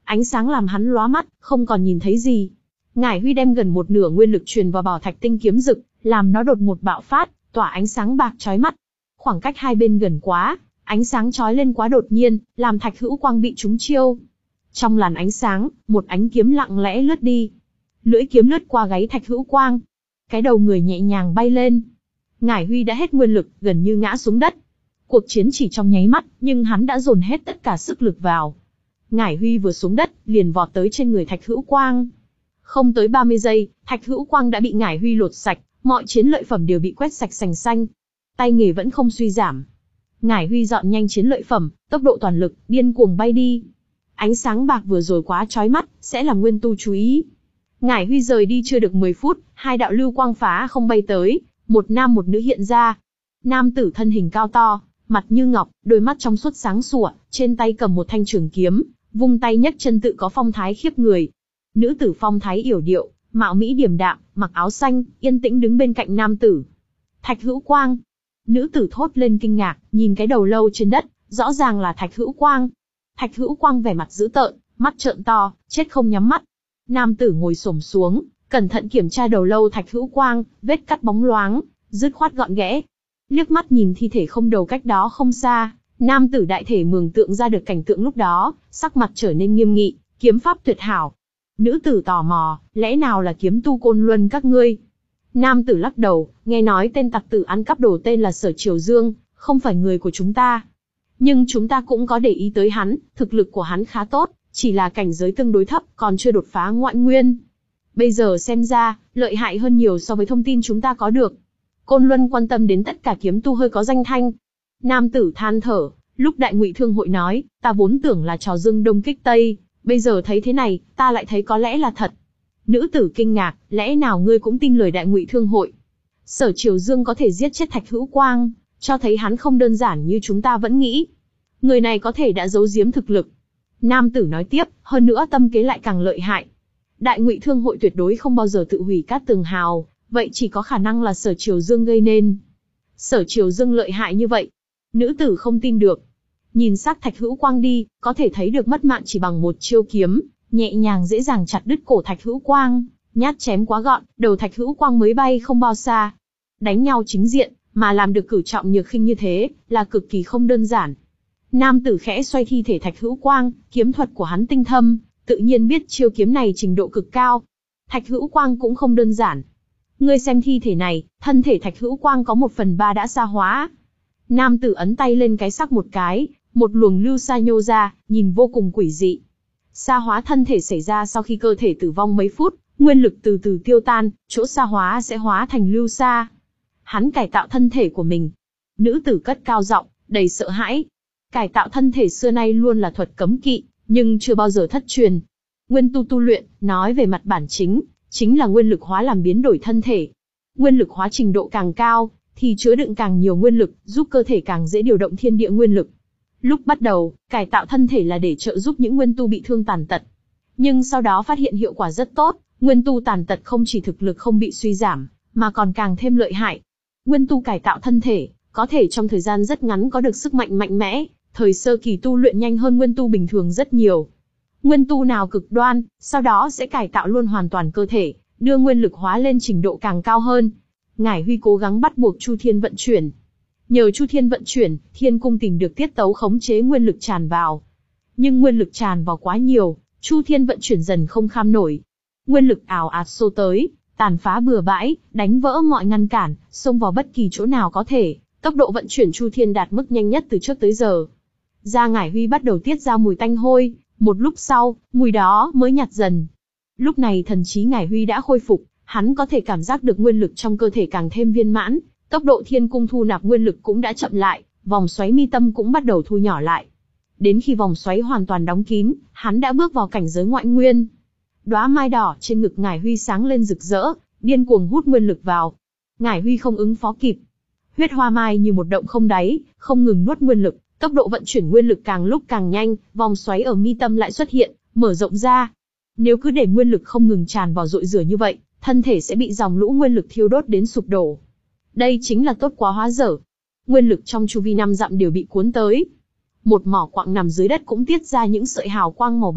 ánh sáng làm hắn lóa mắt, không còn nhìn thấy gì. Ngải Huy đem gần một nửa nguyên lực truyền vào bảo thạch tinh kiếm dực, làm nó đột ngột bạo phát, tỏa ánh sáng bạc chói mắt. Khoảng cách hai bên gần quá, ánh sáng chói lên quá đột nhiên, làm Thạch Hữu Quang bị trúng chiêu. Trong làn ánh sáng, một ánh kiếm lặng lẽ lướt đi. Lưỡi kiếm lướt qua gáy Thạch Hữu Quang. Cái đầu người nhẹ nhàng bay lên. Ngải Huy đã hết nguyên lực, gần như ngã xuống đất. Cuộc chiến chỉ trong nháy mắt, nhưng hắn đã dồn hết tất cả sức lực vào. Ngải Huy vừa xuống đất, liền vọt tới trên người Thạch Hữu Quang. Không tới ba mươi giây, Thạch Hữu Quang đã bị Ngải Huy lột sạch, mọi chiến lợi phẩm đều bị quét sạch sành xanh. Tay nghề vẫn không suy giảm. Ngải Huy dọn nhanh chiến lợi phẩm, tốc độ toàn lực, điên cuồng bay đi. Ánh sáng bạc vừa rồi quá chói mắt, sẽ làm nguyên tu chú ý. Ngải Huy rời đi chưa được mười phút, hai đạo lưu quang phá không bay tới, một nam một nữ hiện ra. Nam tử thân hình cao to, mặt như ngọc, đôi mắt trong suốt sáng sủa, trên tay cầm một thanh trường kiếm, vung tay nhấc chân tự có phong thái khiếp người. Nữ tử phong thái yểu điệu, mạo mỹ điềm đạm, mặc áo xanh, yên tĩnh đứng bên cạnh nam tử. Thạch Hữu Quang. Nữ tử thốt lên kinh ngạc, nhìn cái đầu lâu trên đất, rõ ràng là Thạch Hữu Quang. Thạch Hữu Quang vẻ mặt dữ tợn, mắt trợn to, chết không nhắm mắt. Nam tử ngồi xổm xuống, cẩn thận kiểm tra đầu lâu Thạch Hữu Quang, vết cắt bóng loáng, dứt khoát gọn ghẽ. Liếc mắt nhìn thi thể không đầu cách đó không xa, nam tử đại thể mường tượng ra được cảnh tượng lúc đó, sắc mặt trở nên nghiêm nghị, kiếm pháp tuyệt hảo. Nữ tử tò mò, lẽ nào là kiếm tu Côn Luân các ngươi? Nam tử lắc đầu, nghe nói tên tặc tử ăn cắp đồ tên là Sở Triều Dương, không phải người của chúng ta. Nhưng chúng ta cũng có để ý tới hắn, thực lực của hắn khá tốt, chỉ là cảnh giới tương đối thấp, còn chưa đột phá ngoại nguyên. Bây giờ xem ra, lợi hại hơn nhiều so với thông tin chúng ta có được. Côn Luân quan tâm đến tất cả kiếm tu hơi có danh thanh. Nam tử than thở, lúc Đại Ngụy Thương hội nói, ta vốn tưởng là trò Dương Đông kích Tây, bây giờ thấy thế này, ta lại thấy có lẽ là thật. Nữ tử kinh ngạc, lẽ nào ngươi cũng tin lời Đại Ngụy Thương hội? Sở Triều Dương có thể giết chết Thạch Hữu Quang, cho thấy hắn không đơn giản như chúng ta vẫn nghĩ. Người này có thể đã giấu giếm thực lực. Nam tử nói tiếp, hơn nữa tâm kế lại càng lợi hại. Đại Ngụy Thương hội tuyệt đối không bao giờ tự hủy Cát Tường Hào, vậy chỉ có khả năng là Sở Triều Dương gây nên. Sở Triều Dương lợi hại như vậy. Nữ tử không tin được. Nhìn xác Thạch Hữu Quang đi, có thể thấy được mất mạng chỉ bằng một chiêu kiếm, nhẹ nhàng dễ dàng chặt đứt cổ Thạch Hữu Quang, nhát chém quá gọn, đầu Thạch Hữu Quang mới bay không bao xa. Đánh nhau chính diện, mà làm được cử trọng nhược khinh như thế, là cực kỳ không đơn giản. Nam tử khẽ xoay thi thể Thạch Hữu Quang, kiếm thuật của hắn tinh thâm, tự nhiên biết chiêu kiếm này trình độ cực cao. Thạch Hữu Quang cũng không đơn giản. Ngươi xem thi thể này, thân thể Thạch Hữu Quang có một phần ba đã sa hóa. Nam tử ấn tay lên cái xác một cái, một luồng lưu sa nhô ra, nhìn vô cùng quỷ dị. Sa hóa thân thể xảy ra sau khi cơ thể tử vong mấy phút, nguyên lực từ từ tiêu tan, chỗ sa hóa sẽ hóa thành lưu sa. Hắn cải tạo thân thể của mình. Nữ tử cất cao giọng, đầy sợ hãi. Cải tạo thân thể xưa nay luôn là thuật cấm kỵ, nhưng chưa bao giờ thất truyền. Nguyên tu tu luyện, nói về mặt bản chính, chính là nguyên lực hóa làm biến đổi thân thể. Nguyên lực hóa trình độ càng cao, thì chứa đựng càng nhiều nguyên lực, giúp cơ thể càng dễ điều động thiên địa nguyên lực. Lúc bắt đầu, cải tạo thân thể là để trợ giúp những nguyên tu bị thương tàn tật. Nhưng sau đó phát hiện hiệu quả rất tốt, nguyên tu tàn tật không chỉ thực lực không bị suy giảm, mà còn càng thêm lợi hại. Nguyên tu cải tạo thân thể, có thể trong thời gian rất ngắn có được sức mạnh mạnh mẽ, thời sơ kỳ tu luyện nhanh hơn nguyên tu bình thường rất nhiều. Nguyên tu nào cực đoan, sau đó sẽ cải tạo luôn hoàn toàn cơ thể, đưa nguyên lực hóa lên trình độ càng cao hơn. Ngải Huy cố gắng bắt buộc Chu Thiên vận chuyển. Nhờ Chu Thiên vận chuyển, Thiên Cung tìm được tiết tấu khống chế nguyên lực tràn vào. Nhưng nguyên lực tràn vào quá nhiều, Chu Thiên vận chuyển dần không kham nổi. Nguyên lực ào ạt xô tới, tàn phá bừa bãi, đánh vỡ mọi ngăn cản, xông vào bất kỳ chỗ nào có thể. Tốc độ vận chuyển Chu Thiên đạt mức nhanh nhất từ trước tới giờ. Da Ngải Huy bắt đầu tiết ra mùi tanh hôi, một lúc sau, mùi đó mới nhạt dần. Lúc này thần trí Ngải Huy đã khôi phục, hắn có thể cảm giác được nguyên lực trong cơ thể càng thêm viên mãn, tốc độ Thiên Cung thu nạp nguyên lực cũng đã chậm lại, vòng xoáy mi tâm cũng bắt đầu thu nhỏ lại. Đến khi vòng xoáy hoàn toàn đóng kín, hắn đã bước vào cảnh giới ngoại nguyên. Đóa mai đỏ trên ngực Ngải Huy sáng lên rực rỡ, điên cuồng hút nguyên lực vào. Ngải Huy không ứng phó kịp. Huyết hoa mai như một động không đáy, không ngừng nuốt nguyên lực, tốc độ vận chuyển nguyên lực càng lúc càng nhanh, vòng xoáy ở mi tâm lại xuất hiện, mở rộng ra. Nếu cứ để nguyên lực không ngừng tràn vào dội rửa như vậy, thân thể sẽ bị dòng lũ nguyên lực thiêu đốt đến sụp đổ. Đây chính là tốt quá hóa dở. Nguyên lực trong chu vi năm dặm đều bị cuốn tới. Một mỏ quặng nằm dưới đất cũng tiết ra những sợi hào quang màu bạc,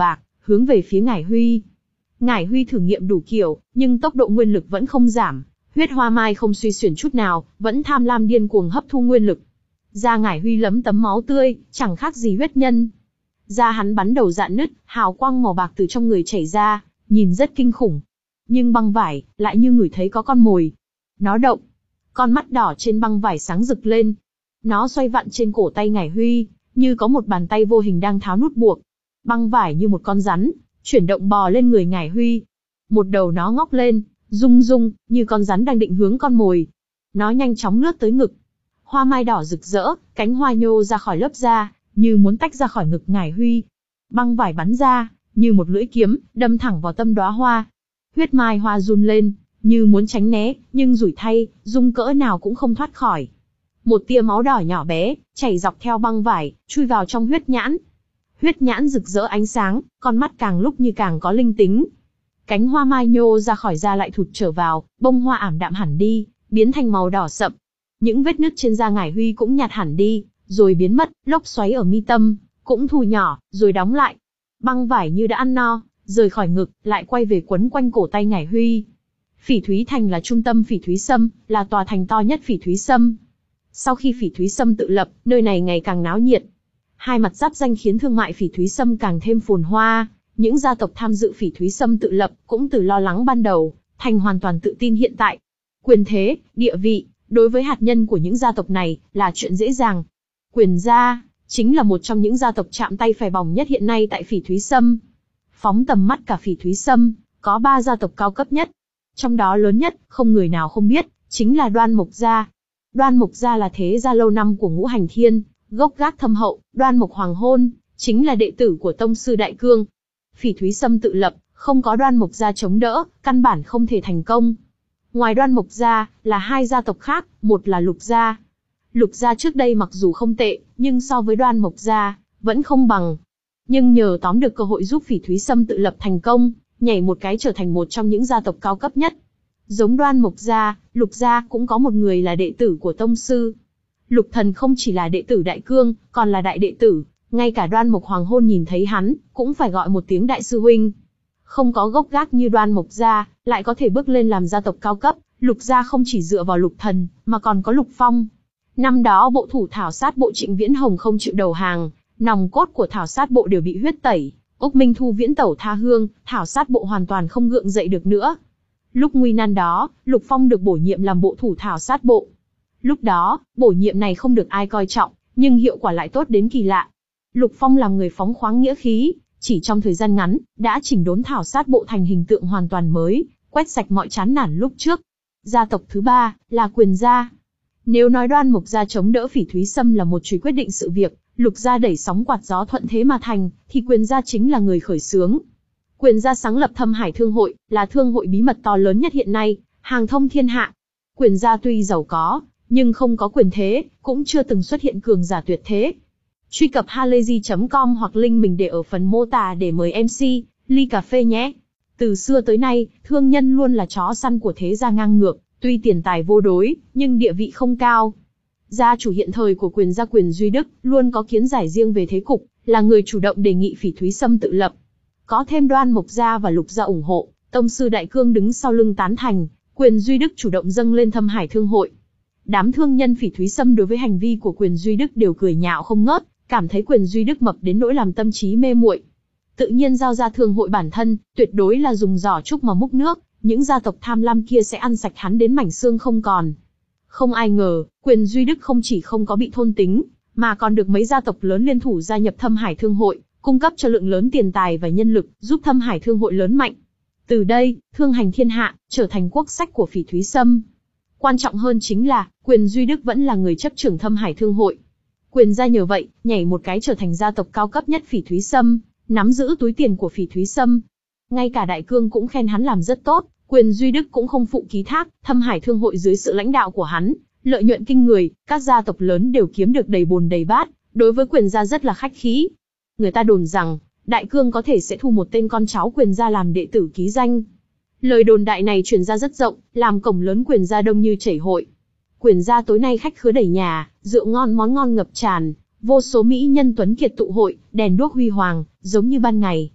hướng về phía Ngải Huy. Ngải Huy thử nghiệm đủ kiểu, nhưng tốc độ nguyên lực vẫn không giảm. Huyết hoa mai không suy xuyển chút nào, vẫn tham lam điên cuồng hấp thu nguyên lực. Da Ngải Huy lấm tấm máu tươi, chẳng khác gì huyết nhân. Da hắn bắn đầu rạn nứt, hào quang màu bạc từ trong người chảy ra, nhìn rất kinh khủng. Nhưng băng vải, lại như ngửi thấy có con mồi. Nó động. Con mắt đỏ trên băng vải sáng rực lên. Nó xoay vặn trên cổ tay Ngải Huy, như có một bàn tay vô hình đang tháo nút buộc. Băng vải như một con rắn, chuyển động bò lên người Ngải Huy. Một đầu nó ngóc lên, rung rung, như con rắn đang định hướng con mồi. Nó nhanh chóng lướt tới ngực. Hoa mai đỏ rực rỡ, cánh hoa nhô ra khỏi lớp da, như muốn tách ra khỏi ngực Ngải Huy. Băng vải bắn ra, như một lưỡi kiếm, đâm thẳng vào tâm đóa hoa. Huyết mai hoa run lên, như muốn tránh né, nhưng rủi thay, dung cỡ nào cũng không thoát khỏi. Một tia máu đỏ nhỏ bé, chảy dọc theo băng vải, chui vào trong huyết nhãn. Huyết nhãn rực rỡ ánh sáng, con mắt càng lúc như càng có linh tính. Cánh hoa mai nhô ra khỏi da lại thụt trở vào, bông hoa ảm đạm hẳn đi, biến thành màu đỏ sậm. Những vết nứt trên da Ngải Huy cũng nhạt hẳn đi, rồi biến mất, lốc xoáy ở mi tâm, cũng thu nhỏ, rồi đóng lại. Băng vải như đã ăn no, rời khỏi ngực, lại quay về quấn quanh cổ tay Ngải Huy. Phỉ Thúy Thành là trung tâm Phỉ Thúy Sâm, là tòa thành to nhất Phỉ Thúy Sâm. Sau khi Phỉ Thúy Sâm tự lập, nơi này ngày càng náo nhiệt. Hai mặt giáp danh khiến thương mại Phỉ Thúy Sâm càng thêm phồn hoa. Những gia tộc tham dự Phỉ Thúy Sâm tự lập cũng từ lo lắng ban đầu, thành hoàn toàn tự tin hiện tại. Quyền thế, địa vị, đối với hạt nhân của những gia tộc này là chuyện dễ dàng. Quyền gia chính là một trong những gia tộc chạm tay phải bỏng nhất hiện nay tại Phỉ Thúy Sâm. Phóng tầm mắt cả Phỉ Thúy Sâm, có ba gia tộc cao cấp nhất. Trong đó lớn nhất, không người nào không biết, chính là Đoan Mộc gia. Đoan Mộc gia là thế gia lâu năm của Ngũ Hành Thiên, gốc gác thâm hậu. Đoan Mộc Hoàng Hôn chính là đệ tử của tông sư Đại Cương. Phỉ Thúy Sâm tự lập, không có Đoan Mộc gia chống đỡ, căn bản không thể thành công. Ngoài Đoan Mộc gia, là hai gia tộc khác, một là Lục gia. Lục gia trước đây mặc dù không tệ, nhưng so với Đoan Mộc gia, vẫn không bằng. Nhưng nhờ tóm được cơ hội giúp Phỉ Thúy Sâm tự lập thành công, nhảy một cái trở thành một trong những gia tộc cao cấp nhất. Giống Đoan Mộc gia, Lục gia cũng có một người là đệ tử của tông sư. Lục Thần không chỉ là đệ tử Đại Cương, còn là đại đệ tử, ngay cả Đoan Mộc Hoàng Hôn nhìn thấy hắn, cũng phải gọi một tiếng đại sư huynh. Không có gốc gác như Đoan Mộc gia, lại có thể bước lên làm gia tộc cao cấp, Lục gia không chỉ dựa vào Lục Thần, mà còn có Lục Phong. Năm đó bộ thủ thảo sát bộ Trịnh Viễn Hồng không chịu đầu hàng, nòng cốt của thảo sát bộ đều bị huyết tẩy. Úc Minh Thu viễn tẩu tha hương, thảo sát bộ hoàn toàn không gượng dậy được nữa. Lúc nguy nan đó, Lục Phong được bổ nhiệm làm bộ thủ thảo sát bộ. Lúc đó, bổ nhiệm này không được ai coi trọng, nhưng hiệu quả lại tốt đến kỳ lạ. Lục Phong làm người phóng khoáng nghĩa khí, chỉ trong thời gian ngắn, đã chỉnh đốn thảo sát bộ thành hình tượng hoàn toàn mới, quét sạch mọi chán nản lúc trước. Gia tộc thứ ba, là Quyền gia. Nếu nói Đoan Mộc gia chống đỡ Phỉ Thúy Sâm là một chúy quyết định sự việc, Lục gia đẩy sóng quạt gió thuận thế mà thành, thì Quyền gia chính là người khởi xướng. Quyền gia sáng lập Thâm Hải Thương hội, là thương hội bí mật to lớn nhất hiện nay, hàng thông thiên hạ. Quyền gia tuy giàu có, nhưng không có quyền thế, cũng chưa từng xuất hiện cường giả tuyệt thế. Truy cập halayzi chấm com hoặc link mình để ở phần mô tả để mời em xê, ly cà phê nhé. Từ xưa tới nay, thương nhân luôn là chó săn của thế gia ngang ngược, tuy tiền tài vô đối, nhưng địa vị không cao. Gia chủ hiện thời của Quyền gia Quyền Duy Đức, luôn có kiến giải riêng về thế cục, là người chủ động đề nghị Phỉ Thúy Sâm tự lập. Có thêm Đoan Mộc gia và Lục gia ủng hộ, tông sư Đại Cương đứng sau lưng tán thành, Quyền Duy Đức chủ động dâng lên Thâm Hải Thương hội. Đám thương nhân Phỉ Thúy Sâm đối với hành vi của Quyền Duy Đức đều cười nhạo không ngớt, cảm thấy Quyền Duy Đức mập đến nỗi làm tâm trí mê muội. Tự nhiên giao ra thương hội bản thân, tuyệt đối là dùng giỏ trúc mà múc nước, những gia tộc tham lam kia sẽ ăn sạch hắn đến mảnh xương không còn. Không ai ngờ, Quyền Duy Đức không chỉ không có bị thôn tính, mà còn được mấy gia tộc lớn liên thủ gia nhập Thâm Hải Thương hội, cung cấp cho lượng lớn tiền tài và nhân lực, giúp Thâm Hải Thương hội lớn mạnh. Từ đây, thương hành thiên hạ, trở thành quốc sách của Phỉ Thúy Sâm. Quan trọng hơn chính là, Quyền Duy Đức vẫn là người chấp trưởng Thâm Hải Thương hội. Quyền gia nhờ vậy, nhảy một cái trở thành gia tộc cao cấp nhất Phỉ Thúy Sâm, nắm giữ túi tiền của Phỉ Thúy Sâm. Ngay cả Đại Cương cũng khen hắn làm rất tốt, Quyền Duy Đức cũng không phụ ký thác, Thâm Hải Thương hội dưới sự lãnh đạo của hắn, lợi nhuận kinh người, các gia tộc lớn đều kiếm được đầy bồn đầy bát, đối với Quyền gia rất là khách khí. Người ta đồn rằng, Đại Cương có thể sẽ thu một tên con cháu Quyền gia làm đệ tử ký danh. Lời đồn đại này truyền ra rất rộng, làm cổng lớn Quyền gia đông như chảy hội. Quyền gia tối nay khách khứa đầy nhà, rượu ngon món ngon ngập tràn, vô số mỹ nhân tuấn kiệt tụ hội, đèn đuốc huy hoàng, giống như ban ngày.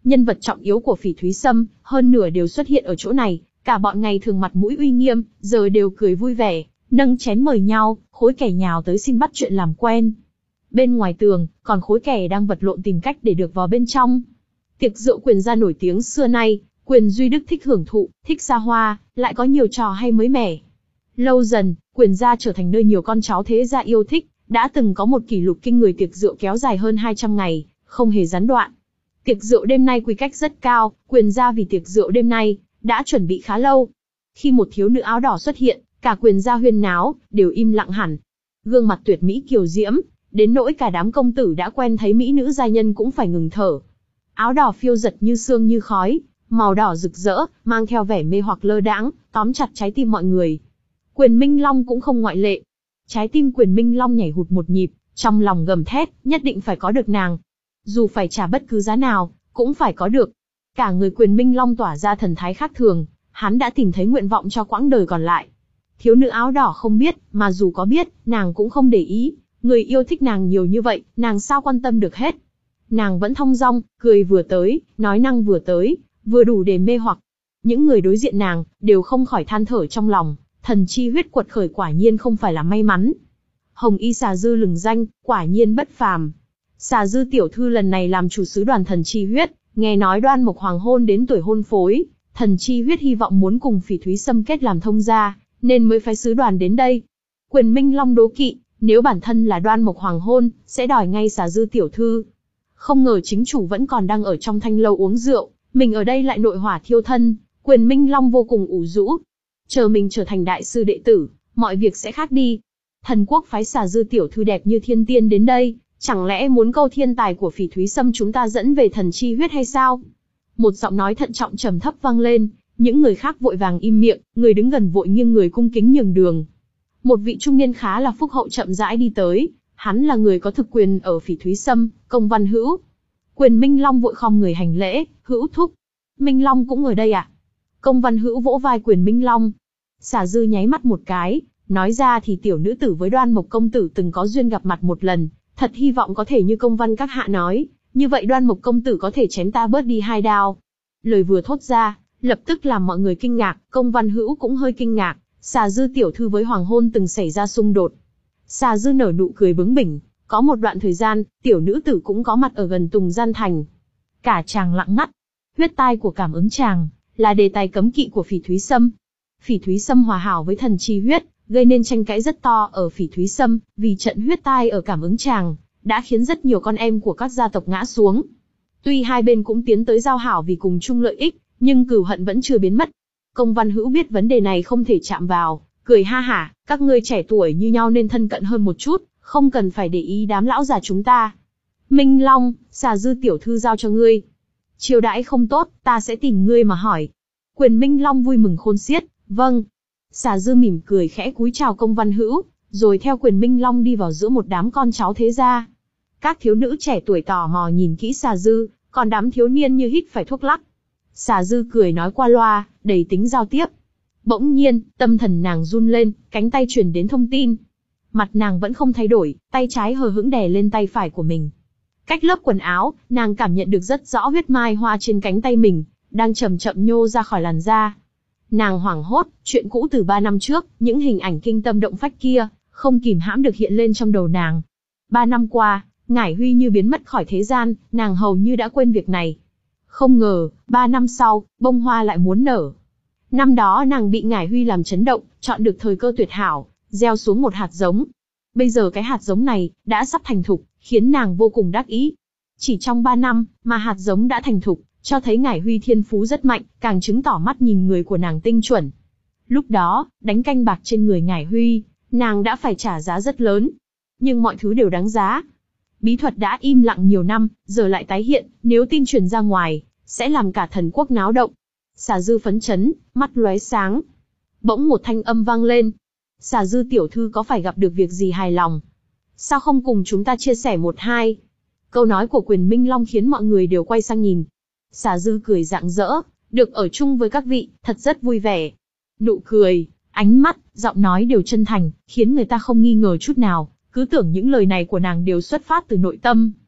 nhân vật trọng yếu của Phỉ Thúy Sâm, hơn nửa đều xuất hiện ở chỗ này, cả bọn ngày thường mặt mũi uy nghiêm, giờ đều cười vui vẻ, nâng chén mời nhau, khối kẻ nhào tới xin bắt chuyện làm quen. Bên ngoài tường, còn khối kẻ đang vật lộn tìm cách để được vào bên trong. Tiệc rượu Quyền gia nổi tiếng xưa nay, Quyền Duy Đức thích hưởng thụ, thích xa hoa, lại có nhiều trò hay mới mẻ. Lâu dần, Quyền gia trở thành nơi nhiều con cháu thế gia yêu thích, đã từng có một kỷ lục kinh người tiệc rượu kéo dài hơn hai trăm ngày, không hề gián đoạn. Tiệc rượu đêm nay quy cách rất cao, Quyền gia vì tiệc rượu đêm nay đã chuẩn bị khá lâu. Khi một thiếu nữ áo đỏ xuất hiện, cả Quyền gia huyên náo, đều im lặng hẳn. Gương mặt tuyệt mỹ kiều diễm, đến nỗi cả đám công tử đã quen thấy mỹ nữ giai nhân cũng phải ngừng thở. Áo đỏ phiêu giật như sương như khói, màu đỏ rực rỡ, mang theo vẻ mê hoặc lơ đãng, tóm chặt trái tim mọi người. Quyền Minh Long cũng không ngoại lệ. Trái tim Quyền Minh Long nhảy hụt một nhịp, trong lòng gầm thét, nhất định phải có được nàng. Dù phải trả bất cứ giá nào, cũng phải có được. Cả người Quyền Minh Long tỏa ra thần thái khác thường, hắn đã tìm thấy nguyện vọng cho quãng đời còn lại. Thiếu nữ áo đỏ không biết, mà dù có biết, nàng cũng không để ý. Người yêu thích nàng nhiều như vậy, nàng sao quan tâm được hết. Nàng vẫn thong dong, cười vừa tới, nói năng vừa tới, vừa đủ để mê hoặc. Những người đối diện nàng, đều không khỏi than thở trong lòng, thần chi huyết quật khởi quả nhiên không phải là may mắn. Hồng y xà dư lừng danh, quả nhiên bất phàm. Xà dư tiểu thư lần này làm chủ sứ đoàn thần chi huyết, nghe nói Đoan Mộc Hoàng hôn đến tuổi hôn phối, thần chi huyết hy vọng muốn cùng Phỉ Thúy Sâm kết làm thông gia, nên mới phái sứ đoàn đến đây. Quyền Minh Long đố kỵ, nếu bản thân là Đoan Mộc Hoàng hôn, sẽ đòi ngay xà dư tiểu thư. Không ngờ chính chủ vẫn còn đang ở trong thanh lâu uống rượu, mình ở đây lại nội hỏa thiêu thân, Quyền Minh Long vô cùng ủ rũ. Chờ mình trở thành đại sư đệ tử, mọi việc sẽ khác đi. Thần quốc phái xà dư tiểu thư đẹp như thiên tiên đến đây, chẳng lẽ muốn câu thiên tài của Phỉ Thúy Sâm chúng ta dẫn về thần chi huyết hay sao? Một giọng nói thận trọng trầm thấp vang lên, những người khác vội vàng im miệng, người đứng gần vội nghiêng người cung kính nhường đường. Một vị trung niên khá là phúc hậu chậm rãi đi tới, hắn là người có thực quyền ở Phỉ Thúy Sâm, Công Văn Hữu. Quyền Minh Long vội khom người hành lễ, Hữu thúc. Minh Long cũng ở đây à? Công Văn Hữu vỗ vai Quyền Minh Long. Xà dư nháy mắt một cái, nói ra thì tiểu nữ tử với Đoan Mộc công tử từng có duyên gặp mặt một lần, thật hy vọng có thể như công văn các hạ nói, như vậy Đoan Mộc công tử có thể chém ta bớt đi hai đao. Lời vừa thốt ra, lập tức làm mọi người kinh ngạc, Công Văn Hữu cũng hơi kinh ngạc, xà dư tiểu thư với hoàng hôn từng xảy ra xung đột. Xà dư nở nụ cười bướng bỉnh, có một đoạn thời gian, tiểu nữ tử cũng có mặt ở gần Tùng Gian Thành. Cả chàng lặng ngắt, huyết tai của cảm ứng chàng, là đề tài cấm kỵ của Phỉ Thúy Sâm. Phỉ Thúy Sâm hòa hảo với thần chi huyết, gây nên tranh cãi rất to ở Phỉ Thúy Sâm, vì trận huyết tai ở cảm ứng chàng, đã khiến rất nhiều con em của các gia tộc ngã xuống. Tuy hai bên cũng tiến tới giao hảo vì cùng chung lợi ích, nhưng cừu hận vẫn chưa biến mất. Công Văn Hữu biết vấn đề này không thể chạm vào, cười ha hả, các ngươi trẻ tuổi như nhau nên thân cận hơn một chút, không cần phải để ý đám lão già chúng ta. Minh Long, xà dư tiểu thư giao cho ngươi. Chiêu đãi không tốt, ta sẽ tìm ngươi mà hỏi. Quyền Minh Long vui mừng khôn xiết, vâng. Xà dư mỉm cười khẽ cúi chào Công Văn Hữu, rồi theo Quyền Minh Long đi vào giữa một đám con cháu thế gia. Các thiếu nữ trẻ tuổi tò mò nhìn kỹ xà dư, còn đám thiếu niên như hít phải thuốc lắc. Xà dư cười nói qua loa, đầy tính giao tiếp. Bỗng nhiên, tâm thần nàng run lên, cánh tay truyền đến thông tin. Mặt nàng vẫn không thay đổi, tay trái hờ hững đè lên tay phải của mình. Cách lớp quần áo, nàng cảm nhận được rất rõ huyết mai hoa trên cánh tay mình, đang chậm chậm nhô ra khỏi làn da. Nàng hoảng hốt, chuyện cũ từ ba năm trước, những hình ảnh kinh tâm động phách kia, không kìm hãm được hiện lên trong đầu nàng. Ba năm qua, Ngải Huy như biến mất khỏi thế gian, nàng hầu như đã quên việc này. Không ngờ, ba năm sau, bông hoa lại muốn nở. Năm đó nàng bị Ngải Huy làm chấn động, chọn được thời cơ tuyệt hảo, gieo xuống một hạt giống. Bây giờ cái hạt giống này, đã sắp thành thục, khiến nàng vô cùng đắc ý. Chỉ trong ba năm, mà hạt giống đã thành thục, cho thấy Ngải Huy thiên phú rất mạnh, càng chứng tỏ mắt nhìn người của nàng tinh chuẩn. Lúc đó, đánh canh bạc trên người Ngải Huy, nàng đã phải trả giá rất lớn. Nhưng mọi thứ đều đáng giá. Bí thuật đã im lặng nhiều năm, giờ lại tái hiện, nếu tin truyền ra ngoài, sẽ làm cả thần quốc náo động. Xà dư phấn chấn, mắt lóe sáng. Bỗng một thanh âm vang lên. Xà dư tiểu thư có phải gặp được việc gì hài lòng? Sao không cùng chúng ta chia sẻ một hai? Câu nói của Quyền Minh Long khiến mọi người đều quay sang nhìn. Xà dư cười rạng rỡ, được ở chung với các vị, thật rất vui vẻ. Nụ cười, ánh mắt, giọng nói đều chân thành, khiến người ta không nghi ngờ chút nào, cứ tưởng những lời này của nàng đều xuất phát từ nội tâm.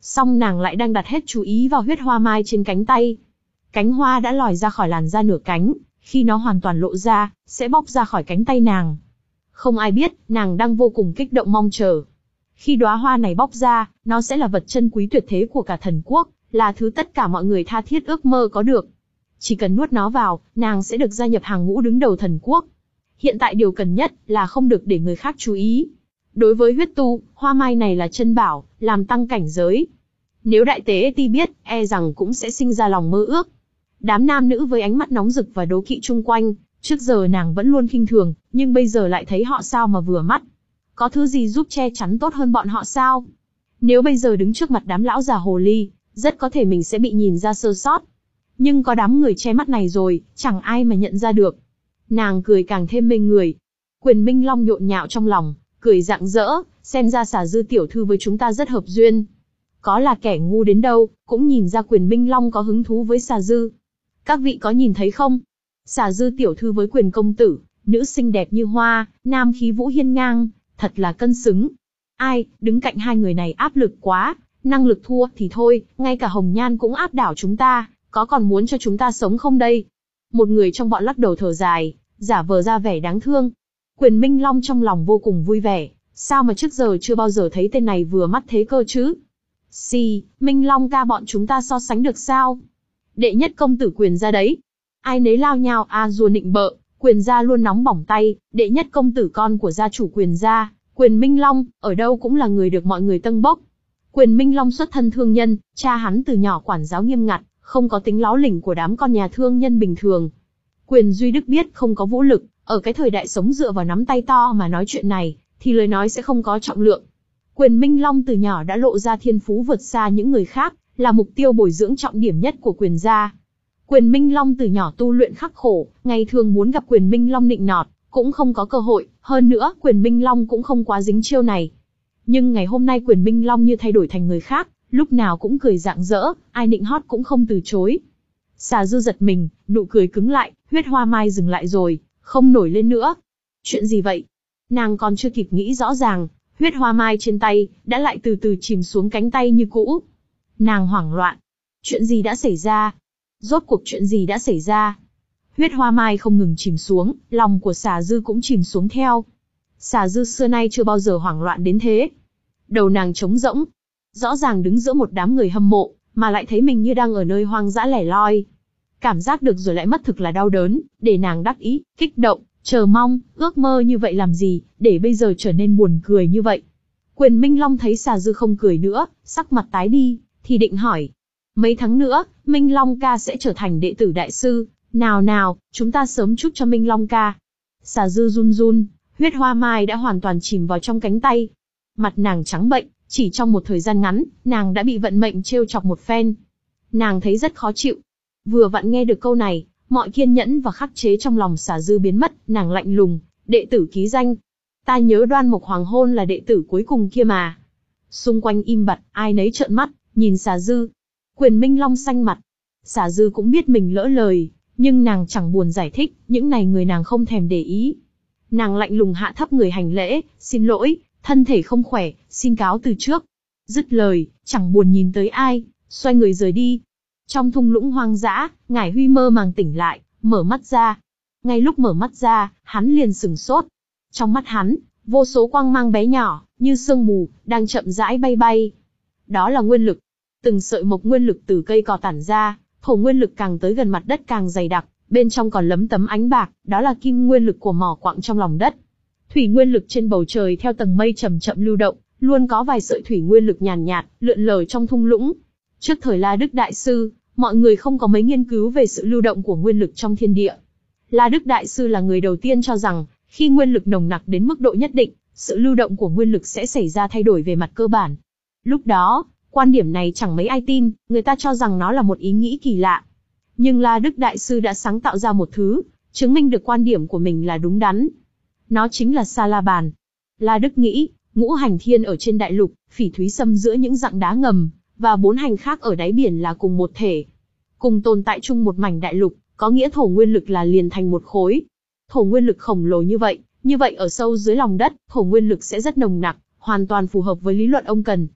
Song nàng lại đang đặt hết chú ý vào huyết hoa mai trên cánh tay. Cánh hoa đã lòi ra khỏi làn da nửa cánh, khi nó hoàn toàn lộ ra, sẽ bóc ra khỏi cánh tay nàng. Không ai biết, nàng đang vô cùng kích động mong chờ. Khi đóa hoa này bóc ra, nó sẽ là vật chân quý tuyệt thế của cả thần quốc, là thứ tất cả mọi người tha thiết ước mơ có được. Chỉ cần nuốt nó vào, nàng sẽ được gia nhập hàng ngũ đứng đầu thần quốc. Hiện tại điều cần nhất là không được để người khác chú ý. Đối với huyết tu, hoa mai này là chân bảo, làm tăng cảnh giới. Nếu đại tế Eti biết, e rằng cũng sẽ sinh ra lòng mơ ước. Đám nam nữ với ánh mắt nóng rực và đố kỵ chung quanh, trước giờ nàng vẫn luôn khinh thường, nhưng bây giờ lại thấy họ sao mà vừa mắt. Có thứ gì giúp che chắn tốt hơn bọn họ sao? Nếu bây giờ đứng trước mặt đám lão già hồ ly, rất có thể mình sẽ bị nhìn ra sơ sót. Nhưng có đám người che mắt này rồi, chẳng ai mà nhận ra được. Nàng cười càng thêm mê người. Quyền Minh Long nhộn nhạo trong lòng, cười rạng rỡ, xem ra Xà Dư tiểu thư với chúng ta rất hợp duyên. Có là kẻ ngu đến đâu, cũng nhìn ra Quyền Minh Long có hứng thú với Xà Dư. Các vị có nhìn thấy không? Xà Dư tiểu thư với Quyền công tử, nữ xinh đẹp như hoa, nam khí vũ hiên ngang, thật là cân xứng. Ai, đứng cạnh hai người này áp lực quá, năng lực thua thì thôi, ngay cả Hồng Nhan cũng áp đảo chúng ta, có còn muốn cho chúng ta sống không đây? Một người trong bọn lắc đầu thở dài, giả vờ ra vẻ đáng thương. Quyền Minh Long trong lòng vô cùng vui vẻ, sao mà trước giờ chưa bao giờ thấy tên này vừa mắt thế cơ chứ? Xì, Minh Long ca bọn chúng ta so sánh được sao? Đệ nhất công tử Quyền gia đấy. Ai nấy lao nhao a dua nịnh bợ, Quyền gia luôn nóng bỏng tay, đệ nhất công tử con của gia chủ Quyền gia, Quyền Minh Long, ở đâu cũng là người được mọi người tâng bốc. Quyền Minh Long xuất thân thương nhân, cha hắn từ nhỏ quản giáo nghiêm ngặt, không có tính láo lỉnh của đám con nhà thương nhân bình thường. Quyền Duy Đức biết không có vũ lực, ở cái thời đại sống dựa vào nắm tay to mà nói chuyện này, thì lời nói sẽ không có trọng lượng. Quyền Minh Long từ nhỏ đã lộ ra thiên phú vượt xa những người khác, là mục tiêu bồi dưỡng trọng điểm nhất của Quyền gia. Quyền Minh Long từ nhỏ tu luyện khắc khổ, ngày thường muốn gặp Quyền Minh Long nịnh nọt, cũng không có cơ hội, hơn nữa Quyền Minh Long cũng không quá dính chiêu này. Nhưng ngày hôm nay Quyền Minh Long như thay đổi thành người khác, lúc nào cũng cười rạng rỡ, ai nịnh hót cũng không từ chối. Xà Dư giật mình, nụ cười cứng lại, huyết hoa mai dừng lại rồi, không nổi lên nữa. Chuyện gì vậy? Nàng còn chưa kịp nghĩ rõ ràng, huyết hoa mai trên tay đã lại từ từ chìm xuống cánh tay như cũ. Nàng hoảng loạn. Chuyện gì đã xảy ra? Rốt cuộc chuyện gì đã xảy ra? Huyết hoa mai không ngừng chìm xuống, lòng của Xà Dư cũng chìm xuống theo. Xà Dư xưa nay chưa bao giờ hoảng loạn đến thế. Đầu nàng trống rỗng. Rõ ràng đứng giữa một đám người hâm mộ, mà lại thấy mình như đang ở nơi hoang dã lẻ loi. Cảm giác được rồi lại mất thực là đau đớn, để nàng đắc ý, kích động, chờ mong, ước mơ như vậy làm gì, để bây giờ trở nên buồn cười như vậy. Quyền Minh Long thấy Xà Dư không cười nữa, sắc mặt tái đi, thì định hỏi. Mấy tháng nữa, Minh Long ca sẽ trở thành đệ tử đại sư, nào nào, chúng ta sớm chúc cho Minh Long ca. Xà Dư run run, huyết hoa mai đã hoàn toàn chìm vào trong cánh tay. Mặt nàng trắng bệch, chỉ trong một thời gian ngắn, nàng đã bị vận mệnh trêu chọc một phen. Nàng thấy rất khó chịu. Vừa vặn nghe được câu này, mọi kiên nhẫn và khắc chế trong lòng Xà Dư biến mất, nàng lạnh lùng, đệ tử ký danh. Ta nhớ Đoan Mộc Hoàng Hôn là đệ tử cuối cùng kia mà. Xung quanh im bặt, ai nấy trợn mắt, nhìn Xà Dư. Quyền Minh Long xanh mặt. Xà Dư cũng biết mình lỡ lời, nhưng nàng chẳng buồn giải thích, những này người nàng không thèm để ý. Nàng lạnh lùng hạ thấp người hành lễ, xin lỗi, thân thể không khỏe, xin cáo từ trước. Dứt lời, chẳng buồn nhìn tới ai, xoay người rời đi. Trong thung lũng hoang dã, Ngải Huy mơ màng tỉnh lại, mở mắt ra. Ngay lúc mở mắt ra, hắn liền sửng sốt. Trong mắt hắn, vô số quang mang bé nhỏ, như sương mù, đang chậm rãi bay bay. Đó là nguyên lực. Từng sợi mộc nguyên lực từ cây cỏ tản ra, thổ nguyên lực càng tới gần mặt đất càng dày đặc, bên trong còn lấm tấm ánh bạc, đó là kim nguyên lực của mỏ quặng trong lòng đất. Thủy nguyên lực trên bầu trời theo tầng mây chậm chậm lưu động, luôn có vài sợi thủy nguyên lực nhàn nhạt, nhạt, lượn lờ trong thung lũng. Trước thời La Đức Đại Sư, mọi người không có mấy nghiên cứu về sự lưu động của nguyên lực trong thiên địa. La Đức Đại Sư là người đầu tiên cho rằng, khi nguyên lực nồng nặc đến mức độ nhất định, sự lưu động của nguyên lực sẽ xảy ra thay đổi về mặt cơ bản. Lúc đó, quan điểm này chẳng mấy ai tin, người ta cho rằng nó là một ý nghĩ kỳ lạ. Nhưng La Đức Đại Sư đã sáng tạo ra một thứ, chứng minh được quan điểm của mình là đúng đắn. Nó chính là Sa La Bàn. La Đức nghĩ, ngũ hành thiên ở trên đại lục, phỉ thúy sâm giữa những rặng đá ngầm, và bốn hành khác ở đáy biển là cùng một thể. Cùng tồn tại chung một mảnh đại lục, có nghĩa thổ nguyên lực là liền thành một khối. Thổ nguyên lực khổng lồ như vậy, như vậy ở sâu dưới lòng đất, thổ nguyên lực sẽ rất nồng nặc, hoàn toàn phù hợp với lý luận ông cần.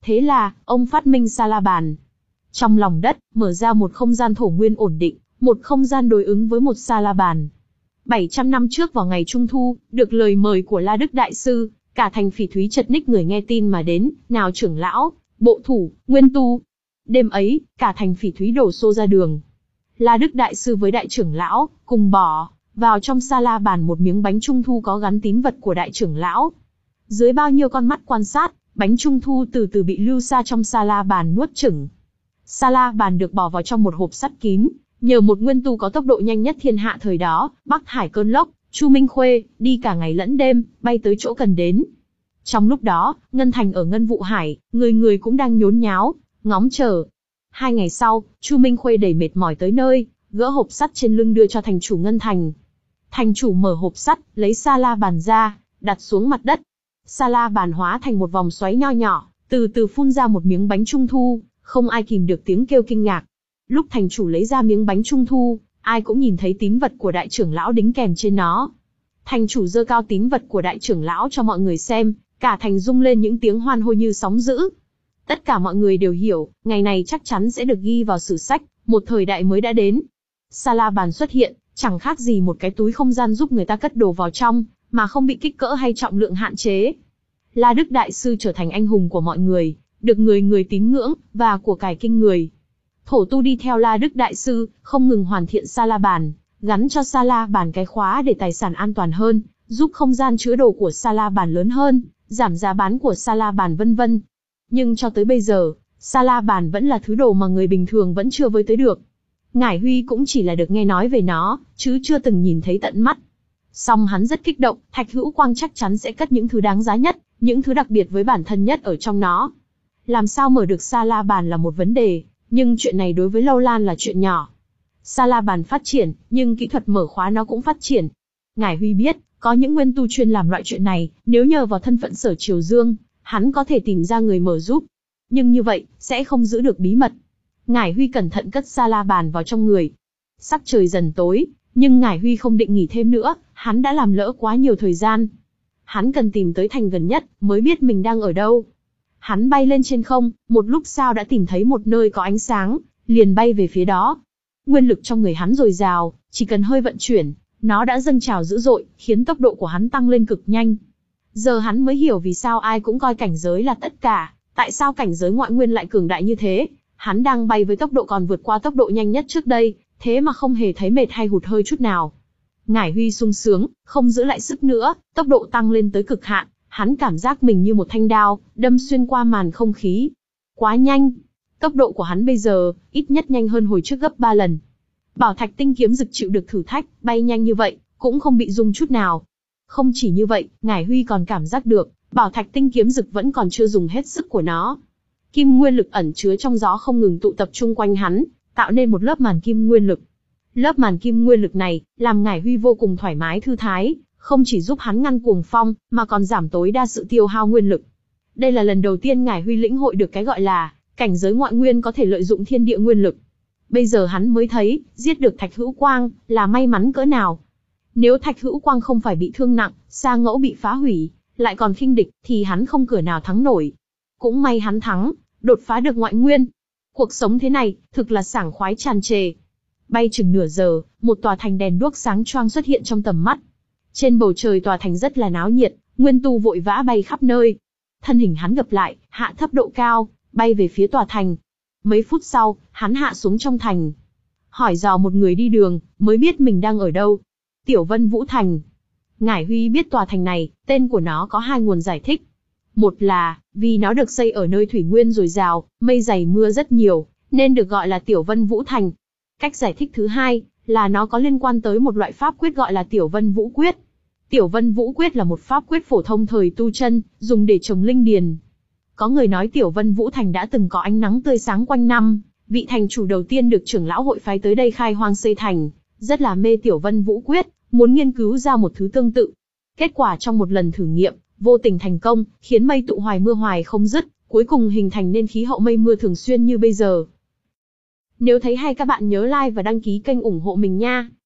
Thế là, ông phát minh Sa La Bàn. Trong lòng đất, mở ra một không gian thổ nguyên ổn định, một không gian đối ứng với một Sa La Bàn. bảy trăm năm trước vào ngày Trung Thu, được lời mời của La Đức Đại Sư, cả thành Phỉ Thúy chật ních người nghe tin mà đến, nào trưởng lão, bộ thủ, nguyên tu. Đêm ấy, cả thành Phỉ Thúy đổ xô ra đường. La Đức Đại Sư với đại trưởng lão, cùng bỏ vào trong Sa La Bàn một miếng bánh trung thu có gắn tín vật của đại trưởng lão. Dưới bao nhiêu con mắt quan sát, bánh trung thu từ từ bị lưu xa trong Sa La Bàn nuốt chửng. Sa La Bàn được bỏ vào trong một hộp sắt kín, nhờ một nguyên tu có tốc độ nhanh nhất thiên hạ thời đó, Bắc Hải Cơn Lốc, Chu Minh Khuê, đi cả ngày lẫn đêm, bay tới chỗ cần đến. Trong lúc đó, Ngân Thành ở Ngân Vụ Hải, người người cũng đang nhốn nháo, ngóng chờ. Hai ngày sau, Chu Minh Khuê đầy mệt mỏi tới nơi, gỡ hộp sắt trên lưng đưa cho thành chủ Ngân Thành. Thành chủ mở hộp sắt, lấy Sa La Bàn ra, đặt xuống mặt đất. Sa La Bàn hóa thành một vòng xoáy nho nhỏ, từ từ phun ra một miếng bánh trung thu, không ai kìm được tiếng kêu kinh ngạc. Lúc thành chủ lấy ra miếng bánh trung thu, ai cũng nhìn thấy tín vật của đại trưởng lão đính kèm trên nó. Thành chủ giơ cao tín vật của đại trưởng lão cho mọi người xem, cả thành rung lên những tiếng hoan hô như sóng dữ. Tất cả mọi người đều hiểu, ngày này chắc chắn sẽ được ghi vào sử sách, một thời đại mới đã đến. Sa La Bàn xuất hiện, chẳng khác gì một cái túi không gian giúp người ta cất đồ vào trong, mà không bị kích cỡ hay trọng lượng hạn chế. La Đức Đại Sư trở thành anh hùng của mọi người, được người người tín ngưỡng, và của cải kinh người. Thổ tu đi theo La Đức Đại Sư, không ngừng hoàn thiện Sa La Bàn, gắn cho Sa La Bàn cái khóa để tài sản an toàn hơn, giúp không gian chứa đồ của Sa La Bàn lớn hơn, giảm giá bán của Sa La Bàn vân vân. Nhưng cho tới bây giờ, Sa La Bàn vẫn là thứ đồ mà người bình thường vẫn chưa với tới được. Ngải Huy cũng chỉ là được nghe nói về nó, chứ chưa từng nhìn thấy tận mắt. Song hắn rất kích động, Thạch Hữu Quang chắc chắn sẽ cất những thứ đáng giá nhất, những thứ đặc biệt với bản thân nhất ở trong nó. Làm sao mở được Sa La Bàn là một vấn đề, nhưng chuyện này đối với Lâu Lan là chuyện nhỏ. Sa La Bàn phát triển, nhưng kỹ thuật mở khóa nó cũng phát triển. Ngải Huy biết, có những nguyên tu chuyên làm loại chuyện này, nếu nhờ vào thân phận Sở Triều Dương, hắn có thể tìm ra người mở giúp. Nhưng như vậy, sẽ không giữ được bí mật. Ngải Huy cẩn thận cất Sa La Bàn vào trong người. Sắc trời dần tối, nhưng Ngải Huy không định nghỉ thêm nữa, hắn đã làm lỡ quá nhiều thời gian. Hắn cần tìm tới thành gần nhất, mới biết mình đang ở đâu. Hắn bay lên trên không, một lúc sau đã tìm thấy một nơi có ánh sáng, liền bay về phía đó. Nguyên lực trong người hắn dồi dào, chỉ cần hơi vận chuyển, nó đã dâng trào dữ dội, khiến tốc độ của hắn tăng lên cực nhanh. Giờ hắn mới hiểu vì sao ai cũng coi cảnh giới là tất cả, tại sao cảnh giới ngoại nguyên lại cường đại như thế. Hắn đang bay với tốc độ còn vượt qua tốc độ nhanh nhất trước đây, thế mà không hề thấy mệt hay hụt hơi chút nào. Ngải Huy sung sướng, không giữ lại sức nữa, tốc độ tăng lên tới cực hạn, hắn cảm giác mình như một thanh đao, đâm xuyên qua màn không khí. Quá nhanh! Tốc độ của hắn bây giờ, ít nhất nhanh hơn hồi trước gấp ba lần. Bảo Thạch Tinh Kiếm Dực chịu được thử thách, bay nhanh như vậy, cũng không bị rung chút nào. Không chỉ như vậy, Ngải Huy còn cảm giác được, Bảo Thạch Tinh Kiếm Dực vẫn còn chưa dùng hết sức của nó. Kim nguyên lực ẩn chứa trong gió không ngừng tụ tập chung quanh hắn, tạo nên một lớp màn kim nguyên lực. Lớp màn kim nguyên lực này, làm Ngải Huy vô cùng thoải mái thư thái, không chỉ giúp hắn ngăn cuồng phong, mà còn giảm tối đa sự tiêu hao nguyên lực. Đây là lần đầu tiên Ngải Huy lĩnh hội được cái gọi là cảnh giới ngoại nguyên có thể lợi dụng thiên địa nguyên lực. Bây giờ hắn mới thấy, giết được Thạch Hữu Quang, là may mắn cỡ nào. Nếu Thạch Hữu Quang không phải bị thương nặng, sa ngẫu bị phá hủy, lại còn khinh địch, thì hắn không cửa nào thắng nổi. Cũng may hắn thắng, đột phá được ngoại nguyên. Cuộc sống thế này, thực là sảng khoái tràn trề. Bay chừng nửa giờ, một tòa thành đèn đuốc sáng choang xuất hiện trong tầm mắt. Trên bầu trời tòa thành rất là náo nhiệt, nguyên tu vội vã bay khắp nơi. Thân hình hắn gập lại, hạ thấp độ cao, bay về phía tòa thành. Mấy phút sau, hắn hạ xuống trong thành. Hỏi dò một người đi đường, mới biết mình đang ở đâu. Tiểu Vân Vũ Thành. Ngải Huy biết tòa thành này, tên của nó có hai nguồn giải thích. Một là, vì nó được xây ở nơi thủy nguyên dồi dào, mây dày mưa rất nhiều, nên được gọi là Tiểu Vân Vũ Thành. Cách giải thích thứ hai, là nó có liên quan tới một loại pháp quyết gọi là Tiểu Vân Vũ Quyết. Tiểu Vân Vũ Quyết là một pháp quyết phổ thông thời tu chân, dùng để trồng linh điền. Có người nói Tiểu Vân Vũ Thành đã từng có ánh nắng tươi sáng quanh năm, vị thành chủ đầu tiên được trưởng lão hội phái tới đây khai hoang xây thành, rất là mê Tiểu Vân Vũ Quyết, muốn nghiên cứu ra một thứ tương tự. Kết quả trong một lần thử nghiệm, vô tình thành công, khiến mây tụ hoài mưa hoài không dứt, cuối cùng hình thành nên khí hậu mây mưa thường xuyên như bây giờ. Nếu thấy hay các bạn nhớ like và đăng ký kênh ủng hộ mình nha.